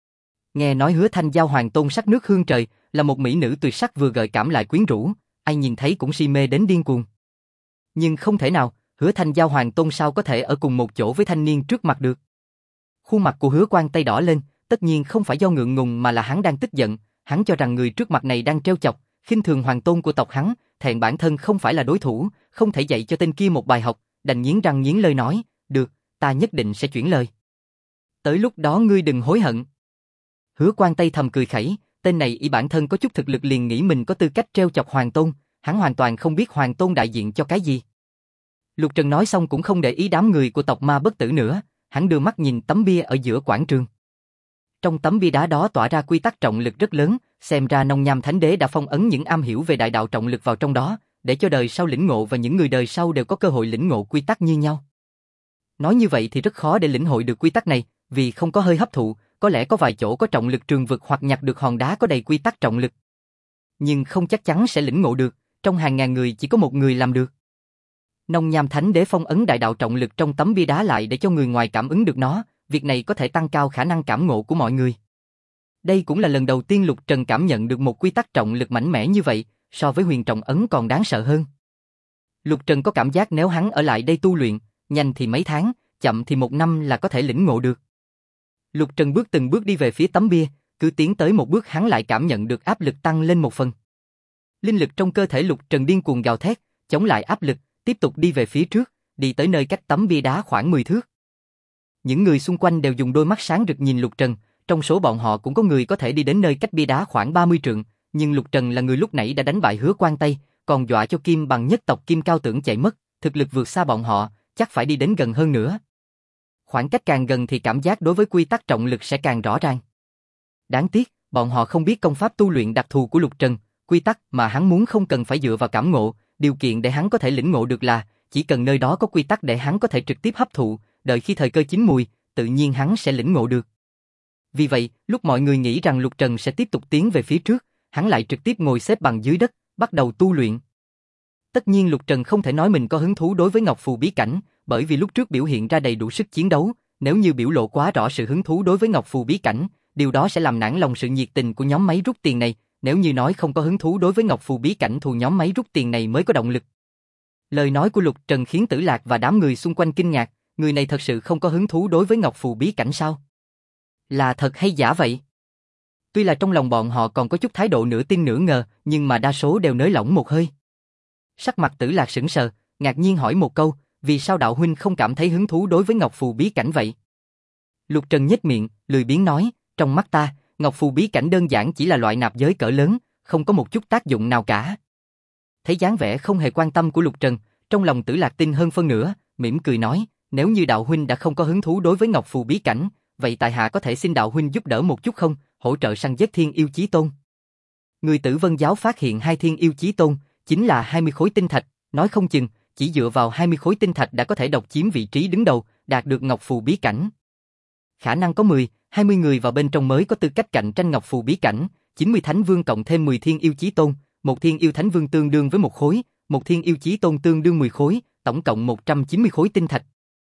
Nghe nói Hứa Thanh Giao hoàng tôn sắc nước hương trời, là một mỹ nữ tuyệt sắc vừa gợi cảm lại quyến rũ, ai nhìn thấy cũng si mê đến điên cuồng. Nhưng không thể nào, Hứa Thanh Giao hoàng tôn sao có thể ở cùng một chỗ với thanh niên trước mặt được. Khuôn mặt của Hứa Quan Tây đỏ lên, tất nhiên không phải do ngượng ngùng mà là hắn đang tức giận, hắn cho rằng người trước mặt này đang trêu chọc, khinh thường hoàng tôn của tộc hắn, thẹn bản thân không phải là đối thủ, không thể dạy cho tên kia một bài học, đành nghiến răng nghiến lời nói, được, ta nhất định sẽ chuyển lời. Tới lúc đó ngươi đừng hối hận. Hứa Quan Tây thầm cười khẩy, tên này y bản thân có chút thực lực liền nghĩ mình có tư cách trêu chọc hoàng tôn, hắn hoàn toàn không biết hoàng tôn đại diện cho cái gì. Lục Trần nói xong cũng không để ý đám người của tộc Ma Bất Tử nữa, hắn đưa mắt nhìn tấm bia ở giữa quảng trường. Trong tấm bia đá đó tỏa ra quy tắc trọng lực rất lớn, xem ra Nông Nham Thánh Đế đã phong ấn những am hiểu về đại đạo trọng lực vào trong đó, để cho đời sau lĩnh ngộ và những người đời sau đều có cơ hội lĩnh ngộ quy tắc như nhau. Nói như vậy thì rất khó để lĩnh hội được quy tắc này, vì không có hơi hấp thụ, có lẽ có vài chỗ có trọng lực trường vực hoặc nhặt được hòn đá có đầy quy tắc trọng lực. Nhưng không chắc chắn sẽ lĩnh ngộ được, trong hàng ngàn người chỉ có một người làm được. Nông Nham Thánh Đế phong ấn đại đạo trọng lực trong tấm bia đá lại để cho người ngoài cảm ứng được nó, việc này có thể tăng cao khả năng cảm ngộ của mọi người. Đây cũng là lần đầu tiên Lục Trần cảm nhận được một quy tắc trọng lực mạnh mẽ như vậy, so với huyền trọng ấn còn đáng sợ hơn. Lục Trần có cảm giác nếu hắn ở lại đây tu luyện, nhanh thì mấy tháng, chậm thì 1 năm là có thể lĩnh ngộ được. Lục Trần bước từng bước đi về phía tấm bia, cứ tiến tới một bước hắn lại cảm nhận được áp lực tăng lên một phần. Linh lực trong cơ thể Lục Trần điên cuồng gào thét, chống lại áp lực, tiếp tục đi về phía trước, đi tới nơi cách tấm bia đá khoảng 10 thước. Những người xung quanh đều dùng đôi mắt sáng rực nhìn Lục Trần, trong số bọn họ cũng có người có thể đi đến nơi cách bia đá khoảng 30 trượng, nhưng Lục Trần là người lúc nãy đã đánh bại Hứa Quan Tây, còn dọa cho Kim Bằng nhất tộc Kim Cao Tưởng chạy mất, thực lực vượt xa bọn họ, chắc phải đi đến gần hơn nữa. Khoảng cách càng gần thì cảm giác đối với quy tắc trọng lực sẽ càng rõ ràng. Đáng tiếc, bọn họ không biết công pháp tu luyện đặc thù của Lục Trần, quy tắc mà hắn muốn không cần phải dựa vào cảm ngộ, điều kiện để hắn có thể lĩnh ngộ được là chỉ cần nơi đó có quy tắc để hắn có thể trực tiếp hấp thụ, đợi khi thời cơ chín mùi, tự nhiên hắn sẽ lĩnh ngộ được. Vì vậy, lúc mọi người nghĩ rằng Lục Trần sẽ tiếp tục tiến về phía trước, hắn lại trực tiếp ngồi xếp bằng dưới đất, bắt đầu tu luyện. Tất nhiên Lục Trần không thể nói mình có hứng thú đối với Ngọc Phù bí cảnh, bởi vì lúc trước biểu hiện ra đầy đủ sức chiến đấu, nếu như biểu lộ quá rõ sự hứng thú đối với Ngọc Phù bí cảnh, điều đó sẽ làm nản lòng sự nhiệt tình của nhóm máy rút tiền này, nếu như nói không có hứng thú đối với Ngọc Phù bí cảnh thì nhóm máy rút tiền này mới có động lực. Lời nói của Lục Trần khiến Tử Lạc và đám người xung quanh kinh ngạc, người này thật sự không có hứng thú đối với Ngọc Phù bí cảnh sao? Là thật hay giả vậy? Tuy là trong lòng bọn họ còn có chút thái độ nửa tin nửa ngờ, nhưng mà đa số đều nới lỏng một hơi. Sắc mặt Tử Lạc sững sờ, ngạc nhiên hỏi một câu, vì sao đạo huynh không cảm thấy hứng thú đối với Ngọc Phù bí cảnh vậy? Lục Trần nhếch miệng, lười biếng nói, trong mắt ta, Ngọc Phù bí cảnh đơn giản chỉ là loại nạp giới cỡ lớn, không có một chút tác dụng nào cả. Thấy dáng vẻ không hề quan tâm của Lục Trần, trong lòng Tử Lạc tin hơn phân nửa, mỉm cười nói, nếu như đạo huynh đã không có hứng thú đối với Ngọc Phù bí cảnh, vậy tại hạ có thể xin đạo huynh giúp đỡ một chút không, hỗ trợ săn giết Thiên Yêu Chí Tôn. Người Tử Vân giáo phát hiện 2 Thiên Yêu Chí Tôn, chính là 20 khối tinh thạch, nói không chừng, chỉ dựa vào 20 khối tinh thạch đã có thể độc chiếm vị trí đứng đầu, đạt được Ngọc Phù bí cảnh. Khả năng có 10, 20 người vào bên trong mới có tư cách cạnh tranh Ngọc Phù bí cảnh, 90 Thánh Vương cộng thêm 10 Thiên Yêu Chí Tôn, một Thiên Yêu Thánh Vương tương đương với 1 khối, một Thiên Yêu Chí Tôn tương đương 10 khối, tổng cộng 190 khối tinh thạch.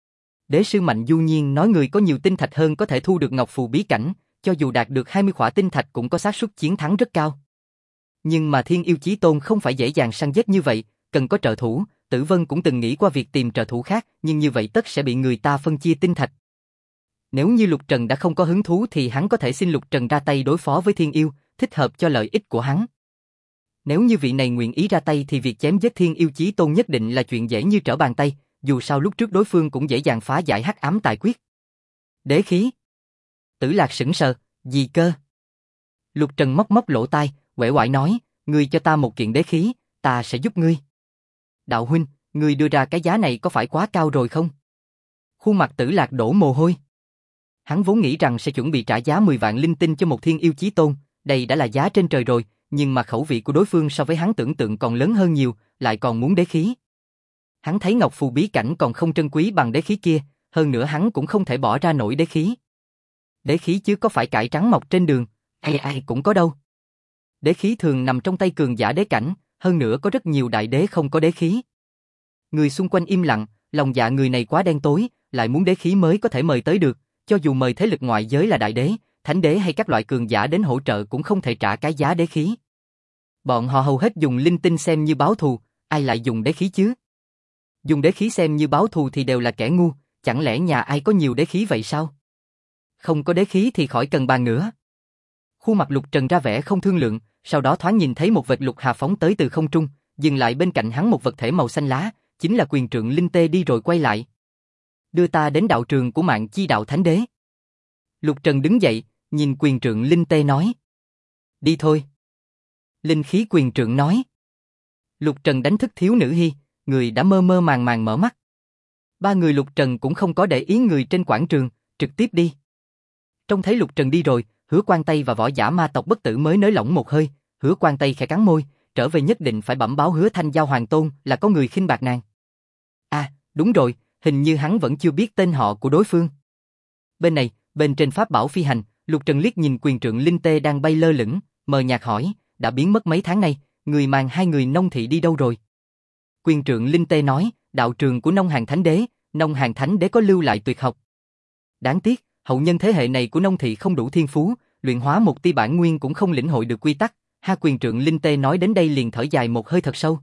Đế sư Mạnh Du Nhiên nói người có nhiều tinh thạch hơn có thể thu được ngọc phù bí cảnh, cho dù đạt được 20 khỏa tinh thạch cũng có xác suất chiến thắng rất cao. Nhưng mà Thiên Yêu Chí Tôn không phải dễ dàng săn giết như vậy, cần có trợ thủ. Tử Vân cũng từng nghĩ qua việc tìm trợ thủ khác, nhưng như vậy tất sẽ bị người ta phân chia tinh thạch. Nếu như Lục Trần đã không có hứng thú thì hắn có thể xin Lục Trần ra tay đối phó với Thiên Yêu, thích hợp cho lợi ích của hắn. Nếu như vị này nguyện ý ra tay thì việc chém giết Thiên Yêu Chí Tôn nhất định là chuyện dễ như trở bàn tay, dù sao lúc trước đối phương cũng dễ dàng phá giải hắc ám tài quyết. Đế khí. Tử Lạc sững sờ, gì cơ? Lục Trần móc móc lỗ tai, uể oải nói, ngươi cho ta một kiện đế khí, ta sẽ giúp ngươi. Đạo huynh, ngươi đưa ra cái giá này có phải quá cao rồi không? Khuôn mặt Tử Lạc đổ mồ hôi. Hắn vốn nghĩ rằng sẽ chuẩn bị trả giá 10 vạn linh tinh cho một Thiên Yêu Chí Tôn, đây đã là giá trên trời rồi, nhưng mà khẩu vị của đối phương so với hắn tưởng tượng còn lớn hơn nhiều, lại còn muốn đế khí. Hắn thấy ngọc phù bí cảnh còn không trân quý bằng đế khí kia, hơn nữa hắn cũng không thể bỏ ra nổi đế khí. Đế khí chứ có phải cải trắng mọc trên đường, ai cũng có đâu. Đế khí thường nằm trong tay cường giả đế cảnh, hơn nữa có rất nhiều đại đế không có đế khí. Người xung quanh im lặng, lòng dạ người này quá đen tối, lại muốn đế khí mới có thể mời tới được, cho dù mời thế lực ngoại giới là đại đế, thánh đế hay các loại cường giả đến hỗ trợ cũng không thể trả cái giá đế khí. Bọn họ hầu hết dùng linh tinh xem như báo thù, ai lại dùng đế khí chứ? Dùng đế khí xem như báo thù thì đều là kẻ ngu, chẳng lẽ nhà ai có nhiều đế khí vậy sao? Không có đế khí thì khỏi cần bàn nữa. Khuôn mặt Lục Trần ra vẻ không thương lượng, sau đó thoáng nhìn thấy một vệt lục hà phóng tới từ không trung, dừng lại bên cạnh hắn một vật thể màu xanh lá, chính là quyền trượng linh tê đi rồi quay lại. Đưa ta đến đạo trường của Mạng Chi Đạo Thánh Đế. Lục Trần đứng dậy, nhìn quyền trượng linh tê nói. Đi thôi. Linh khí quyền trượng nói. Lục Trần đánh thức thiếu nữ Hy, người đã mơ mơ màng màng mở mắt. Ba người Lục Trần cũng không có để ý người trên quảng trường, trực tiếp đi. Trông thấy Lục Trần đi rồi, Hứa Quan Tây và võ giả ma tộc Bất Tử mới nới lỏng một hơi. Hứa Quan Tây khẽ cắn môi, trở về nhất định phải bẩm báo Hứa Thanh Giao Hoàng Tôn là có người khinh bạc nàng. À, đúng rồi, hình như hắn vẫn chưa biết tên họ của đối phương. Bên này, bên trên pháp bảo phi hành, Lục Trần liếc nhìn quyền trượng linh tê đang bay lơ lửng, mờ nhạt hỏi, đã biến mất mấy tháng nay, người mang hai người Nông Thị đi đâu rồi? Quyền trượng linh tê nói, đạo trường của Nông Hàn Thánh Đế, Nông Hàn Thánh Đế có lưu lại tuyệt học. Đáng tiếc, hậu nhân thế hệ này của Nông Thị không đủ thiên phú, luyện hóa một tia bản nguyên cũng không lĩnh hội được quy tắc. Ha, quyền trượng linh tê nói đến đây liền thở dài một hơi thật sâu.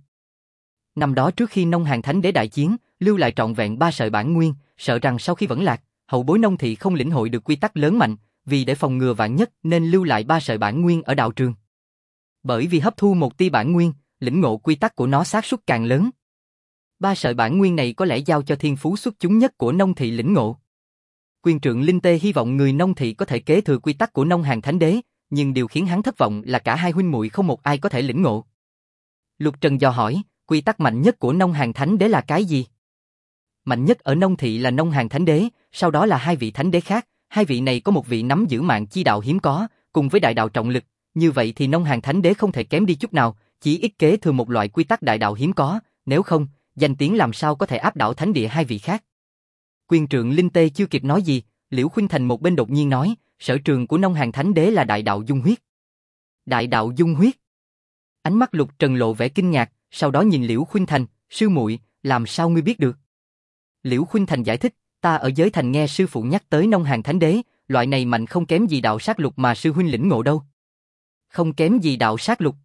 Năm đó trước khi Nông Hàn Thánh Đế đại chiến, lưu lại trọn vẹn 3 sợi bản nguyên, sợ rằng sau khi vẫn lạc, hậu bối Nông Thị không lĩnh hội được quy tắc lớn mạnh, vì để phòng ngừa vạn nhất nên lưu lại 3 sợi bản nguyên ở đạo trường. Bởi vì hấp thu một tia bản nguyên, lĩnh ngộ quy tắc của nó xác suất càng lớn. 3 sợi bản nguyên này có lẽ giao cho thiên phú xuất chúng nhất của Nông Thị lĩnh ngộ. Quyền trượng linh tê hy vọng người Nông Thị có thể kế thừa quy tắc của Nông Hàn Thánh Đế, nhưng điều khiến hắn thất vọng là cả hai huynh muội không một ai có thể lĩnh ngộ. Lục Trần dò hỏi, quy tắc mạnh nhất của Nông Hàn Thánh Đế là cái gì? Mạnh nhất ở Nông Thị là Nông Hàn Thánh Đế, sau đó là hai vị thánh đế khác, hai vị này có một vị nắm giữ Mạng Chi Đạo hiếm có, cùng với đại đạo trọng lực, như vậy thì Nông Hàn Thánh Đế không thể kém đi chút nào, chỉ ít kế thừa một loại quy tắc đại đạo hiếm có, nếu không, danh tiếng làm sao có thể áp đảo thánh địa hai vị khác. Quyền trượng linh tê chưa kịp nói gì, Liễu Khuynh Thành một bên đột nhiên nói, sở trường của Nông Hàn Thánh Đế là đại đạo dung huyết. Đại đạo dung huyết? Ánh mắt Lục Trần lộ vẻ kinh ngạc, sau đó nhìn Liễu Khuynh Thành, sư muội, làm sao ngươi biết được? Liễu Khuynh Thành giải thích, ta ở giới thành nghe sư phụ nhắc tới Nông Hàn Thánh Đế, loại này mạnh không kém gì đạo sát lục mà sư huynh lĩnh ngộ đâu. Không kém gì đạo sát lục.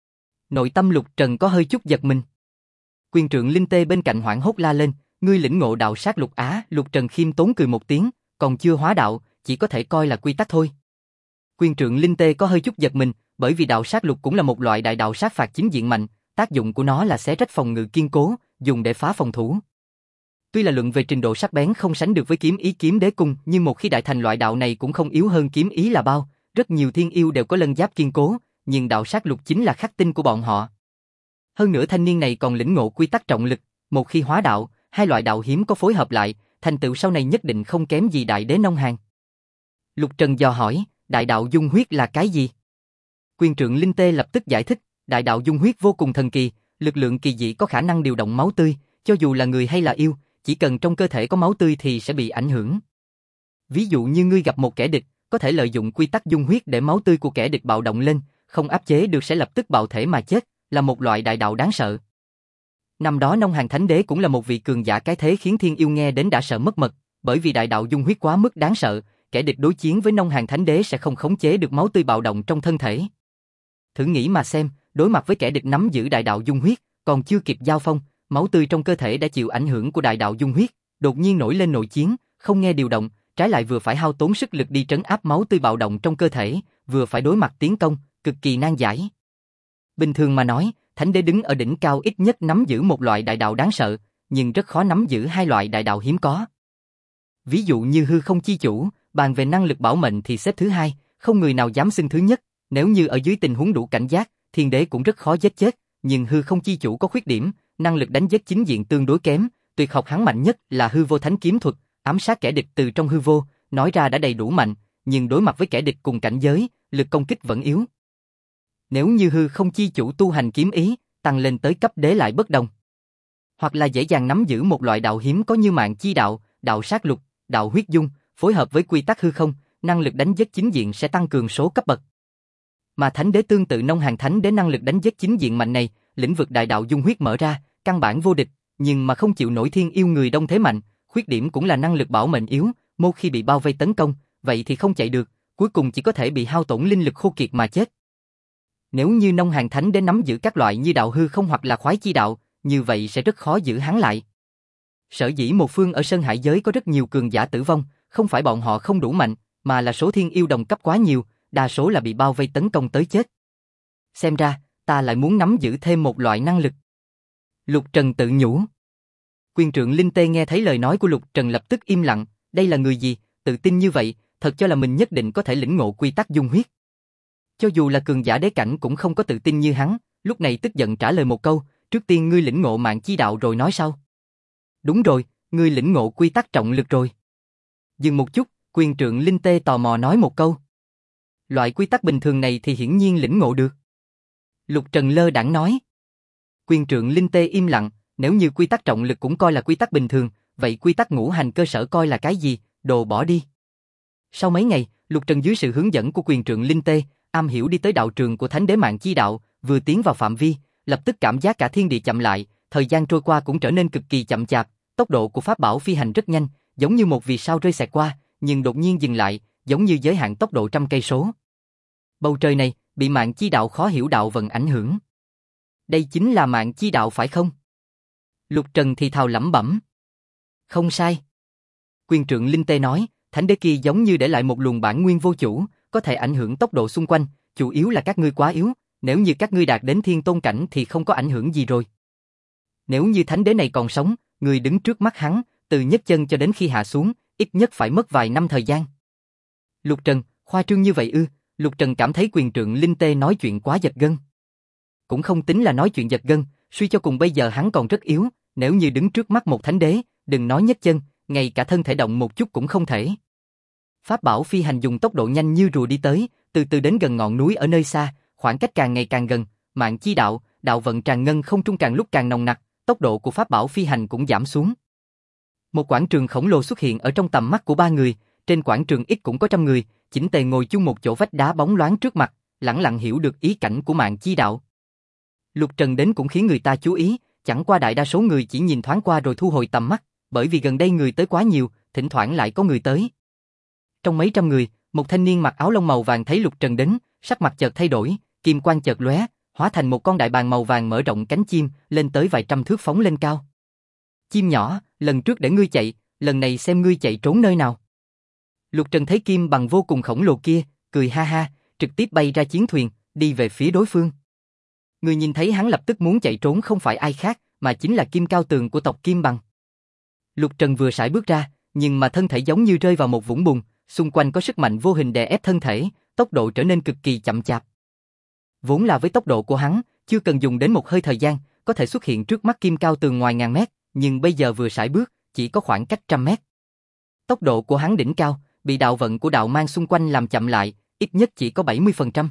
Nội tâm Lục Trần có hơi chút giật mình. Quyền trượng linh tê bên cạnh hoảng hốt la lên, ngươi lĩnh ngộ đạo sát lục á? Lục Trần khiêm tốn cười một tiếng, còn chưa hóa đạo, chỉ có thể coi là quy tắc thôi. Quyền trượng linh tê có hơi chút giật mình, bởi vì đạo sát lục cũng là một loại đại đạo sát phạt chính diện mạnh, tác dụng của nó là xé rách phòng ngự kiên cố, dùng để phá phòng thủ. Tuy là luận về trình độ sắc bén không sánh được với kiếm ý kiếm đế cung, nhưng một khi đại thành loại đạo này cũng không yếu hơn kiếm ý là bao, rất nhiều thiên yêu đều có lân giáp kiên cố, nhưng đạo sát lục chính là khắc tinh của bọn họ. Hơn nữa thanh niên này còn lĩnh ngộ quy tắc trọng lực, một khi hóa đạo, hai loại đạo hiếm có phối hợp lại, thành tựu sau này nhất định không kém gì đại đế Nông Hàn. Lục Trần dò hỏi, đại đạo dung huyết là cái gì? Quyền trượng linh tê lập tức giải thích, đại đạo dung huyết vô cùng thần kỳ, lực lượng kỳ dị có khả năng điều động máu tươi, cho dù là người hay là yêu, chỉ cần trong cơ thể có máu tươi thì sẽ bị ảnh hưởng. Ví dụ như ngươi gặp một kẻ địch, có thể lợi dụng quy tắc dung huyết để máu tươi của kẻ địch bạo động lên, không áp chế được sẽ lập tức bạo thể mà chết, là một loại đại đạo đáng sợ. Năm đó Nông Hàn Thánh Đế cũng là một vị cường giả cái thế khiến thiên yêu nghe đến đã sợ mất mật, bởi vì đại đạo dung huyết quá mức đáng sợ, kẻ địch đối chiến với Nông Hàn Thánh Đế sẽ không khống chế được máu tươi bạo động trong thân thể. Thử nghĩ mà xem, đối mặt với kẻ địch nắm giữ đại đạo dung huyết, còn chưa kịp giao phong, máu tươi trong cơ thể đã chịu ảnh hưởng của đại đạo dung huyết, đột nhiên nổi lên nội chiến, không nghe điều động, trái lại vừa phải hao tốn sức lực đi trấn áp máu tươi bạo động trong cơ thể, vừa phải đối mặt tiến công, cực kỳ nan giải. Bình thường mà nói, Thánh Đế đứng ở đỉnh cao ít nhất nắm giữ một loại đại đạo đáng sợ, nhưng rất khó nắm giữ hai loại đại đạo hiếm có. Ví dụ như hư không chi chủ, bàn về năng lực bảo mệnh thì xếp thứ hai, không người nào dám xưng thứ nhất, nếu như ở dưới tình huống đủ cảnh giác, Thiên Đế cũng rất khó giết chết, nhưng hư không chi chủ có khuyết điểm, năng lực đánh giết chính diện tương đối kém, tuyệt học hắn mạnh nhất là hư vô thánh kiếm thuật, ám sát kẻ địch từ trong hư vô, nói ra đã đầy đủ mạnh, nhưng đối mặt với kẻ địch cùng cảnh giới, lực công kích vẫn yếu. Nếu như hư không chi chủ tu hành kiếm ý, tăng lên tới cấp đế lại bất đồng. Hoặc là dễ dàng nắm giữ một loại đạo hiếm có như mạng chi đạo, đạo sát lục, đạo huyết dung, phối hợp với quy tắc hư không, năng lực đánh giết chính diện sẽ tăng cường số cấp bậc. Mà Thánh Đế tương tự Nông Hàn Thánh Đế năng lực đánh giết chính diện mạnh này, lĩnh vực đại đạo dung huyết mở ra, căn bản vô địch, nhưng mà không chịu nổi thiên yêu người đông thế mạnh, khuyết điểm cũng là năng lực bảo mệnh yếu, một khi bị bao vây tấn công, vậy thì không chạy được, cuối cùng chỉ có thể bị hao tổn linh lực khô kiệt mà chết. Nếu như Nông Hàn Thánh Đế nắm giữ các loại như đạo hư không hoặc là khoái chi đạo, như vậy sẽ rất khó giữ hắn lại. Sở dĩ một phương ở Sơn Hải giới có rất nhiều cường giả tử vong, không phải bọn họ không đủ mạnh, mà là số thiên yêu đồng cấp quá nhiều, đa số là bị bao vây tấn công tới chết. Xem ra, ta lại muốn nắm giữ thêm một loại năng lực. Lục Trần tự nhủ. Quyền trượng Linh Tê nghe thấy lời nói của Lục Trần lập tức im lặng, đây là người gì, tự tin như vậy, thật cho là mình nhất định có thể lĩnh ngộ quy tắc dung huyết. Cho dù là cường giả đế cảnh cũng không có tự tin như hắn, lúc này tức giận trả lời một câu, trước tiên ngươi lĩnh ngộ mạng chi đạo rồi nói sau. Đúng rồi, ngươi lĩnh ngộ quy tắc trọng lực rồi. Dừng một chút, quyền trượng Linh Tê tò mò nói một câu. Loại quy tắc bình thường này thì hiển nhiên lĩnh ngộ được. Lục Trần lơ đãng nói. Quyền trượng Linh Tê im lặng, nếu như quy tắc trọng lực cũng coi là quy tắc bình thường, vậy quy tắc ngũ hành cơ sở coi là cái gì, đồ bỏ đi. Sau mấy ngày, Lục Trần dưới sự hướng dẫn của quyền trượng Linh Tê, am hiểu đi tới đạo trường của Thánh Đế Mạng Chi Đạo, vừa tiến vào phạm vi, lập tức cảm giác cả thiên địa chậm lại, thời gian trôi qua cũng trở nên cực kỳ chậm chạp, tốc độ của pháp bảo phi hành rất nhanh, giống như một vì sao rơi xẹt qua, nhưng đột nhiên dừng lại, giống như giới hạn tốc độ 100 cây số. Bầu trời này bị Mạng Chi Đạo khó hiểu đạo vận ảnh hưởng. Đây chính là Mạng Chi Đạo phải không? Lục Trần thì thào lẩm bẩm. Không sai. Quyền trượng Linh Tê nói, Thánh Đế kia giống như để lại một luồng bản nguyên vô chủ, có thể ảnh hưởng tốc độ xung quanh, chủ yếu là các ngươi quá yếu, nếu như các ngươi đạt đến thiên tôn cảnh thì không có ảnh hưởng gì rồi. Nếu như Thánh Đế này còn sống, người đứng trước mắt hắn, từ nhấc chân cho đến khi hạ xuống, ít nhất phải mất vài năm thời gian. Lục Trần, khoa trương như vậy ư? Lục Trần cảm thấy quyền trượng Linh Tê nói chuyện quá giật gân. Cũng không tính là nói chuyện giật gân, suy cho cùng bây giờ hắn còn rất yếu, nếu như đứng trước mắt một Thánh Đế, đừng nói nhấc chân, ngay cả thân thể động một chút cũng không thể. Pháp bảo phi hành dùng tốc độ nhanh như rùa đi tới, từ từ đến gần ngọn núi ở nơi xa, khoảng cách càng ngày càng gần, Mạng Chi Đạo, đạo vận tràn ngân không trung càng lúc càng nồng nặc, tốc độ của pháp bảo phi hành cũng giảm xuống. Một quảng trường khổng lồ xuất hiện ở trong tầm mắt của ba người, trên quảng trường ít cũng có 100 người, chỉnh tề ngồi chung một chỗ vách đá bóng loáng trước mặt, lẳng lặng hiểu được ý cảnh của Mạng Chi Đạo. Lục Trần đến cũng khiến người ta chú ý, chẳng qua đại đa số người chỉ nhìn thoáng qua rồi thu hồi tầm mắt, bởi vì gần đây người tới quá nhiều, thỉnh thoảng lại có người tới. Trong mấy trăm người, một thanh niên mặc áo lông màu vàng thấy Lục Trần đến, sắc mặt chợt thay đổi, kim quang chợt lóe, hóa thành một con đại bàng màu vàng mở rộng cánh chim, lên tới vài trăm thước phóng lên cao. Chim nhỏ, lần trước để ngươi chạy, lần này xem ngươi chạy trốn nơi nào. Lục Trần thấy kim bằng vô cùng khổng lồ kia, cười ha ha, trực tiếp bay ra chiến thuyền, đi về phía đối phương. Người nhìn thấy hắn lập tức muốn chạy trốn không phải ai khác, mà chính là Kim Cao Tường của tộc Kim Bằng. Lục Trần vừa sải bước ra, nhưng mà thân thể giống như rơi vào một vũng bùn, xung quanh có sức mạnh vô hình đè ép thân thể, tốc độ trở nên cực kỳ chậm chạp. Vốn là với tốc độ của hắn, chưa cần dùng đến một hơi thời gian, có thể xuất hiện trước mắt Kim Cao Tường ngoài ngàn mét, nhưng bây giờ vừa sải bước, chỉ có khoảng cách 100 mét. Tốc độ của hắn đỉnh cao, bị đạo vận của đạo mang xung quanh làm chậm lại, ít nhất chỉ có 70%.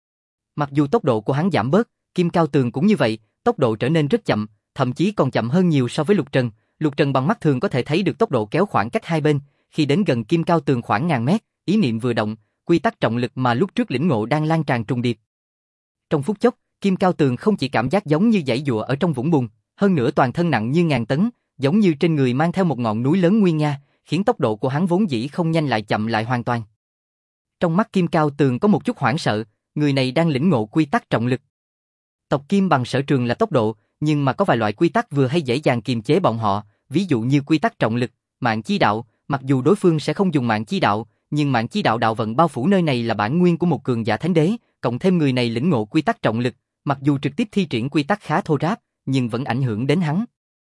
Mặc dù tốc độ của hắn giảm bớt, Kim Cao Tường cũng như vậy, tốc độ trở nên rất chậm, thậm chí còn chậm hơn nhiều so với Lục Trần. Lục Trần bằng mắt thường có thể thấy được tốc độ kéo khoảng cách hai bên, khi đến gần Kim Cao Tường khoảng ngàn mét, ý niệm vừa động, quy tắc trọng lực mà lúc trước lĩnh ngộ đang lan tràn trùng điệp. Trong phút chốc, Kim Cao Tường không chỉ cảm giác giống như giãy giụa ở trong vũng bùn, hơn nữa toàn thân nặng như ngàn tấn, giống như trên người mang theo một ngọn núi lớn nguy nga, khiến tốc độ của hắn vốn dĩ không nhanh lại chậm lại hoàn toàn. Trong mắt Kim Cao Tường có một chút hoảng sợ, người này đang lĩnh ngộ quy tắc trọng lực. Tộc Kim bằng sở trường là tốc độ, nhưng mà có vài loại quy tắc vừa hay dễ dàng kiềm chế bọn họ, ví dụ như quy tắc trọng lực, mạng chi đạo, mặc dù đối phương sẽ không dùng mạng chi đạo, nhưng mạng chi đạo đạo vận bao phủ nơi này là bản nguyên của một cường giả thánh đế, cộng thêm người này lĩnh ngộ quy tắc trọng lực, mặc dù trực tiếp thi triển quy tắc khá thô ráp, nhưng vẫn ảnh hưởng đến hắn.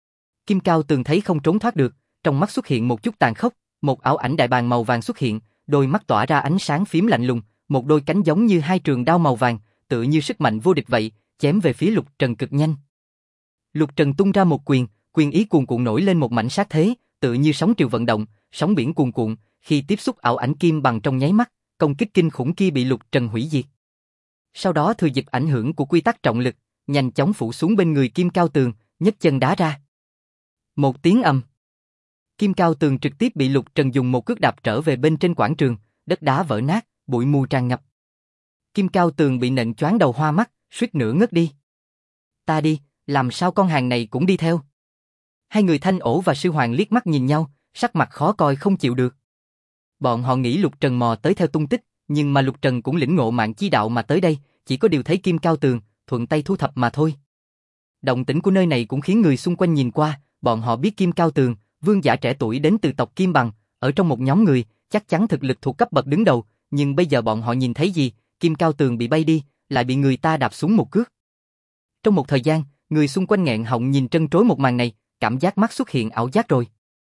Kim Cao Tường thấy không trốn thoát được, trong mắt xuất hiện một chút tàn khốc, một ảo ảnh đại bàng màu vàng xuất hiện, đôi mắt tỏa ra ánh sáng phím lạnh lùng, một đôi cánh giống như hai trường đao màu vàng, tựa như sức mạnh vô địch vậy, chém về phía Lục Trần cực nhanh. Lục Trần tung ra một quyền, quyền ý cuồn cuộn nổi lên một mảnh sát thế, tựa như sóng triều vận động, sóng biển cuồn cuộn, khi tiếp xúc ảo ảnh kim bằng trong nháy mắt, công kích kinh khủng kia bị Lục Trần hủy diệt. Sau đó thừa dịp ảnh hưởng của quy tắc trọng lực, nhanh chóng phủ xuống bên người Kim Cao Tường, nhấc chân đá ra. Một tiếng ầm. Kim Cao Tường trực tiếp bị Lục Trần dùng một cước đạp trở về bên trên quảng trường, đất đá vỡ nát, bụi mù tràn ngập. Kim Cao Tường bị nện choáng đầu hoa mắt, suýt nữa ngất đi. Ta đi, làm sao con hàng này cũng đi theo? Hai người Thanh Ổ và Sư Hoàng liếc mắt nhìn nhau, sắc mặt khó coi không chịu được. Bọn họ nghĩ Lục Trần mò tới theo tung tích, nhưng mà Lục Trần cũng lĩnh ngộ mạng chi đạo mà tới đây, chỉ có điều thấy Kim Cao Tường, thuận tay thu thập mà thôi. Động tĩnh của nơi này cũng khiến người xung quanh nhìn qua, bọn họ biết Kim Cao Tường, vương giả trẻ tuổi đến từ tộc Kim Bằng, ở trong một nhóm người, chắc chắn thực lực thuộc cấp bậc đứng đầu, nhưng bây giờ bọn họ nhìn thấy gì, Kim Cao Tường bị bay đi, lại bị người ta đạp xuống một cước. Trong một thời gian, người xung quanh nghẹn họng nhìn trân trối một màn này, cảm giác mắt xuất hiện ảo giác rồi.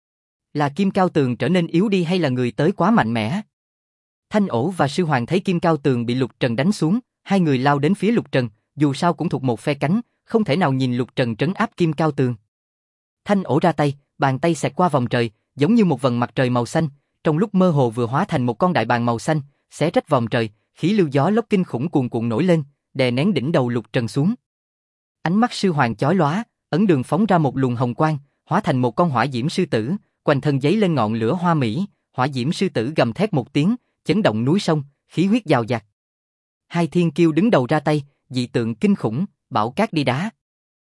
Là Kim Cao Tường trở nên yếu đi hay là người tới quá mạnh mẽ? Thanh Ổ và Sư Hoàng thấy Kim Cao Tường bị Lục Trần đánh xuống, hai người lao đến phía Lục Trần, dù sao cũng thuộc một phe cánh, không thể nào nhìn Lục Trần trấn áp Kim Cao Tường. Thanh Ổ ra tay, bàn tay xẹt qua vòng trời, giống như một vầng mặt trời màu xanh, trong lúc mơ hồ vừa hóa thành một con đại bàng màu xanh, xé rách vòng trời, khí lưu gió lốc kinh khủng cuồn cuộn nổi lên, đè nén đỉnh đầu Lục Trần xuống. Ánh mắt Sư Hoàng chói lóa, ấn đường phóng ra một luồng hồng quang, hóa thành một con hỏa diễm sư tử, quanh thân giấy lên ngọn lửa hoa mỹ, hỏa diễm sư tử gầm thét một tiếng, chấn động núi sông, khí huyết dào dạt. Hai thiên kiêu đứng đầu ra tay, dị tượng kinh khủng, bão cát đi đá.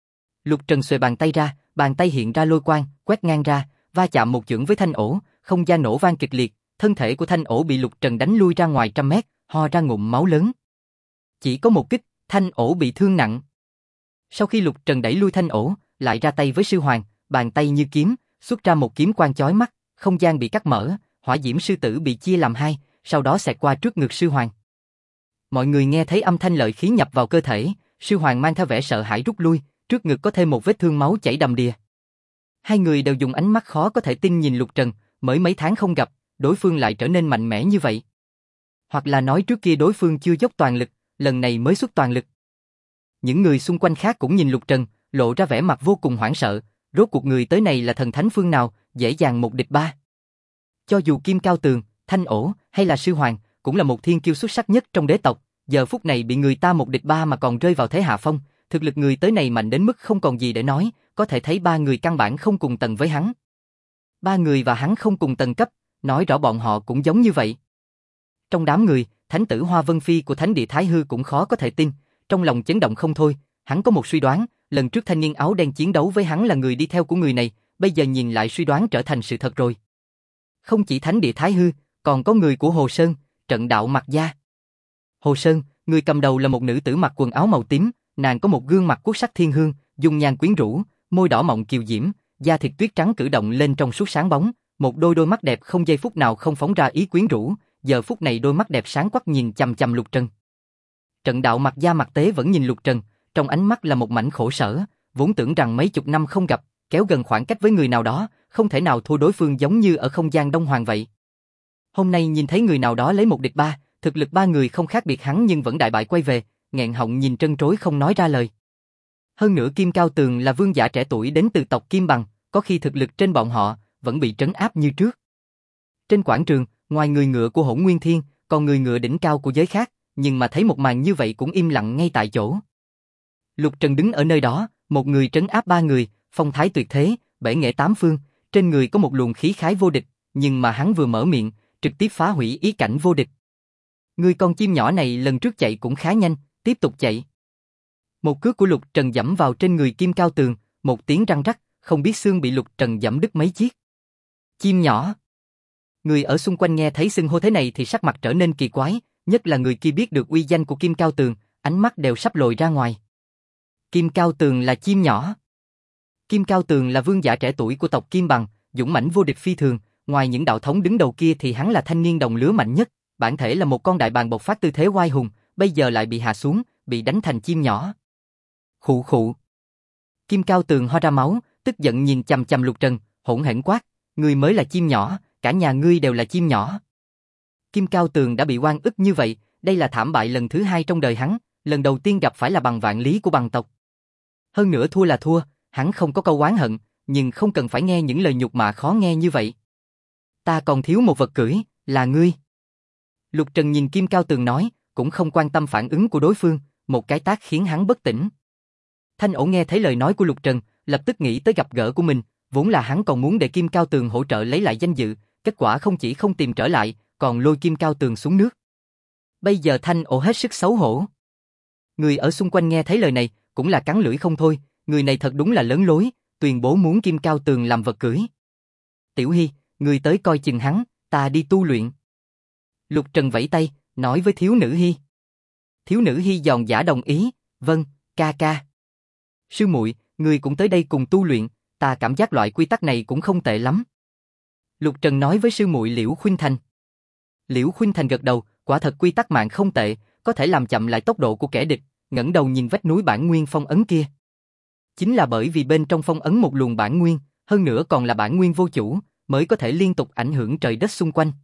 Lục Trần xuề bàn tay ra, bàn tay hiện ra lôi quang, quét ngang ra, va chạm một chưởng với Thanh Ổ, không gian nổ vang kịch liệt, thân thể của Thanh Ổ bị Lục Trần đánh lui ra ngoài trăm mét, ho ra ngụm máu lớn. Chỉ có một kích, Thanh Ổ bị thương nặng. Sau khi Lục Trần đẩy lui Thanh Ổ, lại ra tay với Sư Hoàng, bàn tay như kiếm, xuất ra một kiếm quang chói mắt, không gian bị cắt mở, hỏa diễm sư tử bị chia làm hai, sau đó xẹt qua trước ngực Sư Hoàng. Mọi người nghe thấy âm thanh lợi khí nhập vào cơ thể, Sư Hoàng mang theo vẻ sợ hãi rút lui, trước ngực có thêm một vết thương máu chảy đầm đìa. Hai người đều dùng ánh mắt khó có thể tin nhìn Lục Trần, mới mấy tháng không gặp, đối phương lại trở nên mạnh mẽ như vậy. Hoặc là nói trước kia đối phương chưa dốc toàn lực, lần này mới xuất toàn lực. Những người xung quanh khác cũng nhìn Lục Trần, lộ ra vẻ mặt vô cùng hoảng sợ, rốt cuộc người tới này là thần thánh phương nào, dễ dàng một địch ba. Cho dù Kim Cao Tường, Thanh Ổ hay là Sư Hoàng, cũng là một thiên kiêu xuất sắc nhất trong đế tộc, giờ phút này bị người ta một địch ba mà còn rơi vào thế hạ phong, thực lực người tới này mạnh đến mức không còn gì để nói, có thể thấy ba người căn bản không cùng tầng với hắn. Ba người và hắn không cùng tầng cấp, nói rõ bọn họ cũng giống như vậy. Trong đám người, thánh tử Hoa Vân Phi của Thánh Địa Thái Hư cũng khó có thể tin, trong lòng chấn động không thôi, hắn có một suy đoán, lần trước thanh niên áo đen chiến đấu với hắn là người đi theo của người này, bây giờ nhìn lại suy đoán trở thành sự thật rồi. Không chỉ Thánh Địa Thái Hư, còn có người của Hồ Sơn, Trận Đạo Mặc Gia. Hồ Sơn, người cầm đầu là một nữ tử mặc quần áo màu tím, nàng có một gương mặt quốc sắc thiên hương, dung nhan quyến rũ, môi đỏ mọng kiều diễm, da thịt tuyết trắng cử động lên trong suốt sáng bóng, một đôi mắt đẹp không giây phút nào không phóng ra ý quyến rũ, giờ phút này đôi mắt đẹp sáng quắc nhìn chằm chằm Lục Trần. Trận Đạo Mặc Gia mặt tế vẫn nhìn Lục Trần, trong ánh mắt là một mảnh khổ sở, vốn tưởng rằng mấy chục năm không gặp, kéo gần khoảng cách với người nào đó, không thể nào thua đối phương giống như ở không gian Đông Hoàng vậy. Hôm nay nhìn thấy người nào đó lấy một địch ba, thực lực ba người không khác biệt hắn nhưng vẫn đại bại quay về, nghẹn họng nhìn trân trối không nói ra lời. Hơn nữa Kim Cao Tường là vương giả trẻ tuổi đến từ tộc Kim Bằng, có khi thực lực trên bọn họ vẫn bị trấn áp như trước. Trên quảng trường, ngoài người ngựa của Hỗn Nguyên Thiên, còn người ngựa đỉnh cao của giới khác, nhưng mà thấy một màn như vậy cũng im lặng ngay tại chỗ. Lục Trần đứng ở nơi đó, một người trấn áp ba người, phong thái tuyệt thế, bể nghệ tám phương, trên người có một luồng khí khái vô địch, nhưng mà hắn vừa mở miệng, trực tiếp phá hủy ý cảnh vô địch. Người con chim nhỏ này lần trước chạy cũng khá nhanh, tiếp tục chạy. Một cước của Lục Trần giẫm vào trên người Kim Cao Tường, một tiếng răng rắc, không biết xương bị Lục Trần giẫm đứt mấy chiếc. Chim nhỏ. Người ở xung quanh nghe thấy xưng hô thế này thì sắc mặt trở nên kỳ quái, nhất là người kia biết được uy danh của Kim Cao Tường, ánh mắt đều sắp lồi ra ngoài. Kim Cao Tường là chim nhỏ. Kim Cao Tường là vương giả trẻ tuổi của tộc Kim Bằng, dũng mãnh vô địch phi thường, ngoài những đạo thống đứng đầu kia thì hắn là thanh niên đồng lứa mạnh nhất, bản thể là một con đại bàng bộc phát tư thế oai hùng, bây giờ lại bị hạ xuống, bị đánh thành chim nhỏ. Khụ khụ. Kim Cao Tường ho ra máu, tức giận nhìn chằm chằm Lục Trần, hỗn hển quát, ngươi mới là chim nhỏ, cả nhà ngươi đều là chim nhỏ. Kim Cao Tường đã bị oan ức như vậy, đây là thảm bại lần thứ 2 trong đời hắn, lần đầu tiên gặp phải là bằng vạn lý của bằng tộc. Hơn nữa thua là thua, hắn không có câu oán hận, nhưng không cần phải nghe những lời nhục mạ khó nghe như vậy. Ta còn thiếu một vật cưỡi, là ngươi. Lục Trần nhìn Kim Cao Tường nói, cũng không quan tâm phản ứng của đối phương, một cái tát khiến hắn bất tỉnh. Thanh Ổ nghe thấy lời nói của Lục Trần, lập tức nghĩ tới gặp gỡ của mình, vốn là hắn còn muốn để Kim Cao Tường hỗ trợ lấy lại danh dự, kết quả không chỉ không tìm trở lại, còn lôi Kim Cao Tường xuống nước. Bây giờ Thanh Ổ hết sức xấu hổ. Người ở xung quanh nghe thấy lời này, cũng là cắn lưỡi không thôi, người này thật đúng là lớn lối, tuyên bố muốn Kim Cao Tường làm vật cưỡi. Tiểu Hy, người tới coi chừng hắn, ta đi tu luyện. Lục Trần vẫy tay, nói với Thiếu Nữ Hy. Thiếu Nữ Hy giòn giả đồng ý, vâng, ca ca. Sư muội, người cũng tới đây cùng tu luyện, ta cảm giác loại quy tắc này cũng không tệ lắm. Lục Trần nói với sư muội Liễu Khuynh Thành. Liễu Khuynh Thành gật đầu, quả thật quy tắc mạng không tệ, có thể làm chậm lại tốc độ của kẻ địch, ngẩng đầu nhìn vách núi bản nguyên phong ấn kia. Chính là bởi vì bên trong phong ấn một luồng bản nguyên, hơn nữa còn là bản nguyên vô chủ, mới có thể liên tục ảnh hưởng trời đất xung quanh.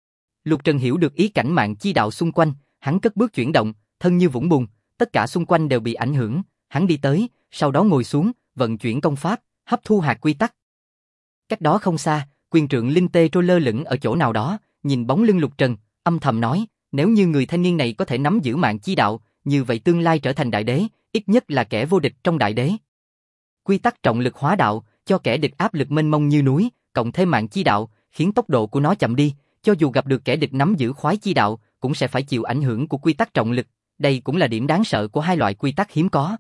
Lục Trần hiểu được ý cảnh mạng chi đạo xung quanh, hắn cất bước chuyển động, thân như vũng bùn, tất cả xung quanh đều bị ảnh hưởng, hắn đi tới, sau đó ngồi xuống, vận chuyển công pháp, hấp thu hạt quy tắc. Cách đó không xa, quyền trượng Linh Tê trôi lơ lửng ở chỗ nào đó, nhìn bóng lưng Lục Trần, âm thầm nói, nếu như người thanh niên này có thể nắm giữ mạng chi đạo, như vậy tương lai trở thành đại đế, ít nhất là kẻ vô địch trong đại đế. Quy tắc trọng lực hóa đạo, cho kẻ địch áp lực mênh mông như núi, cộng thêm mạng chi đạo, khiến tốc độ của nó chậm đi, cho dù gặp được kẻ địch nắm giữ khoái chi đạo, cũng sẽ phải chịu ảnh hưởng của quy tắc trọng lực, đây cũng là điểm đáng sợ của hai loại quy tắc hiếm có.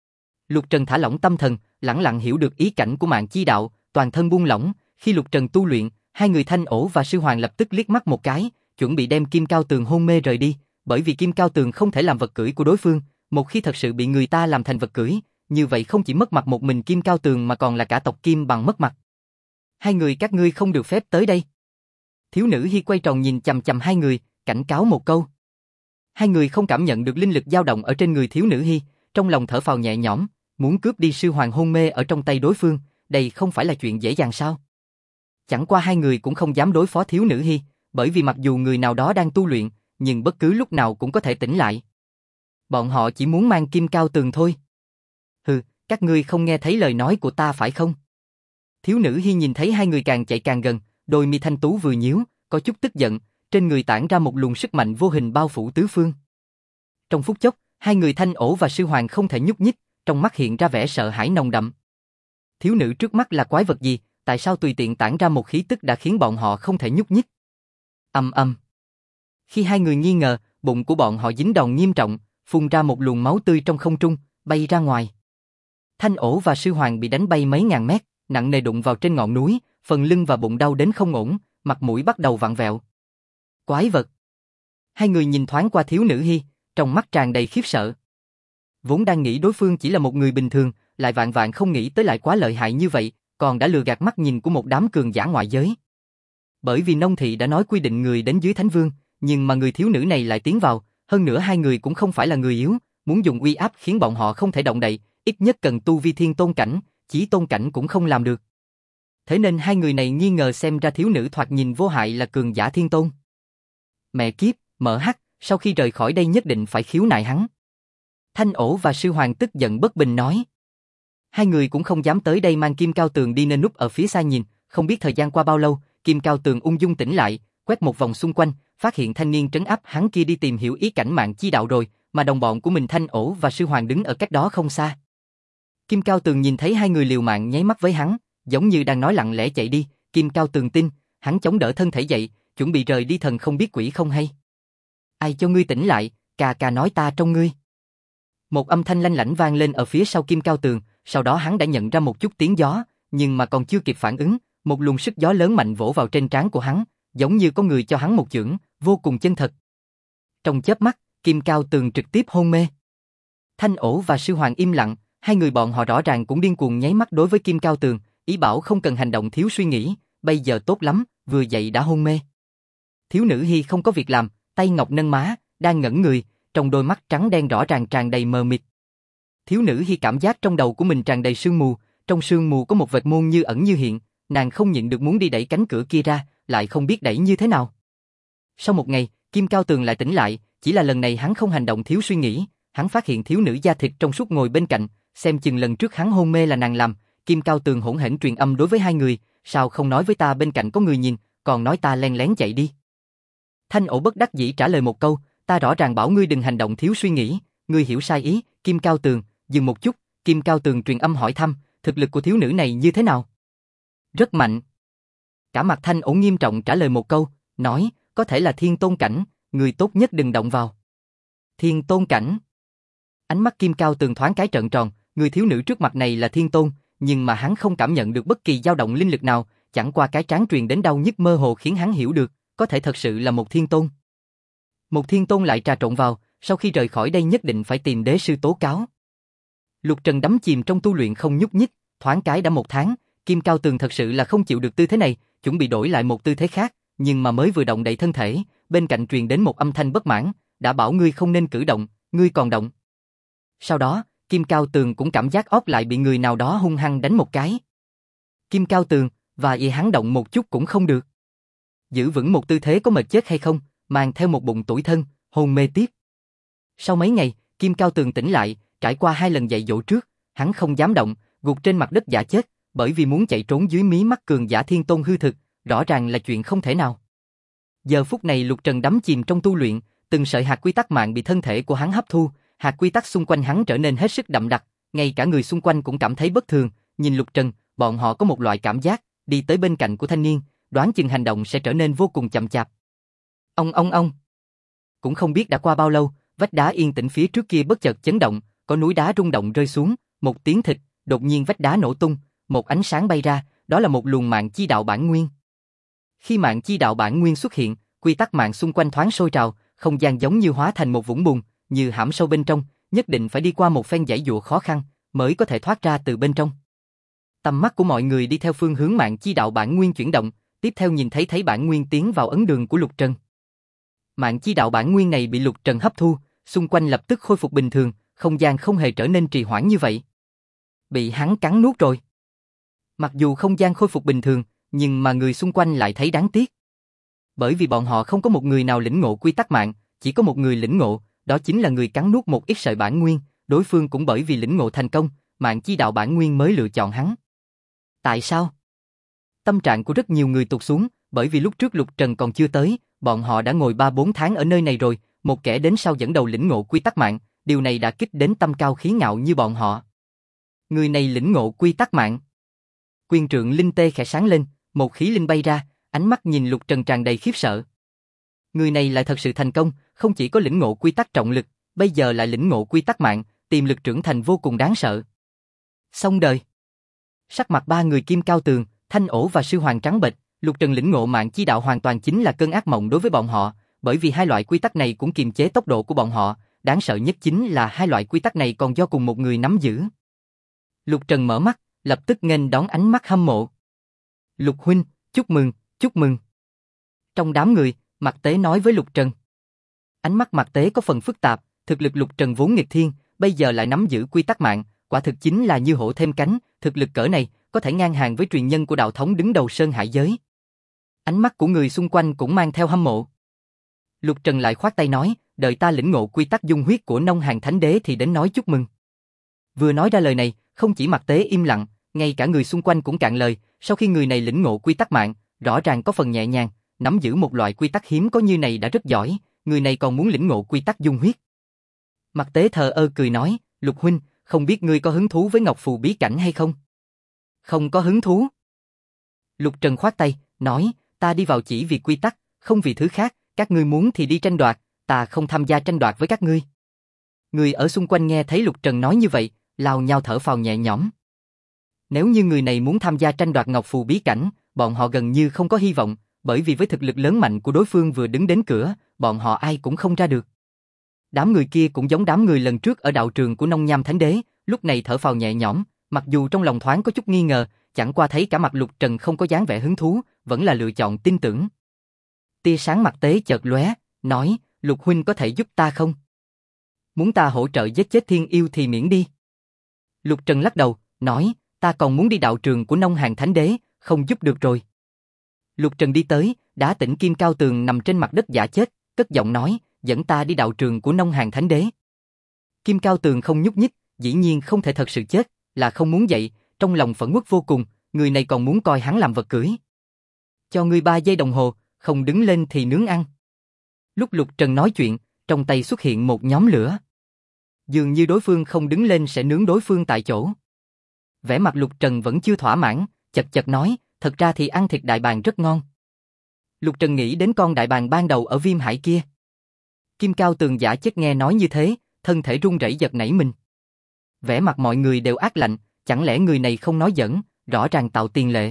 Lục Trần thả lỏng tâm thần, lẳng lặng hiểu được ý cảnh của mạng chi đạo, toàn thân buông lỏng, khi Lục Trần tu luyện, hai người Thanh Ổ và Sư Hoàng lập tức liếc mắt một cái, chuẩn bị đem Kim Cao Tường hôn mê rời đi, bởi vì Kim Cao Tường không thể làm vật cưỡi của đối phương, một khi thật sự bị người ta làm thành vật cưỡi, như vậy không chỉ mất mặt một mình Kim Cao Tường mà còn là cả tộc Kim Bằng mất mặt. Hai người các ngươi không được phép tới đây. Thiếu Nữ Hy quay tròn nhìn chằm chằm hai người, cảnh cáo một câu. Hai người không cảm nhận được linh lực dao động ở trên người Thiếu Nữ Hy, trong lòng thở phào nhẹ nhõm, muốn cướp đi Sư Hoàng hôn mê ở trong tay đối phương, đây không phải là chuyện dễ dàng sao? Chẳng qua hai người cũng không dám đối phó Thiếu Nữ Hy, bởi vì mặc dù người nào đó đang tu luyện, nhưng bất cứ lúc nào cũng có thể tỉnh lại. Bọn họ chỉ muốn mang Kim Cao Tường thôi. Hừ, các ngươi không nghe thấy lời nói của ta phải không? Thiếu Nữ Hy nhìn thấy hai người càng chạy càng gần, đôi mi thanh tú vừa nhíu, có chút tức giận, trên người tản ra một luồng sức mạnh vô hình bao phủ tứ phương. Trong phút chốc, hai người Thanh Ổ và Sư Hoàng không thể nhúc nhích, trong mắt hiện ra vẻ sợ hãi nồng đậm. Thiếu nữ trước mắt là quái vật gì, tại sao tùy tiện tản ra một khí tức đã khiến bọn họ không thể nhúc nhích? Ầm ầm. Khi hai người nghi ngờ, bụng của bọn họ dính đòn nghiêm trọng, phun ra một luồng máu tươi trong không trung, bay ra ngoài. Thanh Ổ và Sư Hoàng bị đánh bay mấy ngàn mét, nặng nề đụng vào trên ngọn núi, phần lưng và bụng đau đến không ổn, mặt mũi bắt đầu vặn vẹo. Quái vật. Hai người nhìn thoáng qua Thiếu Nữ Hy, trong mắt tràn đầy khiếp sợ. Vốn đang nghĩ đối phương chỉ là một người bình thường, lại vạn vạn không nghĩ tới lại quá lợi hại như vậy, còn đã lừa gạt mắt nhìn của một đám cường giả ngoại giới. Bởi vì nông thị đã nói quy định người đến dưới Thánh Vương, nhưng mà người thiếu nữ này lại tiến vào, hơn nữa hai người cũng không phải là người yếu, muốn dùng uy áp khiến bọn họ không thể động đậy, ít nhất cần tu vi thiên tôn cảnh, chỉ tôn cảnh cũng không làm được. Thế nên hai người này nghi ngờ xem ra thiếu nữ thoạt nhìn vô hại là cường giả thiên tôn. Mẹ kiếp, mở hắc, sau khi rời khỏi đây nhất định phải khiếu nại hắn. Thanh Ổ và Sư Hoàng tức giận bất bình nói. Hai người cũng không dám tới đây mang Kim Cao Tường đi nên núp ở phía xa nhìn, không biết thời gian qua bao lâu, Kim Cao Tường ung dung tỉnh lại, quét một vòng xung quanh, phát hiện thanh niên trấn áp hắn kia đi tìm hiểu ý cảnh mạng chi đạo rồi, mà đồng bọn của mình Thanh Ổ và Sư Hoàng đứng ở cách đó không xa. Kim Cao Tường nhìn thấy hai người liều mạng nháy mắt với hắn, giống như đang nói lặng lẽ chạy đi, Kim Cao Tường tin, hắn chống đỡ thân thể dậy, chuẩn bị rời đi thần không biết quỷ không hay. Ai cho ngươi tỉnh lại, cà cà nói ta trong ngươi. Một âm thanh lanh lảnh vang lên ở phía sau Kim Cao Tường, sau đó hắn đã nhận ra một chút tiếng gió, nhưng mà còn chưa kịp phản ứng, một luồng sức gió lớn mạnh vỗ vào trên trán của hắn, giống như có người cho hắn một chưởng, vô cùng chân thật. Trong chớp mắt, Kim Cao Tường trực tiếp hôn mê. Thanh Ổ và Sư Hoàng im lặng, hai người bọn họ rõ ràng cũng điên cuồng nháy mắt đối với Kim Cao Tường, ý bảo không cần hành động thiếu suy nghĩ, bây giờ tốt lắm, vừa dậy đã hôn mê. Thiếu nữ Hi không có việc làm, tay ngọc nâng má, đang ngẩn người, trong đôi mắt trắng đen rõ ràng tràn đầy mờ mịt. Thiếu nữ Hi cảm giác trong đầu của mình tràn đầy sương mù, trong sương mù có một vệt môn như ẩn như hiện, nàng không nhịn được muốn đi đẩy cánh cửa kia ra, lại không biết đẩy như thế nào. Sau một ngày, Kim Cao Tường lại tỉnh lại, chỉ là lần này hắn không hành động thiếu suy nghĩ, hắn phát hiện thiếu nữ da thịt trong suốt ngồi bên cạnh, xem chừng lần trước hắn hôn mê là nàng làm. Kim Cao Tường hỗn hển truyền âm đối với hai người, sao không nói với ta bên cạnh có người nhìn, còn nói ta len lén chạy đi. Thanh Ổ bất đắc dĩ trả lời một câu, ta rõ ràng bảo ngươi đừng hành động thiếu suy nghĩ, ngươi hiểu sai ý. Kim Cao Tường, dừng một chút, Kim Cao Tường truyền âm hỏi thăm, thực lực của thiếu nữ này như thế nào? Rất mạnh. Cả mặt Thanh Ổ nghiêm trọng trả lời một câu, nói, có thể là thiên tôn cảnh, người tốt nhất đừng động vào. Thiên tôn cảnh. Ánh mắt Kim Cao Tường thoáng cái trợn tròn, người thiếu nữ trước mặt này là thiên tôn, nhưng mà hắn không cảm nhận được bất kỳ dao động linh lực nào, chẳng qua cái trán truyền đến đau nhức mơ hồ khiến hắn hiểu được, có thể thật sự là một thiên tôn. Một thiên tôn lại trà trộn vào, sau khi rời khỏi đây nhất định phải tìm đế sư tố cáo. Lục Trần đắm chìm trong tu luyện không nhúc nhích, thoáng cái đã 1 tháng, Kim Cao Tường thật sự là không chịu được tư thế này, chuẩn bị đổi lại một tư thế khác, nhưng mà mới vừa động đậy thân thể, bên cạnh truyền đến một âm thanh bất mãn, đã bảo ngươi không nên cử động, ngươi còn động. Sau đó, Kim Cao Tường cũng cảm giác óc lại bị người nào đó hung hăng đánh một cái. Kim Cao Tường, và hắn động một chút cũng không được. Giữ vững một tư thế có mệt chết hay không, mang theo một bụng tủi thân, hôn mê tiếp. Sau mấy ngày, Kim Cao Tường tỉnh lại, trải qua 2 lần dạy dỗ trước, hắn không dám động, gục trên mặt đất giả chết, bởi vì muốn chạy trốn dưới mí mắt cường giả thiên tôn hư thực, rõ ràng là chuyện không thể nào. Giờ phút này Lục Trần đắm chìm trong tu luyện, từng sợi hạt quy tắc mạng bị thân thể của hắn hấp thu, hạt quy tắc xung quanh hắn trở nên hết sức đậm đặc, ngay cả người xung quanh cũng cảm thấy bất thường, nhìn Lục Trần, bọn họ có một loại cảm giác, đi tới bên cạnh của thanh niên, đoán chừng hành động sẽ trở nên vô cùng chậm chạp. Ông. Cũng không biết đã qua bao lâu, vách đá yên tĩnh phía trước kia bất chợt chấn động, có núi đá rung động rơi xuống, một tiếng thịt, đột nhiên vách đá nổ tung, một ánh sáng bay ra, đó là một luồng mạng chi đạo bản nguyên. Khi mạng chi đạo bản nguyên xuất hiện, quy tắc mạng xung quanh thoáng sôi trào, không gian giống như hóa thành một vũng bùn, như hãm sâu bên trong, nhất định phải đi qua một phen giãy giụa khó khăn mới có thể thoát ra từ bên trong. Tầm mắt của mọi người đi theo phương hướng mạng chi đạo bản nguyên chuyển động, tiếp theo nhìn thấy bản nguyên tiến vào ấn đường của Lục Trần. Mạng chi đạo bản nguyên này bị Lục Trần hấp thu, xung quanh lập tức khôi phục bình thường, không gian không hề trở nên trì hoãn như vậy. Bị hắn cắn nuốt rồi. Mặc dù không gian khôi phục bình thường, nhưng mà người xung quanh lại thấy đáng tiếc. Bởi vì bọn họ không có một người nào lĩnh ngộ quy tắc mạng, chỉ có một người lĩnh ngộ, đó chính là người cắn nuốt một ít sợi bản nguyên, đối phương cũng bởi vì lĩnh ngộ thành công, mạng chi đạo bản nguyên mới lựa chọn hắn. Tại sao? Tâm trạng của rất nhiều người tụt xuống, bởi vì lúc trước Lục Trần còn chưa tới, bọn họ đã ngồi 3-4 tháng ở nơi này rồi, một kẻ đến sau dẫn đầu lĩnh ngộ quy tắc mạng, điều này đã kích đến tâm cao khí ngạo như bọn họ. Người này lĩnh ngộ quy tắc mạng. Quyền trượng linh tê khẽ sáng lên, một khí linh bay ra, ánh mắt nhìn Lục Trần tràn đầy khiếp sợ. Người này lại thật sự thành công, không chỉ có lĩnh ngộ quy tắc trọng lực, bây giờ lại lĩnh ngộ quy tắc mạng, tiềm lực trưởng thành vô cùng đáng sợ. Xong đời. Sắc mặt 3 người Kim Cao Tường, Thanh Ổ và Sư Hoàng trắng bệch, Lục Trần lĩnh ngộ mạng chi đạo hoàn toàn chính là cơn ác mộng đối với bọn họ, bởi vì hai loại quy tắc này cũng kiềm chế tốc độ của bọn họ, đáng sợ nhất chính là hai loại quy tắc này còn do cùng một người nắm giữ. Lục Trần mở mắt, lập tức nghênh đón ánh mắt hâm mộ. Lục huynh, chúc mừng, chúc mừng. Trong đám người, Mạc Tế nói với Lục Trần. Ánh mắt Mạc Tế có phần phức tạp, thực lực Lục Trần vốn nghịch thiên, bây giờ lại nắm giữ quy tắc mạng, quả thực chính là như hổ thêm cánh, thực lực cỡ này có thể ngang hàng với truyền nhân của đạo thống đứng đầu Sơn Hải giới. Ánh mắt của người xung quanh cũng mang theo hâm mộ. Lục Trần lại khoát tay nói, đợi ta lĩnh ngộ quy tắc dung huyết của Nông Hàng Thánh Đế thì đến nói chúc mừng. Vừa nói ra lời này, không chỉ Mạc Tế im lặng, ngay cả người xung quanh cũng cạn lời, sau khi người này lĩnh ngộ quy tắc mạng, rõ ràng có phần nhẹ nhàng, nắm giữ một loại quy tắc hiếm có như này đã rất giỏi, người này còn muốn lĩnh ngộ quy tắc dung huyết. Mạc Tế thờ ơ cười nói, Lục huynh, không biết ngươi có hứng thú với Ngọc Phù bí cảnh hay không? Không có hứng thú. Lục Trần khoát tay, nói, ta đi vào chỉ vì quy tắc, không vì thứ khác, các ngươi muốn thì đi tranh đoạt, ta không tham gia tranh đoạt với các ngươi. Người ở xung quanh nghe thấy Lục Trần nói như vậy, lao nhau thở phào nhẹ nhõm. Nếu như người này muốn tham gia tranh đoạt Ngọc Phù bí cảnh, bọn họ gần như không có hy vọng, bởi vì với thực lực lớn mạnh của đối phương vừa đứng đến cửa, bọn họ ai cũng không ra được. Đám người kia cũng giống đám người lần trước ở đạo trường của Nông Nham Thánh Đế, lúc này thở phào nhẹ nhõm, mặc dù trong lòng thoáng có chút nghi ngờ, chẳng qua thấy cả mặt Lục Trần không có dáng vẻ hứng thú, vẫn là lựa chọn tin tưởng. Tia sáng mặt Tế chợt lóe, nói, Lục huynh có thể giúp ta không? Muốn ta hỗ trợ giết chết thiên yêu thì miễn đi. Lục Trần lắc đầu, nói, ta còn muốn đi đạo trường của Nông Hàn Thánh Đế, không giúp được rồi. Lục Trần đi tới, đã tỉnh Kim Cao Tường nằm trên mặt đất giả chết, cất giọng nói, dẫn ta đi đạo trường của Nông Hàn Thánh Đế. Kim Cao Tường không nhúc nhích, dĩ nhiên không thể thật sự chết, là không muốn dậy, trong lòng phẫn uất vô cùng, người này còn muốn coi hắn làm vật cưỡi. Cho ngươi 3 giây đồng hồ, không đứng lên thì nướng ăn. Lúc Lục Trần nói chuyện, trong tay xuất hiện một nhóm lửa. Dường như đối phương không đứng lên sẽ nướng đối phương tại chỗ. Vẻ mặt Lục Trần vẫn chưa thỏa mãn, chật chật nói, thật ra thì ăn thịt đại bàng rất ngon. Lục Trần nghĩ đến con đại bàng ban đầu ở Viêm Hải kia. Kim Cao Tường giả chết nghe nói như thế, thân thể run rẩy giật nảy mình. Vẻ mặt mọi người đều ác lạnh, chẳng lẽ người này không nói giỡn, rõ ràng tạo tiền lệ.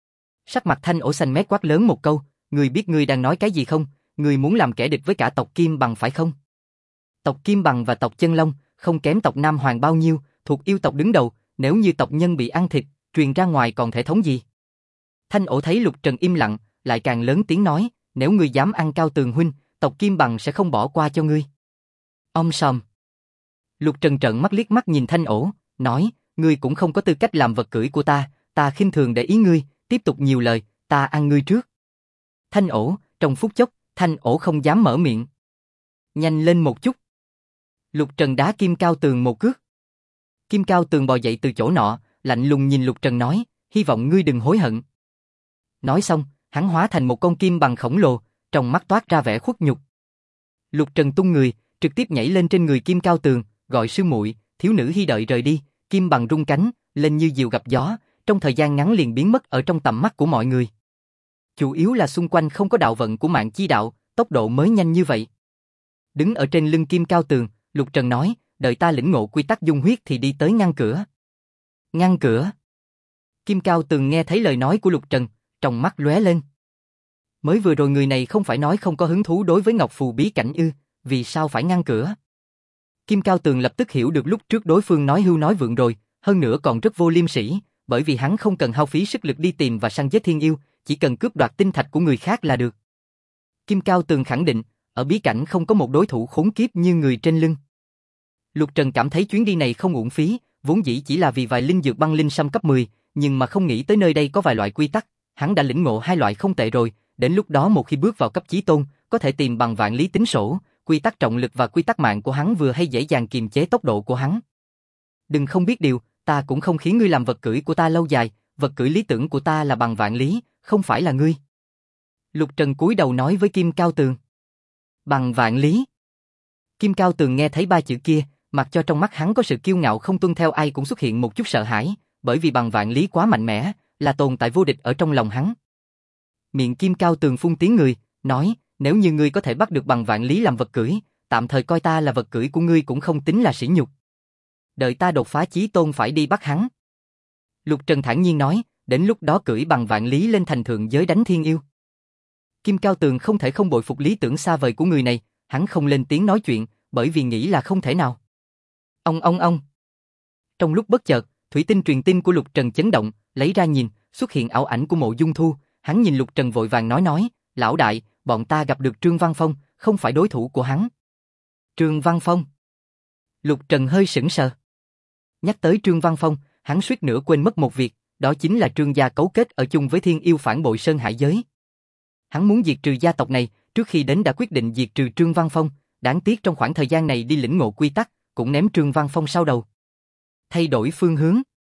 Sắc mặt Thanh Ổ xanh mét quát lớn một câu, ngươi biết ngươi đang nói cái gì không? Ngươi muốn làm kẻ địch với cả tộc Kim Bằng phải không? Tộc Kim Bằng và tộc Chân Long không kém tộc Nam Hoàng bao nhiêu, thuộc yêu tộc đứng đầu, nếu như tộc nhân bị ăn thịt, truyền ra ngoài còn thể thống gì? Thanh Ổ thấy Lục Trần im lặng, lại càng lớn tiếng nói, nếu ngươi dám ăn Cao Tường huynh, tộc Kim Bằng sẽ không bỏ qua cho ngươi. Om sòm. Lục Trần trợn mắt liếc mắt nhìn Thanh Ổ, nói, ngươi cũng không có tư cách làm vật cưỡi của ta khinh thường để ý ngươi, tiếp tục nhiều lời, ta ăn ngươi trước. Thanh Ổ, trong phút chốc, Thanh Ổ không dám mở miệng. Nhanh lên một chút. Lục Trần đá Kim Cao Tường một cước. Kim Cao Tường bò dậy từ chỗ nọ, lạnh lùng nhìn Lục Trần nói, hy vọng ngươi đừng hối hận. Nói xong, hắn hóa thành một con kim bằng khổng lồ, trong mắt toát ra vẻ khuất nhục. Lục Trần tung người, trực tiếp nhảy lên trên người Kim Cao Tường, gọi sư muội, thiếu nữ Hy đợi rời đi, kim bằng rung cánh, lên như diều gặp gió, trong thời gian ngắn liền biến mất ở trong tầm mắt của mọi người. Chủ yếu là xung quanh không có đạo vận của Mạng Chi Đạo, tốc độ mới nhanh như vậy. Đứng ở trên lưng Kim Cao Tường, Lục Trần nói, đợi ta lĩnh ngộ quy tắc dung huyết thì đi tới ngăn cửa. Ngăn cửa? Kim Cao Tường nghe thấy lời nói của Lục Trần, trong mắt lóe lên. Mới vừa rồi người này không phải nói không có hứng thú đối với Ngọc Phù bí cảnh ư, vì sao phải ngăn cửa? Kim Cao Tường lập tức hiểu được lúc trước đối phương nói hưu nói vượng rồi, hơn nữa còn rất vô liêm sỉ, bởi vì hắn không cần hao phí sức lực đi tìm và săn giết thiên yêu, chỉ cần cướp đoạt tinh thạch của người khác là được. Kim Cao Tường khẳng định, ở bí cảnh không có một đối thủ khốn kiếp như người trên lưng. Lục Trần cảm thấy chuyến đi này không uổng phí, vốn dĩ chỉ là vì vài linh dược băng linh sâm cấp 10, nhưng mà không nghĩ tới nơi đây có vài loại quy tắc, hắn đã lĩnh ngộ 2 loại không tệ rồi, đến lúc đó một khi bước vào cấp chí tôn, có thể tìm bằng vạn lý tính sổ, quy tắc trọng lực và quy tắc mạng của hắn vừa hay dễ dàng kiềm chế tốc độ của hắn. Đừng không biết điều, ta cũng không khiến ngươi làm vật cưỡi của ta lâu dài, vật cưỡi lý tưởng của ta là bằng vạn lý, không phải là ngươi. Lục Trần cúi đầu nói với Kim Cao Tường. Bằng vạn lý. Kim Cao Tường nghe thấy 3 chữ kia, mặc cho trong mắt hắn có sự kiêu ngạo không tuân theo ai cũng xuất hiện một chút sợ hãi, bởi vì bằng vạn lý quá mạnh mẽ, là tồn tại vô địch ở trong lòng hắn. Miệng Kim Cao Tường phun tiếng người, nói, nếu như ngươi có thể bắt được bằng vạn lý làm vật cưỡi, tạm thời coi ta là vật cưỡi của ngươi cũng không tính là sỉ nhục. Đợi ta đột phá chí tôn phải đi bắt hắn. Lục Trần thản nhiên nói, đến lúc đó cưỡi bằng vạn lý lên thành thượng giới đánh thiên yêu. Kim Cao Tường không thể không bội phục lý tưởng xa vời của người này, hắn không lên tiếng nói chuyện, bởi vì nghĩ là không thể nào. Ông. Trong lúc bất chợt, thủy tinh truyền tin của Lục Trần chấn động, lấy ra nhìn, xuất hiện ảo ảnh của Mộ Dung Thu, hắn nhìn Lục Trần vội vàng nói, lão đại, bọn ta gặp được Trương Văn Phong, không phải đối thủ của hắn. Trương Văn Phong? Lục Trần hơi sững sờ. Nhắc tới Trương Văn Phong, hắn suýt nữa quên mất một việc, đó chính là Trương gia cấu kết ở chung với thiên yêu phản bội Sơn Hải giới. Hắn muốn diệt trừ gia tộc này, trước khi đến đã quyết định diệt trừ Trương Văn Phong, đáng tiếc trong khoảng thời gian này đi lĩnh ngộ quy tắc, cũng ném Trương Văn Phong sau đầu. Thay đổi phương hướng.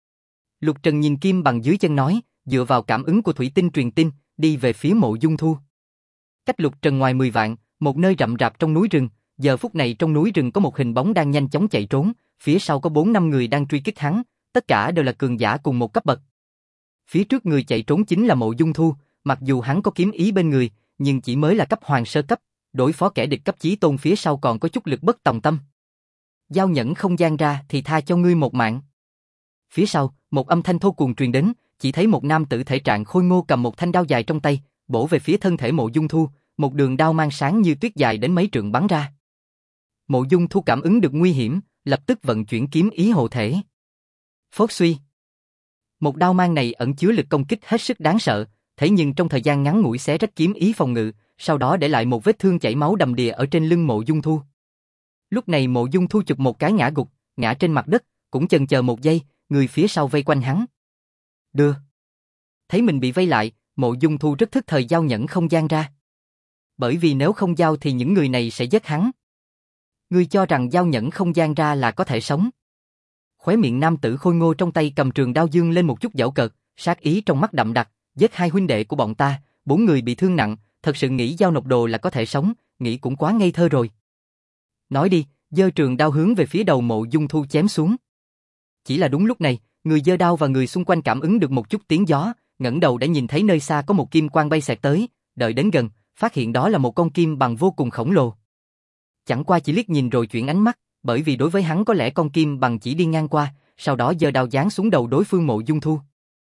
Lục Trần nhìn kim bằng dưới chân nói, dựa vào cảm ứng của thủy tinh truyền tin, đi về phía Mộ Dung Thu. Cách Lục Trần ngoài 10 vạn, một nơi rậm rạp trong núi rừng, giờ phút này trong núi rừng có một hình bóng đang nhanh chóng chạy trốn, phía sau có 4-5 người đang truy kích hắn, tất cả đều là cường giả cùng một cấp bậc. Phía trước người chạy trốn chính là Mộ Dung Thu, mặc dù hắn có kiếm ý bên người, nhưng chỉ mới là cấp hoàng sơ cấp, đối phó kẻ địch cấp chí tôn phía sau còn có chút lực bất tòng tâm. Giao nhẫn không gian ra thì tha cho ngươi một mạng. Phía sau, một âm thanh thô cuồng truyền đến, chỉ thấy một nam tử thể trạng khôi ngô cầm một thanh đao dài trong tay, bổ về phía thân thể Mộ Dung Thu, một đường đao mang sáng như tuyết dài đến mấy trượng bắn ra. Mộ Dung Thu cảm ứng được nguy hiểm, lập tức vận chuyển kiếm ý hộ thể. Phốt suy. Một đao mang này ẩn chứa lực công kích hết sức đáng sợ, thế nhưng trong thời gian ngắn ngủi xé rách kiếm ý phòng ngự, sau đó để lại một vết thương chảy máu đầm đìa ở trên lưng Mộ Dung Thu. Lúc này Mộ Dung Thu chụp một cái ngã gục, ngã trên mặt đất, cũng chần chờ một giây, người phía sau vây quanh hắn. Đưa. Thấy mình bị vây lại, Mộ Dung Thu rất thức thời giao nhẫn không gian ra. Bởi vì nếu không giao thì những người này sẽ giết hắn. Ngươi cho rằng giao nhẫn không gian ra là có thể sống? Khóe miệng nam tử khôi ngô trong tay cầm trường đao dương lên một chút giễu cợt, sát ý trong mắt đậm đặc, giết hai huynh đệ của bọn ta, 4 người bị thương nặng, thật sự nghĩ giao nộp đồ là có thể sống, nghĩ cũng quá ngây thơ rồi. Nói đi, giơ trường đao hướng về phía đầu Mộ Dung Thu chém xuống. Chỉ là đúng lúc này, người giơ đao và người xung quanh cảm ứng được một chút tiếng gió, ngẩng đầu đã nhìn thấy nơi xa có một kim quang bay xẹt tới, đợi đến gần, phát hiện đó là một con kim bằng vô cùng khổng lồ. Chẳng qua chỉ liếc nhìn rồi chuyển ánh mắt, bởi vì đối với hắn có lẽ con kim bằng chỉ đi ngang qua, sau đó giơ đao giáng xuống đầu đối phương Mộ Dung Thu.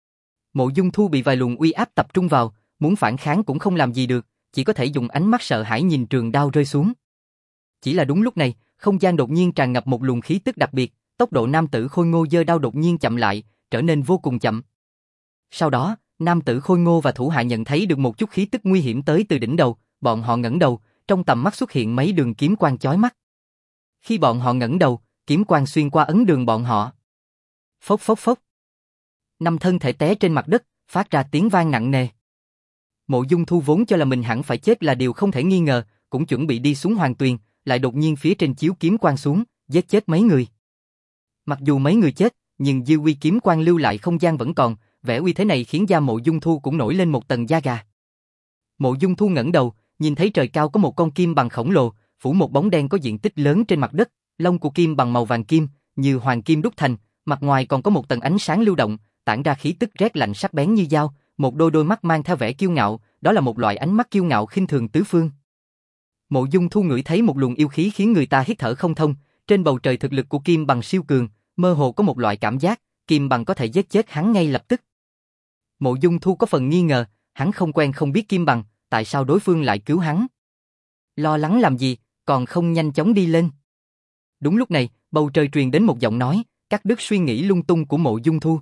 Mộ Dung Thu bị vài luồng uy áp tập trung vào, muốn phản kháng cũng không làm gì được, chỉ có thể dùng ánh mắt sợ hãi nhìn trường đao rơi xuống. Chỉ là đúng lúc này, không gian đột nhiên tràn ngập một luồng khí tức đặc biệt, tốc độ nam tử khôi ngô giơ đao đột nhiên chậm lại, trở nên vô cùng chậm. Sau đó, nam tử khôi ngô và thủ hạ nhận thấy được một chút khí tức nguy hiểm tới từ đỉnh đầu, bọn họ ngẩng đầu, trong tầm mắt xuất hiện mấy đường kiếm quang chói mắt. Khi bọn họ ngẩng đầu, kiếm quang xuyên qua ấn đường bọn họ. Phốc phốc phốc. 5 thân thể té trên mặt đất, phát ra tiếng vang nặng nề. Mộ Dung Thu vốn cho là mình hẳn phải chết là điều không thể nghi ngờ, cũng chuẩn bị đi xuống hoàng tuyền, lại đột nhiên phía trên chiếu kiếm quang xuống, giết chết mấy người. Mặc dù mấy người chết, nhưng dư uy kiếm quang lưu lại không gian vẫn còn, vẻ uy thế này khiến da Mộ Dung Thu cũng nổi lên một tầng da gà. Mộ Dung Thu ngẩng đầu, nhìn thấy trời cao có một con kim bằng khổng lồ, phủ một bóng đen có diện tích lớn trên mặt đất, lông của kim bằng màu vàng kim, như hoàng kim đúc thành, mặt ngoài còn có một tầng ánh sáng lưu động, tản ra khí tức rét lạnh sắc bén như dao, một đôi mắt mang theo vẻ kiêu ngạo, đó là một loại ánh mắt kiêu ngạo khinh thường tứ phương. Mộ Dung Thu ngửi thấy một luồng yêu khí khiến người ta hít thở không thông, trên bầu trời thực lực của kim bằng siêu cường, mơ hồ có một loại cảm giác, kim bằng có thể giết chết hắn ngay lập tức. Mộ Dung Thu có phần nghi ngờ, hắn không quen không biết kim bằng, tại sao đối phương lại cứu hắn? Lo lắng làm gì, còn không nhanh chóng đi lên. Đúng lúc này, bầu trời truyền đến một giọng nói, cắt đứt suy nghĩ lung tung của Mộ Dung Thu.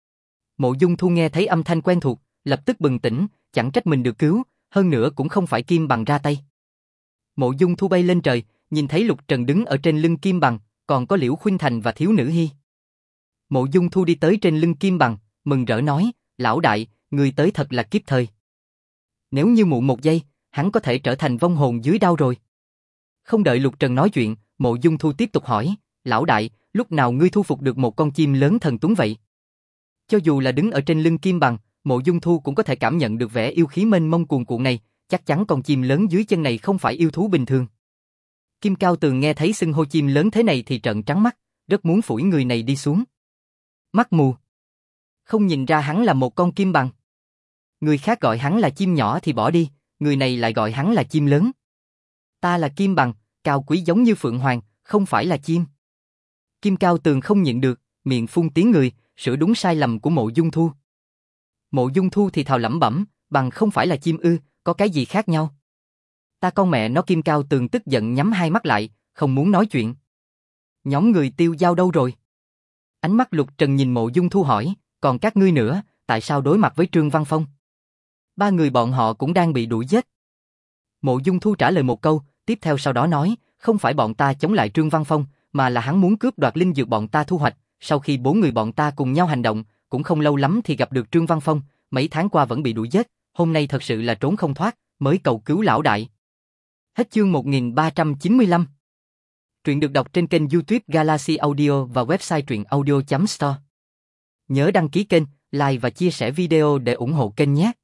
Mộ Dung Thu nghe thấy âm thanh quen thuộc, lập tức bừng tỉnh, chẳng trách mình được cứu, hơn nữa cũng không phải kim bằng ra tay. Mộ Dung Thu bay lên trời, nhìn thấy Lục Trần đứng ở trên lưng kim bằng, còn có Liễu Khuynh Thành và Thiếu Nữ Hi. Mộ Dung Thu đi tới trên lưng kim bằng, mừng rỡ nói, lão đại, người tới thật là kiếp thời. Nếu như muộn một giây, hắn có thể trở thành vong hồn dưới đao rồi. Không đợi Lục Trần nói chuyện, Mộ Dung Thu tiếp tục hỏi, lão đại, lúc nào ngươi thu phục được một con chim lớn thần tuấn vậy? Cho dù là đứng ở trên lưng kim bằng, Mộ Dung Thu cũng có thể cảm nhận được vẻ yêu khí mênh mông cuồn cuộn này, chắc chắn con chim lớn dưới chân này không phải yêu thú bình thường. Kim Cao Tường nghe thấy xưng hô chim lớn thế này thì trợn trắng mắt, rất muốn phủi người này đi xuống. Mắt mù. Không nhìn ra hắn là một con kim bằng. Người khác gọi hắn là chim nhỏ thì bỏ đi, người này lại gọi hắn là chim lớn. Ta là kim bằng, cao quý giống như phượng hoàng, không phải là chim. Kim Cao Tường không nhịn được, miệng phun tiếng người, sửa đúng sai lầm của Mộ Dung Thu. Mộ Dung Thu thì thào lẩm bẩm, bằng không phải là chim ư, có cái gì khác nhau? Ta con mẹ nó. Kim Cao Tường tức giận nhắm hai mắt lại, không muốn nói chuyện. Nhóm người Tiêu Giao đâu rồi? Ánh mắt Lục Trần nhìn Mộ Dung Thu hỏi, còn các ngươi nữa, tại sao đối mặt với Trương Văn Phong? 3 người bọn họ cũng đang bị đuổi giết. Mộ Dung Thu trả lời một câu, tiếp theo sau đó nói, không phải bọn ta chống lại Trương Văn Phong, mà là hắn muốn cướp đoạt linh dược bọn ta thu hoạch. Sau khi 4 người bọn ta cùng nhau hành động, cũng không lâu lắm thì gặp được Trương Văn Phong, mấy tháng qua vẫn bị đuổi giết, hôm nay thật sự là trốn không thoát, mới cầu cứu lão đại. Hết chương 1395. Truyện được đọc trên kênh YouTube Galaxy Audio và website truyệnaudio.store. Nhớ đăng ký kênh, like và chia sẻ video để ủng hộ kênh nhé.